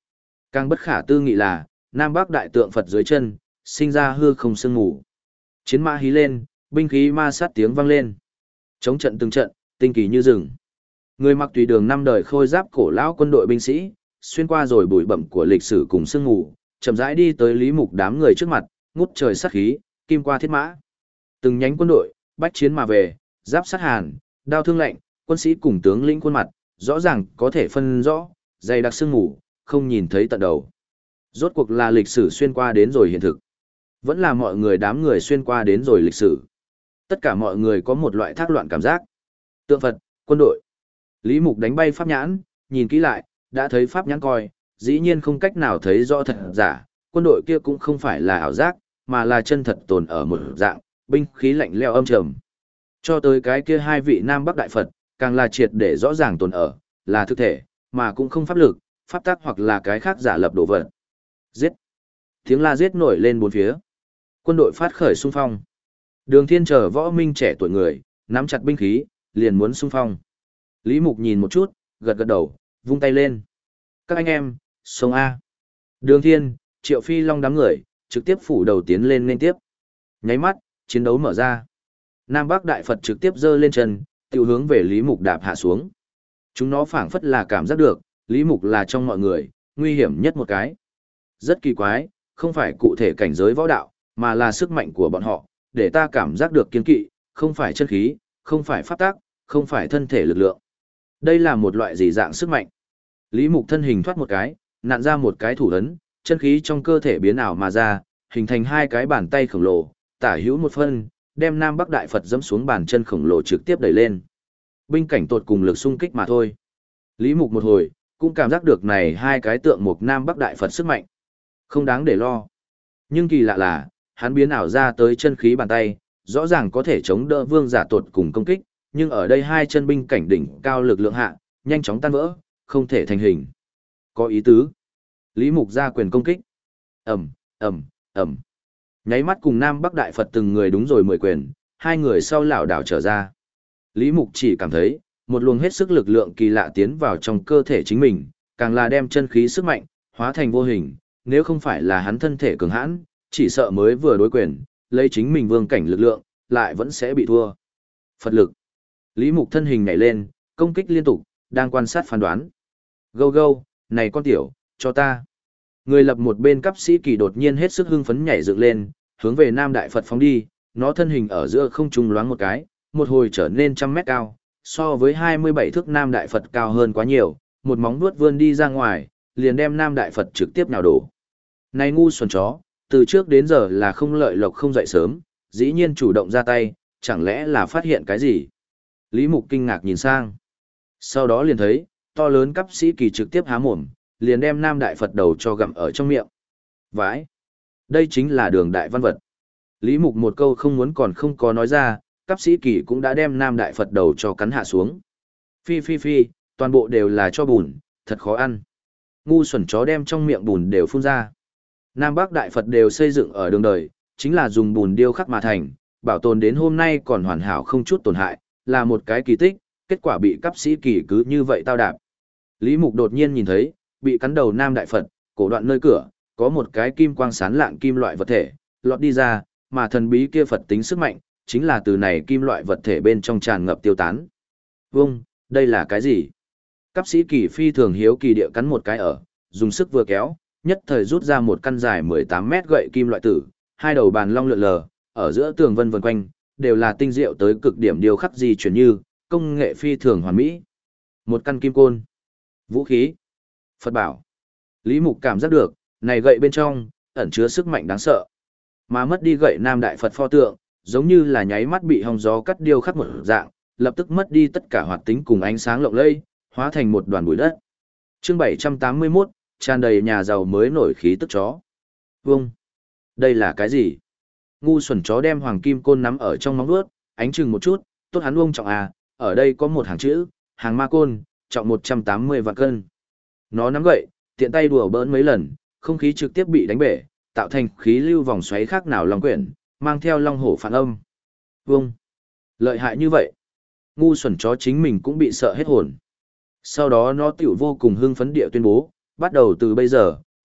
Càng bất khả tư nghị là, Nam Bắc đại tượng Phật dưới chân, sinh ra hư không sương mù. Chiến mã hí lên, binh khí ma sát tiếng vang lên. Chống trận từng trận, tinh kỳ như rừng. Người mặc tùy đường năm đời khôi giáp cổ lão quân đội binh sĩ, xuyên qua rồi bụi bặm của lịch sử cùng sương mù, chậm rãi đi tới Lý Mục đám người trước mặt, ngút trời sát khí, kim qua thiết mã. Từng nhánh quân đội, bách chiến mà về, giáp sát hàn, đao thương lạnh, quân sĩ cùng tướng lĩnh khuôn mặt, rõ ràng có thể phân rõ, dày đặc sương mù, không nhìn thấy tận đầu. Rốt cuộc là lịch sử xuyên qua đến rồi hiện thực. Vẫn là mọi người đám người xuyên qua đến rồi lịch sử. Tất cả mọi người có một loại thác loạn cảm giác. Tượng Phật, quân đội. Lý Mục đánh bay pháp nhãn, nhìn kỹ lại, đã thấy pháp nhãn coi, dĩ nhiên không cách nào thấy rõ thật giả, quân đội kia cũng không phải là ảo giác, mà là chân thật tồn ở một dạng, binh khí lạnh lẽo âm trầm. Cho tới cái kia hai vị Nam Bắc Đại Phật, càng là triệt để rõ ràng tồn ở, là thực thể, mà cũng không pháp lực, pháp tác hoặc là cái khác giả lập đồ vật. Giết! Tiếng la giết nổi lên bốn phía. Quân đội phát khởi xung phong. Đường Thiên chờ võ minh trẻ tuổi người, nắm chặt binh khí, liền muốn xung phong. Lý Mục nhìn một chút, gật gật đầu, vung tay lên. Các anh em, xông A. Đường Thiên, Triệu Phi Long đám người, trực tiếp phủ đầu tiến lên nên tiếp. Nháy mắt, chiến đấu mở ra. Nam Bắc Đại Phật trực tiếp giơ lên chân, tiêu hướng về Lý Mục đạp hạ xuống. Chúng nó phảng phất là cảm giác được, Lý Mục là trong mọi người, nguy hiểm nhất một cái. Rất kỳ quái, không phải cụ thể cảnh giới võ đạo, mà là sức mạnh của bọn họ, để ta cảm giác được kiên kỵ, không phải chân khí, không phải pháp tác, không phải thân thể lực lượng. Đây là một loại gì dạng sức mạnh. Lý Mục thân hình thoát một cái, nặn ra một cái thủ ấn, chân khí trong cơ thể biến ảo mà ra, hình thành hai cái bàn tay khổng lồ, tả hữu một phân, đem Nam Bắc Đại Phật dẫm xuống bàn chân khổng lồ trực tiếp đẩy lên. Binh cảnh tột cùng lực xung kích mà thôi. Lý Mục một hồi, cũng cảm giác được này hai cái tượng mục Nam Bắc Đại Phật sức mạnh. Không đáng để lo. Nhưng kỳ lạ là, hắn biến ảo ra tới chân khí bàn tay, rõ ràng có thể chống đỡ vương giả tột cùng công kích, nhưng ở đây hai chân binh cảnh đỉnh cao lực lượng hạ, nhanh chóng tan vỡ, không thể thành hình. Có ý tứ. Lý Mục ra quyền công kích. Ầm, ầm, ầm. Nháy mắt cùng Nam Bắc Đại Phật từng người đúng rồi 10 quyền, hai người sau lảo đảo trở ra. Lý Mục chỉ cảm thấy, một luồng hết sức lực lượng kỳ lạ tiến vào trong cơ thể chính mình, càng là đem chân khí sức mạnh, hóa thành vô hình, nếu không phải là hắn thân thể cường hãn, chỉ sợ mới vừa đối quyền, lấy chính mình vương cảnh lực lượng, lại vẫn sẽ bị thua. Phật lực. Lý Mục thân hình nhảy lên, công kích liên tục, đang quan sát phán đoán. Gâu gâu, này con tiểu, cho ta. Người lập một bên cấp sĩ kỳ đột nhiên hết sức hưng phấn nhảy dựng lên, hướng về Nam Đại Phật phóng đi, nó thân hình ở giữa không trung loáng một cái, một hồi trở nên 100 mét cao, so với 27 thước Nam Đại Phật cao hơn quá nhiều, một móng vuốt vươn đi ra ngoài, liền đem Nam Đại Phật trực tiếp nhào đổ. Này ngu xuẩn chó, từ trước đến giờ là không lợi lộc không dậy sớm, dĩ nhiên chủ động ra tay, chẳng lẽ là phát hiện cái gì? Lý Mục kinh ngạc nhìn sang. Sau đó liền thấy, to lớn cấp sĩ kỳ trực tiếp há mồm, liền đem Nam Đại Phật đầu cho gặm ở trong miệng. Vãi! Đây chính là đường đại văn vật. Lý Mục một câu không muốn còn không có nói ra, cấp sĩ kỳ cũng đã đem Nam Đại Phật đầu cho cắn hạ xuống. Phi phi phi, toàn bộ đều là cho bùn, thật khó ăn. Ngu xuẩn chó đem trong miệng bùn đều phun ra. Nam Bắc Đại Phật đều xây dựng ở đường đời, chính là dùng bùn điêu khắc mà thành, bảo tồn đến hôm nay còn hoàn hảo không chút tổn hại, là một cái kỳ tích, kết quả bị cấp sĩ kỳ cứ như vậy tao đạp. Lý Mục đột nhiên nhìn thấy, bị cắn đầu Nam Đại Phật, cổ đoạn nơi cửa, có một cái kim quang sáng lạng kim loại vật thể, lọt đi ra, mà thần bí kia Phật tính sức mạnh, chính là từ này kim loại vật thể bên trong tràn ngập tiêu tán. Vâng, đây là cái gì? Cấp sĩ kỳ phi thường hiếu kỳ địa cắn một cái ở, dùng sức vừa kéo, nhất thời rút ra một căn dài 18 mét gậy kim loại tử, hai đầu bàn long lượn lờ, ở giữa tường vân vần quanh, đều là tinh diệu tới cực điểm điều khắc di chuyển như, công nghệ phi thường hoàn mỹ. Một căn kim côn, vũ khí, Phật bảo. Lý Mục cảm giác được, này gậy bên trong, ẩn chứa sức mạnh đáng sợ. Mà mất đi gậy Nam Đại Phật pho tượng, giống như là nháy mắt bị hong gió cắt điêu khắc một dạng, lập tức mất đi tất cả hoạt tính cùng ánh sáng lộng lẫy, hóa thành một đoàn bụi đất. Chương 781, tràn đầy nhà giàu mới nổi khí tức chó. Vâng, đây là cái gì? Ngu xuẩn chó đem hoàng kim côn nắm ở trong móng vuốt, ánh chừng một chút, tốt hắn uông trọng à, ở đây có một hàng chữ, hàng ma côn, trọng 180 vạn cân. Nó nắm gậy, tiện tay đùa bỡn mấy lần, không khí trực tiếp bị đánh bể, tạo thành khí lưu vòng xoáy khác nào long quyển, mang theo long hổ phản âm. Vâng, lợi hại như vậy. Ngu xuẩn chó chính mình cũng bị sợ hết hồn. Sau đó nó tiểu vô cùng hưng phấn địa tuyên bố, bắt đầu từ bây giờ,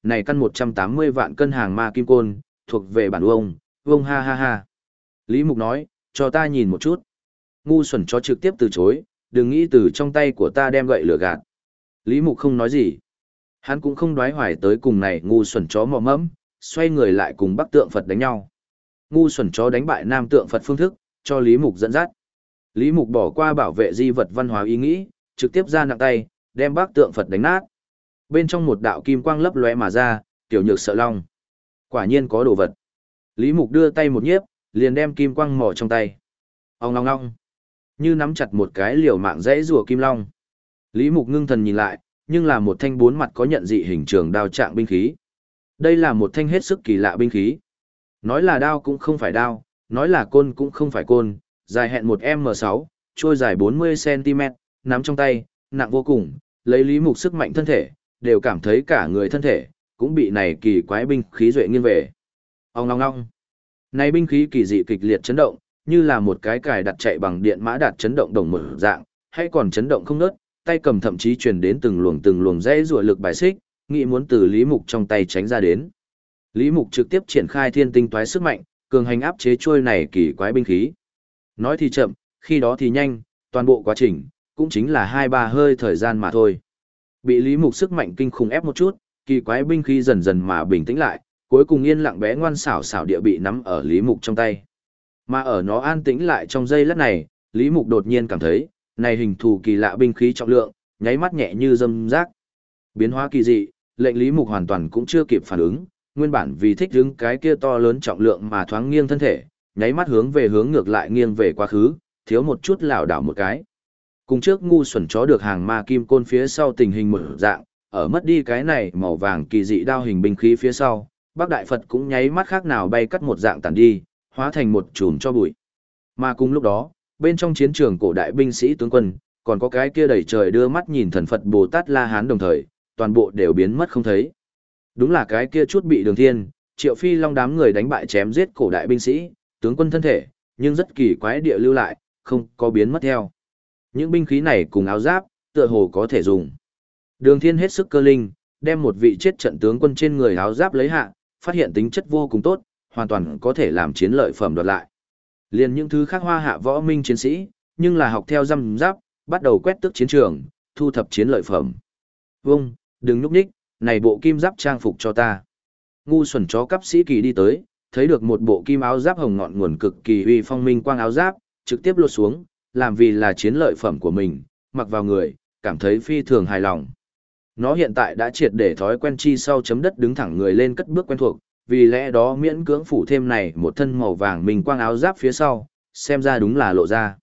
này căn 180 vạn cân hàng ma kim côn, thuộc về bản vông ha ha ha. Lý Mục nói, cho ta nhìn một chút. Ngu xuẩn chó trực tiếp từ chối, đừng nghĩ từ trong tay của ta đem gậy lửa gạt. Lý Mục không nói gì. Hắn cũng không đoái hoài tới cùng này ngu xuẩn chó mò mẫm, xoay người lại cùng Bắc Tượng Phật đánh nhau. Ngu xuẩn chó đánh bại Nam Tượng Phật phương thức, cho Lý Mục dẫn dắt. Lý Mục bỏ qua bảo vệ di vật văn hóa ý nghĩ, trực tiếp ra nặng tay, đem Bắc Tượng Phật đánh nát. Bên trong một đạo kim quang lấp lóe mà ra, tiểu nhược sợ long. Quả nhiên có đồ vật. Lý Mục đưa tay một nhiếp, liền đem kim quang mò trong tay. Ong long long. Như nắm chặt một cái liều mạng dãy rùa kim long. Lý Mục ngưng thần nhìn lại, nhưng là một thanh bốn mặt có nhận dị hình trường đao trạng binh khí. Đây là một thanh hết sức kỳ lạ binh khí. Nói là đao cũng không phải đao, nói là côn cũng không phải côn, dài hẹn 1m6, trôi dài 40cm, nắm trong tay, nặng vô cùng, lấy Lý Mục sức mạnh thân thể, đều cảm thấy cả người thân thể, cũng bị này kỳ quái binh khí duệ nghiêng về. Ong ong ong. Này binh khí kỳ dị kịch liệt chấn động, như là một cái cài đặt chạy bằng điện mã đạt chấn động đồng mở dạng, hay còn chấn động không ngớt, tay cầm thậm chí truyền đến từng luồng dãy rùa lực bài xích, nghĩ muốn từ Lý Mục trong tay tránh ra đến. Lý Mục trực tiếp triển khai thiên tinh toái sức mạnh, cường hành áp chế trôi này kỳ quái binh khí. Nói thì chậm, khi đó thì nhanh, toàn bộ quá trình cũng chính là 2-3 hơi thời gian mà thôi. Bị Lý Mục sức mạnh kinh khủng ép một chút, kỳ quái binh khí dần dần mà bình tĩnh lại, cuối cùng yên lặng bé ngoan xảo xảo địa bị nắm ở Lý Mục trong tay. Mà ở nó an tĩnh lại trong giây lát này, Lý Mục đột nhiên cảm thấy, này hình thù kỳ lạ binh khí trọng lượng, nháy mắt nhẹ như dâm rác. Biến hóa kỳ dị, lệnh Lý Mục hoàn toàn cũng chưa kịp phản ứng, nguyên bản vì thích hứng cái kia to lớn trọng lượng mà thoáng nghiêng thân thể, nháy mắt hướng ngược lại nghiêng về quá khứ, thiếu một chút lảo đảo một cái. Cùng trước ngu xuẩn chó được hàng ma kim côn phía sau tình hình mở dạng, ở mất đi cái này màu vàng kỳ dị đao hình binh khí phía sau, Bắc Đại Phật cũng nháy mắt khác nào bay cắt một dạng tàn đi, hóa thành một chùm cho bụi. Mà cùng lúc đó, bên trong chiến trường cổ đại binh sĩ tướng quân, còn có cái kia đầy trời đưa mắt nhìn thần Phật Bồ Tát La Hán đồng thời, toàn bộ đều biến mất không thấy. Đúng là cái kia chút bị Đường Thiên, Triệu Phi Long đám người đánh bại chém giết cổ đại binh sĩ, tướng quân thân thể, nhưng rất kỳ quái địa lưu lại, không có biến mất theo. Những binh khí này cùng áo giáp, tựa hồ có thể dùng. Đường Thiên hết sức cơ linh, đem một vị chết trận tướng quân trên người áo giáp lấy hạ, phát hiện tính chất vô cùng tốt, hoàn toàn có thể làm chiến lợi phẩm đoạt lại. Liền những thứ khác hoa hạ võ minh chiến sĩ, nhưng là học theo răm giáp, bắt đầu quét tước chiến trường, thu thập chiến lợi phẩm. Vâng, đừng núp nhích, này bộ kim giáp trang phục cho ta. Ngu xuẩn chó cấp sĩ kỳ đi tới, thấy được một bộ kim áo giáp hồng ngọn nguồn cực kỳ uy phong minh quang áo giáp, trực tiếp lột xuống, làm vì là chiến lợi phẩm của mình, mặc vào người, cảm thấy phi thường hài lòng. Nó hiện tại đã triệt để thói quen chi sau chấm đất đứng thẳng người lên cất bước quen thuộc, vì lẽ đó miễn cưỡng phủ thêm này một thân màu vàng minh quang áo giáp phía sau, xem ra đúng là lộ ra.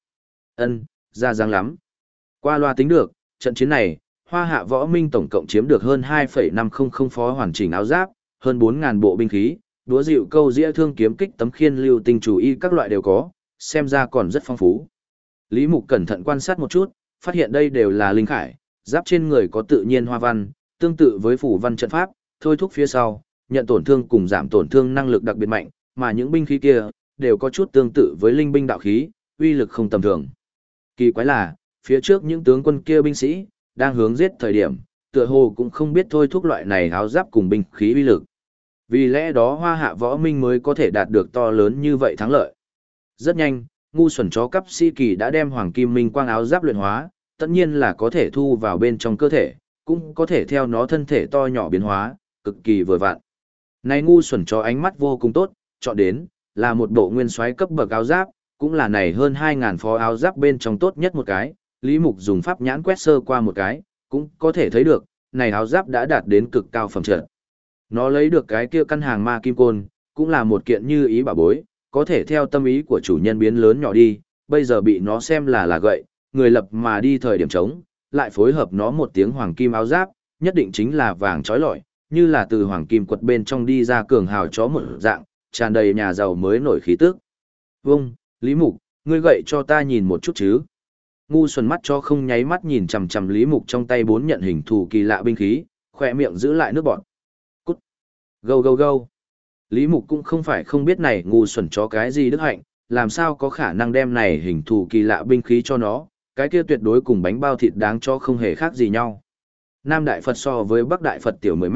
Ra dáng lắm. Qua loa tính được, trận chiến này, Hoa Hạ Võ Minh tổng cộng chiếm được hơn 2,500 phó hoàn chỉnh áo giáp, hơn 4.000 bộ binh khí, đũa dịu câu dĩa thương kiếm kích tấm khiên lưu tinh chủ y các loại đều có, xem ra còn rất phong phú. Lý Mục cẩn thận quan sát một chút, phát hiện đây đều là linh khải, giáp trên người có tự nhiên hoa văn, tương tự với phủ văn trận pháp, thôi thúc phía sau, nhận tổn thương cùng giảm tổn thương năng lực đặc biệt mạnh, mà những binh khí kia đều có chút tương tự với linh binh đạo khí, uy lực không tầm thường. Kỳ quái là, phía trước những tướng quân kia binh sĩ đang hướng giết thời điểm, tựa hồ cũng không biết thôi thúc loại này áo giáp cùng binh khí uy lực. Vì lẽ đó Hoa Hạ Võ Minh mới có thể đạt được to lớn như vậy thắng lợi. Rất nhanh, ngu xuẩn chó cấp sĩ kỳ đã đem hoàng kim minh quang áo giáp luyện hóa, tất nhiên là có thể thu vào bên trong cơ thể, cũng có thể theo nó thân thể to nhỏ biến hóa, cực kỳ vừa vặn. Này ngu xuẩn chó ánh mắt vô cùng tốt, chọn đến là một bộ nguyên soái cấp bậc áo giáp, cũng là này hơn 2.000 phó áo giáp bên trong tốt nhất một cái. Lý Mục dùng pháp nhãn quét sơ qua một cái, cũng có thể thấy được, này áo giáp đã đạt đến cực cao phẩm chất. Nó lấy được cái kia căn hàng ma kim côn, cũng là một kiện như ý bảo bối, có thể theo tâm ý của chủ nhân biến lớn nhỏ đi, bây giờ bị nó xem là gậy, người lập mà đi thời điểm trống, lại phối hợp nó một tiếng hoàng kim áo giáp, nhất định chính là vàng trói lọi, như là từ hoàng kim quật bên trong đi ra cường hào chó một dạng, tràn đầy nhà giàu mới nổi khí tức. Vâng, Lý Mục, ngươi gậy cho ta nhìn một chút chứ. Ngu xuẩn mắt cho không nháy mắt nhìn chằm chằm Lý Mục trong tay 4 nhận hình thù kỳ lạ binh khí, khỏe miệng giữ lại nước bọt. Cút. Gâu gâu gâu. Lý Mục cũng không phải không biết này ngu xuẩn chó cái gì đức hạnh, làm sao có khả năng đem này hình thù kỳ lạ binh khí cho nó, cái kia tuyệt đối cùng bánh bao thịt đáng cho không hề khác gì nhau. Nam Đại Phật so với Bắc Đại Phật tiểu 10 mét,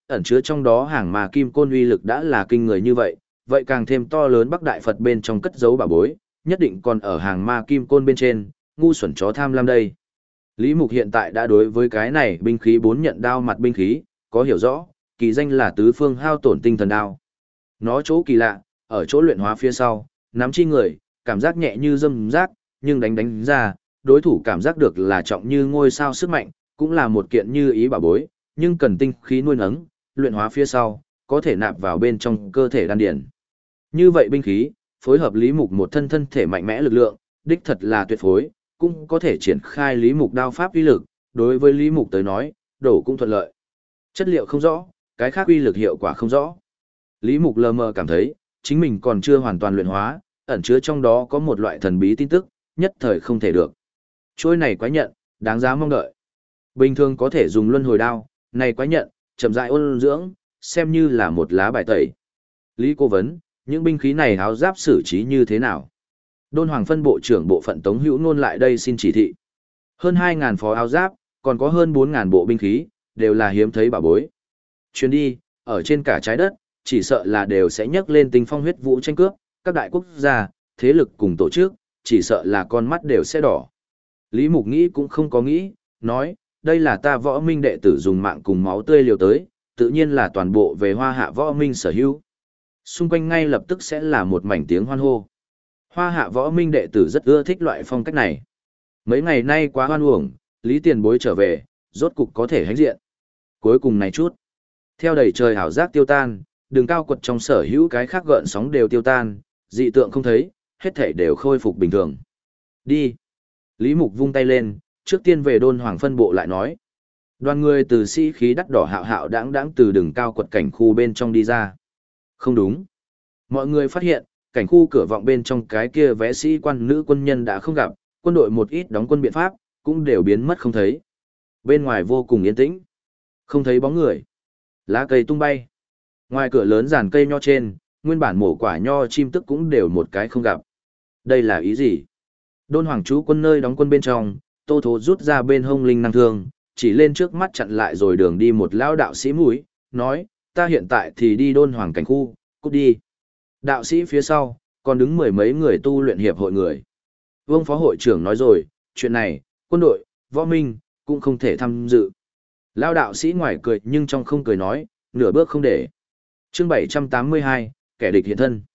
ẩn chứa trong đó hàng mà kim côn uy lực đã là kinh người như vậy, vậy càng thêm to lớn Bắc Đại Phật bên trong cất giấu bảo bối, nhất định còn ở hàng ma kim côn bên trên, ngu xuẩn chó tham lam đây. Lý Mục hiện tại đã đối với cái này binh khí 4 nhận đao mặt binh khí, có hiểu rõ, kỳ danh là tứ phương hao tổn tinh thần đao. Nó chỗ kỳ lạ, ở chỗ luyện hóa phía sau, nắm chi người, cảm giác nhẹ như dâm rác, nhưng đánh ra, đối thủ cảm giác được là trọng như ngôi sao sức mạnh, cũng là một kiện như ý bảo bối, nhưng cần tinh khí nuôi nấng, luyện hóa phía sau, có thể nạp vào bên trong cơ thể đan điển. Như vậy binh khí, phối hợp Lý Mục một thân thể mạnh mẽ lực lượng, đích thật là tuyệt phối, cũng có thể triển khai Lý Mục đao pháp uy lực, đối với Lý Mục tới nói, đổ cũng thuận lợi. Chất liệu không rõ, cái khác uy lực hiệu quả không rõ. Lý Mục lờ mờ cảm thấy, chính mình còn chưa hoàn toàn luyện hóa, ẩn chứa trong đó có một loại thần bí tin tức, nhất thời không thể được. Trôi này quái nhận, đáng giá mong đợi. Bình thường có thể dùng luân hồi đao, này quái nhận, chậm rãi ôn dưỡng, xem như là một lá bài tẩy. Lý Cố vấn, những binh khí này áo giáp xử trí như thế nào? Đôn Hoàng phân bộ trưởng bộ phận Tống Hữu Nôn lại đây xin chỉ thị. Hơn 2.000 phó áo giáp, còn có hơn 4.000 bộ binh khí, đều là hiếm thấy bảo bối. Chuyến đi, ở trên cả trái đất, chỉ sợ là đều sẽ nhấc lên tinh phong huyết vũ tranh cướp, các đại quốc gia, thế lực cùng tổ chức, chỉ sợ là con mắt đều sẽ đỏ. Lý Mục nghĩ cũng không có nghĩ, nói, đây là ta Võ Minh đệ tử dùng mạng cùng máu tươi liều tới, tự nhiên là toàn bộ về Hoa Hạ Võ Minh sở hữu. Xung quanh ngay lập tức sẽ là một mảnh tiếng hoan hô. Hoa Hạ Võ Minh đệ tử rất ưa thích loại phong cách này. Mấy ngày nay quá hoan uổng, Lý Tiền Bối trở về, rốt cục có thể hãnh diện. Cuối cùng này chút. Theo đầy trời hảo giác tiêu tan, đường cao quật trong sở hữu cái khác gợn sóng đều tiêu tan, dị tượng không thấy, hết thảy đều khôi phục bình thường. Đi. Lý Mục vung tay lên, trước tiên về Đôn Hoàng phân bộ lại nói. Đoàn người từ sĩ khí đắt đỏ hạo hạo đãng từ đường cao quật cảnh khu bên trong đi ra. Không đúng. Mọi người phát hiện, cảnh khu cửa vọng bên trong cái kia vẽ sĩ quan nữ quân nhân đã không gặp, quân đội một ít đóng quân biện pháp, cũng đều biến mất không thấy. Bên ngoài vô cùng yên tĩnh. Không thấy bóng người. Lá cây tung bay. Ngoài cửa lớn giàn cây nho trên, nguyên bản mổ quả nho chim tức cũng đều một cái không gặp. Đây là ý gì? Đôn Hoàng chú quân nơi đóng quân bên trong, Tô Thố rút ra bên hông linh năng thương, chỉ lên trước mắt chặn lại rồi đường đi một lão đạo sĩ mũi, nói, ta hiện tại thì đi Đôn Hoàng cảnh khu, cút đi. Đạo sĩ phía sau, còn đứng mười mấy người tu luyện hiệp hội người. Vương phó hội trưởng nói rồi, chuyện này, quân đội, võ minh, cũng không thể tham dự. Lão đạo sĩ ngoài cười nhưng trong không cười nói, nửa bước không để. Chương 782, kẻ địch hiện thân.